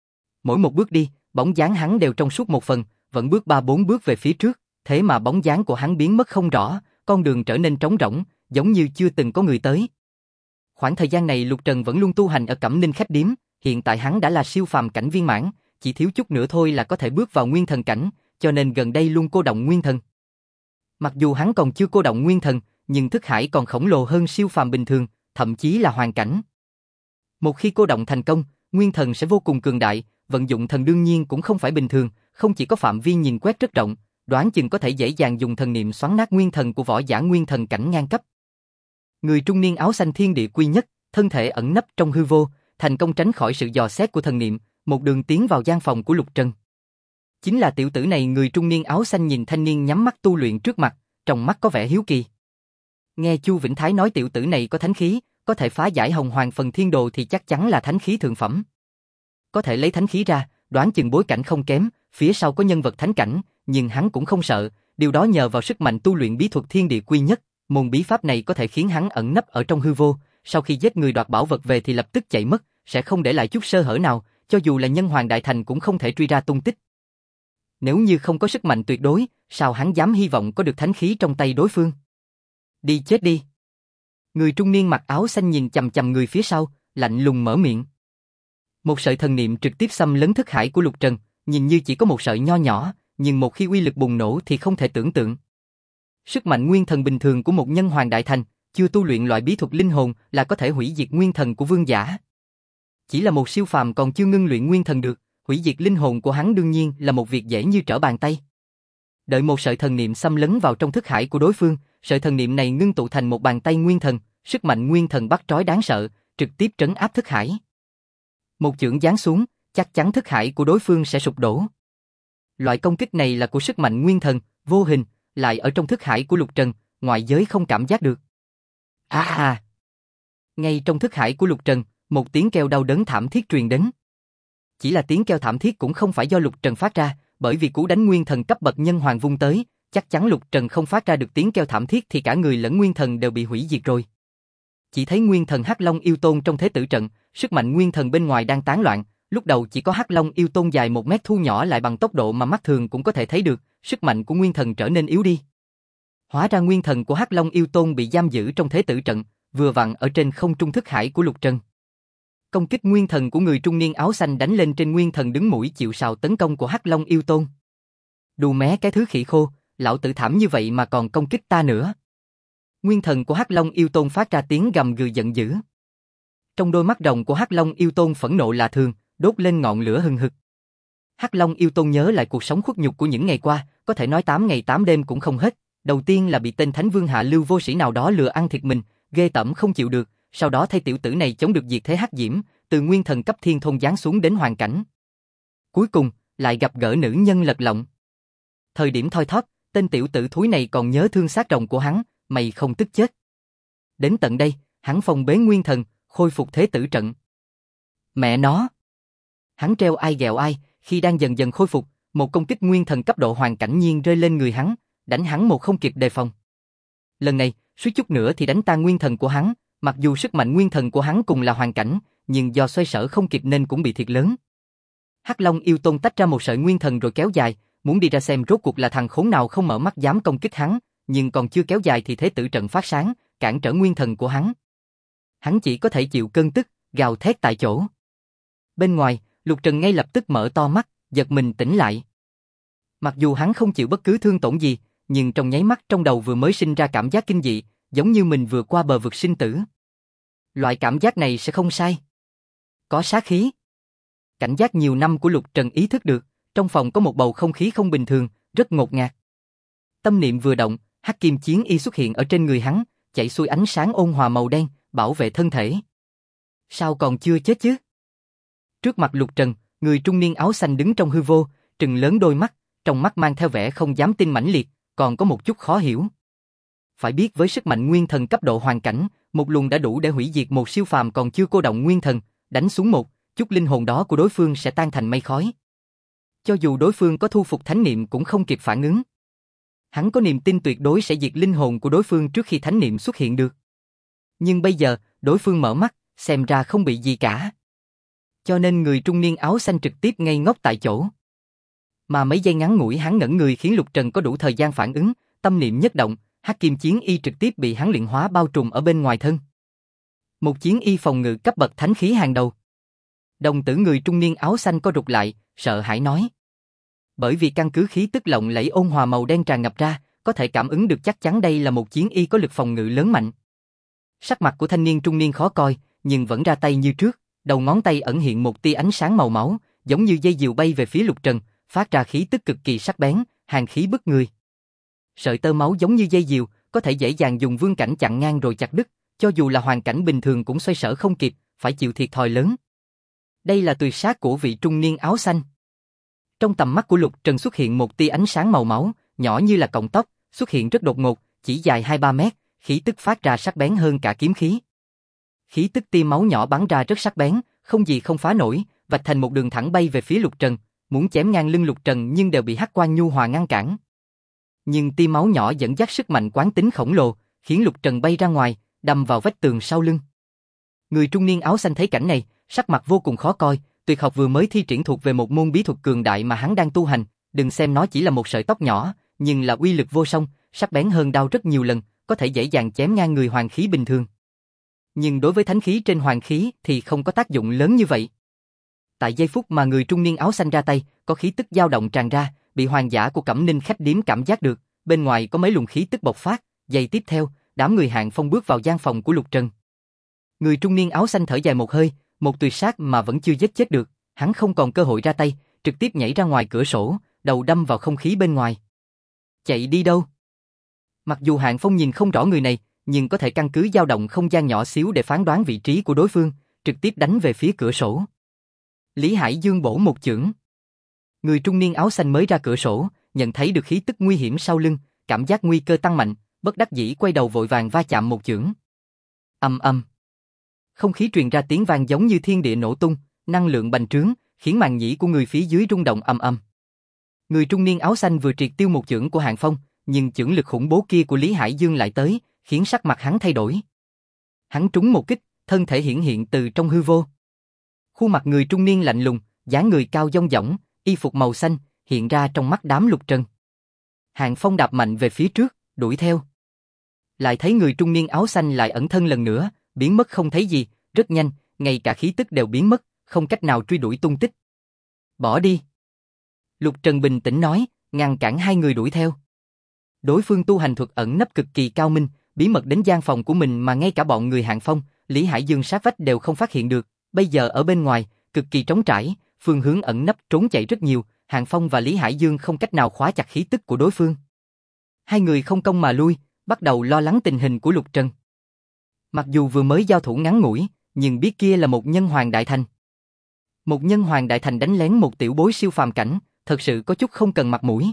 Mỗi một bước đi, bóng dáng hắn đều trong suốt một phần, vẫn bước 3-4 bước về phía trước, thế mà bóng dáng của hắn biến mất không rõ, con đường trở nên trống rỗng, giống như chưa từng có người tới. Khoảng thời gian này Lục Trần vẫn luôn tu hành ở Cẩm Ninh khách điếm, hiện tại hắn đã là siêu phàm cảnh viên mãn, chỉ thiếu chút nữa thôi là có thể bước vào nguyên thần cảnh, cho nên gần đây luôn cô động nguyên thần. Mặc dù hắn còn chưa cô động nguyên thần, nhưng thức hải còn khổng lồ hơn siêu phàm bình thường, thậm chí là hoàn cảnh. Một khi cô động thành công, nguyên thần sẽ vô cùng cường đại, vận dụng thần đương nhiên cũng không phải bình thường, không chỉ có phạm vi nhìn quét rất rộng, đoán chừng có thể dễ dàng dùng thần niệm xoắn nát nguyên thần của võ giả nguyên thần cảnh ngang cấp. Người trung niên áo xanh thiên địa quy nhất, thân thể ẩn nấp trong hư vô, thành công tránh khỏi sự dò xét của thần niệm, một đường tiến vào gian phòng của Lục Trần. Chính là tiểu tử này. Người trung niên áo xanh nhìn thanh niên nhắm mắt tu luyện trước mặt, trong mắt có vẻ hiếu kỳ. Nghe Chu Vĩnh Thái nói tiểu tử này có thánh khí, có thể phá giải Hồng Hoàng Phần Thiên Đồ thì chắc chắn là thánh khí thượng phẩm. Có thể lấy thánh khí ra, đoán chừng bối cảnh không kém, phía sau có nhân vật thánh cảnh, nhưng hắn cũng không sợ, điều đó nhờ vào sức mạnh tu luyện bí thuật thiên địa quy nhất, môn bí pháp này có thể khiến hắn ẩn nấp ở trong hư vô, sau khi giết người đoạt bảo vật về thì lập tức chạy mất, sẽ không để lại chút sơ hở nào, cho dù là nhân hoàng đại thành cũng không thể truy ra tung tích. Nếu như không có sức mạnh tuyệt đối, sao hắn dám hy vọng có được thánh khí trong tay đối phương? Đi chết đi! Người trung niên mặc áo xanh nhìn chằm chằm người phía sau, lạnh lùng mở miệng. Một sợi thần niệm trực tiếp xâm lấn thức hải của Lục Trần, nhìn như chỉ có một sợi nho nhỏ, nhưng một khi uy lực bùng nổ thì không thể tưởng tượng. Sức mạnh nguyên thần bình thường của một nhân hoàng đại thành, chưa tu luyện loại bí thuật linh hồn là có thể hủy diệt nguyên thần của vương giả. Chỉ là một siêu phàm còn chưa ngưng luyện nguyên thần được, hủy diệt linh hồn của hắn đương nhiên là một việc dễ như trở bàn tay. Đợi một sợi thần niệm xâm lấn vào trong thức hải của đối phương, sợi thần niệm này ngưng tụ thành một bàn tay nguyên thần, sức mạnh nguyên thần bắt trói đáng sợ, trực tiếp trấn áp thức hải. Một chưởng giáng xuống, chắc chắn thức hải của đối phương sẽ sụp đổ. Loại công kích này là của sức mạnh nguyên thần, vô hình, lại ở trong thức hải của Lục Trần, ngoại giới không cảm giác được. Ngay trong thức hải của Lục Trần, một tiếng kêu đau đớn thảm thiết truyền đến. Chỉ là tiếng kêu thảm thiết cũng không phải do Lục Trần phát ra, bởi vì cú đánh nguyên thần cấp bậc nhân hoàng vung tới, chắc chắn Lục Trần không phát ra được tiếng kêu thảm thiết thì cả người lẫn nguyên thần đều bị hủy diệt rồi. Chỉ thấy nguyên thần Hắc Long yêu tôn trong thế tử trận, sức mạnh nguyên thần bên ngoài đang tán loạn, lúc đầu chỉ có Hắc Long yêu tôn dài 1 mét thu nhỏ lại bằng tốc độ mà mắt thường cũng có thể thấy được, sức mạnh của nguyên thần trở nên yếu đi. Hóa ra nguyên thần của Hắc Long yêu tôn bị giam giữ trong thế tử trận, vừa vặn ở trên không trung thức hải của Lục Trần. Công kích nguyên thần của người trung niên áo xanh đánh lên trên nguyên thần đứng mũi chịu sào tấn công của Hắc Long yêu tôn. Đù mé cái thứ khỉ khô, lão tử thảm như vậy mà còn công kích ta nữa. Nguyên thần của Hắc Long yêu tôn phát ra tiếng gầm gừ giận dữ. Trong đôi mắt rồng của Hắc Long yêu tôn phẫn nộ lạ thường, đốt lên ngọn lửa hừng hực. Hắc Long yêu tôn nhớ lại cuộc sống khuất nhục của những ngày qua, có thể nói 8 ngày 8 đêm cũng không hết. Đầu tiên là bị tên Thánh Vương Hạ Lưu vô sĩ nào đó lừa ăn thịt mình, ghê tởm không chịu được, sau đó thay tiểu tử này chống được diệt thế hắc diễm, từ nguyên thần cấp thiên thôn giáng xuống đến hoàn cảnh. Cuối cùng, lại gặp gỡ nữ nhân lật lọng. Thời điểm thoi thóp, tên tiểu tử thúi này còn nhớ thương xác rồng của hắn, mày không tức chết. Đến tận đây, hắn phong bế nguyên thần, khôi phục thế tử trận. Mẹ nó! Hắn treo ai ghẹo ai, khi đang dần dần khôi phục, một công kích nguyên thần cấp độ hoàn cảnh nhiên rơi lên người hắn, đánh hắn một không kịp đề phòng. Lần này, suýt chút nữa thì đánh tan nguyên thần của hắn, mặc dù sức mạnh nguyên thần của hắn cùng là hoàn cảnh, nhưng do xoay sở không kịp nên cũng bị thiệt lớn. Hắc Long yêu tôn tách ra một sợi nguyên thần rồi kéo dài, muốn đi ra xem rốt cuộc là thằng khốn nào không mở mắt dám công kích hắn, nhưng còn chưa kéo dài thì thế tử trận phát sáng, cản trở nguyên thần của hắn. Hắn chỉ có thể chịu cơn tức, gào thét tại chỗ. Bên ngoài, Lục Trần ngay lập tức mở to mắt, giật mình tỉnh lại. Mặc dù hắn không chịu bất cứ thương tổn gì, nhưng trong nháy mắt trong đầu vừa mới sinh ra cảm giác kinh dị, giống như mình vừa qua bờ vực sinh tử. Loại cảm giác này sẽ không sai. Có sát khí. Cảnh giác nhiều năm của Lục Trần ý thức được, trong phòng có một bầu không khí không bình thường, rất ngột ngạt. Tâm niệm vừa động, hắc kim chiến y xuất hiện ở trên người hắn, chạy xuôi ánh sáng ôn hòa màu đen, bảo vệ thân thể. Sao còn chưa chết chứ? Trước mặt Lục Trần, người trung niên áo xanh đứng trong hư vô, trừng lớn đôi mắt, trong mắt mang theo vẻ không dám tin mãnh liệt, còn có một chút khó hiểu. Phải biết với sức mạnh nguyên thần cấp độ hoàn cảnh, một luồng đã đủ để hủy diệt một siêu phàm còn chưa cô động nguyên thần, đánh xuống một chút linh hồn đó của đối phương sẽ tan thành mây khói. Cho dù đối phương có thu phục thánh niệm cũng không kịp phản ứng. Hắn có niềm tin tuyệt đối sẽ diệt linh hồn của đối phương trước khi thánh niệm xuất hiện được. Nhưng bây giờ, đối phương mở mắt, xem ra không bị gì cả. Cho nên người trung niên áo xanh trực tiếp ngây ngốc tại chỗ. Mà mấy giây ngắn ngủi hắn ngẩn người khiến Lục Trần có đủ thời gian phản ứng, tâm niệm nhất động, hắc kim chiến y trực tiếp bị hắn luyện hóa bao trùm ở bên ngoài thân. Một chiến y phòng ngự cấp bậc thánh khí hàng đầu. Đồng tử người trung niên áo xanh co rụt lại, sợ hãi nói. Bởi vì căn cứ khí tức lộng lẫy ôn hòa màu đen tràn ngập ra, có thể cảm ứng được chắc chắn đây là một chiến y có lực phòng ngự lớn mạnh. Sắc mặt của thanh niên trung niên khó coi, nhưng vẫn ra tay như trước, đầu ngón tay ẩn hiện một tia ánh sáng màu máu, giống như dây diều bay về phía Lục Trần, phát ra khí tức cực kỳ sắc bén, hàn khí bức người. Sợi tơ máu giống như dây diều, có thể dễ dàng dùng vương cảnh chặn ngang rồi chặt đứt, cho dù là hoàn cảnh bình thường cũng xoay sở không kịp, phải chịu thiệt thòi lớn. Đây là tuyệt sát của vị trung niên áo xanh. Trong tầm mắt của Lục Trần xuất hiện một tia ánh sáng màu máu, nhỏ như là cọng tóc, xuất hiện rất đột ngột, chỉ dài 2-3 mét, khí tức phát ra sắc bén hơn cả kiếm khí. Khí tức tia máu nhỏ bắn ra rất sắc bén, không gì không phá nổi, vạch thành một đường thẳng bay về phía Lục Trần, muốn chém ngang lưng Lục Trần nhưng đều bị hắc quang nhu hòa ngăn cản. Nhưng tia máu nhỏ dẫn dắt sức mạnh quán tính khổng lồ, khiến Lục Trần bay ra ngoài, đâm vào vách tường sau lưng. Người trung niên áo xanh thấy cảnh này, sắc mặt vô cùng khó coi, tuyệt học vừa mới thi triển thuộc về một môn bí thuật cường đại mà hắn đang tu hành, đừng xem nó chỉ là một sợi tóc nhỏ, nhưng là uy lực vô song, sắc bén hơn đao rất nhiều lần, có thể dễ dàng chém ngang người hoàng khí bình thường. Nhưng đối với thánh khí trên hoàng khí thì không có tác dụng lớn như vậy. Tại giây phút mà người trung niên áo xanh ra tay, có khí tức dao động tràn ra, bị hoàng giả của Cẩm Ninh khách điếm cảm giác được, bên ngoài có mấy luồng khí tức bộc phát, giây tiếp theo, đám người Hạng Phong bước vào gian phòng của Lục Trần. Người trung niên áo xanh thở dài một hơi, một tuyệt sát mà vẫn chưa giết chết được, hắn không còn cơ hội ra tay, trực tiếp nhảy ra ngoài cửa sổ, đầu đâm vào không khí bên ngoài. Chạy đi đâu? Mặc dù Hạng Phong nhìn không rõ người này, nhưng có thể căn cứ dao động không gian nhỏ xíu để phán đoán vị trí của đối phương, trực tiếp đánh về phía cửa sổ. Lý Hải Dương bổ một chưởng. Người trung niên áo xanh mới ra cửa sổ, nhận thấy được khí tức nguy hiểm sau lưng, cảm giác nguy cơ tăng mạnh, bất đắc dĩ quay đầu vội vàng va chạm một chưởng. Ầm ầm. Không khí truyền ra tiếng vang giống như thiên địa nổ tung, năng lượng bành trướng, khiến màng nhĩ của người phía dưới rung động ầm ầm. Người trung niên áo xanh vừa triệt tiêu một chưởng của Hàn Phong, nhưng chưởng lực khủng bố kia của Lý Hải Dương lại tới, khiến sắc mặt hắn thay đổi. Hắn trúng một kích, thân thể hiển hiện từ trong hư vô. Khuôn mặt người trung niên lạnh lùng, dáng người cao dong dỏng, y phục màu xanh, hiện ra trong mắt đám Lục Trần. Hàn Phong đạp mạnh về phía trước, đuổi theo. Lại thấy người trung niên áo xanh lại ẩn thân lần nữa, biến mất không thấy gì, rất nhanh, ngay cả khí tức đều biến mất, không cách nào truy đuổi tung tích. Bỏ đi. Lục Trần bình tĩnh nói, ngăn cản hai người đuổi theo. Đối phương tu hành thuật ẩn nấp cực kỳ cao minh, bí mật đến gian phòng của mình mà ngay cả bọn người Hàn Phong, Lý Hải Dương sát vách đều không phát hiện được. Bây giờ ở bên ngoài, cực kỳ trống trải, phương hướng ẩn nấp trốn chạy rất nhiều, Hàn Phong và Lý Hải Dương không cách nào khóa chặt khí tức của đối phương. Hai người không công mà lui, bắt đầu lo lắng tình hình của Lục Trần. Mặc dù vừa mới giao thủ ngắn ngủi, nhưng biết kia là một nhân hoàng đại thành. Một nhân hoàng đại thành đánh lén một tiểu bối siêu phàm cảnh, thật sự có chút không cần mặt mũi.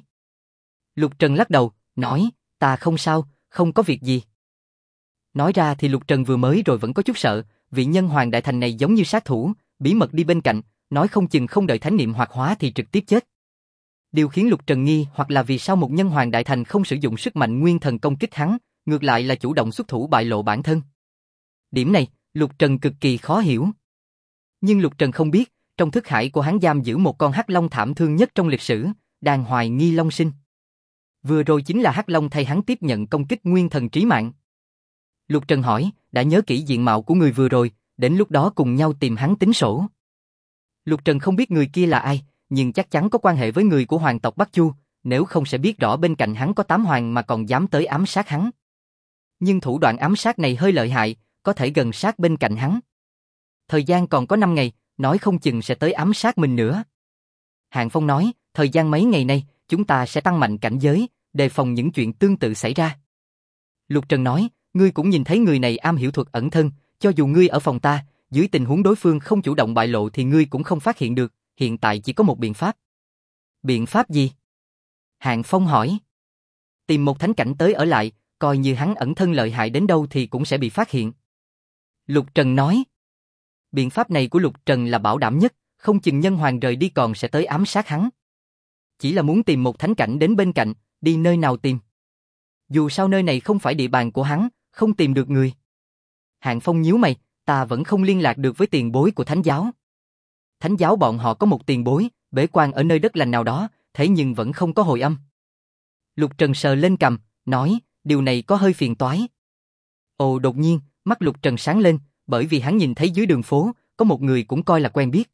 Lục Trần lắc đầu, nói, ta không sao, không có việc gì. Nói ra thì Lục Trần vừa mới rồi vẫn có chút sợ, vị nhân hoàng đại thành này giống như sát thủ, bí mật đi bên cạnh, nói không chừng không đợi thánh niệm hoạt hóa thì trực tiếp chết. Điều khiến Lục Trần nghi hoặc là vì sao một nhân hoàng đại thành không sử dụng sức mạnh nguyên thần công kích hắn, ngược lại là chủ động xuất thủ bại lộ bản thân. Điểm này, Lục Trần cực kỳ khó hiểu. Nhưng Lục Trần không biết, trong thức hải của hắn giam giữ một con hắc long thảm thương nhất trong lịch sử, Đàn Hoài Nghi Long Sinh. Vừa rồi chính là hắc long thay hắn tiếp nhận công kích nguyên thần trí mạng. Lục Trần hỏi, đã nhớ kỹ diện mạo của người vừa rồi, đến lúc đó cùng nhau tìm hắn tính sổ. Lục Trần không biết người kia là ai, nhưng chắc chắn có quan hệ với người của hoàng tộc Bắc Chu, nếu không sẽ biết rõ bên cạnh hắn có 8 hoàng mà còn dám tới ám sát hắn. Nhưng thủ đoạn ám sát này hơi lợi hại, có thể gần sát bên cạnh hắn. Thời gian còn có 5 ngày, nói không chừng sẽ tới ám sát mình nữa. Hàn Phong nói, thời gian mấy ngày nay, chúng ta sẽ tăng mạnh cảnh giới, đề phòng những chuyện tương tự xảy ra. Lục Trần nói, ngươi cũng nhìn thấy người này am hiểu thuật ẩn thân, cho dù ngươi ở phòng ta, dưới tình huống đối phương không chủ động bại lộ thì ngươi cũng không phát hiện được, hiện tại chỉ có một biện pháp. Biện pháp gì? Hàn Phong hỏi. Tìm một thánh cảnh tới ở lại, coi như hắn ẩn thân lợi hại đến đâu thì cũng sẽ bị phát hiện. Lục Trần nói. Biện pháp này của Lục Trần là bảo đảm nhất, không chừng nhân hoàng rời đi còn sẽ tới ám sát hắn. Chỉ là muốn tìm một thánh cảnh đến bên cạnh, đi nơi nào tìm. Dù sao nơi này không phải địa bàn của hắn, không tìm được người. Hàn Phong nhíu mày, ta vẫn không liên lạc được với tiền bối của thánh giáo. Thánh giáo bọn họ có một tiền bối, bế quan ở nơi đất lành nào đó, thế nhưng vẫn không có hồi âm. Lục Trần sờ lên cằm, nói, điều này có hơi phiền toái. Ồ, đột nhiên, mắt Lục Trần sáng lên, bởi vì hắn nhìn thấy dưới đường phố, có một người cũng coi là quen biết.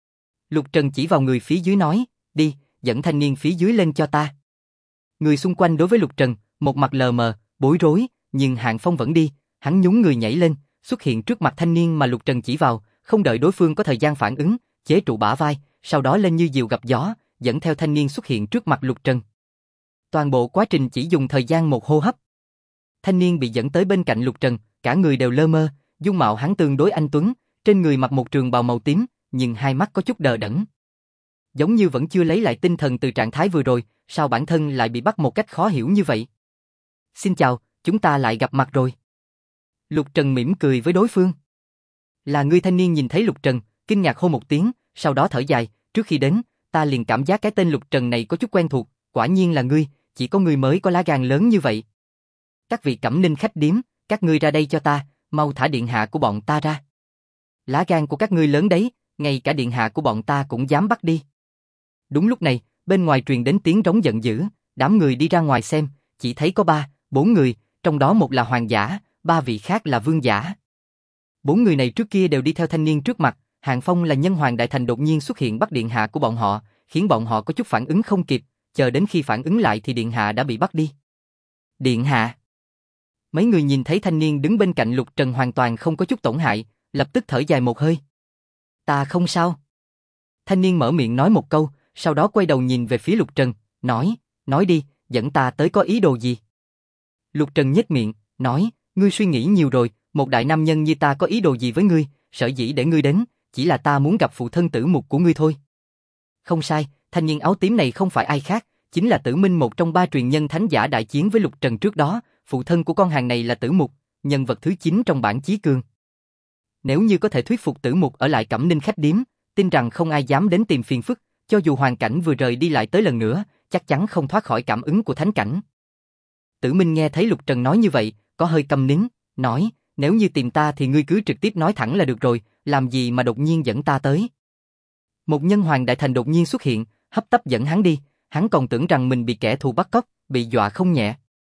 Lục Trần chỉ vào người phía dưới nói, đi, dẫn thanh niên phía dưới lên cho ta. Người xung quanh đối với Lục Trần, một mặt lờ mờ, bối rối, nhưng Hàn Phong vẫn đi, hắn nhún người nhảy lên, xuất hiện trước mặt thanh niên mà Lục Trần chỉ vào, không đợi đối phương có thời gian phản ứng, chế trụ bả vai, sau đó lên như diều gặp gió, dẫn theo thanh niên xuất hiện trước mặt Lục Trần. Toàn bộ quá trình chỉ dùng thời gian một hô hấp. Thanh niên bị dẫn tới bên cạnh Lục Trần, cả người đều lơ mơ, dung mạo hắn tương đối anh tuấn, trên người mặc một trường bào màu tím, nhưng hai mắt có chút đờ đẫn. Giống như vẫn chưa lấy lại tinh thần từ trạng thái vừa rồi, sao bản thân lại bị bắt một cách khó hiểu như vậy? Xin chào, chúng ta lại gặp mặt rồi. Lục Trần mỉm cười với đối phương. Là ngươi? Thanh niên nhìn thấy Lục Trần, kinh ngạc hô một tiếng, sau đó thở dài, trước khi đến, ta liền cảm giác cái tên Lục Trần này có chút quen thuộc, quả nhiên là ngươi, chỉ có ngươi mới có lá gan lớn như vậy. Các vị Cẩm Ninh khách điếm, các ngươi ra đây cho ta, mau thả điện hạ của bọn ta ra. Lá gan của các ngươi lớn đấy, ngay cả điện hạ của bọn ta cũng dám bắt đi. Đúng lúc này, bên ngoài truyền đến tiếng rống giận dữ, đám người đi ra ngoài xem, chỉ thấy có 4 người, trong đó một là hoàng giả, 3 vị khác là vương giả. 4 người này trước kia đều đi theo thanh niên trước mặt, Hàn Phong là nhân hoàng đại thành đột nhiên xuất hiện bắt điện hạ của bọn họ, khiến bọn họ có chút phản ứng không kịp, chờ đến khi phản ứng lại thì điện hạ đã bị bắt đi. Điện hạ. Mấy người nhìn thấy thanh niên đứng bên cạnh Lục Trần hoàn toàn không có chút tổn hại, lập tức thở dài một hơi. Ta không sao. Thanh niên mở miệng nói một câu, sau đó quay đầu nhìn về phía Lục Trần, nói đi, dẫn ta tới có ý đồ gì? Lục Trần nhếch miệng, nói, ngươi suy nghĩ nhiều rồi, một đại nam nhân như ta có ý đồ gì với ngươi, sở dĩ để ngươi đến, chỉ là ta muốn gặp phụ thân Tử Mục của ngươi thôi. Không sai, thanh niên áo tím này không phải ai khác, chính là Tử Minh, một trong 3 truyền nhân thánh giả đại chiến với Lục Trần trước đó, phụ thân của con hàng này là Tử Mục, nhân vật thứ 9 trong bản chí cương. Nếu như có thể thuyết phục Tử Mục ở lại Cẩm Ninh khách điếm, tin rằng không ai dám đến tìm phiền phức, cho dù hoàn cảnh vừa rời đi lại tới lần nữa, chắc chắn không thoát khỏi cảm ứng của thánh cảnh. Tử Minh nghe thấy Lục Trần nói như vậy, có hơi câm nín, nói, nếu như tìm ta thì ngươi cứ trực tiếp nói thẳng là được rồi, làm gì mà đột nhiên dẫn ta tới. Một nhân hoàng đại thành đột nhiên xuất hiện, hấp tấp dẫn hắn đi, hắn còn tưởng rằng mình bị kẻ thù bắt cóc, bị dọa không nhẹ.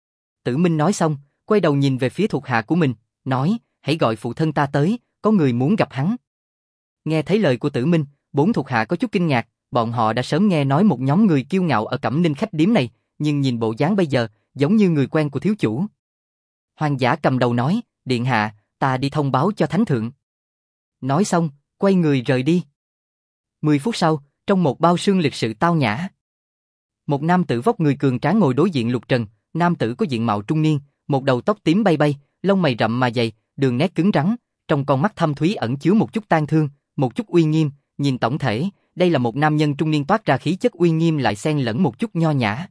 Tử Minh nói xong, quay đầu nhìn về phía thuộc hạ của mình, nói, hãy gọi phụ thân ta tới, có người muốn gặp hắn. Nghe thấy lời của Tử Minh, 4 thuộc hạ có chút kinh ngạc, bọn họ đã sớm nghe nói một nhóm người kiêu ngạo ở Cẩm Ninh khách điếm này, nhưng nhìn bộ dáng bây giờ, giống như người quen của thiếu chủ. Hoàng giả cầm đầu nói, điện hạ, ta đi thông báo cho thánh thượng. Nói xong, quay người rời đi. 10 phút sau, trong một bao xương lịch sự tao nhã, một nam tử vóc người cường tráng ngồi đối diện Lục Trần. Nam tử có diện mạo trung niên, một đầu tóc tím bay bay, lông mày rậm mà dày, đường nét cứng rắn, trong con mắt thâm thúy ẩn chứa một chút tang thương, một chút uy nghiêm. Nhìn tổng thể, đây là một nam nhân trung niên toát ra khí chất uy nghiêm lại xen lẫn một chút nho nhã.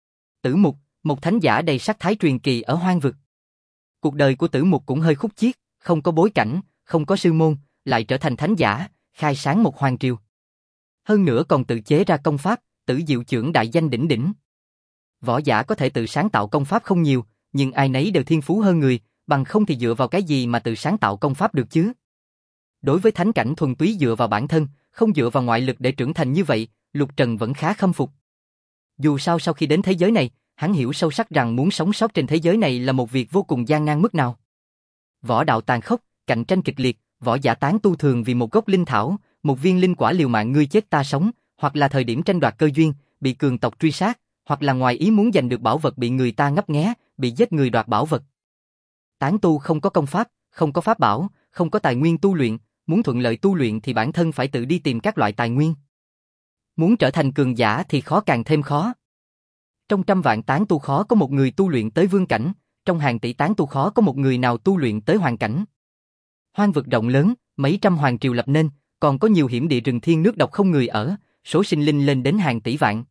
Tử Mục, một thánh giả đầy sắc thái truyền kỳ ở hoang vực. Cuộc đời của Tử Mục cũng hơi khúc chiết, không có bối cảnh, không có sư môn, lại trở thành thánh giả, khai sáng một hoàng triều. Hơn nữa còn tự chế ra công pháp, Tử Diệu Chưởng đại danh đỉnh đỉnh. Võ giả có thể tự sáng tạo công pháp không nhiều, nhưng ai nấy đều thiên phú hơn người, bằng không thì dựa vào cái gì mà tự sáng tạo công pháp được chứ? Đối với thánh cảnh thuần túy dựa vào bản thân, không dựa vào ngoại lực để trưởng thành như vậy, Lục Trần vẫn khá khâm phục. Dù sao sau khi đến thế giới này, hắn hiểu sâu sắc rằng muốn sống sót trên thế giới này là một việc vô cùng gian nan mức nào. Võ đạo tàn khốc, cạnh tranh kịch liệt, võ giả tán tu thường vì một gốc linh thảo, một viên linh quả liều mạng ngươi chết ta sống, hoặc là thời điểm tranh đoạt cơ duyên, bị cường tộc truy sát, hoặc là ngoài ý muốn giành được bảo vật bị người ta ngấp nghé, bị giết người đoạt bảo vật. Tán tu không có công pháp, không có pháp bảo, không có tài nguyên tu luyện, muốn thuận lợi tu luyện thì bản thân phải tự đi tìm các loại tài nguyên. Muốn trở thành cường giả thì khó càng thêm khó. Trong 100 vạn tán tu khó có một người tu luyện tới vương cảnh, trong hàng tỷ tán tu khó có một người nào tu luyện tới hoàng cảnh. Hoang vực rộng lớn, mấy trăm hoàng triều lập nên, còn có nhiều hiểm địa rừng thiên nước độc không người ở, số sinh linh lên đến hàng tỷ vạn.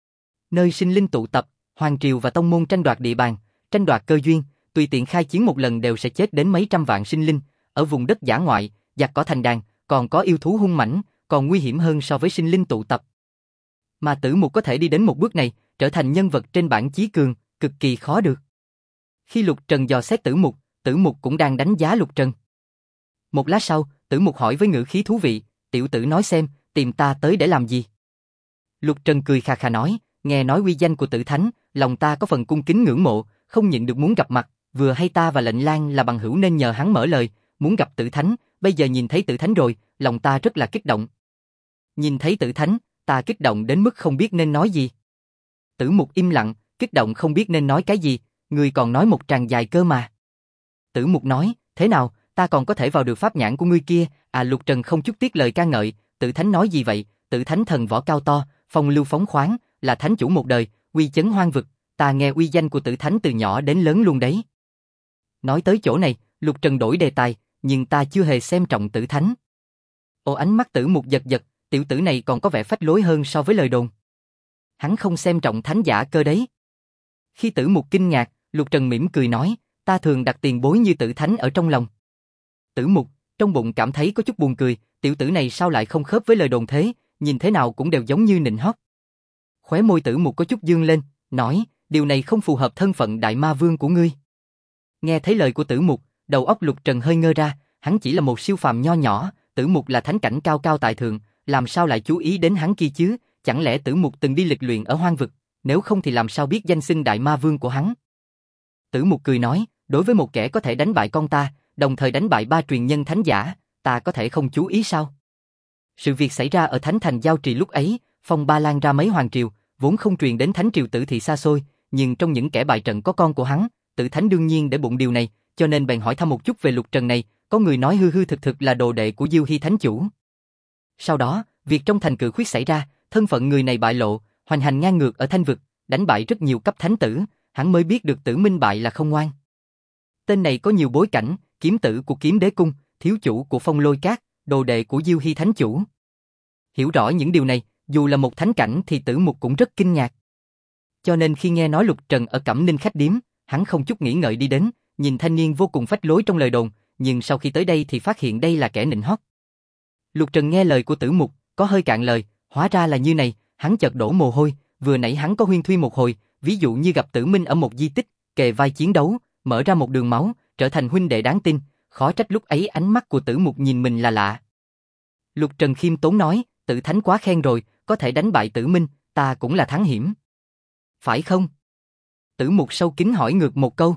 Nơi sinh linh tụ tập, hoàng triều và tông môn tranh đoạt địa bàn, tranh đoạt cơ duyên, tùy tiện khai chiến một lần đều sẽ chết đến mấy trăm vạn sinh linh. Ở vùng đất dã ngoại, giặc cỏ thành đàn, còn có yêu thú hung mãnh, còn nguy hiểm hơn so với sinh linh tụ tập. Mà Tử Mục có thể đi đến một bước này, trở thành nhân vật trên bảng chí cường, cực kỳ khó được. Khi Lục Trần dò xét Tử Mục cũng đang đánh giá Lục Trần. Một lát sau, Tử Mục hỏi với ngữ khí thú vị, tiểu tử nói xem, tìm ta tới để làm gì? Lục Trần cười khà khà nói, nghe nói uy danh của Tử Thánh, lòng ta có phần cung kính ngưỡng mộ, không nhịn được muốn gặp mặt, vừa hay ta và Lệnh Lang là bằng hữu nên nhờ hắn mở lời, muốn gặp Tử Thánh, bây giờ nhìn thấy Tử Thánh rồi, lòng ta rất là kích động. Nhìn thấy Tử Thánh, ta kích động đến mức không biết nên nói gì. Tử Mục im lặng, kích động không biết nên nói cái gì, người còn nói một tràng dài cơ mà. Tử Mục nói, thế nào, ta còn có thể vào được pháp nhãn của ngươi kia? À, Lục Trần không chút tiếc lời ca ngợi, Tử Thánh nói gì vậy? Tử Thánh thần võ cao to, phong lưu phóng khoáng, là thánh chủ một đời, uy chấn hoang vực, ta nghe uy danh của Tử Thánh từ nhỏ đến lớn luôn đấy. Nói tới chỗ này, Lục Trần đổi đề tài, nhưng ta chưa hề xem trọng Tử Thánh. Ồ, ánh mắt Tử Mục giật giật, tiểu tử này còn có vẻ phách lối hơn so với lời đồn. Hắn không xem trọng thánh giả cơ đấy. Khi Tử Mục kinh ngạc, Lục Trần mỉm cười nói, ta thường đặt tiền bối như Tử Thánh ở trong lòng. Tử Mục, trong bụng cảm thấy có chút buồn cười, tiểu tử này sao lại không khớp với lời đồn thế, nhìn thế nào cũng đều giống như nịnh hót. Khóe môi Tử Mục có chút dương lên, nói, điều này không phù hợp thân phận đại ma vương của ngươi. Nghe thấy lời của Tử Mục, đầu óc Lục Trần hơi ngơ ra, hắn chỉ là một siêu phàm nho nhỏ, Tử Mục là thánh cảnh cao cao tại thượng, làm sao lại chú ý đến hắn kia chứ, chẳng lẽ Tử Mục từng đi lịch luyện ở hoang vực, nếu không thì làm sao biết danh xưng đại ma vương của hắn. Tử Mục cười nói, đối với một kẻ có thể đánh bại con ta, đồng thời đánh bại 3 truyền nhân thánh giả, ta có thể không chú ý sao? Sự việc xảy ra ở Thánh Thành Giao Trì lúc ấy, phong ba lan ra mấy hoàng triều, vốn không truyền đến thánh triều Tử Thị xa xôi, nhưng trong những kẻ bại trận có con của hắn, Tử Thánh đương nhiên để bụng điều này, cho nên bèn hỏi thăm một chút về Lục Trần này, có người nói hư hư thực thực là đồ đệ của Diêu Hy Thánh Chủ. Sau đó, việc trong thành Cự Khuyết xảy ra, thân phận người này bại lộ, hoành hành ngang ngược ở Thanh vực, đánh bại rất nhiều cấp thánh tử, hắn mới biết được Tử Minh bại là không ngoan. Tên này có nhiều bối cảnh, kiếm tử của Kiếm Đế Cung, thiếu chủ của Phong Lôi Các, đồ đệ của Diêu Hy Thánh Chủ. Hiểu rõ những điều này, dù là một thánh cảnh thì Tử Mục cũng rất kinh ngạc. Cho nên khi nghe nói Lục Trần ở Cẩm Ninh khách điếm, hắn không chút nghĩ ngợi đi đến, nhìn thanh niên vô cùng phách lối trong lời đồn, nhưng sau khi tới đây thì phát hiện đây là kẻ nịnh hót. Lục Trần nghe lời của Tử Mục, có hơi cạn lời, hóa ra là như này, hắn chợt đổ mồ hôi, vừa nãy hắn có huyên thuyên một hồi, ví dụ như gặp Tử Minh ở một di tích, kề vai chiến đấu, mở ra một đường máu, trở thành huynh đệ đáng tin, khó trách lúc ấy ánh mắt của Tử Mục nhìn mình là lạ. Lục Trần khiêm tốn nói, Tử Thánh quá khen rồi, có thể đánh bại Tử Minh, ta cũng là thắng hiểm. Phải không? Tử Mục sâu kín hỏi ngược một câu.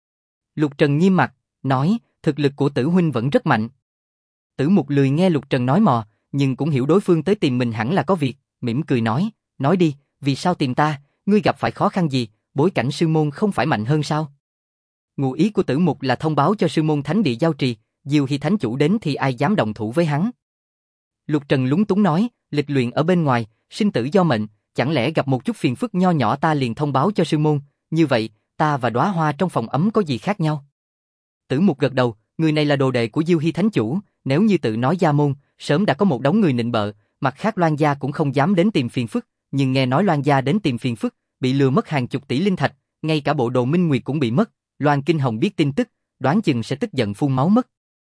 Lục Trần nghiêm mặt, nói, thực lực của Tử huynh vẫn rất mạnh. Tử Mục lười nghe Lục Trần nói mò, nhưng cũng hiểu đối phương tới tìm mình hẳn là có việc, mỉm cười nói đi, vì sao tìm ta, ngươi gặp phải khó khăn gì, bối cảnh sư môn không phải mạnh hơn sao? Ngụ ý của Tử Mục là thông báo cho sư môn thánh địa giao trì, Diêu Hy Thánh Chủ đến thì ai dám động thủ với hắn. Lục Trần lúng túng nói, lịch luyện ở bên ngoài, sinh tử do mệnh, chẳng lẽ gặp một chút phiền phức nho nhỏ ta liền thông báo cho sư môn, như vậy, ta và đóa hoa trong phòng ấm có gì khác nhau? Tử Mục gật đầu, người này là đồ đệ của Diêu Hy Thánh Chủ, nếu như tự nói gia môn, sớm đã có một đống người nịnh bợ, mặt khác Loan gia cũng không dám đến tìm phiền phức, nhưng nghe nói Loan gia đến tìm phiền phức, bị lừa mất hàng chục tỷ linh thạch, ngay cả bộ đồ Minh Nguyệt cũng bị mất, Loan Kinh Hồng biết tin tức, đoán chừng sẽ tức giận phun máu mất.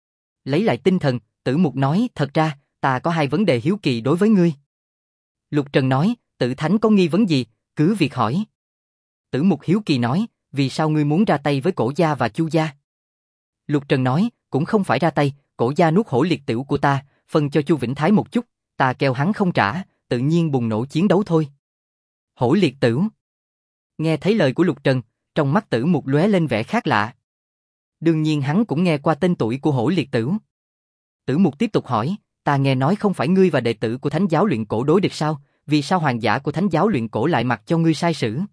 Lấy lại tinh thần, Tử Mục nói, thật ra, ta có hai vấn đề hiếu kỳ đối với ngươi. Lục Trần nói, Tử Thánh có nghi vấn gì, cứ việc hỏi. Tử Mục hiếu kỳ nói, vì sao ngươi muốn ra tay với Cổ gia và Chu gia? Lục Trần nói, cũng không phải ra tay, Cổ gia nuốt hổ liệt tửu của ta, phân cho Chu Vĩnh Thái một chút, ta kêu hắn không trả, tự nhiên bùng nổ chiến đấu thôi. Hổ liệt tửu. Nghe thấy lời của Lục Trần, trong mắt Tử Mục lóe lên vẻ khác lạ. Đương nhiên hắn cũng nghe qua tên tuổi của hổ liệt tửu. Tử Mục tiếp tục hỏi, ta nghe nói không phải ngươi và đệ tử của Thánh giáo luyện cổ đối địch sao, vì sao hoàng giả của Thánh giáo luyện cổ lại mặc cho ngươi sai sử?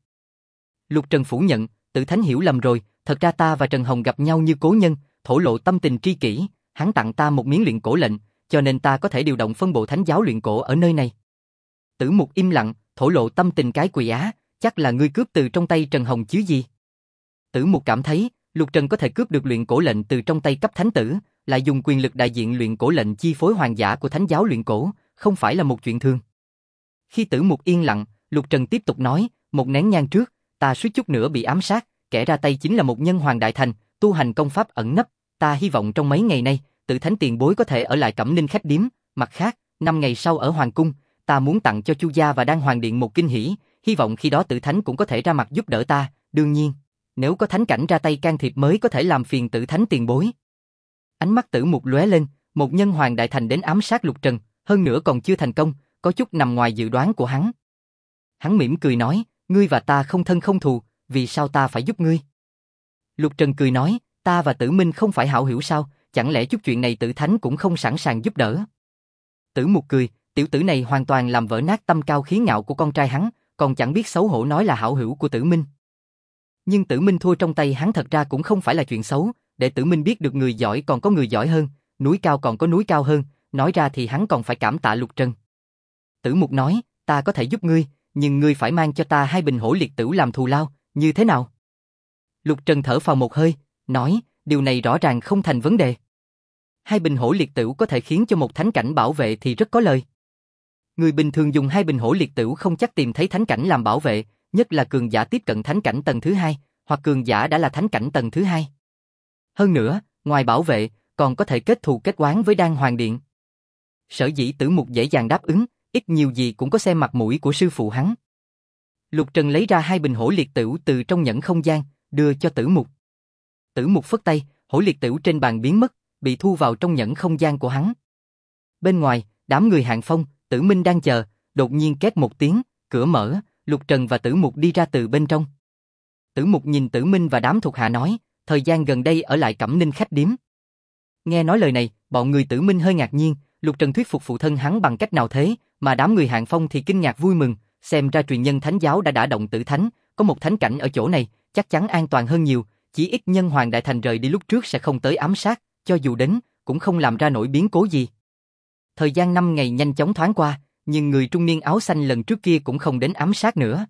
Lục Trần phủ nhận, Tử Thánh hiểu lầm rồi, thật ra ta và Trần Hồng gặp nhau như cố nhân, thổ lộ tâm tình tri kỷ, hắn tặng ta một miếng luyện cổ lệnh, cho nên ta có thể điều động phân bộ Thánh giáo luyện cổ ở nơi này. Tử Mục im lặng, thổ lộ tâm tình cái quỷ á, chắc là ngươi cướp từ trong tay Trần Hồng chứ gì? Tử Mục cảm thấy, Lục Trần có thể cướp được luyện cổ lệnh từ trong tay cấp thánh tử, lại dùng quyền lực đại diện luyện cổ lệnh chi phối hoàng giả của Thánh giáo luyện cổ, không phải là một chuyện thường. Khi Tử Mục yên lặng, Lục Trần tiếp tục nói, một nén nhang trước, ta suýt chút nữa bị ám sát, kẻ ra tay chính là một nhân hoàng đại thành, tu hành công pháp ẩn nấp, ta hy vọng trong mấy ngày nay, Tử Thánh tiền bối có thể ở lại Cẩm Ninh khách điếm, mặt khác, 5 ngày sau ở hoàng cung, ta muốn tặng cho Chu gia và Đan Hoàng điện một kinh hỉ, hy vọng khi đó Tử Thánh cũng có thể ra mặt giúp đỡ ta, đương nhiên, nếu có thánh cảnh ra tay can thiệp mới có thể làm phiền Tử Thánh tiền bối. Ánh mắt Tử Mục lóe lên, một nhân hoàng đại thành đến ám sát Lục Trần, hơn nữa còn chưa thành công, có chút nằm ngoài dự đoán của hắn. Hắn mỉm cười nói, ngươi và ta không thân không thù, vì sao ta phải giúp ngươi? Lục Trần cười nói, ta và Tử Minh không phải hảo hữu sao, chẳng lẽ chút chuyện này Tử Thánh cũng không sẵn sàng giúp đỡ? Tử Mục cười, tiểu tử này hoàn toàn làm vỡ nát tâm cao khí ngạo của con trai hắn, còn chẳng biết xấu hổ nói là hảo hữu của Tử Minh. Nhưng Tử Minh thua trong tay hắn thật ra cũng không phải là chuyện xấu, để Tử Minh biết được người giỏi còn có người giỏi hơn, núi cao còn có núi cao hơn, nói ra thì hắn còn phải cảm tạ Lục Trần. Tử Mục nói, ta có thể giúp ngươi, nhưng ngươi phải mang cho ta 2 bình hổ liệt tửu làm thù lao, như thế nào? Lục Trần thở phào một hơi, nói, điều này rõ ràng không thành vấn đề. 2 bình hổ liệt tửu có thể khiến cho một thánh cảnh bảo vệ thì rất có lời. Người bình thường dùng 2 bình hổ liệt tửu không chắc tìm thấy thánh cảnh làm bảo vệ, nhất là cường giả tiếp cận thánh cảnh tầng thứ 2, hoặc cường giả đã là thánh cảnh tầng thứ 2. Hơn nữa, ngoài bảo vệ, còn có thể kết thù kết oán với Đan Hoàng điện. Sở dĩ Tử Mục dễ dàng đáp ứng, ít nhiều gì cũng có xem mặt mũi của sư phụ hắn. Lục Trần lấy ra 2 bình hổ liệt tửu từ trong nhẫn không gian, đưa cho Tử Mục. Tử Mục phất tay, hổ liệt tửu trên bàn biến mất, bị thu vào trong nhẫn không gian của hắn. Bên ngoài, đám người Hạng Phong, Tử Minh đang chờ, đột nhiên két một tiếng, cửa mở, Lục Trần và Tử Mục đi ra từ bên trong. Tử Mục nhìn Tử Minh và đám thuộc hạ nói, thời gian gần đây ở lại Cẩm Ninh khách điếm. Nghe nói lời này, bọn người Tử Minh hơi ngạc nhiên, Lục Trần thuyết phục phụ thân hắn bằng cách nào thế, mà đám người Hạng Phong thì kinh ngạc vui mừng, xem ra truyền nhân thánh giáo đã đả động Tử Thánh, có một thánh cảnh ở chỗ này, chắc chắn an toàn hơn nhiều, chỉ ít nhân hoàng đại thành rời đi lúc trước sẽ không tới ám sát, cho dù đến, cũng không làm ra nổi biến cố gì. Thời gian 5 ngày nhanh chóng thoáng qua, nhưng người trung niên áo xanh lần trước kia cũng không đến ám sát nữa.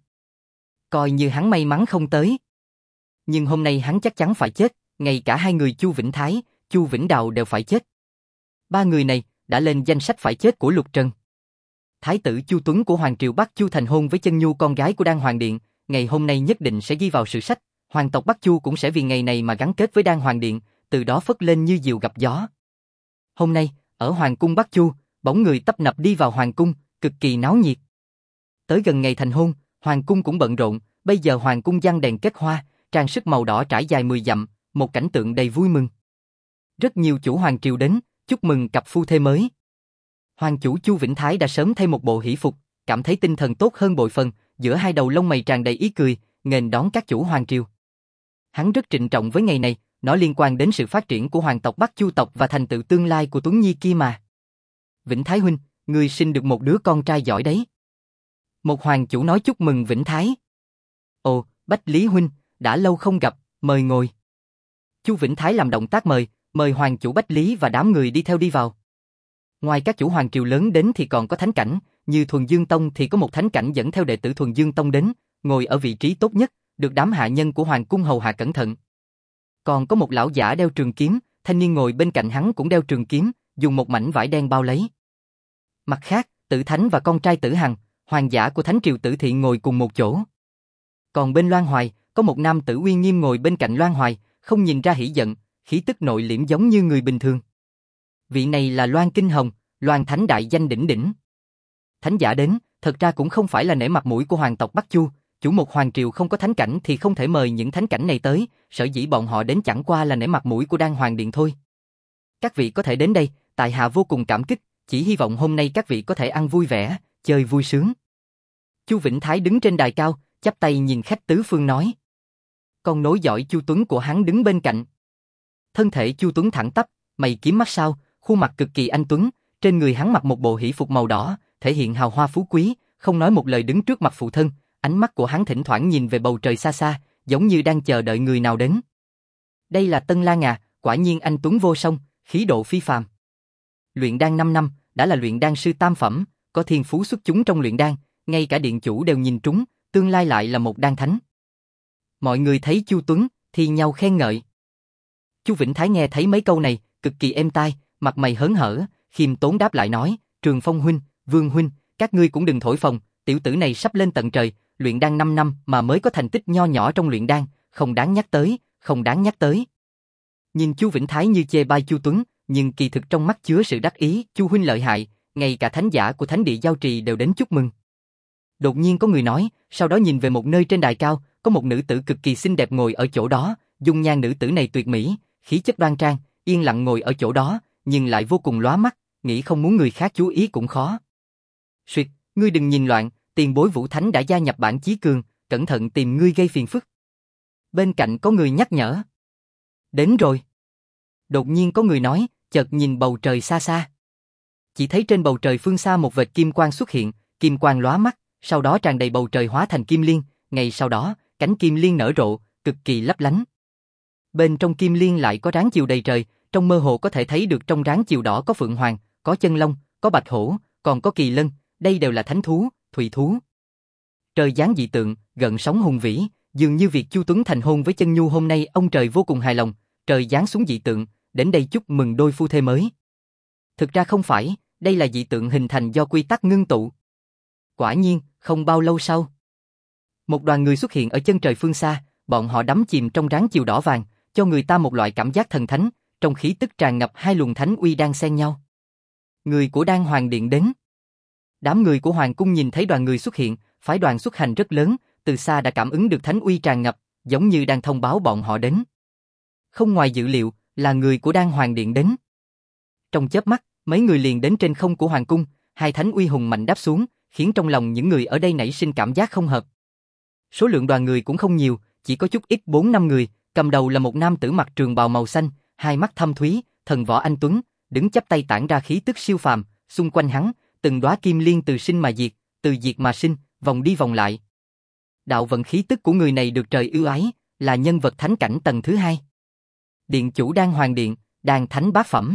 Coi như hắn may mắn không tới. Nhưng hôm nay hắn chắc chắn phải chết, ngay cả 2 người Chu Vĩnh Thái, Chu Vĩnh Đào đều phải chết. 3 người này, đã lên danh sách phải chết của Lục Trần. Thái tử Chu Tuấn của Hoàng triều Bắc Chu thành hôn với Chân Nhu con gái của Đan Hoàng Điện, ngày hôm nay nhất định sẽ ghi vào sử sách, hoàng tộc Bắc Chu cũng sẽ vì ngày này mà gắn kết với Đan Hoàng Điện, từ đó phất lên như diều gặp gió. Hôm nay, ở Hoàng cung Bắc Chu, bóng người tấp nập đi vào Hoàng cung, cực kỳ náo nhiệt. Tới gần ngày thành hôn, Hoàng cung cũng bận rộn, bây giờ Hoàng cung giăng đèn kết hoa, trang sức màu đỏ trải dài 10 dặm, một cảnh tượng đầy vui mừng. Rất nhiều chủ hoàng triều đến, chúc mừng cặp phu thê mới. Hoàng chủ Chu Vĩnh Thái đã sớm thay một bộ hỷ phục, cảm thấy tinh thần tốt hơn bội phần, giữa hai đầu lông mày tràn đầy ý cười, nghênh đón các chủ hoàng triều. Hắn rất trịnh trọng với ngày này, nó liên quan đến sự phát triển của hoàng tộc Bắc Chu tộc và thành tựu tương lai của Tuấn Nhi kia mà. Vĩnh Thái huynh, ngươi sinh được một đứa con trai giỏi đấy. Một hoàng chủ nói chúc mừng Vĩnh Thái. Ồ, Bách Lý huynh, đã lâu không gặp, mời ngồi. Chu Vĩnh Thái làm động tác mời hoàng chủ Bách Lý và đám người đi theo đi vào. Ngoài các chủ hoàng triều lớn đến thì còn có thánh cảnh, như Thuần Dương Tông thì có một thánh cảnh dẫn theo đệ tử Thuần Dương Tông đến, ngồi ở vị trí tốt nhất, được đám hạ nhân của hoàng cung hầu hạ cẩn thận. Còn có một lão giả đeo trường kiếm, thanh niên ngồi bên cạnh hắn cũng đeo trường kiếm, dùng một mảnh vải đen bao lấy. Mặt khác, Tử Thánh và con trai Tử Hằng, hoàng giả của Thánh triều Tử Thị ngồi cùng một chỗ. Còn bên Loan Hoài, có một nam tử uy nghiêm ngồi bên cạnh Loan Hoài, không nhìn ra hỉ giận, khí tức nội liễm giống như người bình thường. Vị này là Loan Kinh Hồng, Loan Thánh đại danh đỉnh đỉnh. Thánh giả đến, thật ra cũng không phải là nể mặt mũi của hoàng tộc Bắc Chu, chủ một hoàng triều không có thánh cảnh thì không thể mời những thánh cảnh này tới, sở dĩ bọn họ đến chẳng qua là nể mặt mũi của Đan Hoàng Điện thôi. Các vị có thể đến đây, tại hạ vô cùng cảm kích, chỉ hy vọng hôm nay các vị có thể ăn vui vẻ, chơi vui sướng. Chu Vĩnh Thái đứng trên đài cao, chắp tay nhìn khách tứ phương nói. Con nối dõi Chu Tuấn của hắn đứng bên cạnh. Thân thể Chu Tuấn thẳng tắp, mày kiếm mắt sao, khuôn mặt cực kỳ anh tuấn, trên người hắn mặc một bộ hỷ phục màu đỏ, thể hiện hào hoa phú quý, không nói một lời đứng trước mặt phụ thân, ánh mắt của hắn thỉnh thoảng nhìn về bầu trời xa xa, giống như đang chờ đợi người nào đến. Đây là Tân Lan à, quả nhiên anh tuấn vô song, khí độ phi phàm. Luyện đan 5 năm, đã là luyện đan sư tam phẩm, có thiên phú xuất chúng trong luyện đan, ngay cả điện chủ đều nhìn trúng, tương lai lại là một đan thánh. Mọi người thấy Chu Tuấn, thì nhau khen ngợi. Chu Vĩnh Thái nghe thấy mấy câu này, cực kỳ êm tai, mặt mày hớn hở, khiêm tốn đáp lại nói, Trường Phong huynh, Vương huynh, các ngươi cũng đừng thổi phồng, tiểu tử này sắp lên tận trời, luyện đan 5 năm mà mới có thành tích nho nhỏ trong luyện đan, không đáng nhắc tới, không đáng nhắc tới. Nhìn Chu Vĩnh Thái như chê bai Chu Tuấn, nhưng kỳ thực trong mắt chứa sự đắc ý, Chu huynh lợi hại, ngay cả thánh giả của Thánh địa Giao Trì đều đến chúc mừng. Đột nhiên có người nói, sau đó nhìn về một nơi trên đài cao, có một nữ tử cực kỳ xinh đẹp ngồi ở chỗ đó, dung nhan nữ tử này tuyệt mỹ, khí chất đoan trang, yên lặng ngồi ở chỗ đó, nhưng lại vô cùng lóa mắt, nghĩ không muốn người khác chú ý cũng khó. Suyệt, ngươi đừng nhìn loạn, tiền bối Vũ Thánh đã gia nhập bảng chí cường, cẩn thận tìm ngươi gây phiền phức. Bên cạnh có người nhắc nhở. Đến rồi. Đột nhiên có người nói, chợt nhìn bầu trời xa xa. Chỉ thấy trên bầu trời phương xa một vệt kim quang xuất hiện, kim quang lóa mắt, sau đó tràn đầy bầu trời hóa thành kim liên, ngay sau đó, cánh kim liên nở rộ, cực kỳ lấp lánh. Bên trong kim liên lại có ráng chiều đầy trời, trong mơ hồ có thể thấy được trong ráng chiều đỏ có phượng hoàng, có chân long, có bạch hổ, còn có kỳ lân, đây đều là thánh thú, thủy thú. Trời giáng dị tượng, gợn sóng hùng vĩ, dường như việc Chu Tuấn thành hôn với Chân Nhu hôm nay ông trời vô cùng hài lòng, trời giáng xuống dị tượng, đến đây chúc mừng đôi phu thê mới. Thực ra không phải, đây là dị tượng hình thành do quy tắc ngưng tụ. Quả nhiên, không bao lâu sau, một đoàn người xuất hiện ở chân trời phương xa, bọn họ đắm chìm trong ráng chiều đỏ vàng, cho người ta một loại cảm giác thần thánh, trong khí tức tràn ngập hai luồng thánh uy đang xen nhau. Người của Đan Hoàng Điện đến. Đám người của Hoàng cung nhìn thấy đoàn người xuất hiện, phái đoàn xuất hành rất lớn, từ xa đã cảm ứng được thánh uy tràn ngập, giống như đang thông báo bọn họ đến. Không ngoài dự liệu, là người của Đan Hoàng Điện đến. Trong chớp mắt, mấy người liền đến trên không của Hoàng cung, hai thánh uy hùng mạnh đáp xuống, khiến trong lòng những người ở đây nảy sinh cảm giác không hợp. Số lượng đoàn người cũng không nhiều, chỉ có chút ít 4-5 người, cầm đầu là một nam tử mặc trường bào màu xanh, hai mắt thâm thúy, thần võ anh tuấn, đứng chắp tay tản ra khí tức siêu phàm, xung quanh hắn, từng đóa kim liên từ sinh mà diệt, từ diệt mà sinh, vòng đi vòng lại. Đạo vận khí tức của người này được trời ưu ái, là nhân vật thánh cảnh tầng thứ 2. Điện chủ Đan Hoàng Điện, Đan Thánh bát phẩm.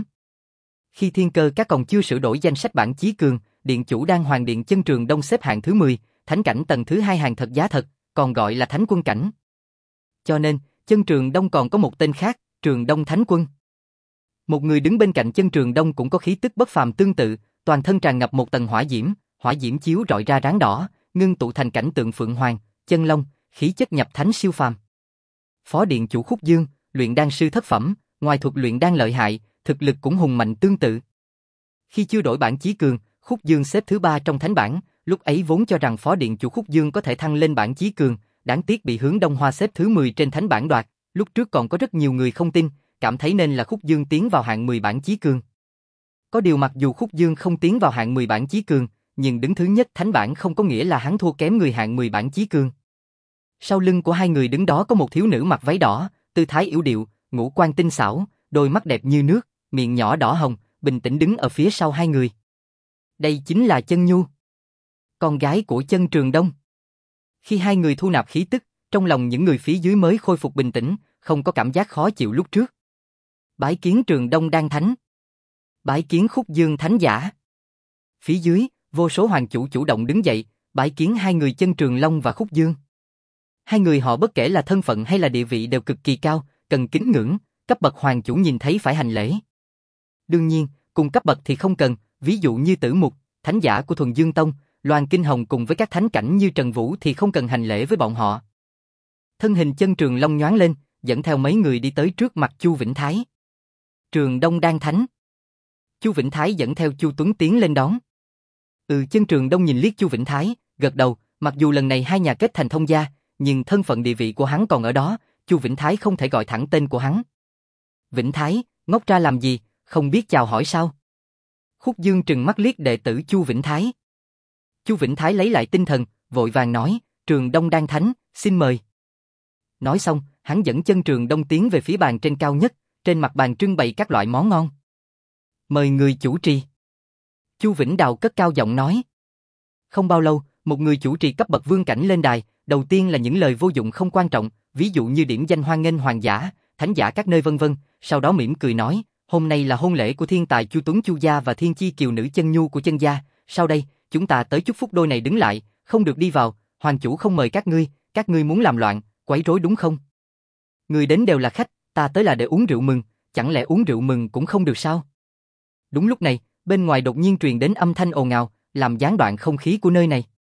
Khi Thiên Cơ Các còn chưa sửa đổi danh sách bảng chí cường, điện chủ Đan Hoàng Điện Chân Trường Đông xếp hạng thứ 10, thánh cảnh tầng thứ 2 hàng thật giá thật, còn gọi là Thánh Quân cảnh. Cho nên, Chân Trường Đông còn có một tên khác, Trường Đông Thánh Quân. Một người đứng bên cạnh Chân Trường Đông cũng có khí tức bất phàm tương tự, toàn thân tràn ngập một tầng hỏa diễm chiếu rọi ra ráng đỏ, ngưng tụ thành cảnh tượng phượng hoàng, chân long, khí chất nhập thánh siêu phàm. Phó điện chủ Khúc Dương, luyện đan sư thất phẩm, ngoài thuật luyện đan lợi hại, thực lực cũng hùng mạnh tương tự. Khi chưa đổi bảng chí cường, Khúc Dương xếp thứ 3 trong thánh bảng, lúc ấy vốn cho rằng phó điện chủ Khúc Dương có thể thăng lên bảng chí cường, đáng tiếc bị Hướng Đông Hoa xếp thứ 10 trên thánh bảng đoạt, lúc trước còn có rất nhiều người không tin, cảm thấy nên là Khúc Dương tiến vào hạng 10 bảng chí cường. Có điều mặc dù Khúc Dương không tiến vào hạng 10 bảng chí cường, nhưng đứng thứ nhất thánh bảng không có nghĩa là hắn thua kém người hạng 10 bảng chí cường. Sau lưng của hai người đứng đó có một thiếu nữ mặc váy đỏ, tư thái yểu điệu, ngũ quan tinh xảo, đôi mắt đẹp như nước, miệng nhỏ đỏ hồng, bình tĩnh đứng ở phía sau hai người. Đây chính là Chân Nhu, con gái của Chân Trường Đông. Khi hai người thu nạp khí tức, trong lòng những người phía dưới mới khôi phục bình tĩnh, không có cảm giác khó chịu lúc trước. Bái kiến Trường Đông Đan Thánh. Bái kiến Khúc Dương Thánh Giả. Phía dưới, vô số hoàng chủ chủ động đứng dậy, bái kiến hai người Chân Trường Long và Khúc Dương. Hai người họ bất kể là thân phận hay là địa vị đều cực kỳ cao, cần kính ngưỡng, cấp bậc hoàng chủ nhìn thấy phải hành lễ. Đương nhiên, cùng cấp bậc thì không cần, ví dụ như Tử Mục, thánh giả của Thuần Dương Tông, Loan Kinh Hồng cùng với các thánh cảnh như Trần Vũ thì không cần hành lễ với bọn họ. Thân hình Chân Trường Long nhoáng lên, dẫn theo mấy người đi tới trước mặt Chu Vĩnh Thái. Trường Đông Đan Thánh. Chu Vĩnh Thái dẫn theo Chu Tuấn tiến lên đón. Chân Trường Đông nhìn liếc Chu Vĩnh Thái, gật đầu, mặc dù lần này hai nhà kết thành thông gia, nhưng thân phận địa vị của hắn còn ở đó, Chu Vĩnh Thái không thể gọi thẳng tên của hắn. Vĩnh Thái, ngốc ra làm gì, không biết chào hỏi sao? Khúc Dương trừng mắt liếc đệ tử Chu Vĩnh Thái. Chu Vĩnh Thái lấy lại tinh thần, vội vàng nói, Trường Đông Đan Thánh, xin mời. Nói xong, hắn dẫn Chân Trường Đông tiến về phía bàn trên cao nhất, trên mặt bàn trưng bày các loại món ngon. Mời người chủ trì. Chu Vĩnh Đào cất cao giọng nói. Không bao lâu, một người chủ trì cấp bậc vương cảnh lên đài, đầu tiên là những lời vô dụng không quan trọng, ví dụ như điểm danh hoan nghênh hoàng giả, thánh giả các nơi vân vân, sau đó mỉm cười nói, hôm nay là hôn lễ của thiên tài Chu Tuấn Chu gia và thiên chi kiều nữ Chân Nhu của Chân gia, sau đây, chúng ta tới chúc phúc đôi này đứng lại, không được đi vào, hoàng chủ không mời các ngươi muốn làm loạn, quấy rối đúng không? Người đến đều là khách, ta tới là để uống rượu mừng, chẳng lẽ uống rượu mừng cũng không được sao? Đúng lúc này, bên ngoài đột nhiên truyền đến âm thanh ồn ào, làm gián đoạn không khí của nơi này.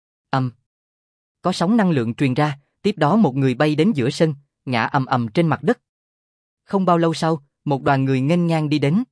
Có sóng năng lượng truyền ra, tiếp đó một người bay đến giữa sân, ngã ầm ầm trên mặt đất. Không bao lâu sau, một đoàn người nghênh ngang đi đến.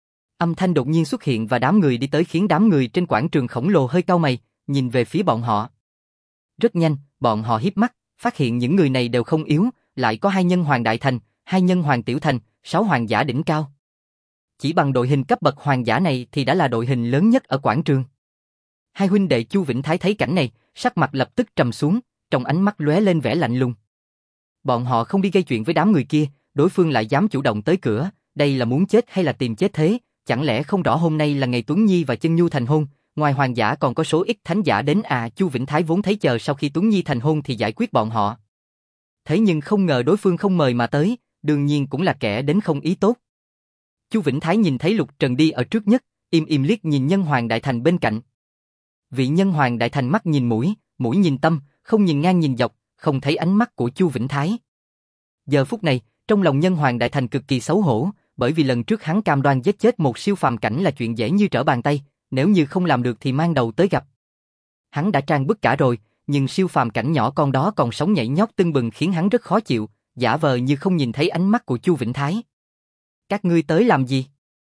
Âm thanh đột nhiên xuất hiện và đám người đi tới khiến đám người trên quảng trường khổng lồ hơi cau mày, nhìn về phía bọn họ. Rất nhanh, bọn họ híp mắt, phát hiện những người này đều không yếu, lại có 2 nhân hoàng đại thành, 2 nhân hoàng tiểu thành, 6 hoàng giả đỉnh cao. Chỉ bằng đội hình cấp bậc hoàng giả này thì đã là đội hình lớn nhất ở quảng trường. Hai huynh đệ Chu Vĩnh Thái thấy cảnh này, sắc mặt lập tức trầm xuống, trong ánh mắt lóe lên vẻ lạnh lùng. Bọn họ không đi gây chuyện với đám người kia, đối phương lại dám chủ động tới cửa, đây là muốn chết hay là tìm chết thế? Chẳng lẽ không rõ hôm nay là ngày Tuấn Nhi và Chân Nhu thành hôn, ngoài hoàng giả còn có số ít thánh giả đến à? Chu Vĩnh Thái vốn thấy chờ sau khi Tuấn Nhi thành hôn thì giải quyết bọn họ. Thế nhưng không ngờ đối phương không mời mà tới, đương nhiên cũng là kẻ đến không ý tốt. Chu Vĩnh Thái nhìn thấy Lục Trần đi ở trước nhất, im liếc nhìn nhân hoàng đại thành bên cạnh. Vị nhân hoàng đại thành mắt nhìn mũi, mũi nhìn tâm, không nhìn ngang nhìn dọc, không thấy ánh mắt của Chu Vĩnh Thái. Giờ phút này, trong lòng nhân hoàng đại thành cực kỳ xấu hổ, bởi vì lần trước hắn cam đoan giết chết một siêu phàm cảnh là chuyện dễ như trở bàn tay, nếu như không làm được thì mang đầu tới gặp. Hắn đã trang bức cả rồi, nhưng siêu phàm cảnh nhỏ con đó còn sống nhảy nhót tưng bừng khiến hắn rất khó chịu, giả vờ như không nhìn thấy ánh mắt của Chu Vĩnh Thái. Các ngươi tới làm gì?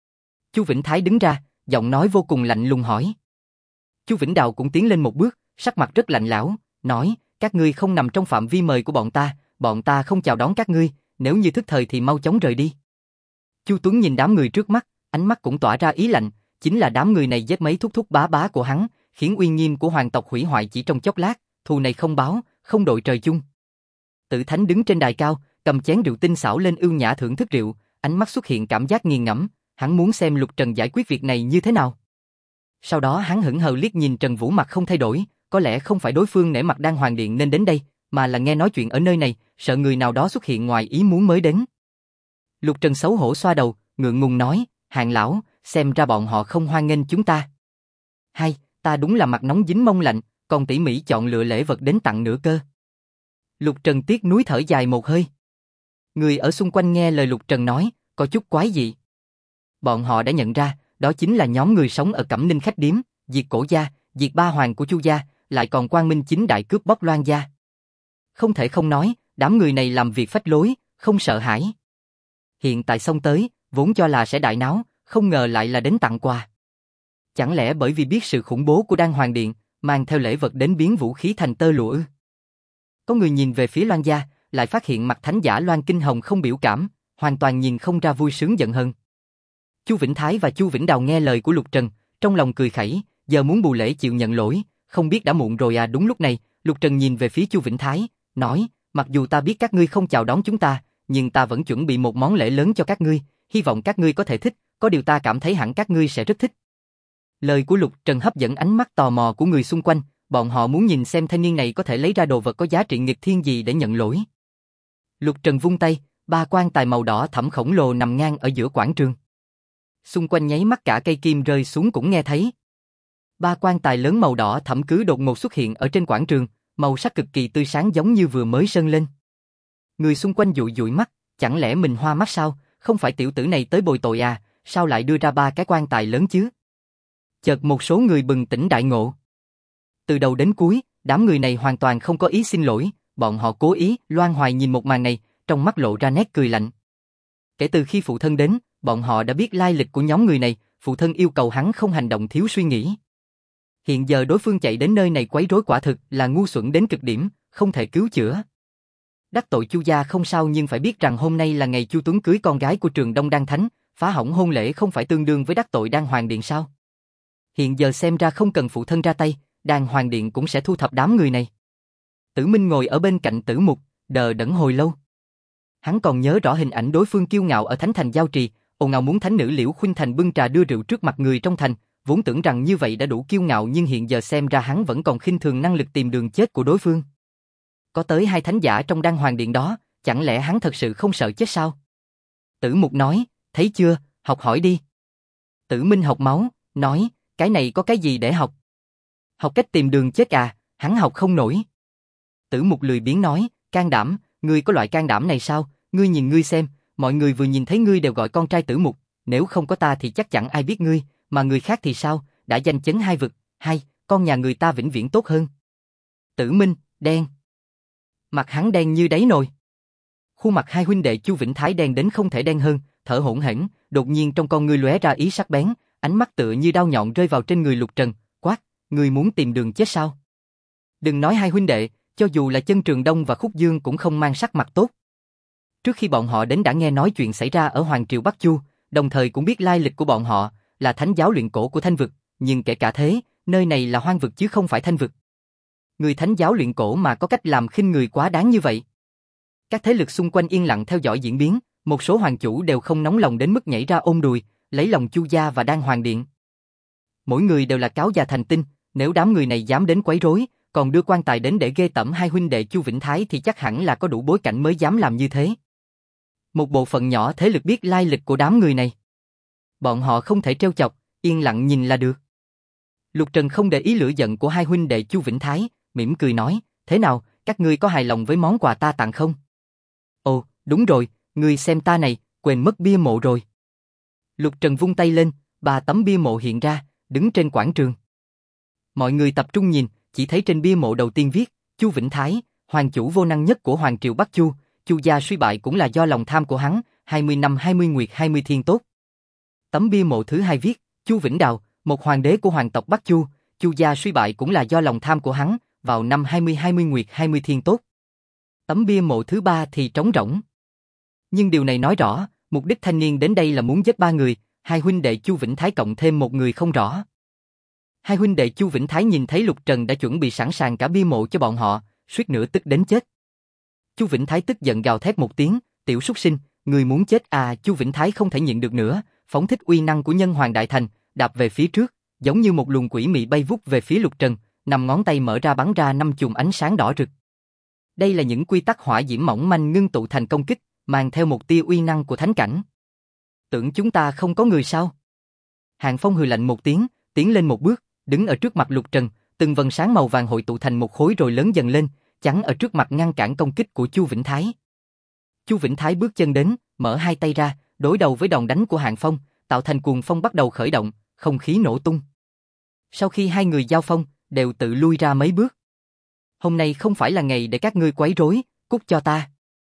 Chu Vĩnh Thái đứng ra, giọng nói vô cùng lạnh lùng hỏi. Chu Vĩnh Đào cũng tiến lên một bước, sắc mặt rất lạnh lẽo, nói, các ngươi không nằm trong phạm vi mời của bọn ta không chào đón các ngươi, nếu như thức thời thì mau chóng rời đi. Chu Tuấn nhìn đám người trước mắt, ánh mắt cũng tỏa ra ý lạnh, chính là đám người này giết mấy thúc thúc bá bá của hắn, khiến uy nghiêm của hoàng tộc hủy hoại chỉ trong chốc lát, thù này không báo, không đội trời chung. Tự Thánh đứng trên đài cao, cầm chén rượu tinh xảo lên ưu nhã thưởng thức rượu, ánh mắt xuất hiện cảm giác nghiền ngẫm, hắn muốn xem Lục Trần giải quyết việc này như thế nào. Sau đó hắn hững hờ liếc nhìn Trần Vũ mặt không thay đổi, có lẽ không phải đối phương nể mặt Đan Hoàng Điện nên đến đây, mà là nghe nói chuyện ở nơi này, sợ người nào đó xuất hiện ngoài ý muốn mới đến. Lục Trần xấu hổ xoa đầu, ngượng ngùng nói, Hạng lão, xem ra bọn họ không hoan nghênh chúng ta. Hay, ta đúng là mặt nóng dính mông lạnh, còn tỉ mỉ chọn lựa lễ vật đến tặng nữa cơ. Lục Trần tiếc nuối thở dài một hơi. Người ở xung quanh nghe lời Lục Trần nói, có chút quái dị. Bọn họ đã nhận ra, đó chính là nhóm người sống ở Cẩm Ninh khách điếm, diệt cổ gia, diệt ba hoàng của Chu gia, lại còn quang minh chính đại cướp bóc Loan gia. Không thể không nói, đám người này làm việc phách lối, không sợ hãi. Hiện tại xông tới, vốn cho là sẽ đại náo, không ngờ lại là đến tặng quà. Chẳng lẽ bởi vì biết sự khủng bố của Đan Hoàng Điện, mang theo lễ vật đến biến vũ khí thành tơ lụa ư? Có người nhìn về phía Loan gia, lại phát hiện mặt thánh giả Loan Kinh Hồng không biểu cảm, hoàn toàn nhìn không ra vui sướng giận hờn. Chu Vĩnh Thái và Chu Vĩnh Đào nghe lời của Lục Trần, trong lòng cười khẩy, giờ muốn bù lễ chịu nhận lỗi, không biết đã muộn rồi à. Đúng lúc này, Lục Trần nhìn về phía Chu Vĩnh Thái, nói, mặc dù ta biết các ngươi không chào đón chúng ta, nhưng ta vẫn chuẩn bị một món lễ lớn cho các ngươi, hy vọng các ngươi có thể thích, có điều ta cảm thấy hẳn các ngươi sẽ rất thích. Lời của Lục Trần hấp dẫn ánh mắt tò mò của người xung quanh, bọn họ muốn nhìn xem thanh niên này có thể lấy ra đồ vật có giá trị nghịch thiên gì để nhận lỗi. Lục Trần vung tay, ba quan tài màu đỏ thẫm khổng lồ nằm ngang ở giữa quảng trường. Xung quanh nháy mắt cả cây kim rơi xuống cũng nghe thấy. Ba quan tài lớn màu đỏ thẫm cứ đột ngột xuất hiện ở trên quảng trường, màu sắc cực kỳ tươi sáng giống như vừa mới sơn lên. Người xung quanh dụi dụi mắt, chẳng lẽ mình hoa mắt sao, không phải tiểu tử này tới bồi tội à, sao lại đưa ra ba cái quan tài lớn chứ? Chợt một số người bừng tỉnh đại ngộ. Từ đầu đến cuối, đám người này hoàn toàn không có ý xin lỗi, bọn họ cố ý. Loan Hoài nhìn một màn này, trong mắt lộ ra nét cười lạnh. Kể từ khi phụ thân đến, bọn họ đã biết lai lịch của nhóm người này, phụ thân yêu cầu hắn không hành động thiếu suy nghĩ. Hiện giờ đối phương chạy đến nơi này quấy rối quả thực là ngu xuẩn đến cực điểm, không thể cứu chữa. Đắc tội Chu gia không sao, nhưng phải biết rằng hôm nay là ngày Chu Tuấn cưới con gái của Trường Đông Đan Thánh, phá hỏng hôn lễ không phải tương đương với đắc tội Đan Hoàng Điện sao? Hiện giờ xem ra không cần phụ thân ra tay, Đan Hoàng Điện cũng sẽ thu thập đám người này. Tử Minh ngồi ở bên cạnh Tử Mục, đờ đẫn hồi lâu. Hắn còn nhớ rõ hình ảnh đối phương kiêu ngạo ở Thánh Thành Giao Trì, ồn ào muốn thánh nữ Liễu Khuynh Thành bưng trà đưa rượu trước mặt người trong thành, vốn tưởng rằng như vậy đã đủ kiêu ngạo, nhưng hiện giờ xem ra hắn vẫn còn khinh thường năng lực tìm đường chết của đối phương. Có tới hai thánh giả trong Đan Hoàng Điện đó, chẳng lẽ hắn thật sự không sợ chết sao? Tử Mục nói, thấy chưa, học hỏi đi. Tử Minh học máu, nói, cái này có cái gì để học? Học cách tìm đường chết à, hắn học không nổi. Tử Mục lười biếng nói, can đảm, ngươi có loại can đảm này sao? Ngươi nhìn ngươi xem, mọi người vừa nhìn thấy ngươi đều gọi con trai Tử Mục, nếu không có ta thì chắc chẳng ai biết ngươi, mà người khác thì sao, đã danh chấn hai vực, hay, con nhà người ta vĩnh viễn tốt hơn. Tử Minh, đen. Mặt hắn đen như đáy nồi. Khuôn mặt hai huynh đệ Chu Vĩnh Thái đen đến không thể đen hơn, thở hổn hển, đột nhiên trong con ngươi lóe ra ý sắc bén, ánh mắt tựa như đao nhọn rơi vào trên người Lục Trần, quát, ngươi muốn tìm đường chết sao? Đừng nói hai huynh đệ, cho dù là Chân Trường Đông và Khúc Dương cũng không mang sắc mặt tốt. Trước khi bọn họ đến đã nghe nói chuyện xảy ra ở Hoàng Triều Bắc Chu, đồng thời cũng biết lai lịch của bọn họ, là thánh giáo luyện cổ của Thanh vực, nhưng kể cả thế, nơi này là hoang vực chứ không phải Thanh vực. Người thánh giáo luyện cổ mà có cách làm khinh người quá đáng như vậy. Các thế lực xung quanh yên lặng theo dõi diễn biến, một số hoàng chủ đều không nóng lòng đến mức nhảy ra ôm đùi, lấy lòng Chu gia và Đan Hoàng Điện. Mỗi người đều là cáo già thành tinh, nếu đám người này dám đến quấy rối, còn đưa quan tài đến để ghê tởm hai huynh đệ Chu Vĩnh Thái thì chắc hẳn là có đủ bối cảnh mới dám làm như thế. Một bộ phận nhỏ thế lực biết lai lịch của đám người này. Bọn họ không thể trêu chọc, yên lặng nhìn là được. Lục Trần không để ý lửa giận của hai huynh đệ Chu Vĩnh Thái, mỉm cười nói, thế nào, các ngươi có hài lòng với món quà ta tặng không? Ồ, đúng rồi, ngươi xem ta này, quên mất bia mộ rồi. Lục Trần vung tay lên, ba tấm bia mộ hiện ra, đứng trên quảng trường. Mọi người tập trung nhìn, chỉ thấy trên bia mộ đầu tiên viết, Chu Vĩnh Thái, hoàng chủ vô năng nhất của Hoàng Triều Bắc Chu, Chu gia suy bại cũng là do lòng tham của hắn, 20 năm 20 nguyệt 20 thiên tốt. Tấm bia mộ thứ hai viết, Chu Vĩnh Đào, một hoàng đế của hoàng tộc Bắc Chu, Chu gia suy bại cũng là do lòng tham của hắn, vào năm 20 nguyệt 20 thiên tốt. Tấm bia mộ thứ ba thì trống rỗng. Nhưng điều này nói rõ, mục đích thanh niên đến đây là muốn giết ba người, hai huynh đệ Chu Vĩnh Thái cộng thêm một người không rõ. Hai huynh đệ Chu Vĩnh Thái nhìn thấy Lục Trần đã chuẩn bị sẵn sàng cả bia mộ cho bọn họ, suýt nữa tức đến chết. Chu Vĩnh Thái tức giận gào thét một tiếng, tiểu súc sinh, người muốn chết à? Chu Vĩnh Thái không thể nhịn được nữa, phóng thích uy năng của Nhân Hoàng Đại Thành, đạp về phía trước, giống như một luồng quỷ mị bay vút về phía Lục Trần, năm ngón tay mở ra bắn ra 5 chùm ánh sáng đỏ rực. Đây là những quy tắc hỏa diễm mỏng manh ngưng tụ thành công kích, mang theo một tia uy năng của thánh cảnh. Tưởng chúng ta không có người sao? Hàng Phong hừ lạnh một tiếng, tiến lên một bước, đứng ở trước mặt Lục Trần, từng vầng sáng màu vàng hội tụ thành một khối rồi lớn dần lên, chắn ở trước mặt ngăn cản công kích của Chu Vĩnh Thái. Chu Vĩnh Thái bước chân đến, mở hai tay ra, đối đầu với đòn đánh của Hàng Phong, tạo thành cuồng phong bắt đầu khởi động, không khí nổ tung. Sau khi hai người giao phong, đều tự lui ra mấy bước. Hôm nay không phải là ngày để các ngươi quấy rối, cút cho ta.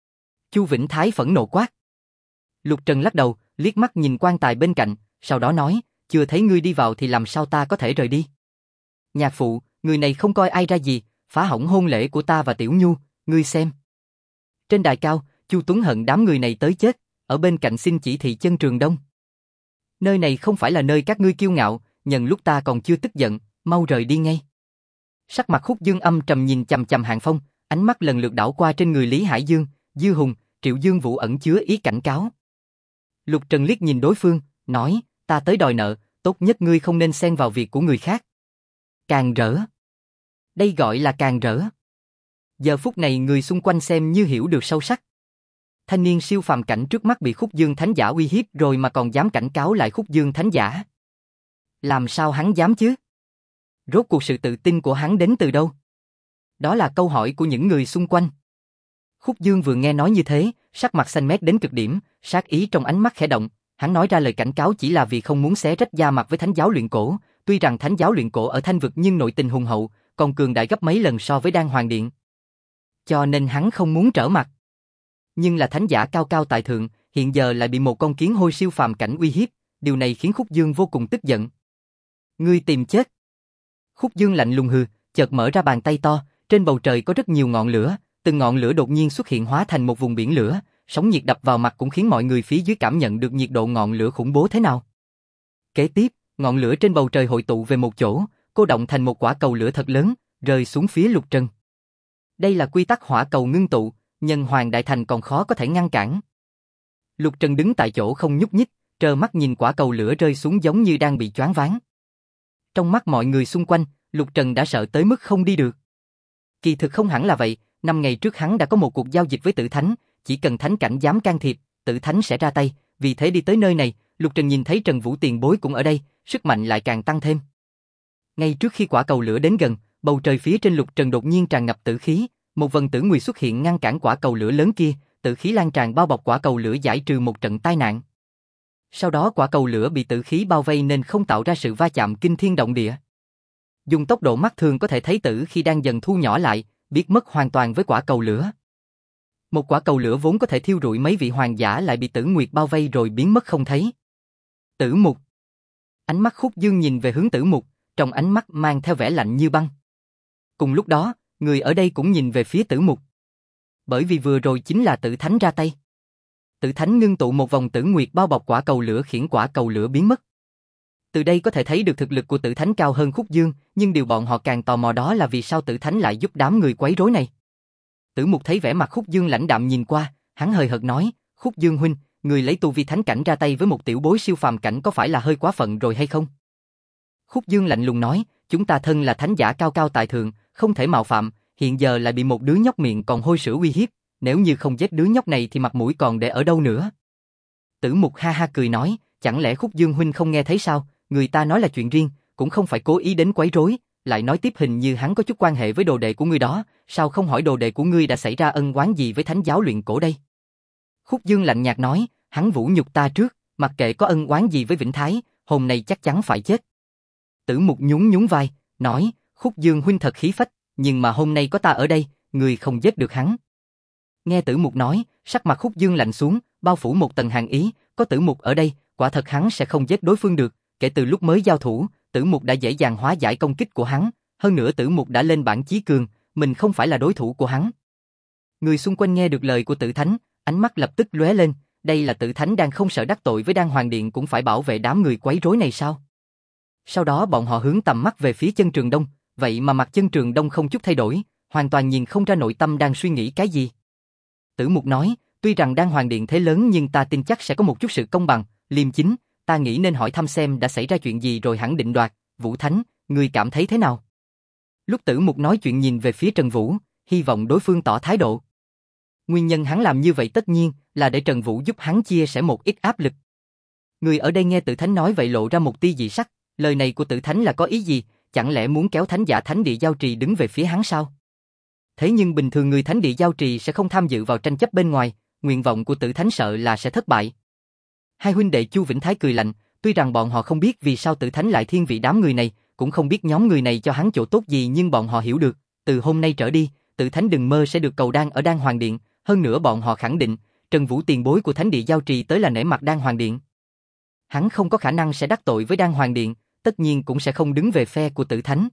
Chu Vĩnh Thái phẫn nộ quát. Lục Trần lắc đầu, liếc mắt nhìn quan tài bên cạnh, sau đó nói, chưa thấy ngươi đi vào thì làm sao ta có thể rời đi. Nhạc phụ, người này không coi ai ra gì, phá hỏng hôn lễ của ta và Tiểu Nhu, ngươi xem. Trên đài cao, Chu Tuấn hận đám người này tới chết, ở bên cạnh xin chỉ thị Chân Trường Đông. Nơi này không phải là nơi các ngươi kiêu ngạo, nhận lúc ta còn chưa tức giận, mau rời đi ngay. Sắc mặt Khúc Dương âm trầm nhìn chằm chằm Hàng Phong, ánh mắt lần lượt đảo qua trên người Lý Hải Dương, Dư Hùng, Triệu Dương Vũ ẩn chứa ý cảnh cáo. Lục Trần liếc nhìn đối phương, nói, ta tới đòi nợ, tốt nhất ngươi không nên xen vào việc của người khác. Càng rỡ. Đây gọi là càng rỡ. Giờ phút này người xung quanh xem như hiểu được sâu sắc. Thanh niên siêu phàm cảnh trước mắt bị Khúc Dương Thánh Giả uy hiếp rồi mà còn dám cảnh cáo lại Khúc Dương Thánh Giả. Làm sao hắn dám chứ? Rốt cuộc sự tự tin của hắn đến từ đâu? Đó là câu hỏi của những người xung quanh. Khúc Dương vừa nghe nói như thế, sắc mặt xanh mét đến cực điểm, sát ý trong ánh mắt khẽ động, hắn nói ra lời cảnh cáo chỉ là vì không muốn xé rách da mặt với Thánh giáo luyện cổ, tuy rằng Thánh giáo luyện cổ ở Thanh vực nhưng nội tình hùng hậu, còn cường đại gấp mấy lần so với Đan Hoàng Điện. Cho nên hắn không muốn trở mặt. Nhưng là thánh giả cao cao tại thượng, hiện giờ lại bị một con kiến hôi siêu phàm cảnh uy hiếp, điều này khiến Khúc Dương vô cùng tức giận. Ngươi tìm chết. Khúc Dương lạnh lùng hừ, chợt mở ra bàn tay to, trên bầu trời có rất nhiều ngọn lửa, từng ngọn lửa đột nhiên xuất hiện hóa thành một vùng biển lửa, sóng nhiệt đập vào mặt cũng khiến mọi người phía dưới cảm nhận được nhiệt độ ngọn lửa khủng bố thế nào. Kế tiếp, ngọn lửa trên bầu trời hội tụ về một chỗ, cô động thành một quả cầu lửa thật lớn, rơi xuống phía Lục Trần. Đây là quy tắc hỏa cầu ngưng tụ, Nhân Hoàng Đại Thành còn khó có thể ngăn cản. Lục Trần đứng tại chỗ không nhúc nhích, trơ mắt nhìn quả cầu lửa rơi xuống giống như đang bị choáng váng. Trong mắt mọi người xung quanh, Lục Trần đã sợ tới mức không đi được. Kỳ thực không hẳn là vậy, 5 ngày trước hắn đã có một cuộc giao dịch với Tử Thánh, chỉ cần Thánh cảnh dám can thiệp, Tử Thánh sẽ ra tay, vì thế đi tới nơi này, Lục Trần nhìn thấy Trần Vũ tiền bối cũng ở đây, sức mạnh lại càng tăng thêm. Ngay trước khi quả cầu lửa đến gần, bầu trời phía trên Lục Trần đột nhiên tràn ngập tử khí, một vần tử nguyệt xuất hiện ngăn cản quả cầu lửa lớn kia, tử khí lan tràn bao bọc quả cầu lửa giải trừ một trận tai nạn. Sau đó quả cầu lửa bị tử khí bao vây nên không tạo ra sự va chạm kinh thiên động địa. Dùng tốc độ mắt thường có thể thấy tử khi đang dần thu nhỏ lại, biến mất hoàn toàn với quả cầu lửa. Một quả cầu lửa vốn có thể thiêu rụi mấy vị hoàng giả lại bị tử nguyệt bao vây rồi biến mất không thấy. Tử Mục. Ánh mắt Khúc Dương nhìn về hướng Tử Mục, trong ánh mắt mang theo vẻ lạnh như băng. Cùng lúc đó, người ở đây cũng nhìn về phía Tử Mục. Bởi vì vừa rồi chính là Tử Thánh ra tay. Tử Thánh ngưng tụ một vòng tử nguyệt bao bọc quả cầu lửa khiến quả cầu lửa biến mất. Từ đây có thể thấy được thực lực của Tử Thánh cao hơn Khúc Dương, nhưng điều bọn họ càng tò mò đó là vì sao Tử Thánh lại giúp đám người quấy rối này. Tử Mục thấy vẻ mặt Khúc Dương lãnh đạm nhìn qua, hắn hời hợt nói, Khúc Dương huynh, người lấy tu vi thánh cảnh ra tay với một tiểu bối siêu phàm cảnh có phải là hơi quá phận rồi hay không? Khúc Dương lạnh lùng nói, chúng ta thân là thánh giả cao cao tại thượng, không thể mạo phạm, hiện giờ lại bị một đứa nhóc miệng còn hôi sữa uy hiếp, nếu như không giết đứa nhóc này thì mặt mũi còn để ở đâu nữa? Tử Mục ha ha cười nói, chẳng lẽ Khúc Dương huynh không nghe thấy sao, người ta nói là chuyện riêng, cũng không phải cố ý đến quấy rối, lại nói tiếp hình như hắn có chút quan hệ với đồ đệ của ngươi đó, sao không hỏi đồ đệ của ngươi đã xảy ra ân oán gì với thánh giáo luyện cổ đây? Khúc Dương lạnh nhạt nói, hắn vũ nhục ta trước, mặc kệ có ân oán gì với Vĩnh Thái, hôm nay chắc chắn phải chết. Tử Mục nhún nhún vai, nói, Khúc Dương huynh thật khí phách, nhưng mà hôm nay có ta ở đây, ngươi không giết được hắn. Nghe Tử Mục nói, sắc mặt Khúc Dương lạnh xuống, bao phủ một tầng hàn ý, có Tử Mục ở đây, quả thật hắn sẽ không giết đối phương được, kể từ lúc mới giao thủ, Tử Mục đã dễ dàng hóa giải công kích của hắn, hơn nữa Tử Mục đã lên bảng chí cường, mình không phải là đối thủ của hắn. Người xung quanh nghe được lời của Tử Thánh, ánh mắt lập tức lóe lên, đây là Tử Thánh đang không sợ đắc tội với Đan Hoàng Điện cũng phải bảo vệ đám người quấy rối này sao? Sau đó bọn họ hướng tầm mắt về phía Chân Trường Đông, vậy mà mặt Chân Trường Đông không chút thay đổi, hoàn toàn nhìn không ra nội tâm đang suy nghĩ cái gì. Tử Mục nói, tuy rằng Đan Hoàng Điện thế lớn nhưng ta tin chắc sẽ có một chút sự công bằng, liêm chính, ta nghĩ nên hỏi thăm xem đã xảy ra chuyện gì rồi hẳn định đoạt, Vũ Thánh, ngươi cảm thấy thế nào? Lúc Tử Mục nói chuyện nhìn về phía Trần Vũ, hy vọng đối phương tỏ thái độ. Nguyên nhân hắn làm như vậy tất nhiên là để Trần Vũ giúp hắn chia sẻ một ít áp lực. Người ở đây nghe Tử Thánh nói vậy lộ ra một tia dị sắc, lời này của Tử Thánh là có ý gì, chẳng lẽ muốn kéo thánh giả thánh địa giao trì đứng về phía hắn sao? Thế nhưng bình thường người thánh địa giao trì sẽ không tham dự vào tranh chấp bên ngoài, nguyện vọng của Tử Thánh sợ là sẽ thất bại. Hai huynh đệ Chu Vĩnh Thái cười lạnh, Tuy rằng bọn họ không biết vì sao Tử Thánh lại thiên vị đám người này, cũng không biết nhóm người này cho hắn chỗ tốt gì, nhưng bọn họ hiểu được, từ hôm nay trở đi, Tử Thánh đừng mơ sẽ được cầu đan ở Đan Hoàng Điện, hơn nữa bọn họ khẳng định, Trần Vũ tiền bối của Thánh địa giao trì tới là nể mặt Đan Hoàng Điện. Hắn không có khả năng sẽ đắc tội với Đan Hoàng Điện, tất nhiên cũng sẽ không đứng về phe của Tử Thánh.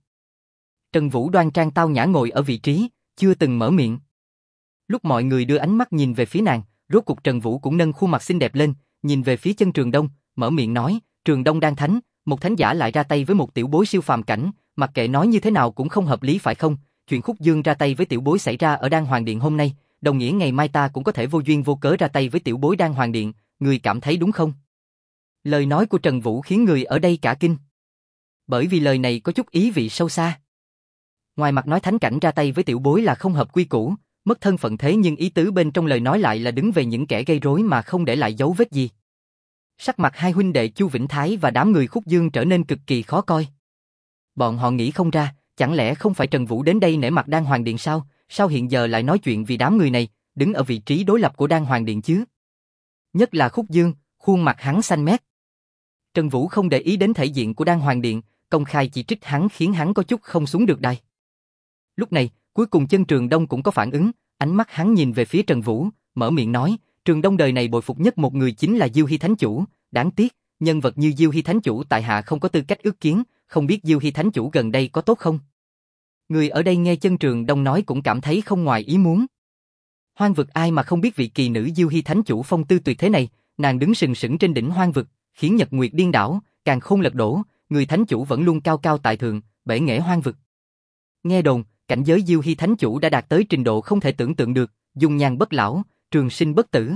Trần Vũ đoan trang tao nhã ngồi ở vị trí, chưa từng mở miệng. Lúc mọi người đưa ánh mắt nhìn về phía nàng, rốt cục Trần Vũ cũng nâng khuôn mặt xinh đẹp lên, nhìn về phía chân Trường Đông, mở miệng nói, Trường Đông Đan Thánh, một thánh giả lại ra tay với một tiểu bối siêu phàm cảnh, mặc kệ nói như thế nào cũng không hợp lý phải không? Chuyện Khúc Dương ra tay với tiểu bối xảy ra ở Đan Hoàng Điện hôm nay, đồng nghĩa ngày mai ta cũng có thể vô duyên vô cớ ra tay với tiểu bối Đan Hoàng Điện, người cảm thấy đúng không? Lời nói của Trần Vũ khiến người ở đây cả kinh. Bởi vì lời này có chút ý vị sâu xa. Ngoài mặt nói thánh cảnh ra tay với tiểu bối là không hợp quy củ, mất thân phận thế, nhưng ý tứ bên trong lời nói lại là đứng về những kẻ gây rối mà không để lại dấu vết gì. Sắc mặt hai huynh đệ Chu Vĩnh Thái và đám người Khúc Dương trở nên cực kỳ khó coi. Bọn họ nghĩ không ra, chẳng lẽ không phải Trần Vũ đến đây nể mặt Đan Hoàng Điện sao? Sao hiện giờ lại nói chuyện vì đám người này, đứng ở vị trí đối lập của Đan Hoàng Điện chứ? Nhất là Khúc Dương, khuôn mặt hắn xanh mét. Trần Vũ không để ý đến thể diện của Đan Hoàng Điện, công khai chỉ trích hắn khiến hắn có chút không xuống được đài. Lúc này, cuối cùng chân Trường Đông cũng có phản ứng, ánh mắt hắn nhìn về phía Trần Vũ, mở miệng nói, Trường Đông đời này bội phục nhất một người chính là Diêu Hy Thánh Chủ, đáng tiếc, nhân vật như Diêu Hy Thánh Chủ tại hạ không có tư cách ước kiến, không biết Diêu Hy Thánh Chủ gần đây có tốt không? Người ở đây nghe chân Trường Đông nói cũng cảm thấy không ngoài ý muốn. Hoang vực ai mà không biết vị kỳ nữ Diêu Hy Thánh Chủ phong tư tuyệt thế này, nàng đứng sừng sững trên đỉnh hoang vực, khiến nhật nguyệt điên đảo, càn khôn lật đổ, người Thánh Chủ vẫn luôn cao cao tại thượng, bể nghệ hoang vực. Nghe đồn, cảnh giới Diêu Hy Thánh Chủ đã đạt tới trình độ không thể tưởng tượng được, dung nhan bất lão, trường sinh bất tử.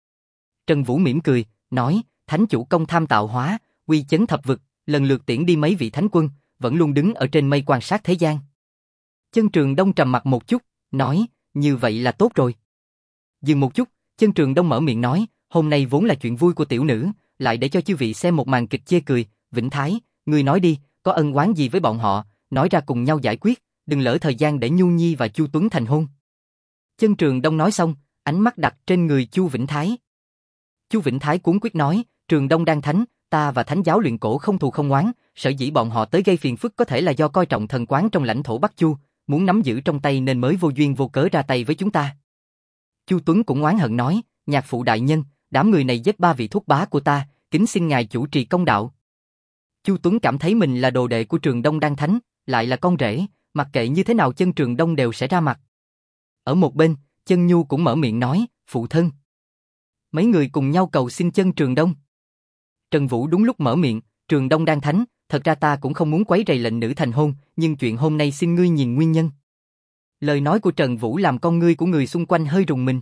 Trần Vũ mỉm cười, nói, Thánh Chủ công tham tạo hóa, uy chấn thập vực, lần lượt tiễn đi mấy vị thánh quân, vẫn luôn đứng ở trên mây quan sát thế gian. Chân Trường Đông trầm mặt một chút, nói, như vậy là tốt rồi. Dừng một chút, chân Trường Đông mở miệng nói, hôm nay vốn là chuyện vui của tiểu nữ, lại để cho chư vị xem một màn kịch chê cười, Vĩnh Thái, ngươi nói đi, có ân oán gì với bọn họ, nói ra cùng nhau giải quyết, đừng lỡ thời gian để Nhu Nhi và Chu Tuấn thành hôn. Chân Trường Đông nói xong, ánh mắt đặt trên người Chu Vĩnh Thái. Chu Vĩnh Thái cuống quyết nói, Trường Đông Đan Thánh, ta và Thánh giáo luyện cổ không thù không oán, sở dĩ bọn họ tới gây phiền phức có thể là do coi trọng thần quán trong lãnh thổ Bắc Chu, muốn nắm giữ trong tay nên mới vô duyên vô cớ ra tay với chúng ta. Chu Tuấn cũng oán hận nói, nhạc phụ đại nhân, đám người này giết 3 vị thúc bá của ta, kính xin ngài chủ trì công đạo. Chu Tuấn cảm thấy mình là đồ đệ của Trường Đông Đan Thánh, lại là con rể, mặc kệ như thế nào chân Trường Đông đều sẽ ra mặt. Ở một bên, chân Nhu cũng mở miệng nói, phụ thân. Mấy người cùng nhau cầu xin chân Trường Đông. Trần Vũ đúng lúc mở miệng, Trường Đông Đan Thánh, thật ra ta cũng không muốn quấy rầy lệnh nữ thành hôn, nhưng chuyện hôm nay xin ngươi nhìn nguyên nhân. Lời nói của Trần Vũ làm con ngươi của người xung quanh hơi rùng mình.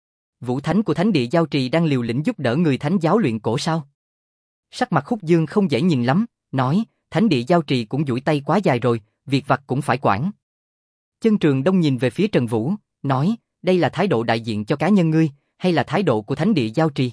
Vũ Thánh của Thánh địa giao trì đang liều lĩnh giúp đỡ người Thánh giáo luyện cổ sao? Sắc mặt Khúc Dương không dễ nhìn lắm, nói, Thánh địa giao trì cũng duỗi tay quá dài rồi, việc vặt cũng phải quản. Chân Trường Đông nhìn về phía Trần Vũ, nói, đây là thái độ đại diện cho cá nhân ngươi, hay là thái độ của Thánh địa giao trì?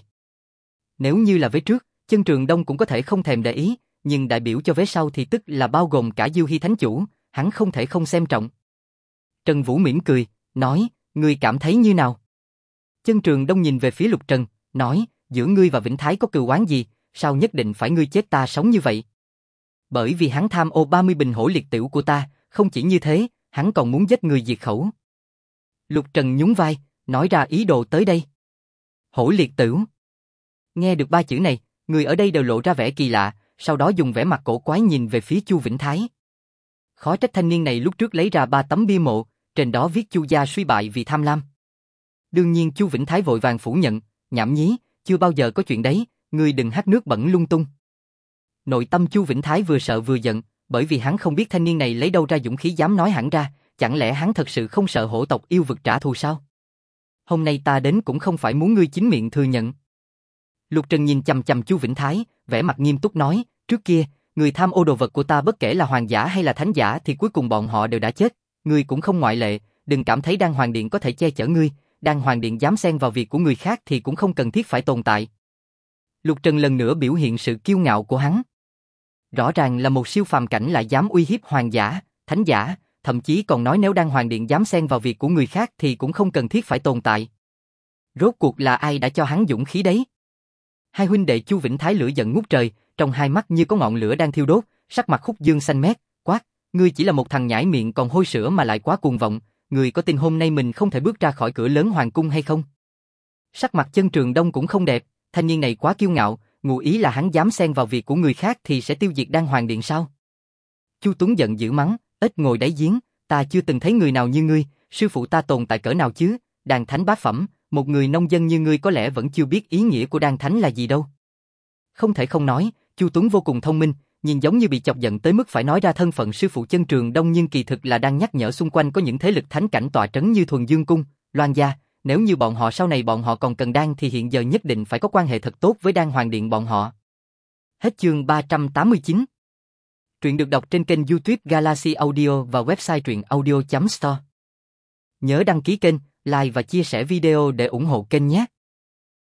Nếu như là vế trước, chân Trường Đông cũng có thể không thèm để ý, nhưng đại biểu cho vế sau thì tức là bao gồm cả Diêu Hy Thánh Chủ, hắn không thể không xem trọng. Trần Vũ mỉm cười, nói, ngươi cảm thấy như nào? Chân Trường Đông nhìn về phía Lục Trần, nói, giữa ngươi và Vĩnh Thái có cừu oán gì, sao nhất định phải ngươi chết ta sống như vậy? Bởi vì hắn tham ô 30 bình hổ liệt tửu của ta, không chỉ như thế, hắn còn muốn giết người diệt khẩu. Lục Trần nhún vai, nói ra ý đồ tới đây. Hổ liệt tửu. Nghe được 3 chữ này, người ở đây đều lộ ra vẻ kỳ lạ, sau đó dùng vẻ mặt cổ quái nhìn về phía Chu Vĩnh Thái. Khó trách thanh niên này lúc trước lấy ra 3 tấm bia mộ, trên đó viết Chu gia suy bại vì tham lam. Đương nhiên Chu Vĩnh Thái vội vàng phủ nhận, nhảm nhí, chưa bao giờ có chuyện đấy, ngươi đừng hắt nước bẩn lung tung. Nội tâm Chu Vĩnh Thái vừa sợ vừa giận, bởi vì hắn không biết thanh niên này lấy đâu ra dũng khí dám nói hẳn ra, chẳng lẽ hắn thật sự không sợ hổ tộc yêu vực trả thù sao? Hôm nay ta đến cũng không phải muốn ngươi chính miệng thừa nhận. Lục Trần nhìn chằm chằm Chu Vĩnh Thái, vẻ mặt nghiêm túc nói, trước kia, người tham ô đồ vật của ta bất kể là hoàng giả hay là thánh giả thì cuối cùng bọn họ đều đã chết, ngươi cũng không ngoại lệ, đừng cảm thấy Đan Hoàng Điện có thể che chở ngươi, Đan Hoàng Điện dám xen vào việc của người khác thì cũng không cần thiết phải tồn tại. Lục Trần lần nữa biểu hiện sự kiêu ngạo của hắn. Rõ ràng là một siêu phàm cảnh lại dám uy hiếp hoàng giả, thánh giả, thậm chí còn nói nếu Đan Hoàng Điện dám xen vào việc của người khác thì cũng không cần thiết phải tồn tại. Rốt cuộc là ai đã cho hắn dũng khí đấy? Hai huynh đệ Chu Vĩnh Thái lửa giận ngút trời, trong hai mắt như có ngọn lửa đang thiêu đốt, sắc mặt Khúc Dương xanh mét, quát, ngươi chỉ là một thằng nhãi miệng còn hôi sữa mà lại quá cuồng vọng, ngươi có tin hôm nay mình không thể bước ra khỏi cửa lớn hoàng cung hay không? Sắc mặt Chân Trường Đông cũng không đẹp, thanh niên này quá kiêu ngạo, ngụ ý là hắn dám xen vào việc của người khác thì sẽ tiêu diệt Đan Hoàng Điện sao? Chu Tuấn giận dữ mắng, ếch ngồi đáy giếng, ta chưa từng thấy người nào như ngươi, sư phụ ta tồn tại cỡ nào chứ, đan thánh bá phẩm, một người nông dân như ngươi có lẽ vẫn chưa biết ý nghĩa của đan thánh là gì đâu. Không thể không nói, Chu Tuấn vô cùng thông minh, nhìn giống như bị chọc giận tới mức phải nói ra thân phận sư phụ Chân Trường Đông, nhưng kỳ thực là đang nhắc nhở xung quanh có những thế lực thánh cảnh tọa trấn như Thuần Dương Cung, Loan Gia, nếu như bọn họ sau này bọn họ còn cần đan thì hiện giờ nhất định phải có quan hệ thật tốt với Đan Hoàng Điện bọn họ. Hết chương 389. Truyện được đọc trên kênh YouTube Galaxy Audio và website truyệnaudio.store. Nhớ đăng ký kênh, like và chia sẻ video để ủng hộ kênh nhé.